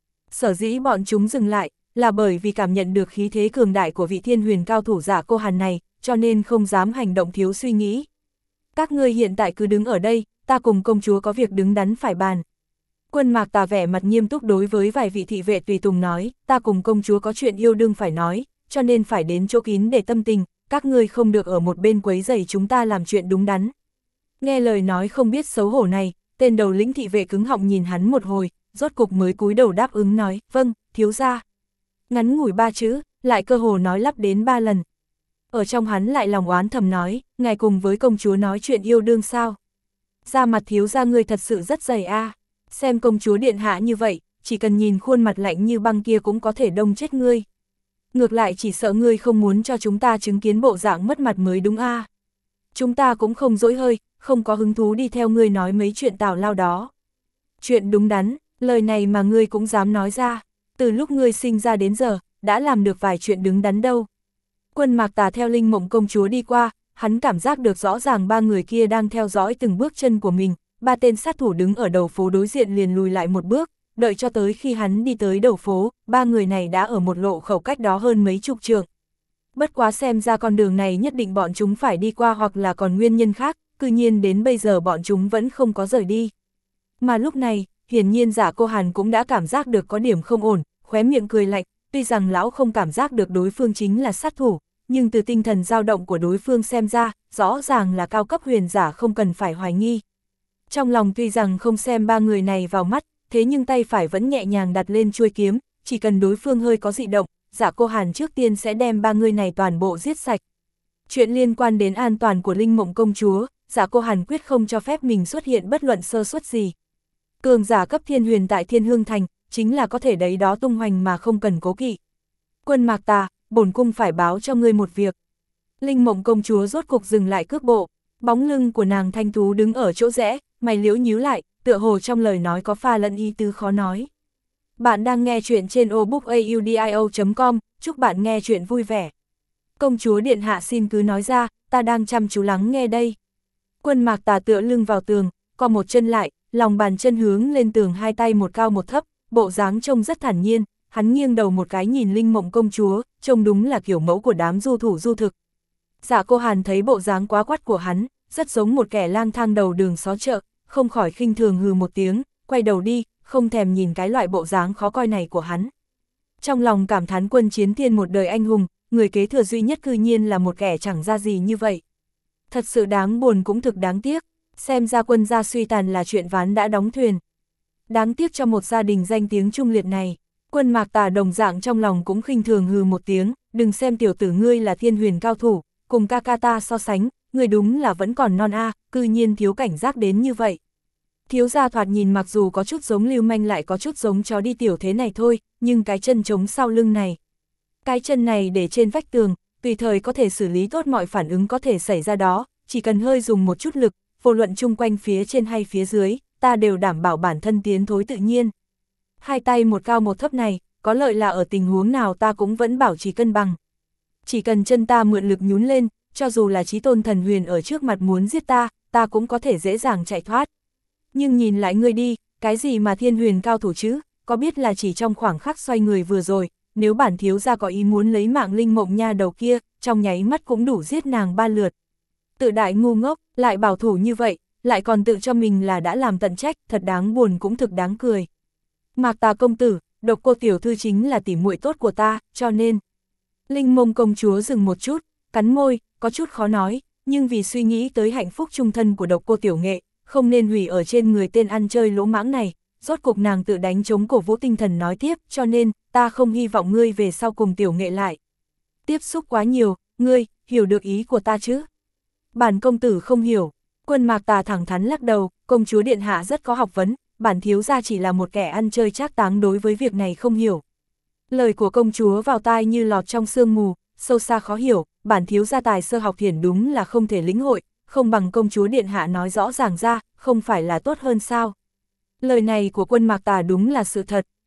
Sở dĩ bọn chúng dừng lại, là bởi vì cảm nhận được khí thế cường đại của vị thiên huyền cao thủ Dạ Cô Hàn này, cho nên không dám hành động thiếu suy nghĩ. Các ngươi hiện tại cứ đứng ở đây, ta cùng công chúa có việc đứng đắn phải bàn. Quân Mạc Tà vẻ mặt nghiêm túc đối với vài vị thị vệ tùy tùng nói, ta cùng công chúa có chuyện yêu đương phải nói, cho nên phải đến chỗ kín để tâm tình, các ngươi không được ở một bên quấy rầy chúng ta làm chuyện đúng đắn. Nghe lời nói không biết xấu hổ này, tên đầu lĩnh thị vệ cứng họng nhìn hắn một hồi, rốt cục mới cúi đầu đáp ứng nói, vâng, thiếu gia. Ngắn ngủi 3 chữ, lại cơ hồ nói lắp đến 3 lần. Ở trong hắn lại lòng oán thầm nói, ngài cùng với công chúa nói chuyện yêu đương sao? Da mặt thiếu gia ngươi thật sự rất dày a. Xem công chúa điện hạ như vậy, chỉ cần nhìn khuôn mặt lạnh như băng kia cũng có thể đông chết ngươi. Ngược lại chỉ sợ ngươi không muốn cho chúng ta chứng kiến bộ dạng mất mặt mới đúng a. Chúng ta cũng không dỗi hơi, không có hứng thú đi theo ngươi nói mấy chuyện tào lao đó. Chuyện đúng đắn, lời này mà ngươi cũng dám nói ra, từ lúc ngươi sinh ra đến giờ, đã làm được vài chuyện đứng đắn đâu. Quân Mạc Tà theo Linh Mộng Công Chúa đi qua, hắn cảm giác được rõ ràng 3 người kia đang theo dõi từng bước chân của mình, 3 tên sát thủ đứng ở đầu phố đối diện liền lùi lại một bước, đợi cho tới khi hắn đi tới đầu phố, 3 người này đã ở một lộ khẩu cách đó hơn mấy chục trượng. Bất quá xem ra con đường này nhất định bọn chúng phải đi qua hoặc là còn nguyên nhân khác, cư nhiên đến bây giờ bọn chúng vẫn không có rời đi. Mà lúc này, hiển nhiên Dạ Cô Hàn cũng đã cảm giác được có điểm không ổn, khóe miệng cười lạnh, tuy rằng lão không cảm giác được đối phương chính là sát thủ, nhưng từ tinh thần dao động của đối phương xem ra, rõ ràng là cao cấp huyền giả không cần phải hoài nghi. Trong lòng tuy rằng không xem 3 người này vào mắt, thế nhưng tay phải vẫn nhẹ nhàng đặt lên chuôi kiếm, chỉ cần đối phương hơi có dị động, Dạ Cô Hàn trước tiên sẽ đem 3 người này toàn bộ giết sạch. Chuyện liên quan đến an toàn của Linh Mộng Công Chúa, Dạ Cô Hàn quyết không cho phép mình xuất hiện bất luận sơ suất gì. Cường giả cấp thiên huyền tại Thiên Hương Thành, chính là có thể đấy đó tung hoành mà không cần cố kỵ. Quân Mạc Tà, bổn cung phải báo cho ngươi một việc. Linh Mộng Công Chúa rốt cục dừng lại cước bộ, bóng lưng của nàng thanh tú đứng ở chỗ rẽ, mày liễu nhíu lại, tựa hồ trong lời nói có pha lẫn ý tứ khó nói. Bạn đang nghe chuyện trên obookaudio.com, chúc bạn nghe chuyện vui vẻ. Công chúa điện hạ xin cứ nói ra, ta đang chăm chú lắng nghe đây. Quân Mạc Tà tựa lưng vào tường, co một chân lại, lòng bàn chân hướng lên tường, hai tay một cao một thấp, bộ dáng trông rất thản nhiên, hắn nghiêng đầu một cái nhìn Linh Mộng Công Chúa, trông đúng là kiểu mẫu của đám du thủ du thực. Dạ Cô Hàn thấy bộ dáng quá quắt của hắn, rất giống một kẻ lang thang đầu đường xó chợ, không khỏi khinh thường hừ một tiếng, quay đầu đi, không thèm nhìn cái loại bộ dáng khó coi này của hắn. Trong lòng cảm thán Quân Chiến Thiên một đời anh hùng, người kế thừa duy nhất cư nhiên là một kẻ chẳng ra gì như vậy. Thật sự đáng buồn cũng thực đáng tiếc, xem ra Quân gia suy tàn là chuyện ván đã đóng thuyền. Đáng tiếc cho một gia đình danh tiếng trung liệt này. Quân Mạc Tà đồng dạng trong lòng cũng khinh thường hừ một tiếng, đừng xem tiểu tử ngươi là thiên huyền cao thủ, cùng ca ca ta so sánh, ngươi đúng là vẫn còn non a, cư nhiên thiếu cảnh giác đến như vậy. Thiếu gia thoạt nhìn mặc dù có chút giống lưu manh lại có chút giống chó đi tiểu thế này thôi, nhưng cái chân trống sau lưng này. Cái chân này để trên vách tường, tùy thời có thể xử lý tốt mọi phản ứng có thể xảy ra đó, chỉ cần hơi dùng một chút lực, vô luận chung quanh phía trên hay phía dưới, ta đều đảm bảo bản thân tiến thối tự nhiên. Hai tay một cao một thấp này, có lợi là ở tình huống nào ta cũng vẫn bảo trì cân bằng. Chỉ cần chân ta mượn lực nhún lên, cho dù là chí tôn thần huyền ở trước mặt muốn giết ta, ta cũng có thể dễ dàng chạy thoát. Nhưng nhìn lại ngươi đi, cái gì mà thiên huyền cao thủ chứ, có biết là chỉ trong khoảng khắc xoay người vừa rồi, nếu bản thiếu gia có ý muốn lấy mạng Linh Mộng nha đầu kia, trong nháy mắt cũng đủ giết nàng 3 lượt. Tự đại ngu ngốc, lại bảo thủ như vậy, lại còn tự cho mình là đã làm tận trách, thật đáng buồn cũng thực đáng cười. Mạc Tà công tử, Độc Cô tiểu thư chính là tỉ muội tốt của ta, cho nên. Linh Mộng Công Chúa dừng một chút, cắn môi, có chút khó nói, nhưng vì suy nghĩ tới hạnh phúc chung thân của Độc Cô tiểu nghệ, không nên hủy ở trên người tên ăn chơi lỗ mãng này, rốt cục nàng tự đánh chống cổ vũ tinh thần nói tiếp, cho nên, ta không hy vọng ngươi về sau cùng tiểu nghệ lại. Tiếp xúc quá nhiều, ngươi, hiểu được ý của ta chứ? Bản công tử không hiểu. Quân Mạc Tà thẳng thắn lắc đầu, công chúa điện hạ rất có học vấn, bản thiếu gia chỉ là một kẻ ăn chơi trác táng đối với việc này không hiểu. Lời của công chúa vào tai như lọt trong sương mù, sâu xa khó hiểu, bản thiếu gia tài sơ học thiển đúng là không thể lĩnh hội, không bằng công chúa điện hạ nói rõ ràng ra, không phải là tốt hơn sao. Lời này của Quân Mạc Tà đúng là sự thật,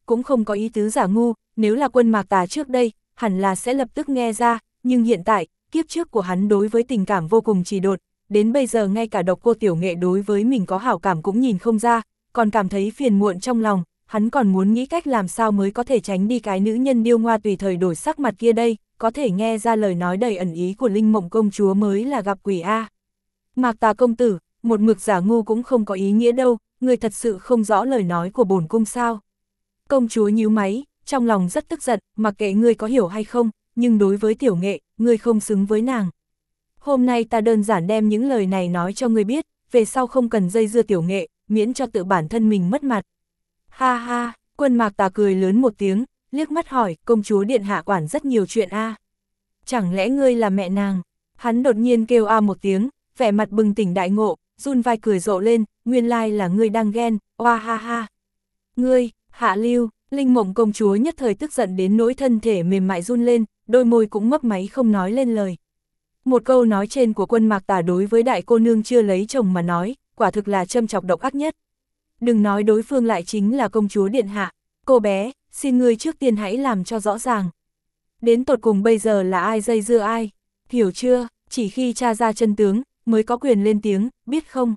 cũng không có ý tứ giả ngu, nếu là Quân Mạc Tà trước đây, hẳn là sẽ lập tức nghe ra, nhưng hiện tại, kiếp trước của hắn đối với tình cảm vô cùng trì độn, đến bây giờ ngay cả Độc Cô Tiểu Nghệ đối với mình có hảo cảm cũng nhìn không ra, còn cảm thấy phiền muộn trong lòng, hắn còn muốn nghĩ cách làm sao mới có thể tránh đi cái nữ nhân điêu ngoa tùy thời đổi sắc mặt kia đây, có thể nghe ra lời nói đầy ẩn ý của Linh Mộng công chúa mới là gặp quỷ a. Mạc Tà công tử, một mực giả ngu cũng không có ý nghĩa đâu, người thật sự không rõ lời nói của bổn cung sao. Công chúa nhíu máy, trong lòng rất tức giận, mặc kệ ngươi có hiểu hay không, nhưng đối với Tiểu Nghệ, ngươi không xứng với nàng. Hôm nay ta đơn giản đem những lời này nói cho ngươi biết, về sau không cần dây dưa Tiểu Nghệ, miễn cho tự bản thân mình mất mặt. Ha ha, Quân Mạc Tà cười lớn một tiếng, liếc mắt hỏi, công chúa điện hạ quản rất nhiều chuyện a. Chẳng lẽ ngươi là mẹ nàng? Hắn đột nhiên kêu a một tiếng, vẻ mặt bừng tỉnh đại ngộ, run vai cười rộ lên, nguyên lai là ngươi đang ghen, oa ha ha. Ngươi, hạ lưu, Linh Mộng công chúa nhất thời tức giận đến nỗi thân thể mềm mại run lên, đôi môi cũng mấp máy không nói lên lời. Một câu nói trên của Quân Mạc Tà đối với đại cô nương chưa lấy chồng mà nói, quả thực là châm chọc độc ác nhất. Đừng nói đối phương lại chính là công chúa điện hạ, cô bé, xin ngươi trước tiên hãy làm cho rõ ràng. Đến tột cùng bây giờ là ai dây dưa ai, hiểu chưa, chỉ khi tra ra chân tướng, mới có quyền lên tiếng, biết không?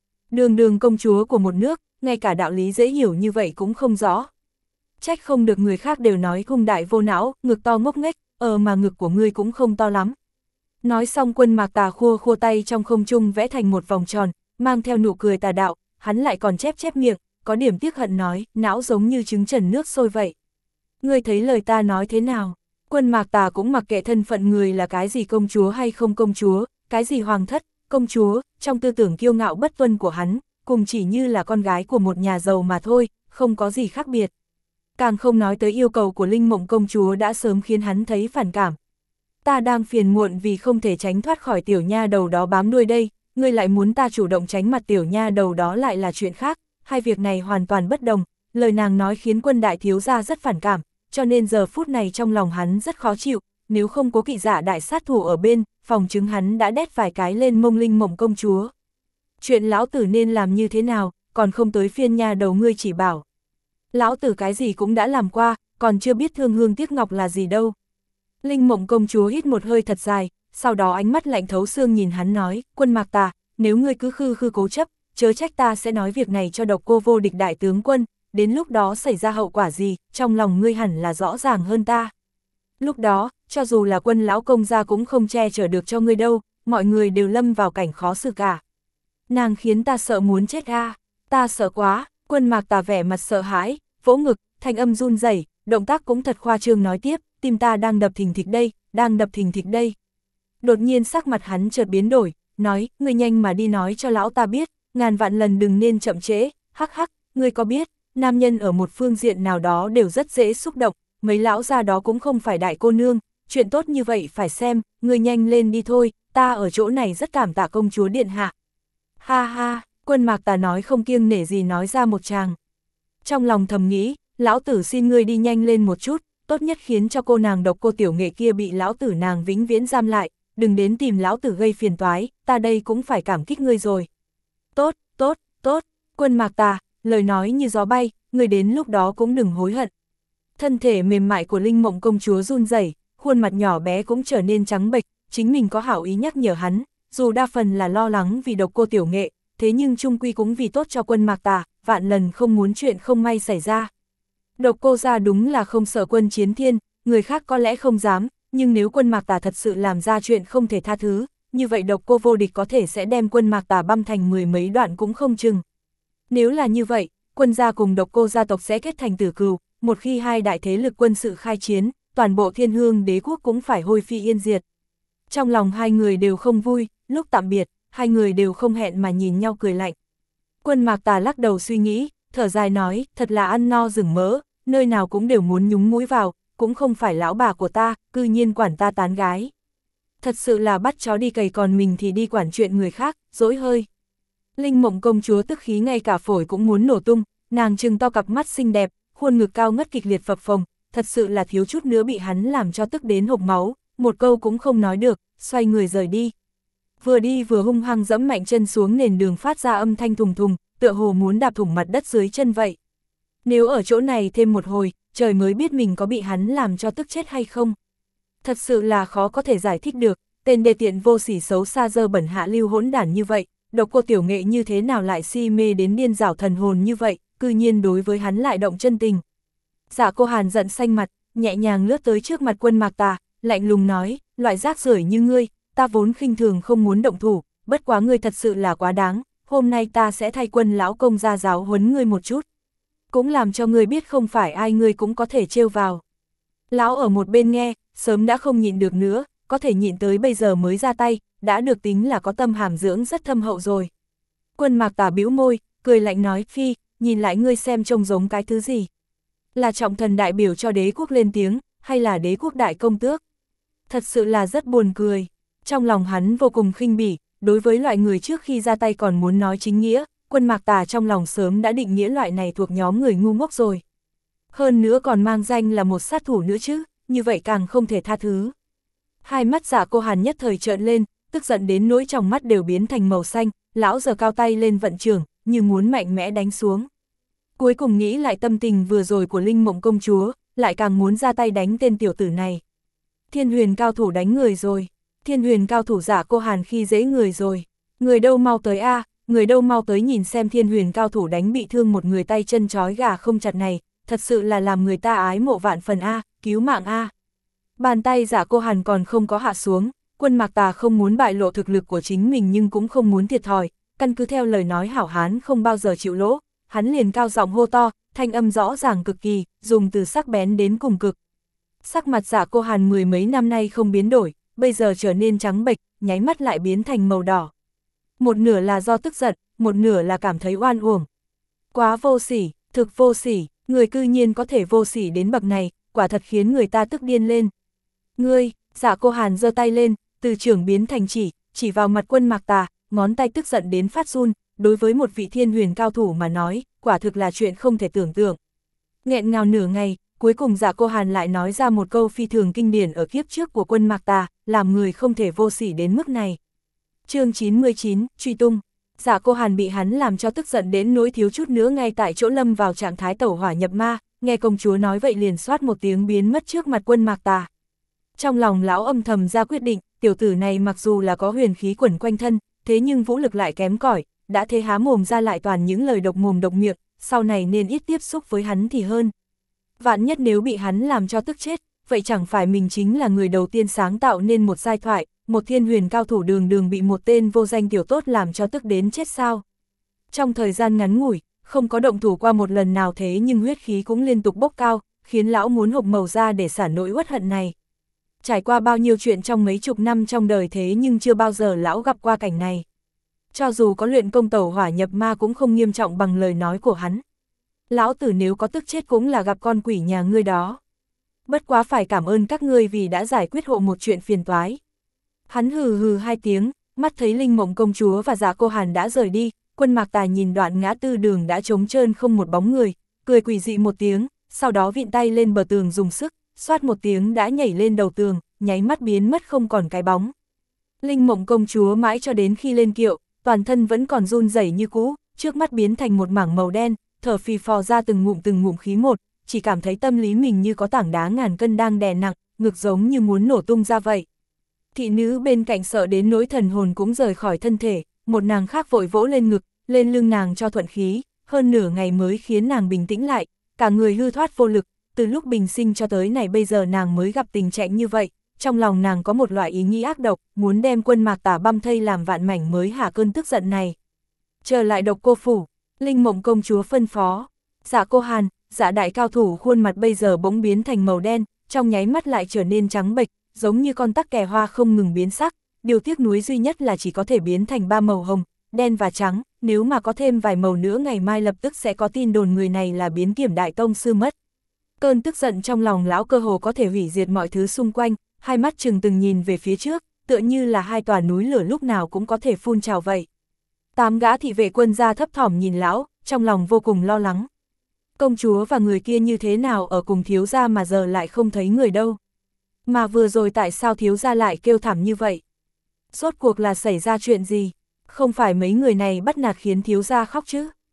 Đường công chúa của một nước, ngay cả đạo lý dễ hiểu như vậy cũng không rõ. Trách không được người khác đều nói cung đại vô não, ngực to ngốc nghếch, mà ngực của ngươi cũng không to lắm. Nói xong Quân Mạc Tà khua khua tay trong không trung vẽ thành một vòng tròn, mang theo nụ cười tà đạo, hắn lại còn chép miệng, có điểm tiếc hận nói, não giống như trứng trần nước sôi vậy. Ngươi thấy lời ta nói thế nào? Quân Mạc Tà cũng mặc kệ thân phận người là cái gì công chúa hay không công chúa, cái gì hoàng thất, công chúa, trong tư tưởng kiêu ngạo bất tuân của hắn, cùng chỉ như là con gái của một nhà giàu mà thôi, không có gì khác biệt. Càng không nói tới yêu cầu của Linh Mộng công chúa đã sớm khiến hắn thấy phản cảm. Ta đang phiền muộn vì không thể tránh thoát khỏi tiểu nha đầu đó bám đuôi đây, ngươi lại muốn ta chủ động tránh mặt tiểu nha đầu đó lại là chuyện khác, hai việc này hoàn toàn bất đồng, lời nàng nói khiến Quân đại thiếu gia rất phản cảm, cho nên giờ phút này trong lòng hắn rất khó chịu, nếu không có Kỵ Giả đại sát thủ ở bên, phòng chứng hắn đã đét vài cái lên mông Linh Mộng công chúa. Chuyện lão tử nên làm như thế nào, còn không tới phiên nha đầu ngươi chỉ bảo. Lão tử cái gì cũng đã làm qua, còn chưa biết thương hương tiếc ngọc là gì đâu. Linh Mộng công chúa hít một hơi thật dài, sau đó ánh mắt lạnh thấu xương nhìn hắn nói, Quân Mạc Tà, nếu ngươi cứ khư cố chấp, chớ trách ta sẽ nói việc này cho Độc Cô vô địch đại tướng quân, đến lúc đó xảy ra hậu quả gì, trong lòng ngươi hẳn là rõ ràng hơn ta. Lúc đó, cho dù là Quân lão công gia cũng không che chở được cho ngươi đâu, mọi người đều lâm vào cảnh khó xử cả. Nàng khiến ta sợ muốn chết a, ta sợ quá. Quân Mạc Tà vẻ mặt sợ hãi, vỗ ngực, thanh âm run rẩy, động tác cũng thật khoa trương nói tiếp, tim ta đang đập thình thịch đây, đang đập thình thịch đây. Đột nhiên sắc mặt hắn chợt biến đổi, nói, ngươi nhanh mà đi nói cho lão ta biết, ngàn vạn lần đừng nên chậm trễ, hắc hắc, ngươi có biết, nam nhân ở một phương diện nào đó đều rất dễ xúc động, mấy lão gia đó cũng không phải đại cô nương, chuyện tốt như vậy phải xem, ngươi nhanh lên đi thôi, ta ở chỗ này rất cảm tạ công chúa điện hạ. Ha ha, Quân Mạc Tà nói không kiêng nể gì nói ra một tràng. Trong lòng thầm nghĩ, lão tử xin ngươi đi nhanh lên một chút, tốt nhất khiến cho cô nàng Độc Cô Tiểu Nghệ kia bị lão tử nàng vĩnh viễn giam lại, đừng đến tìm lão tử gây phiền toái, ta đây cũng phải cảm kích ngươi rồi. Tốt, tốt, tốt, Quân Mạc Tà, lời nói như gió bay, ngươi đến lúc đó cũng đừng hối hận. Thân thể mềm mại của Linh Mộng công chúa run rẩy, khuôn mặt nhỏ bé cũng trở nên trắng bệch, chính mình có hảo ý nhắc nhở hắn, dù đa phần là lo lắng vì Độc Cô Tiểu Nghệ, thế nhưng chung quy cũng vì tốt cho Quân Mạc Tà, vạn lần không muốn chuyện không may xảy ra. Độc Cô gia đúng là không sợ Quân Chiến Thiên, người khác có lẽ không dám, nhưng nếu Quân Mạc Tà thật sự làm ra chuyện không thể tha thứ, như vậy Độc Cô vô địch có thể sẽ đem Quân Mạc Tà băm thành mười mấy đoạn cũng không chừng. Nếu là như vậy, Quân gia cùng Độc Cô gia tộc sẽ kết thành tử cừu, một khi hai đại thế lực quân sự khai chiến, toàn bộ Thiên Hương đế quốc cũng phải hôi phi yên diệt. Trong lòng hai người đều không vui, lúc tạm biệt, hai người đều không hẹn mà nhìn nhau cười lạnh. Quân Mạc Tà lắc đầu suy nghĩ, thở dài nói, thật là ăn no rừng mỡ, nơi nào cũng đều muốn nhúng mũi vào, cũng không phải lão bà của ta, cư nhiên quản ta tán gái. Thật sự là bắt chó đi cày còn mình thì đi quản chuyện người khác, dỗi hơi. Linh Mộng công chúa tức khí ngay cả phổi cũng muốn nổ tung, nàng trừng to cặp mắt xinh đẹp, khuôn ngực cao ngất kịch liệt phập phồng, thật sự là thiếu chút nữa bị hắn làm cho tức đến hộc máu, một câu cũng không nói được, xoay người rời đi. Vừa đi vừa hung hăng dẫm mạnh chân xuống nền đường phát ra âm thanh thùng thùng, tựa hồ muốn đạp thủng mặt đất dưới chân vậy. Nếu ở chỗ này thêm một hồi, trời mới biết mình có bị hắn làm cho tức chết hay không. Thật sự là khó có thể giải thích được, tên đê tiện vô sỉ xấu xa dơ bẩn hạ lưu hỗn đản như vậy, độc cô tiểu nghệ như thế nào lại si mê đến điên rảo thần hồn như vậy, cư nhiên đối với hắn lại động chân tình. Dạ cô Hàn giận xanh mặt, nhẹ nhàng lướt tới trước mặt Quân Mạc Tà, lạnh lùng nói, loại rác rưởi như ngươi, ta vốn khinh thường không muốn động thủ, bất quá ngươi thật sự là quá đáng, hôm nay ta sẽ thay Quân lão công ra giáo huấn ngươi một chút. Cũng làm cho ngươi biết không phải ai ngươi cũng có thể trêu vào. Lão ở một bên nghe, sớm đã không nhịn được nữa, có thể nhịn tới bây giờ mới ra tay, đã được tính là có tâm hàm dưỡng rất thâm hậu rồi. Quân Mạc Tà bĩu môi, cười lạnh nói, phi, nhìn lại ngươi xem trông giống cái thứ gì. Là trọng thần đại biểu cho đế quốc lên tiếng, hay là đế quốc đại công tước? Thật sự là rất buồn cười. Trong lòng hắn vô cùng khinh bỉ, đối với loại người trước khi ra tay còn muốn nói chính nghĩa, Quân Mạc Tà trong lòng sớm đã định nghĩa loại này thuộc nhóm người ngu ngốc rồi. Hơn nữa còn mang danh là một sát thủ nữa chứ, như vậy càng không thể tha thứ. Hai mắt Dạ Cô Hàn nhất thời trợn lên, tức giận đến nỗi trong mắt đều biến thành màu xanh, lão giơ cao tay lên vận trưởng, như muốn mạnh mẽ đánh xuống. Cuối cùng nghĩ lại tâm tình vừa rồi của Linh Mộng công chúa, lại càng muốn ra tay đánh tên tiểu tử này. Thiên huyền cao thủ đánh người rồi, thiên huyền cao thủ Dạ Cô Hàn khi dễ người rồi, người đâu mau tới a, người đâu mau tới nhìn xem thiên huyền cao thủ đánh bị thương một người tay chân trói gà không chặt này, thật sự là làm người ta ái mộ vạn phần a, cứu mạng a. Bàn tay Dạ Cô Hàn còn không có hạ xuống, Quân Mạc Tà không muốn bại lộ thực lực của chính mình nhưng cũng không muốn thiệt thòi, căn cứ theo lời nói hảo hán không bao giờ chịu lỗ, hắn liền cao giọng hô to, thanh âm rõ ràng cực kỳ, dùng từ sắc bén đến cùng cực. Sắc mặt Dạ Cô Hàn mười mấy năm nay không biến đổi, bây giờ trở nên trắng bệch, nháy mắt lại biến thành màu đỏ. Một nửa là do tức giận, một nửa là cảm thấy oan uổng. Quá vô sỉ, thực vô sỉ, người cư nhiên có thể vô sỉ đến bậc này, quả thật khiến người ta tức điên lên. Ngươi, Dạ Cô Hàn giơ tay lên, từ trưởng biến thành chỉ vào mặt Quân Mạc Tà, ngón tay tức giận đến phát run, đối với một vị thiên huyền cao thủ mà nói, quả thực là chuyện không thể tưởng tượng. Nghẹn ngào nửa ngày, cuối cùng Dạ Cô Hàn lại nói ra một câu phi thường kinh điển ở kiếp trước của Quân Mạc Tà, làm người không thể vô sỉ đến mức này. Chương 99, truy tung. Dạ Cô Hàn bị hắn làm cho tức giận đến nỗi thiếu chút nữa ngay tại chỗ lâm vào trạng thái tẩu hỏa nhập ma, nghe công chúa nói vậy liền xoát một tiếng biến mất trước mặt Quân Mạc Tà. Trong lòng lão âm thầm ra quyết định, tiểu tử này mặc dù là có huyền khí quẩn quanh thân, thế nhưng vũ lực lại kém cỏi, đã thế há mồm ra lại toàn những lời độc mồm độc miệng, sau này nên ít tiếp xúc với hắn thì hơn. Vạn nhất nếu bị hắn làm cho tức chết, vậy chẳng phải mình chính là người đầu tiên sáng tạo nên một giai thoại, một thiên huyền cao thủ đường đường bị một tên vô danh tiểu tốt làm cho tức đến chết sao. Trong thời gian ngắn ngủi, không có động thủ qua một lần nào thế nhưng huyết khí cũng liên tục bốc cao, khiến lão muốn hộc màu ra để xả nỗi uất hận này. Trải qua bao nhiêu chuyện trong mấy chục năm trong đời thế nhưng chưa bao giờ lão gặp qua cảnh này. Cho dù có luyện công tẩu hỏa nhập ma cũng không nghiêm trọng bằng lời nói của hắn. Lão tử nếu có tức chết cũng là gặp con quỷ nhà ngươi đó. Bất quá phải cảm ơn các ngươi vì đã giải quyết hộ một chuyện phiền toái. Hắn hừ hừ hai tiếng, mắt thấy Linh Mộng công chúa và Dạ Cô Hàn đã rời đi, Quân Mạc Tà nhìn đoạn ngã tư đường đã trống trơn không một bóng người, cười quỷ dị một tiếng, sau đó vịn tay lên bờ tường dùng sức, xoát một tiếng đã nhảy lên đầu tường, nháy mắt biến mất không còn cái bóng. Linh Mộng công chúa mãi cho đến khi lên kiệu, toàn thân vẫn còn run rẩy như cũ, trước mắt biến thành một mảng màu đen, thở phì phò ra từng ngụm khí một, chỉ cảm thấy tâm lý mình như có tảng đá ngàn cân đang đè nặng, ngực giống như muốn nổ tung ra vậy. Thị nữ bên cạnh sợ đến nỗi thần hồn cũng rời khỏi thân thể, một nàng khác vội vỗ lên ngực, lên lưng nàng cho thuận khí, hơn nửa ngày mới khiến nàng bình tĩnh lại, cả người hư thoát vô lực, từ lúc bình sinh cho tới này bây giờ nàng mới gặp tình trạng như vậy, trong lòng nàng có một loại ý nghĩ ác độc, muốn đem Quân Mạc Tà băm thây làm vạn mảnh mới hạ cơn tức giận này. Trở lại Độc Cô phủ, Linh Mộng công chúa phân phó, Dạ Cô Hàn, Dạ đại cao thủ khuôn mặt bây giờ bỗng biến thành màu đen, trong nháy mắt lại trở nên trắng bệch, giống như con tắc kè hoa không ngừng biến sắc, điều tiếc nuối duy nhất là chỉ có thể biến thành ba màu hồng, đen và trắng, nếu mà có thêm vài màu nữa ngày mai lập tức sẽ có tin đồn người này là biến Kiểm đại tông sư mất. Cơn tức giận trong lòng lão cơ hồ có thể hủy diệt mọi thứ xung quanh, hai mắt trừng từng nhìn về phía trước, tựa như là hai tòa núi lửa lúc nào cũng có thể phun trào vậy. 8 gã thị vệ quân gia thấp thỏm nhìn lão, trong lòng vô cùng lo lắng. Công chúa và người kia như thế nào ở cùng thiếu gia mà giờ lại không thấy người đâu. Mà vừa rồi tại sao thiếu gia lại kêu thảm như vậy? Rốt cuộc là xảy ra chuyện gì? Không phải mấy người này bắt nạt khiến thiếu gia khóc chứ?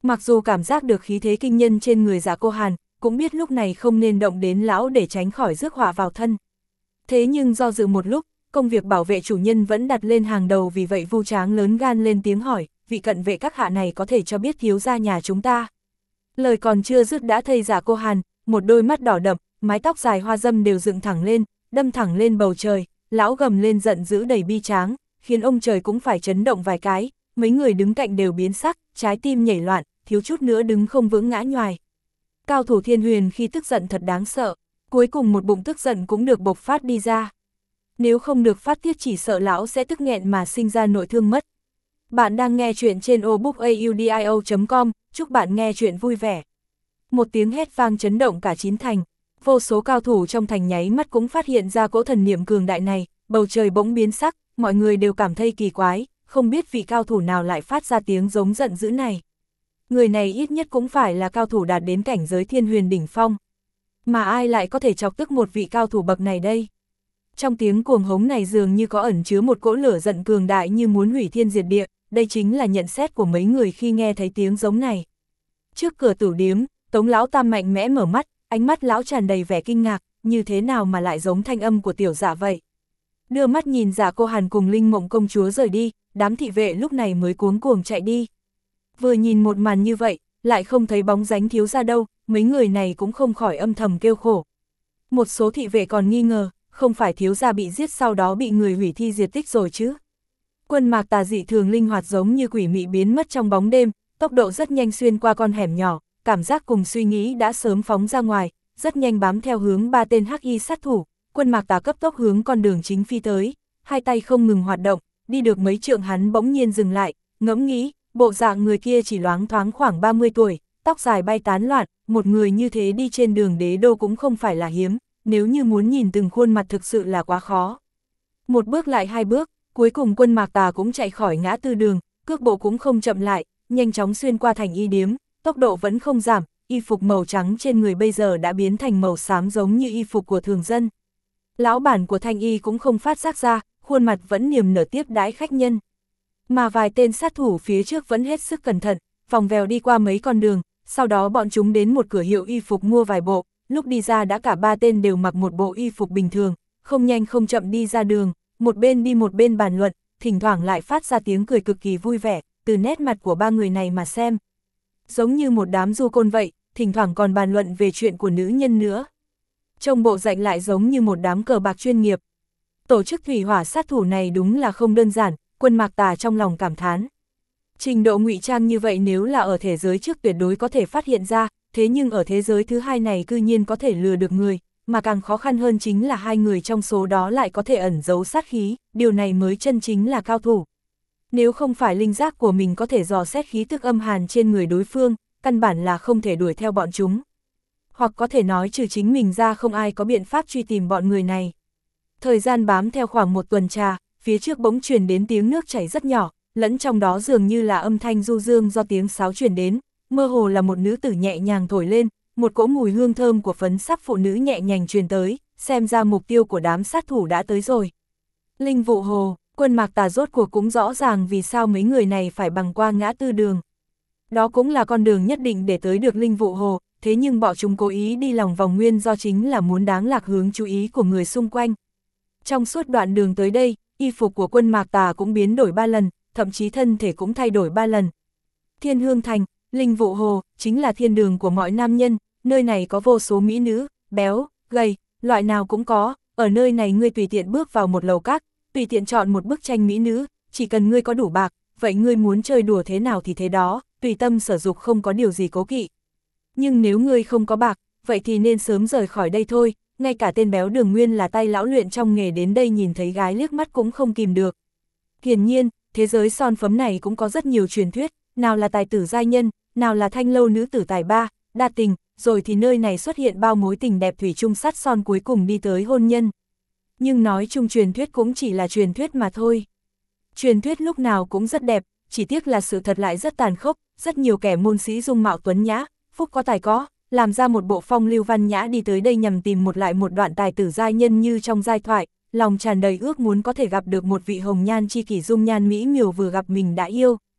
Mặc dù cảm giác được khí thế kinh nhân trên người Dạ Cô Hàn, cũng biết lúc này không nên động đến lão để tránh khỏi rước họa vào thân. Thế nhưng do dự một lúc, công việc bảo vệ chủ nhân vẫn đặt lên hàng đầu, vì vậy Vu Tráng lớn gan lên tiếng hỏi, vị cận vệ các hạ này có thể cho biết thiếu gia nhà chúng ta. Lời còn chưa dứt đã thấy Dạ Cô Hàn, một đôi mắt đỏ đậm, mái tóc dài hoa dâm đều dựng thẳng lên, đâm thẳng lên bầu trời, lão gầm lên giận dữ đầy bi tráng, khiến ông trời cũng phải chấn động vài cái, mấy người đứng cạnh đều biến sắc, trái tim nhảy loạn, thiếu chút nữa đứng không vững ngã nhoài. Cao thủ Thiên Huyền khi tức giận thật đáng sợ, cuối cùng một bụng tức giận cũng được bộc phát đi ra. Nếu không được phát tiết chỉ sợ lão sẽ tức nghẹn mà sinh ra nội thương mất. Bạn đang nghe chuyện trên obookaudio.com, chúc bạn nghe chuyện vui vẻ. Một tiếng hét vang chấn động cả chín thành, vô số cao thủ trong thành nháy mắt cũng phát hiện ra cỗ thần niệm cường đại này, bầu trời bỗng biến sắc, mọi người đều cảm thấy kỳ quái, không biết vị cao thủ nào lại phát ra tiếng giống giận dữ này. Người này ít nhất cũng phải là cao thủ đạt đến cảnh giới Thiên Huyền đỉnh phong. Mà ai lại có thể chọc tức một vị cao thủ bậc này đây? Trong tiếng cuồng hống này dường như có ẩn chứa một cỗ lửa giận cường đại như muốn hủy thiên diệt địa, đây chính là nhận xét của mấy người khi nghe thấy tiếng giống này. Trước cửa tửu điếm, Tống lão tam mạnh mẽ mở mắt, ánh mắt lão tràn đầy vẻ kinh ngạc, như thế nào mà lại giống thanh âm của tiểu Dạ vậy? Đưa mắt nhìn Dạ Cô Hàn cùng Linh Mộng công chúa rời đi, đám thị vệ lúc này mới cuống cuồng chạy đi. Vừa nhìn một màn như vậy, lại không thấy bóng dáng thiếu gia đâu, mấy người này cũng không khỏi âm thầm kêu khổ. Một số thị vệ còn nghi ngờ, không phải thiếu gia bị giết sau đó bị người hủy thi diệt tích rồi chứ? Quân Mạc Tà dị thường linh hoạt giống như quỷ mị biến mất trong bóng đêm, tốc độ rất nhanh xuyên qua con hẻm nhỏ, cảm giác cùng suy nghĩ đã sớm phóng ra ngoài, rất nhanh bám theo hướng ba tên hắc y sát thủ. Quân Mạc Tà cấp tốc hướng con đường chính phi tới, hai tay không ngừng hoạt động, đi được mấy trượng hắn bỗng nhiên dừng lại, ngẫm nghĩ, bộ dạng người kia chỉ loáng thoáng khoảng 30 tuổi, tóc dài bay tán loạn, một người như thế đi trên đường đế đô cũng không phải là hiếm, nếu như muốn nhìn từng khuôn mặt thực sự là quá khó. Một bước lại hai bước, cuối cùng Quân Mạc Tà cũng chạy khỏi ngã tư đường, cước bộ cũng không chậm lại, nhanh chóng xuyên qua thành y điếm, tốc độ vẫn không giảm, y phục màu trắng trên người bây giờ đã biến thành màu xám giống như y phục của thường dân. Lão bản của thanh y cũng không phát giác ra, khuôn mặt vẫn niềm nở tiếp đãi khách nhân. Mà vài tên sát thủ phía trước vẫn hết sức cẩn thận, vòng vèo đi qua mấy con đường, sau đó bọn chúng đến một cửa hiệu y phục mua vài bộ, lúc đi ra đã cả ba tên đều mặc một bộ y phục bình thường, không nhanh không chậm đi ra đường, một bên đi một bên bàn luận, thỉnh thoảng lại phát ra tiếng cười cực kỳ vui vẻ, từ nét mặt của ba người này mà xem. Giống như một đám du côn vậy, thỉnh thoảng còn bàn luận về chuyện của nữ nhân nữa. Trông bộ dạng lại giống như một đám cờ bạc chuyên nghiệp. Tổ chức thủy hỏa sát thủ này đúng là không đơn giản, Quân Mạc Tà trong lòng cảm thán. Trình độ ngụy trang như vậy nếu là ở thế giới trước tuyệt đối có thể phát hiện ra, thế nhưng ở thế giới thứ hai này cư nhiên có thể lừa được người, mà càng khó khăn hơn chính là hai người trong số đó lại có thể ẩn giấu sát khí, điều này mới chân chính là cao thủ. Nếu không phải linh giác của mình có thể dò xét khí tức âm hàn trên người đối phương, căn bản là không thể đuổi theo bọn chúng. Hoặc có thể nói trừ chính mình ra không ai có biện pháp truy tìm bọn người này. Thời gian bám theo khoảng một tuần trà, phía trước bỗng truyền đến tiếng nước chảy rất nhỏ, lẫn trong đó dường như là âm thanh du dương do tiếng sáo truyền đến, mơ hồ là một nữ tử nhẹ nhàng thổi lên, một cỗ mùi hương thơm của phấn sắc phụ nữ nhẹ nhàng truyền tới, xem ra mục tiêu của đám sát thủ đã tới rồi. Linh Vụ Hồ, Quân Mạc Tà rốt cuộc cũng rõ ràng vì sao mấy người này phải băng qua ngã tư đường. Đó cũng là con đường nhất định để tới được Linh Vụ Hồ, thế nhưng bọn chúng cố ý đi lòng vòng nguyên do chính là muốn đáng lạc hướng chú ý của người xung quanh. Trong suốt đoạn đường tới đây, y phục của Quân Mạc Tà cũng biến đổi 3 lần, thậm chí thân thể cũng thay đổi 3 lần. Thiên Hương Thành, Linh Vụ Hồ, chính là thiên đường của mọi nam nhân, nơi này có vô số mỹ nữ, béo, gầy, loại nào cũng có, ở nơi này ngươi tùy tiện bước vào một lầu các, tùy tiện chọn một bức tranh mỹ nữ, chỉ cần ngươi có đủ bạc, vậy ngươi muốn chơi đùa thế nào thì thế đó, tùy tâm sở dục không có điều gì cố kỵ. Nhưng nếu ngươi không có bạc, vậy thì nên sớm rời khỏi đây thôi, ngay cả tên béo Đường Nguyên là tay lão luyện trong nghề đến đây nhìn thấy gái liếc mắt cũng không kìm được. Hiển nhiên, thế giới son phấm này cũng có rất nhiều truyền thuyết, nào là tài tử giai nhân, nào là thanh lâu nữ tử tài ba, đa tình, rồi thì nơi này xuất hiện bao mối tình đẹp thủy chung sắt son cuối cùng đi tới hôn nhân. Nhưng nói chung truyền thuyết cũng chỉ là truyền thuyết mà thôi. Truyền thuyết lúc nào cũng rất đẹp, chỉ tiếc là sự thật lại rất tàn khốc, rất nhiều kẻ môn sĩ dung mạo tuấn nhã, phúc có tài có, làm ra một bộ phong lưu văn nhã đi tới đây nhằm tìm một đoạn tài tử giai nhân như trong giai thoại, lòng tràn đầy ước muốn có thể gặp được một vị hồng nhan chi kỷ dung nhan mỹ miều vừa gặp mình đã yêu.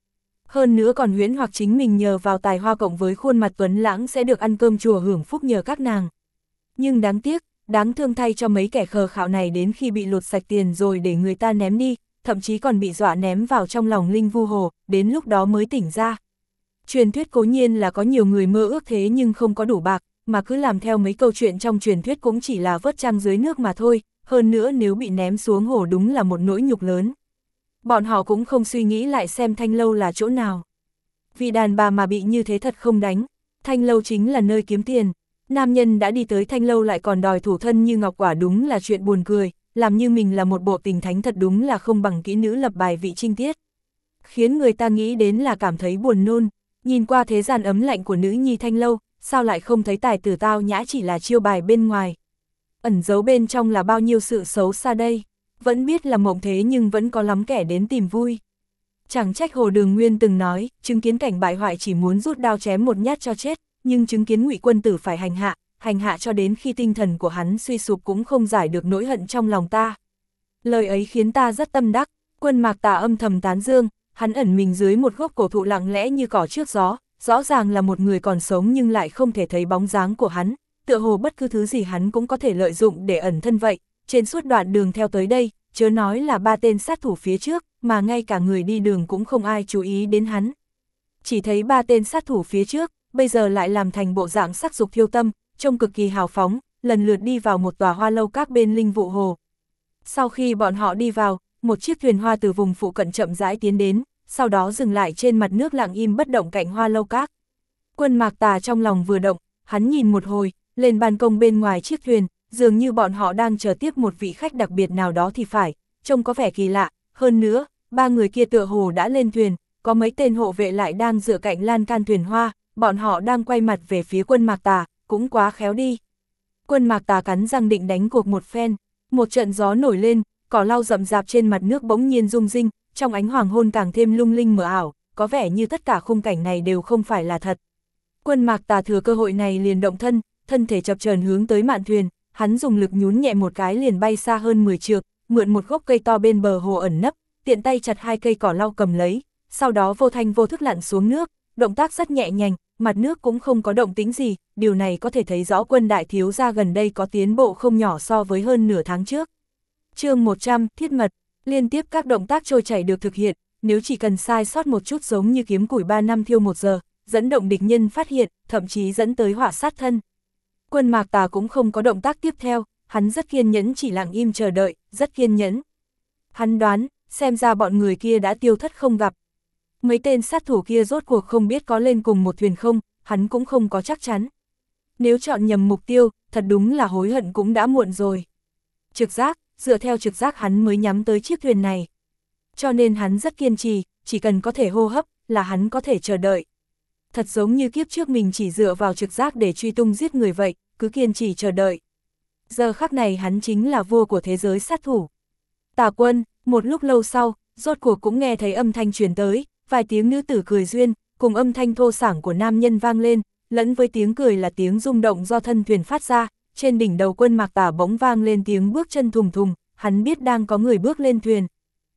Hơn nữa còn huyễn hoặc chính mình nhờ vào tài hoa cộng với khuôn mặt tuấn lãng sẽ được ăn cơm chùa hưởng phúc nhờ các nàng. Nhưng đáng tiếc, đáng thương thay cho mấy kẻ khờ khạo này đến khi bị lột sạch tiền rồi để người ta ném đi, thậm chí còn bị dọa ném vào trong lòng linh vu hồ, đến lúc đó mới tỉnh ra. Truyền thuyết cố nhiên là có nhiều người mơ ước thế nhưng không có đủ bạc, mà cứ làm theo mấy câu chuyện trong truyền thuyết cũng chỉ là vớt trăng dưới nước mà thôi, hơn nữa nếu bị ném xuống hồ đúng là một nỗi nhục lớn. Bọn họ cũng không suy nghĩ lại xem Thanh Lâu là chỗ nào. Vì đàn bà mà bị như thế thật không đánh, Thanh Lâu chính là nơi kiếm tiền. Nam nhân đã đi tới Thanh Lâu lại còn đòi thủ thân như ngọc quả đúng là chuyện buồn cười, làm như mình là một bộ tình thánh thật đúng là không bằng kỹ nữ lập bài vị trinh tiết. Khiến người ta nghĩ đến là cảm thấy buồn nôn, nhìn qua thế gian ấm lạnh của nữ nhi Thanh Lâu, sao lại không thấy tài tử tao nhã chỉ là chiêu bài bên ngoài. Ẩn giấu bên trong là bao nhiêu sự xấu xa đây, vẫn biết là mộng thế nhưng vẫn có lắm kẻ đến tìm vui. Chẳng trách Hồ Đường Nguyên từng nói, chứng kiến cảnh bại hoại chỉ muốn rút đao chém một nhát cho chết, nhưng chứng kiến Ngụy Quân Tử phải hành hạ cho đến khi tinh thần của hắn suy sụp cũng không giải được nỗi hận trong lòng ta. Lời ấy khiến ta rất tâm đắc, Quân Mạc Tà âm thầm tán dương, hắn ẩn mình dưới một gốc cổ thụ lặng lẽ như cỏ trước gió, rõ ràng là một người còn sống nhưng lại không thể thấy bóng dáng của hắn, tựa hồ bất cứ thứ gì hắn cũng có thể lợi dụng để ẩn thân vậy. Trên suốt đoạn đường theo tới đây, chớ nói là 3 tên sát thủ phía trước, mà ngay cả người đi đường cũng không ai chú ý đến hắn. Chỉ thấy 3 tên sát thủ phía trước, bây giờ lại làm thành bộ dạng sắc dục thiêu tâm, trông cực kỳ hào phóng, lần lượt đi vào một tòa hoa lâu các bên linh vụ hồ. Sau khi bọn họ đi vào, một chiếc thuyền hoa từ vùng phụ cận chậm rãi tiến đến, sau đó dừng lại trên mặt nước lặng im bất động cạnh hoa lâu các. Quân Mạc Tà trong lòng vừa động, hắn nhìn một hồi, lên ban công bên ngoài chiếc thuyền, dường như bọn họ đang chờ tiếp một vị khách đặc biệt nào đó thì phải, trông có vẻ kỳ lạ, hơn nữa, 3 người kia tựa hồ đã lên thuyền, có mấy tên hộ vệ lại đang dựa cạnh lan can thuyền hoa, bọn họ đang quay mặt về phía Quân Mạc Tà, cũng quá khéo đi. Quân Mạc Tà cắn răng định đánh cuộc một phen, một trận gió nổi lên, cỏ lau rậm rạp trên mặt nước bỗng nhiên rung rinh, trong ánh hoàng hôn càng thêm lung linh mờ ảo, có vẻ như tất cả khung cảnh này đều không phải là thật. Quân Mạc Tà thừa cơ hội này liền động thân thể chập chờn hướng tới mạn thuyền, hắn dùng lực nhún nhẹ một cái liền bay xa hơn 10 trượng, mượn một gốc cây to bên bờ hồ ẩn nấp, tiện tay chặt 2 cây cỏ lau cầm lấy, sau đó vô thanh vô thức lặn xuống nước, động tác rất nhẹ nhàng, mặt nước cũng không có động tĩnh gì, điều này có thể thấy rõ Quân đại thiếu gia gần đây có tiến bộ không nhỏ so với hơn nửa tháng trước. Chương 100, thiết mật, liên tiếp các động tác trôi chảy được thực hiện, nếu chỉ cần sai sót một chút giống như kiếm củi 3 năm thiêu 1 giờ, dẫn động địch nhân phát hiện, thậm chí dẫn tới họa sát thân. Quân Mạc Tà cũng không có động tác tiếp theo, hắn rất kiên nhẫn chỉ lặng im chờ đợi, rất kiên nhẫn. Hắn đoán, xem ra bọn người kia đã tiêu thất không gặp. Mấy tên sát thủ kia rốt cuộc không biết có lên cùng một thuyền không, hắn cũng không có chắc chắn. Nếu chọn nhầm mục tiêu, thật đúng là hối hận cũng đã muộn rồi. Trực giác, dựa theo trực giác hắn mới nhắm tới chiếc thuyền này. Cho nên hắn rất kiên trì, chỉ cần có thể hô hấp, là hắn có thể chờ đợi. Thật giống như kiếp trước mình chỉ dựa vào trực giác để truy tung giết người vậy, cứ kiên trì chờ đợi. Giờ khắc này hắn chính là vua của thế giới sát thủ. Tà Quân, một lúc lâu sau, rốt cuộc cũng nghe thấy âm thanh truyền tới, vài tiếng nữ tử cười duyên, cùng âm thanh thô sảng của nam nhân vang lên, lẫn với tiếng cười là tiếng rung động do thân thuyền phát ra, trên đỉnh đầu Quân Mạc Tà bỗng vang lên tiếng bước chân thùng thùng, hắn biết đang có người bước lên thuyền.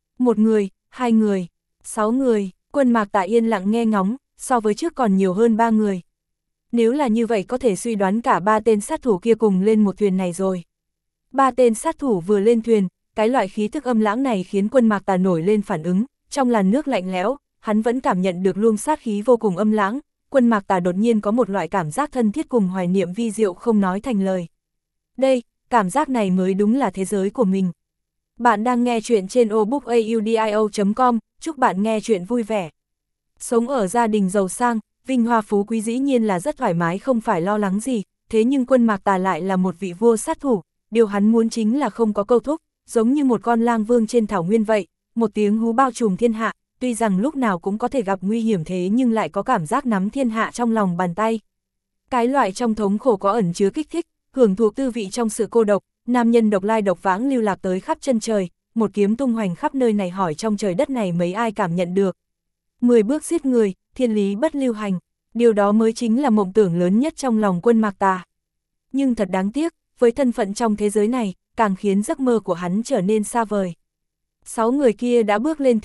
1 người, 2 người, 6 người, Quân Mạc Tà yên lặng nghe ngóng, so với trước còn nhiều hơn 3 người. Nếu là như vậy có thể suy đoán cả 3 tên sát thủ kia cùng lên một thuyền này rồi. 3 tên sát thủ vừa lên thuyền, cái loại khí thức âm lãng này khiến Quân Mạc Tà nổi lên phản ứng, trong làn nước lạnh lẽo, hắn vẫn cảm nhận được luồng sát khí vô cùng âm lãng. Quân Mạc Tà đột nhiên có một loại cảm giác thân thiết cùng hoài niệm vi diệu không nói thành lời. Đây, cảm giác này mới đúng là thế giới của mình. Bạn đang nghe chuyện trên obookaudio.com, chúc bạn nghe chuyện vui vẻ. Sống ở gia đình giàu sang, vinh hoa phú quý dĩ nhiên là rất thoải mái không phải lo lắng gì, thế nhưng Quân Mạc Tà lại là một vị vua sát thủ, điều hắn muốn chính là không có câu thúc, giống như một con lang vương trên thảo nguyên vậy, một tiếng hú bao trùm thiên hạ, tuy rằng lúc nào cũng có thể gặp nguy hiểm thế nhưng lại có cảm giác nắm thiên hạ trong lòng bàn tay. Cái loại trong thống khổ có ẩn chứa kích thích, hưởng thụ tư vị trong sự cô độc, nam nhân độc lai độc vãng lưu lạc tới khắp chân trời, một kiếm tung hoành khắp nơi này hỏi trong trời đất này mấy ai cảm nhận được. 10 bước giết người, thiên lý bất lưu hành, điều đó mới chính là mộng tưởng lớn nhất trong lòng Quân Mạc Tà. Nhưng thật đáng tiếc, với thân phận trong thế giới này, càng khiến giấc mơ của hắn trở nên xa vời. 6 người kia đã bước lên thuyền,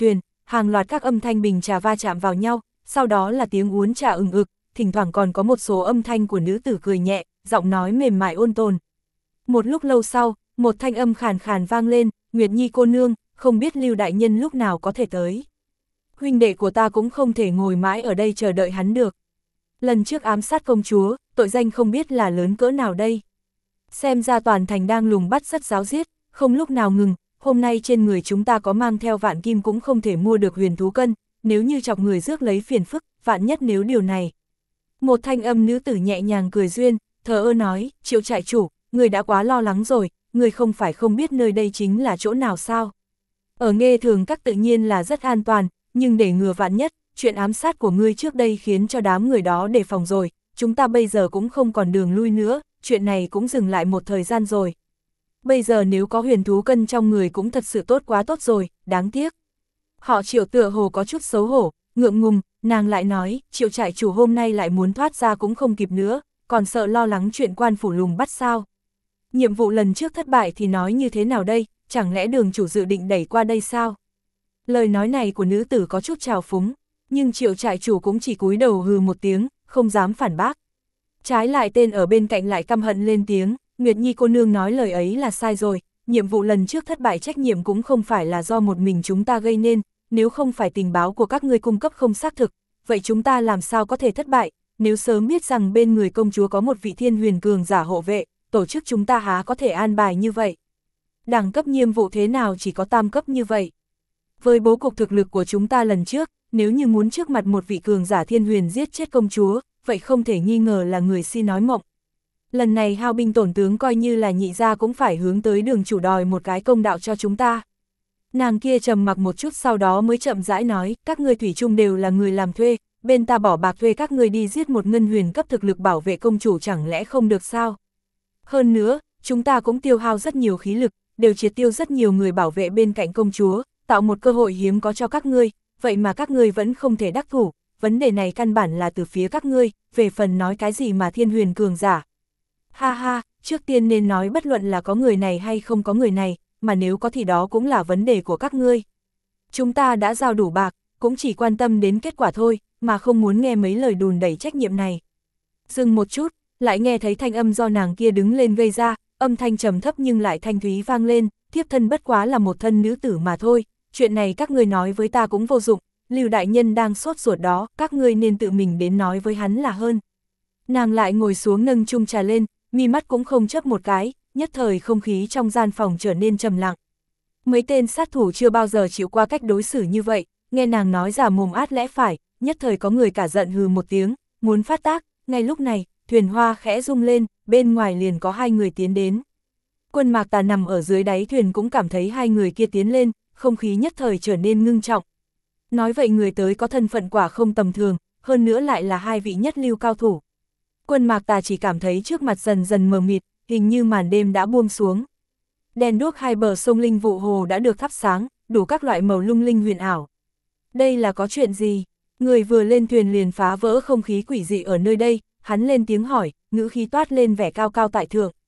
hàng loạt các âm thanh bình trà va chạm vào nhau, sau đó là tiếng uốn trà ừng ực, thỉnh thoảng còn có một số âm thanh của nữ tử cười nhẹ, giọng nói mềm mại ôn tồn. Một lúc lâu sau, một thanh âm khàn khàn vang lên, Nguyệt Nhi cô nương, không biết Lưu đại nhân lúc nào có thể tới. Huynh đệ của ta cũng không thể ngồi mãi ở đây chờ đợi hắn được. Lần trước ám sát công chúa, tội danh không biết là lớn cỡ nào đây. Xem ra toàn thành đang lùng bắt rất ráo riết, không lúc nào ngừng, hôm nay trên người chúng ta có mang theo vạn kim cũng không thể mua được huyền thú cân, nếu như chọc người rước lấy phiền phức, vạn nhất nếu điều này. Một thanh âm nữ tử nhẹ nhàng cười duyên, thờ ơ nói, Triệu trại chủ, người đã quá lo lắng rồi, người không phải không biết nơi đây chính là chỗ nào sao. Ở Nghê Thường Các tự nhiên là rất an toàn, nhưng để ngừa vạn nhất, chuyện ám sát của ngươi trước đây khiến cho đám người đó đề phòng rồi, chúng ta bây giờ cũng không còn đường lui nữa, chuyện này cũng dừng lại một thời gian rồi. Bây giờ nếu có huyền thú cân trong người cũng thật sự tốt quá tốt rồi, đáng tiếc. Họ Triệu tựa hồ có chút xấu hổ, ngượng ngùng, nàng lại nói, Triệu trại chủ hôm nay lại muốn thoát ra cũng không kịp nữa, còn sợ lo lắng chuyện quan phủ lùng bắt sao. Nhiệm vụ lần trước thất bại thì nói như thế nào đây, chẳng lẽ đường chủ dự định đẩy qua đây sao? Lời nói này của nữ tử có chút trào phúng, nhưng Triệu trại chủ cũng chỉ cúi đầu hừ một tiếng, không dám phản bác. Trái lại tên ở bên cạnh lại căm hận lên tiếng, Nguyệt Nhi cô nương nói lời ấy là sai rồi, nhiệm vụ lần trước thất bại trách nhiệm cũng không phải là do một mình chúng ta gây nên, nếu không phải tình báo của các ngươi cung cấp không xác thực, vậy chúng ta làm sao có thể thất bại, nếu sớm biết rằng bên người công chúa có một vị thiên huyền cường giả hộ vệ, tổ chức chúng ta há có thể an bài như vậy. Đẳng cấp nhiệm vụ thế nào chỉ có tam cấp như vậy. Với bố cục thực lực của chúng ta lần trước, nếu như muốn trước mặt một vị cường giả thiên huyền giết chết công chúa, vậy không thể nghi ngờ là người si nói mộng. Lần này hao binh tổn tướng coi như là nhị gia cũng phải hướng tới đường chủ đòi một cái công đạo cho chúng ta. Nàng kia trầm mặc một chút sau đó mới chậm rãi nói, các ngươi thủy chung đều là người làm thuê, bên ta bỏ bạc thuê các ngươi đi giết một ngân huyền cấp thực lực bảo vệ công chủ chẳng lẽ không được sao? Hơn nữa, chúng ta cũng tiêu hao rất nhiều khí lực, đều triệt tiêu rất nhiều người bảo vệ bên cạnh công chúa, tạo một cơ hội hiếm có cho các ngươi, vậy mà các ngươi vẫn không thể đắc thủ, vấn đề này căn bản là từ phía các ngươi, về phần nói cái gì mà thiên huyền cường giả. Ha ha, trước tiên nên nói bất luận là có người này hay không có người này, mà nếu có thì đó cũng là vấn đề của các ngươi. Chúng ta đã giao đủ bạc, cũng chỉ quan tâm đến kết quả thôi, mà không muốn nghe mấy lời đùn đẩy trách nhiệm này. Dừng một chút, lại nghe thấy thanh âm do nàng kia đứng lên gây ra, âm thanh trầm thấp nhưng lại thanh thúy vang lên, thiếp thân bất quá là một thân nữ tử mà thôi, chuyện này các ngươi nói với ta cũng vô dụng, Lưu đại nhân đang sốt ruột đó, các ngươi nên tự mình đến nói với hắn là hơn. Nàng lại ngồi xuống nâng chung trà lên, mi mắt cũng không chớp một cái, nhất thời không khí trong gian phòng trở nên trầm lặng. Mấy tên sát thủ chưa bao giờ chịu qua cách đối xử như vậy, nghe nàng nói giả mồm át lẽ phải, nhất thời có người cả giận hừ một tiếng, muốn phát tác, ngay lúc này, thuyền hoa khẽ rung lên, bên ngoài liền có hai người tiến đến. Quân Mạc Tà nằm ở dưới đáy thuyền cũng cảm thấy hai người kia tiến lên, không khí nhất thời trở nên ngưng trọng. Nói vậy người tới có thân phận quả không tầm thường, hơn nữa lại là hai vị nhất lưu cao thủ. Quân Mạc Tà chỉ cảm thấy trước mặt dần dần mờ mịt, hình như màn đêm đã buông xuống. Đèn đuốc hai bờ sông Linh Vụ Hồ đã được thắp sáng, đủ các loại màu lung linh huyền ảo. Đây là có chuyện gì? Người vừa lên thuyền liền phá vỡ không khí quỷ dị ở nơi đây, hắn lên tiếng hỏi, ngữ khí toát lên vẻ cao cao tại thượng.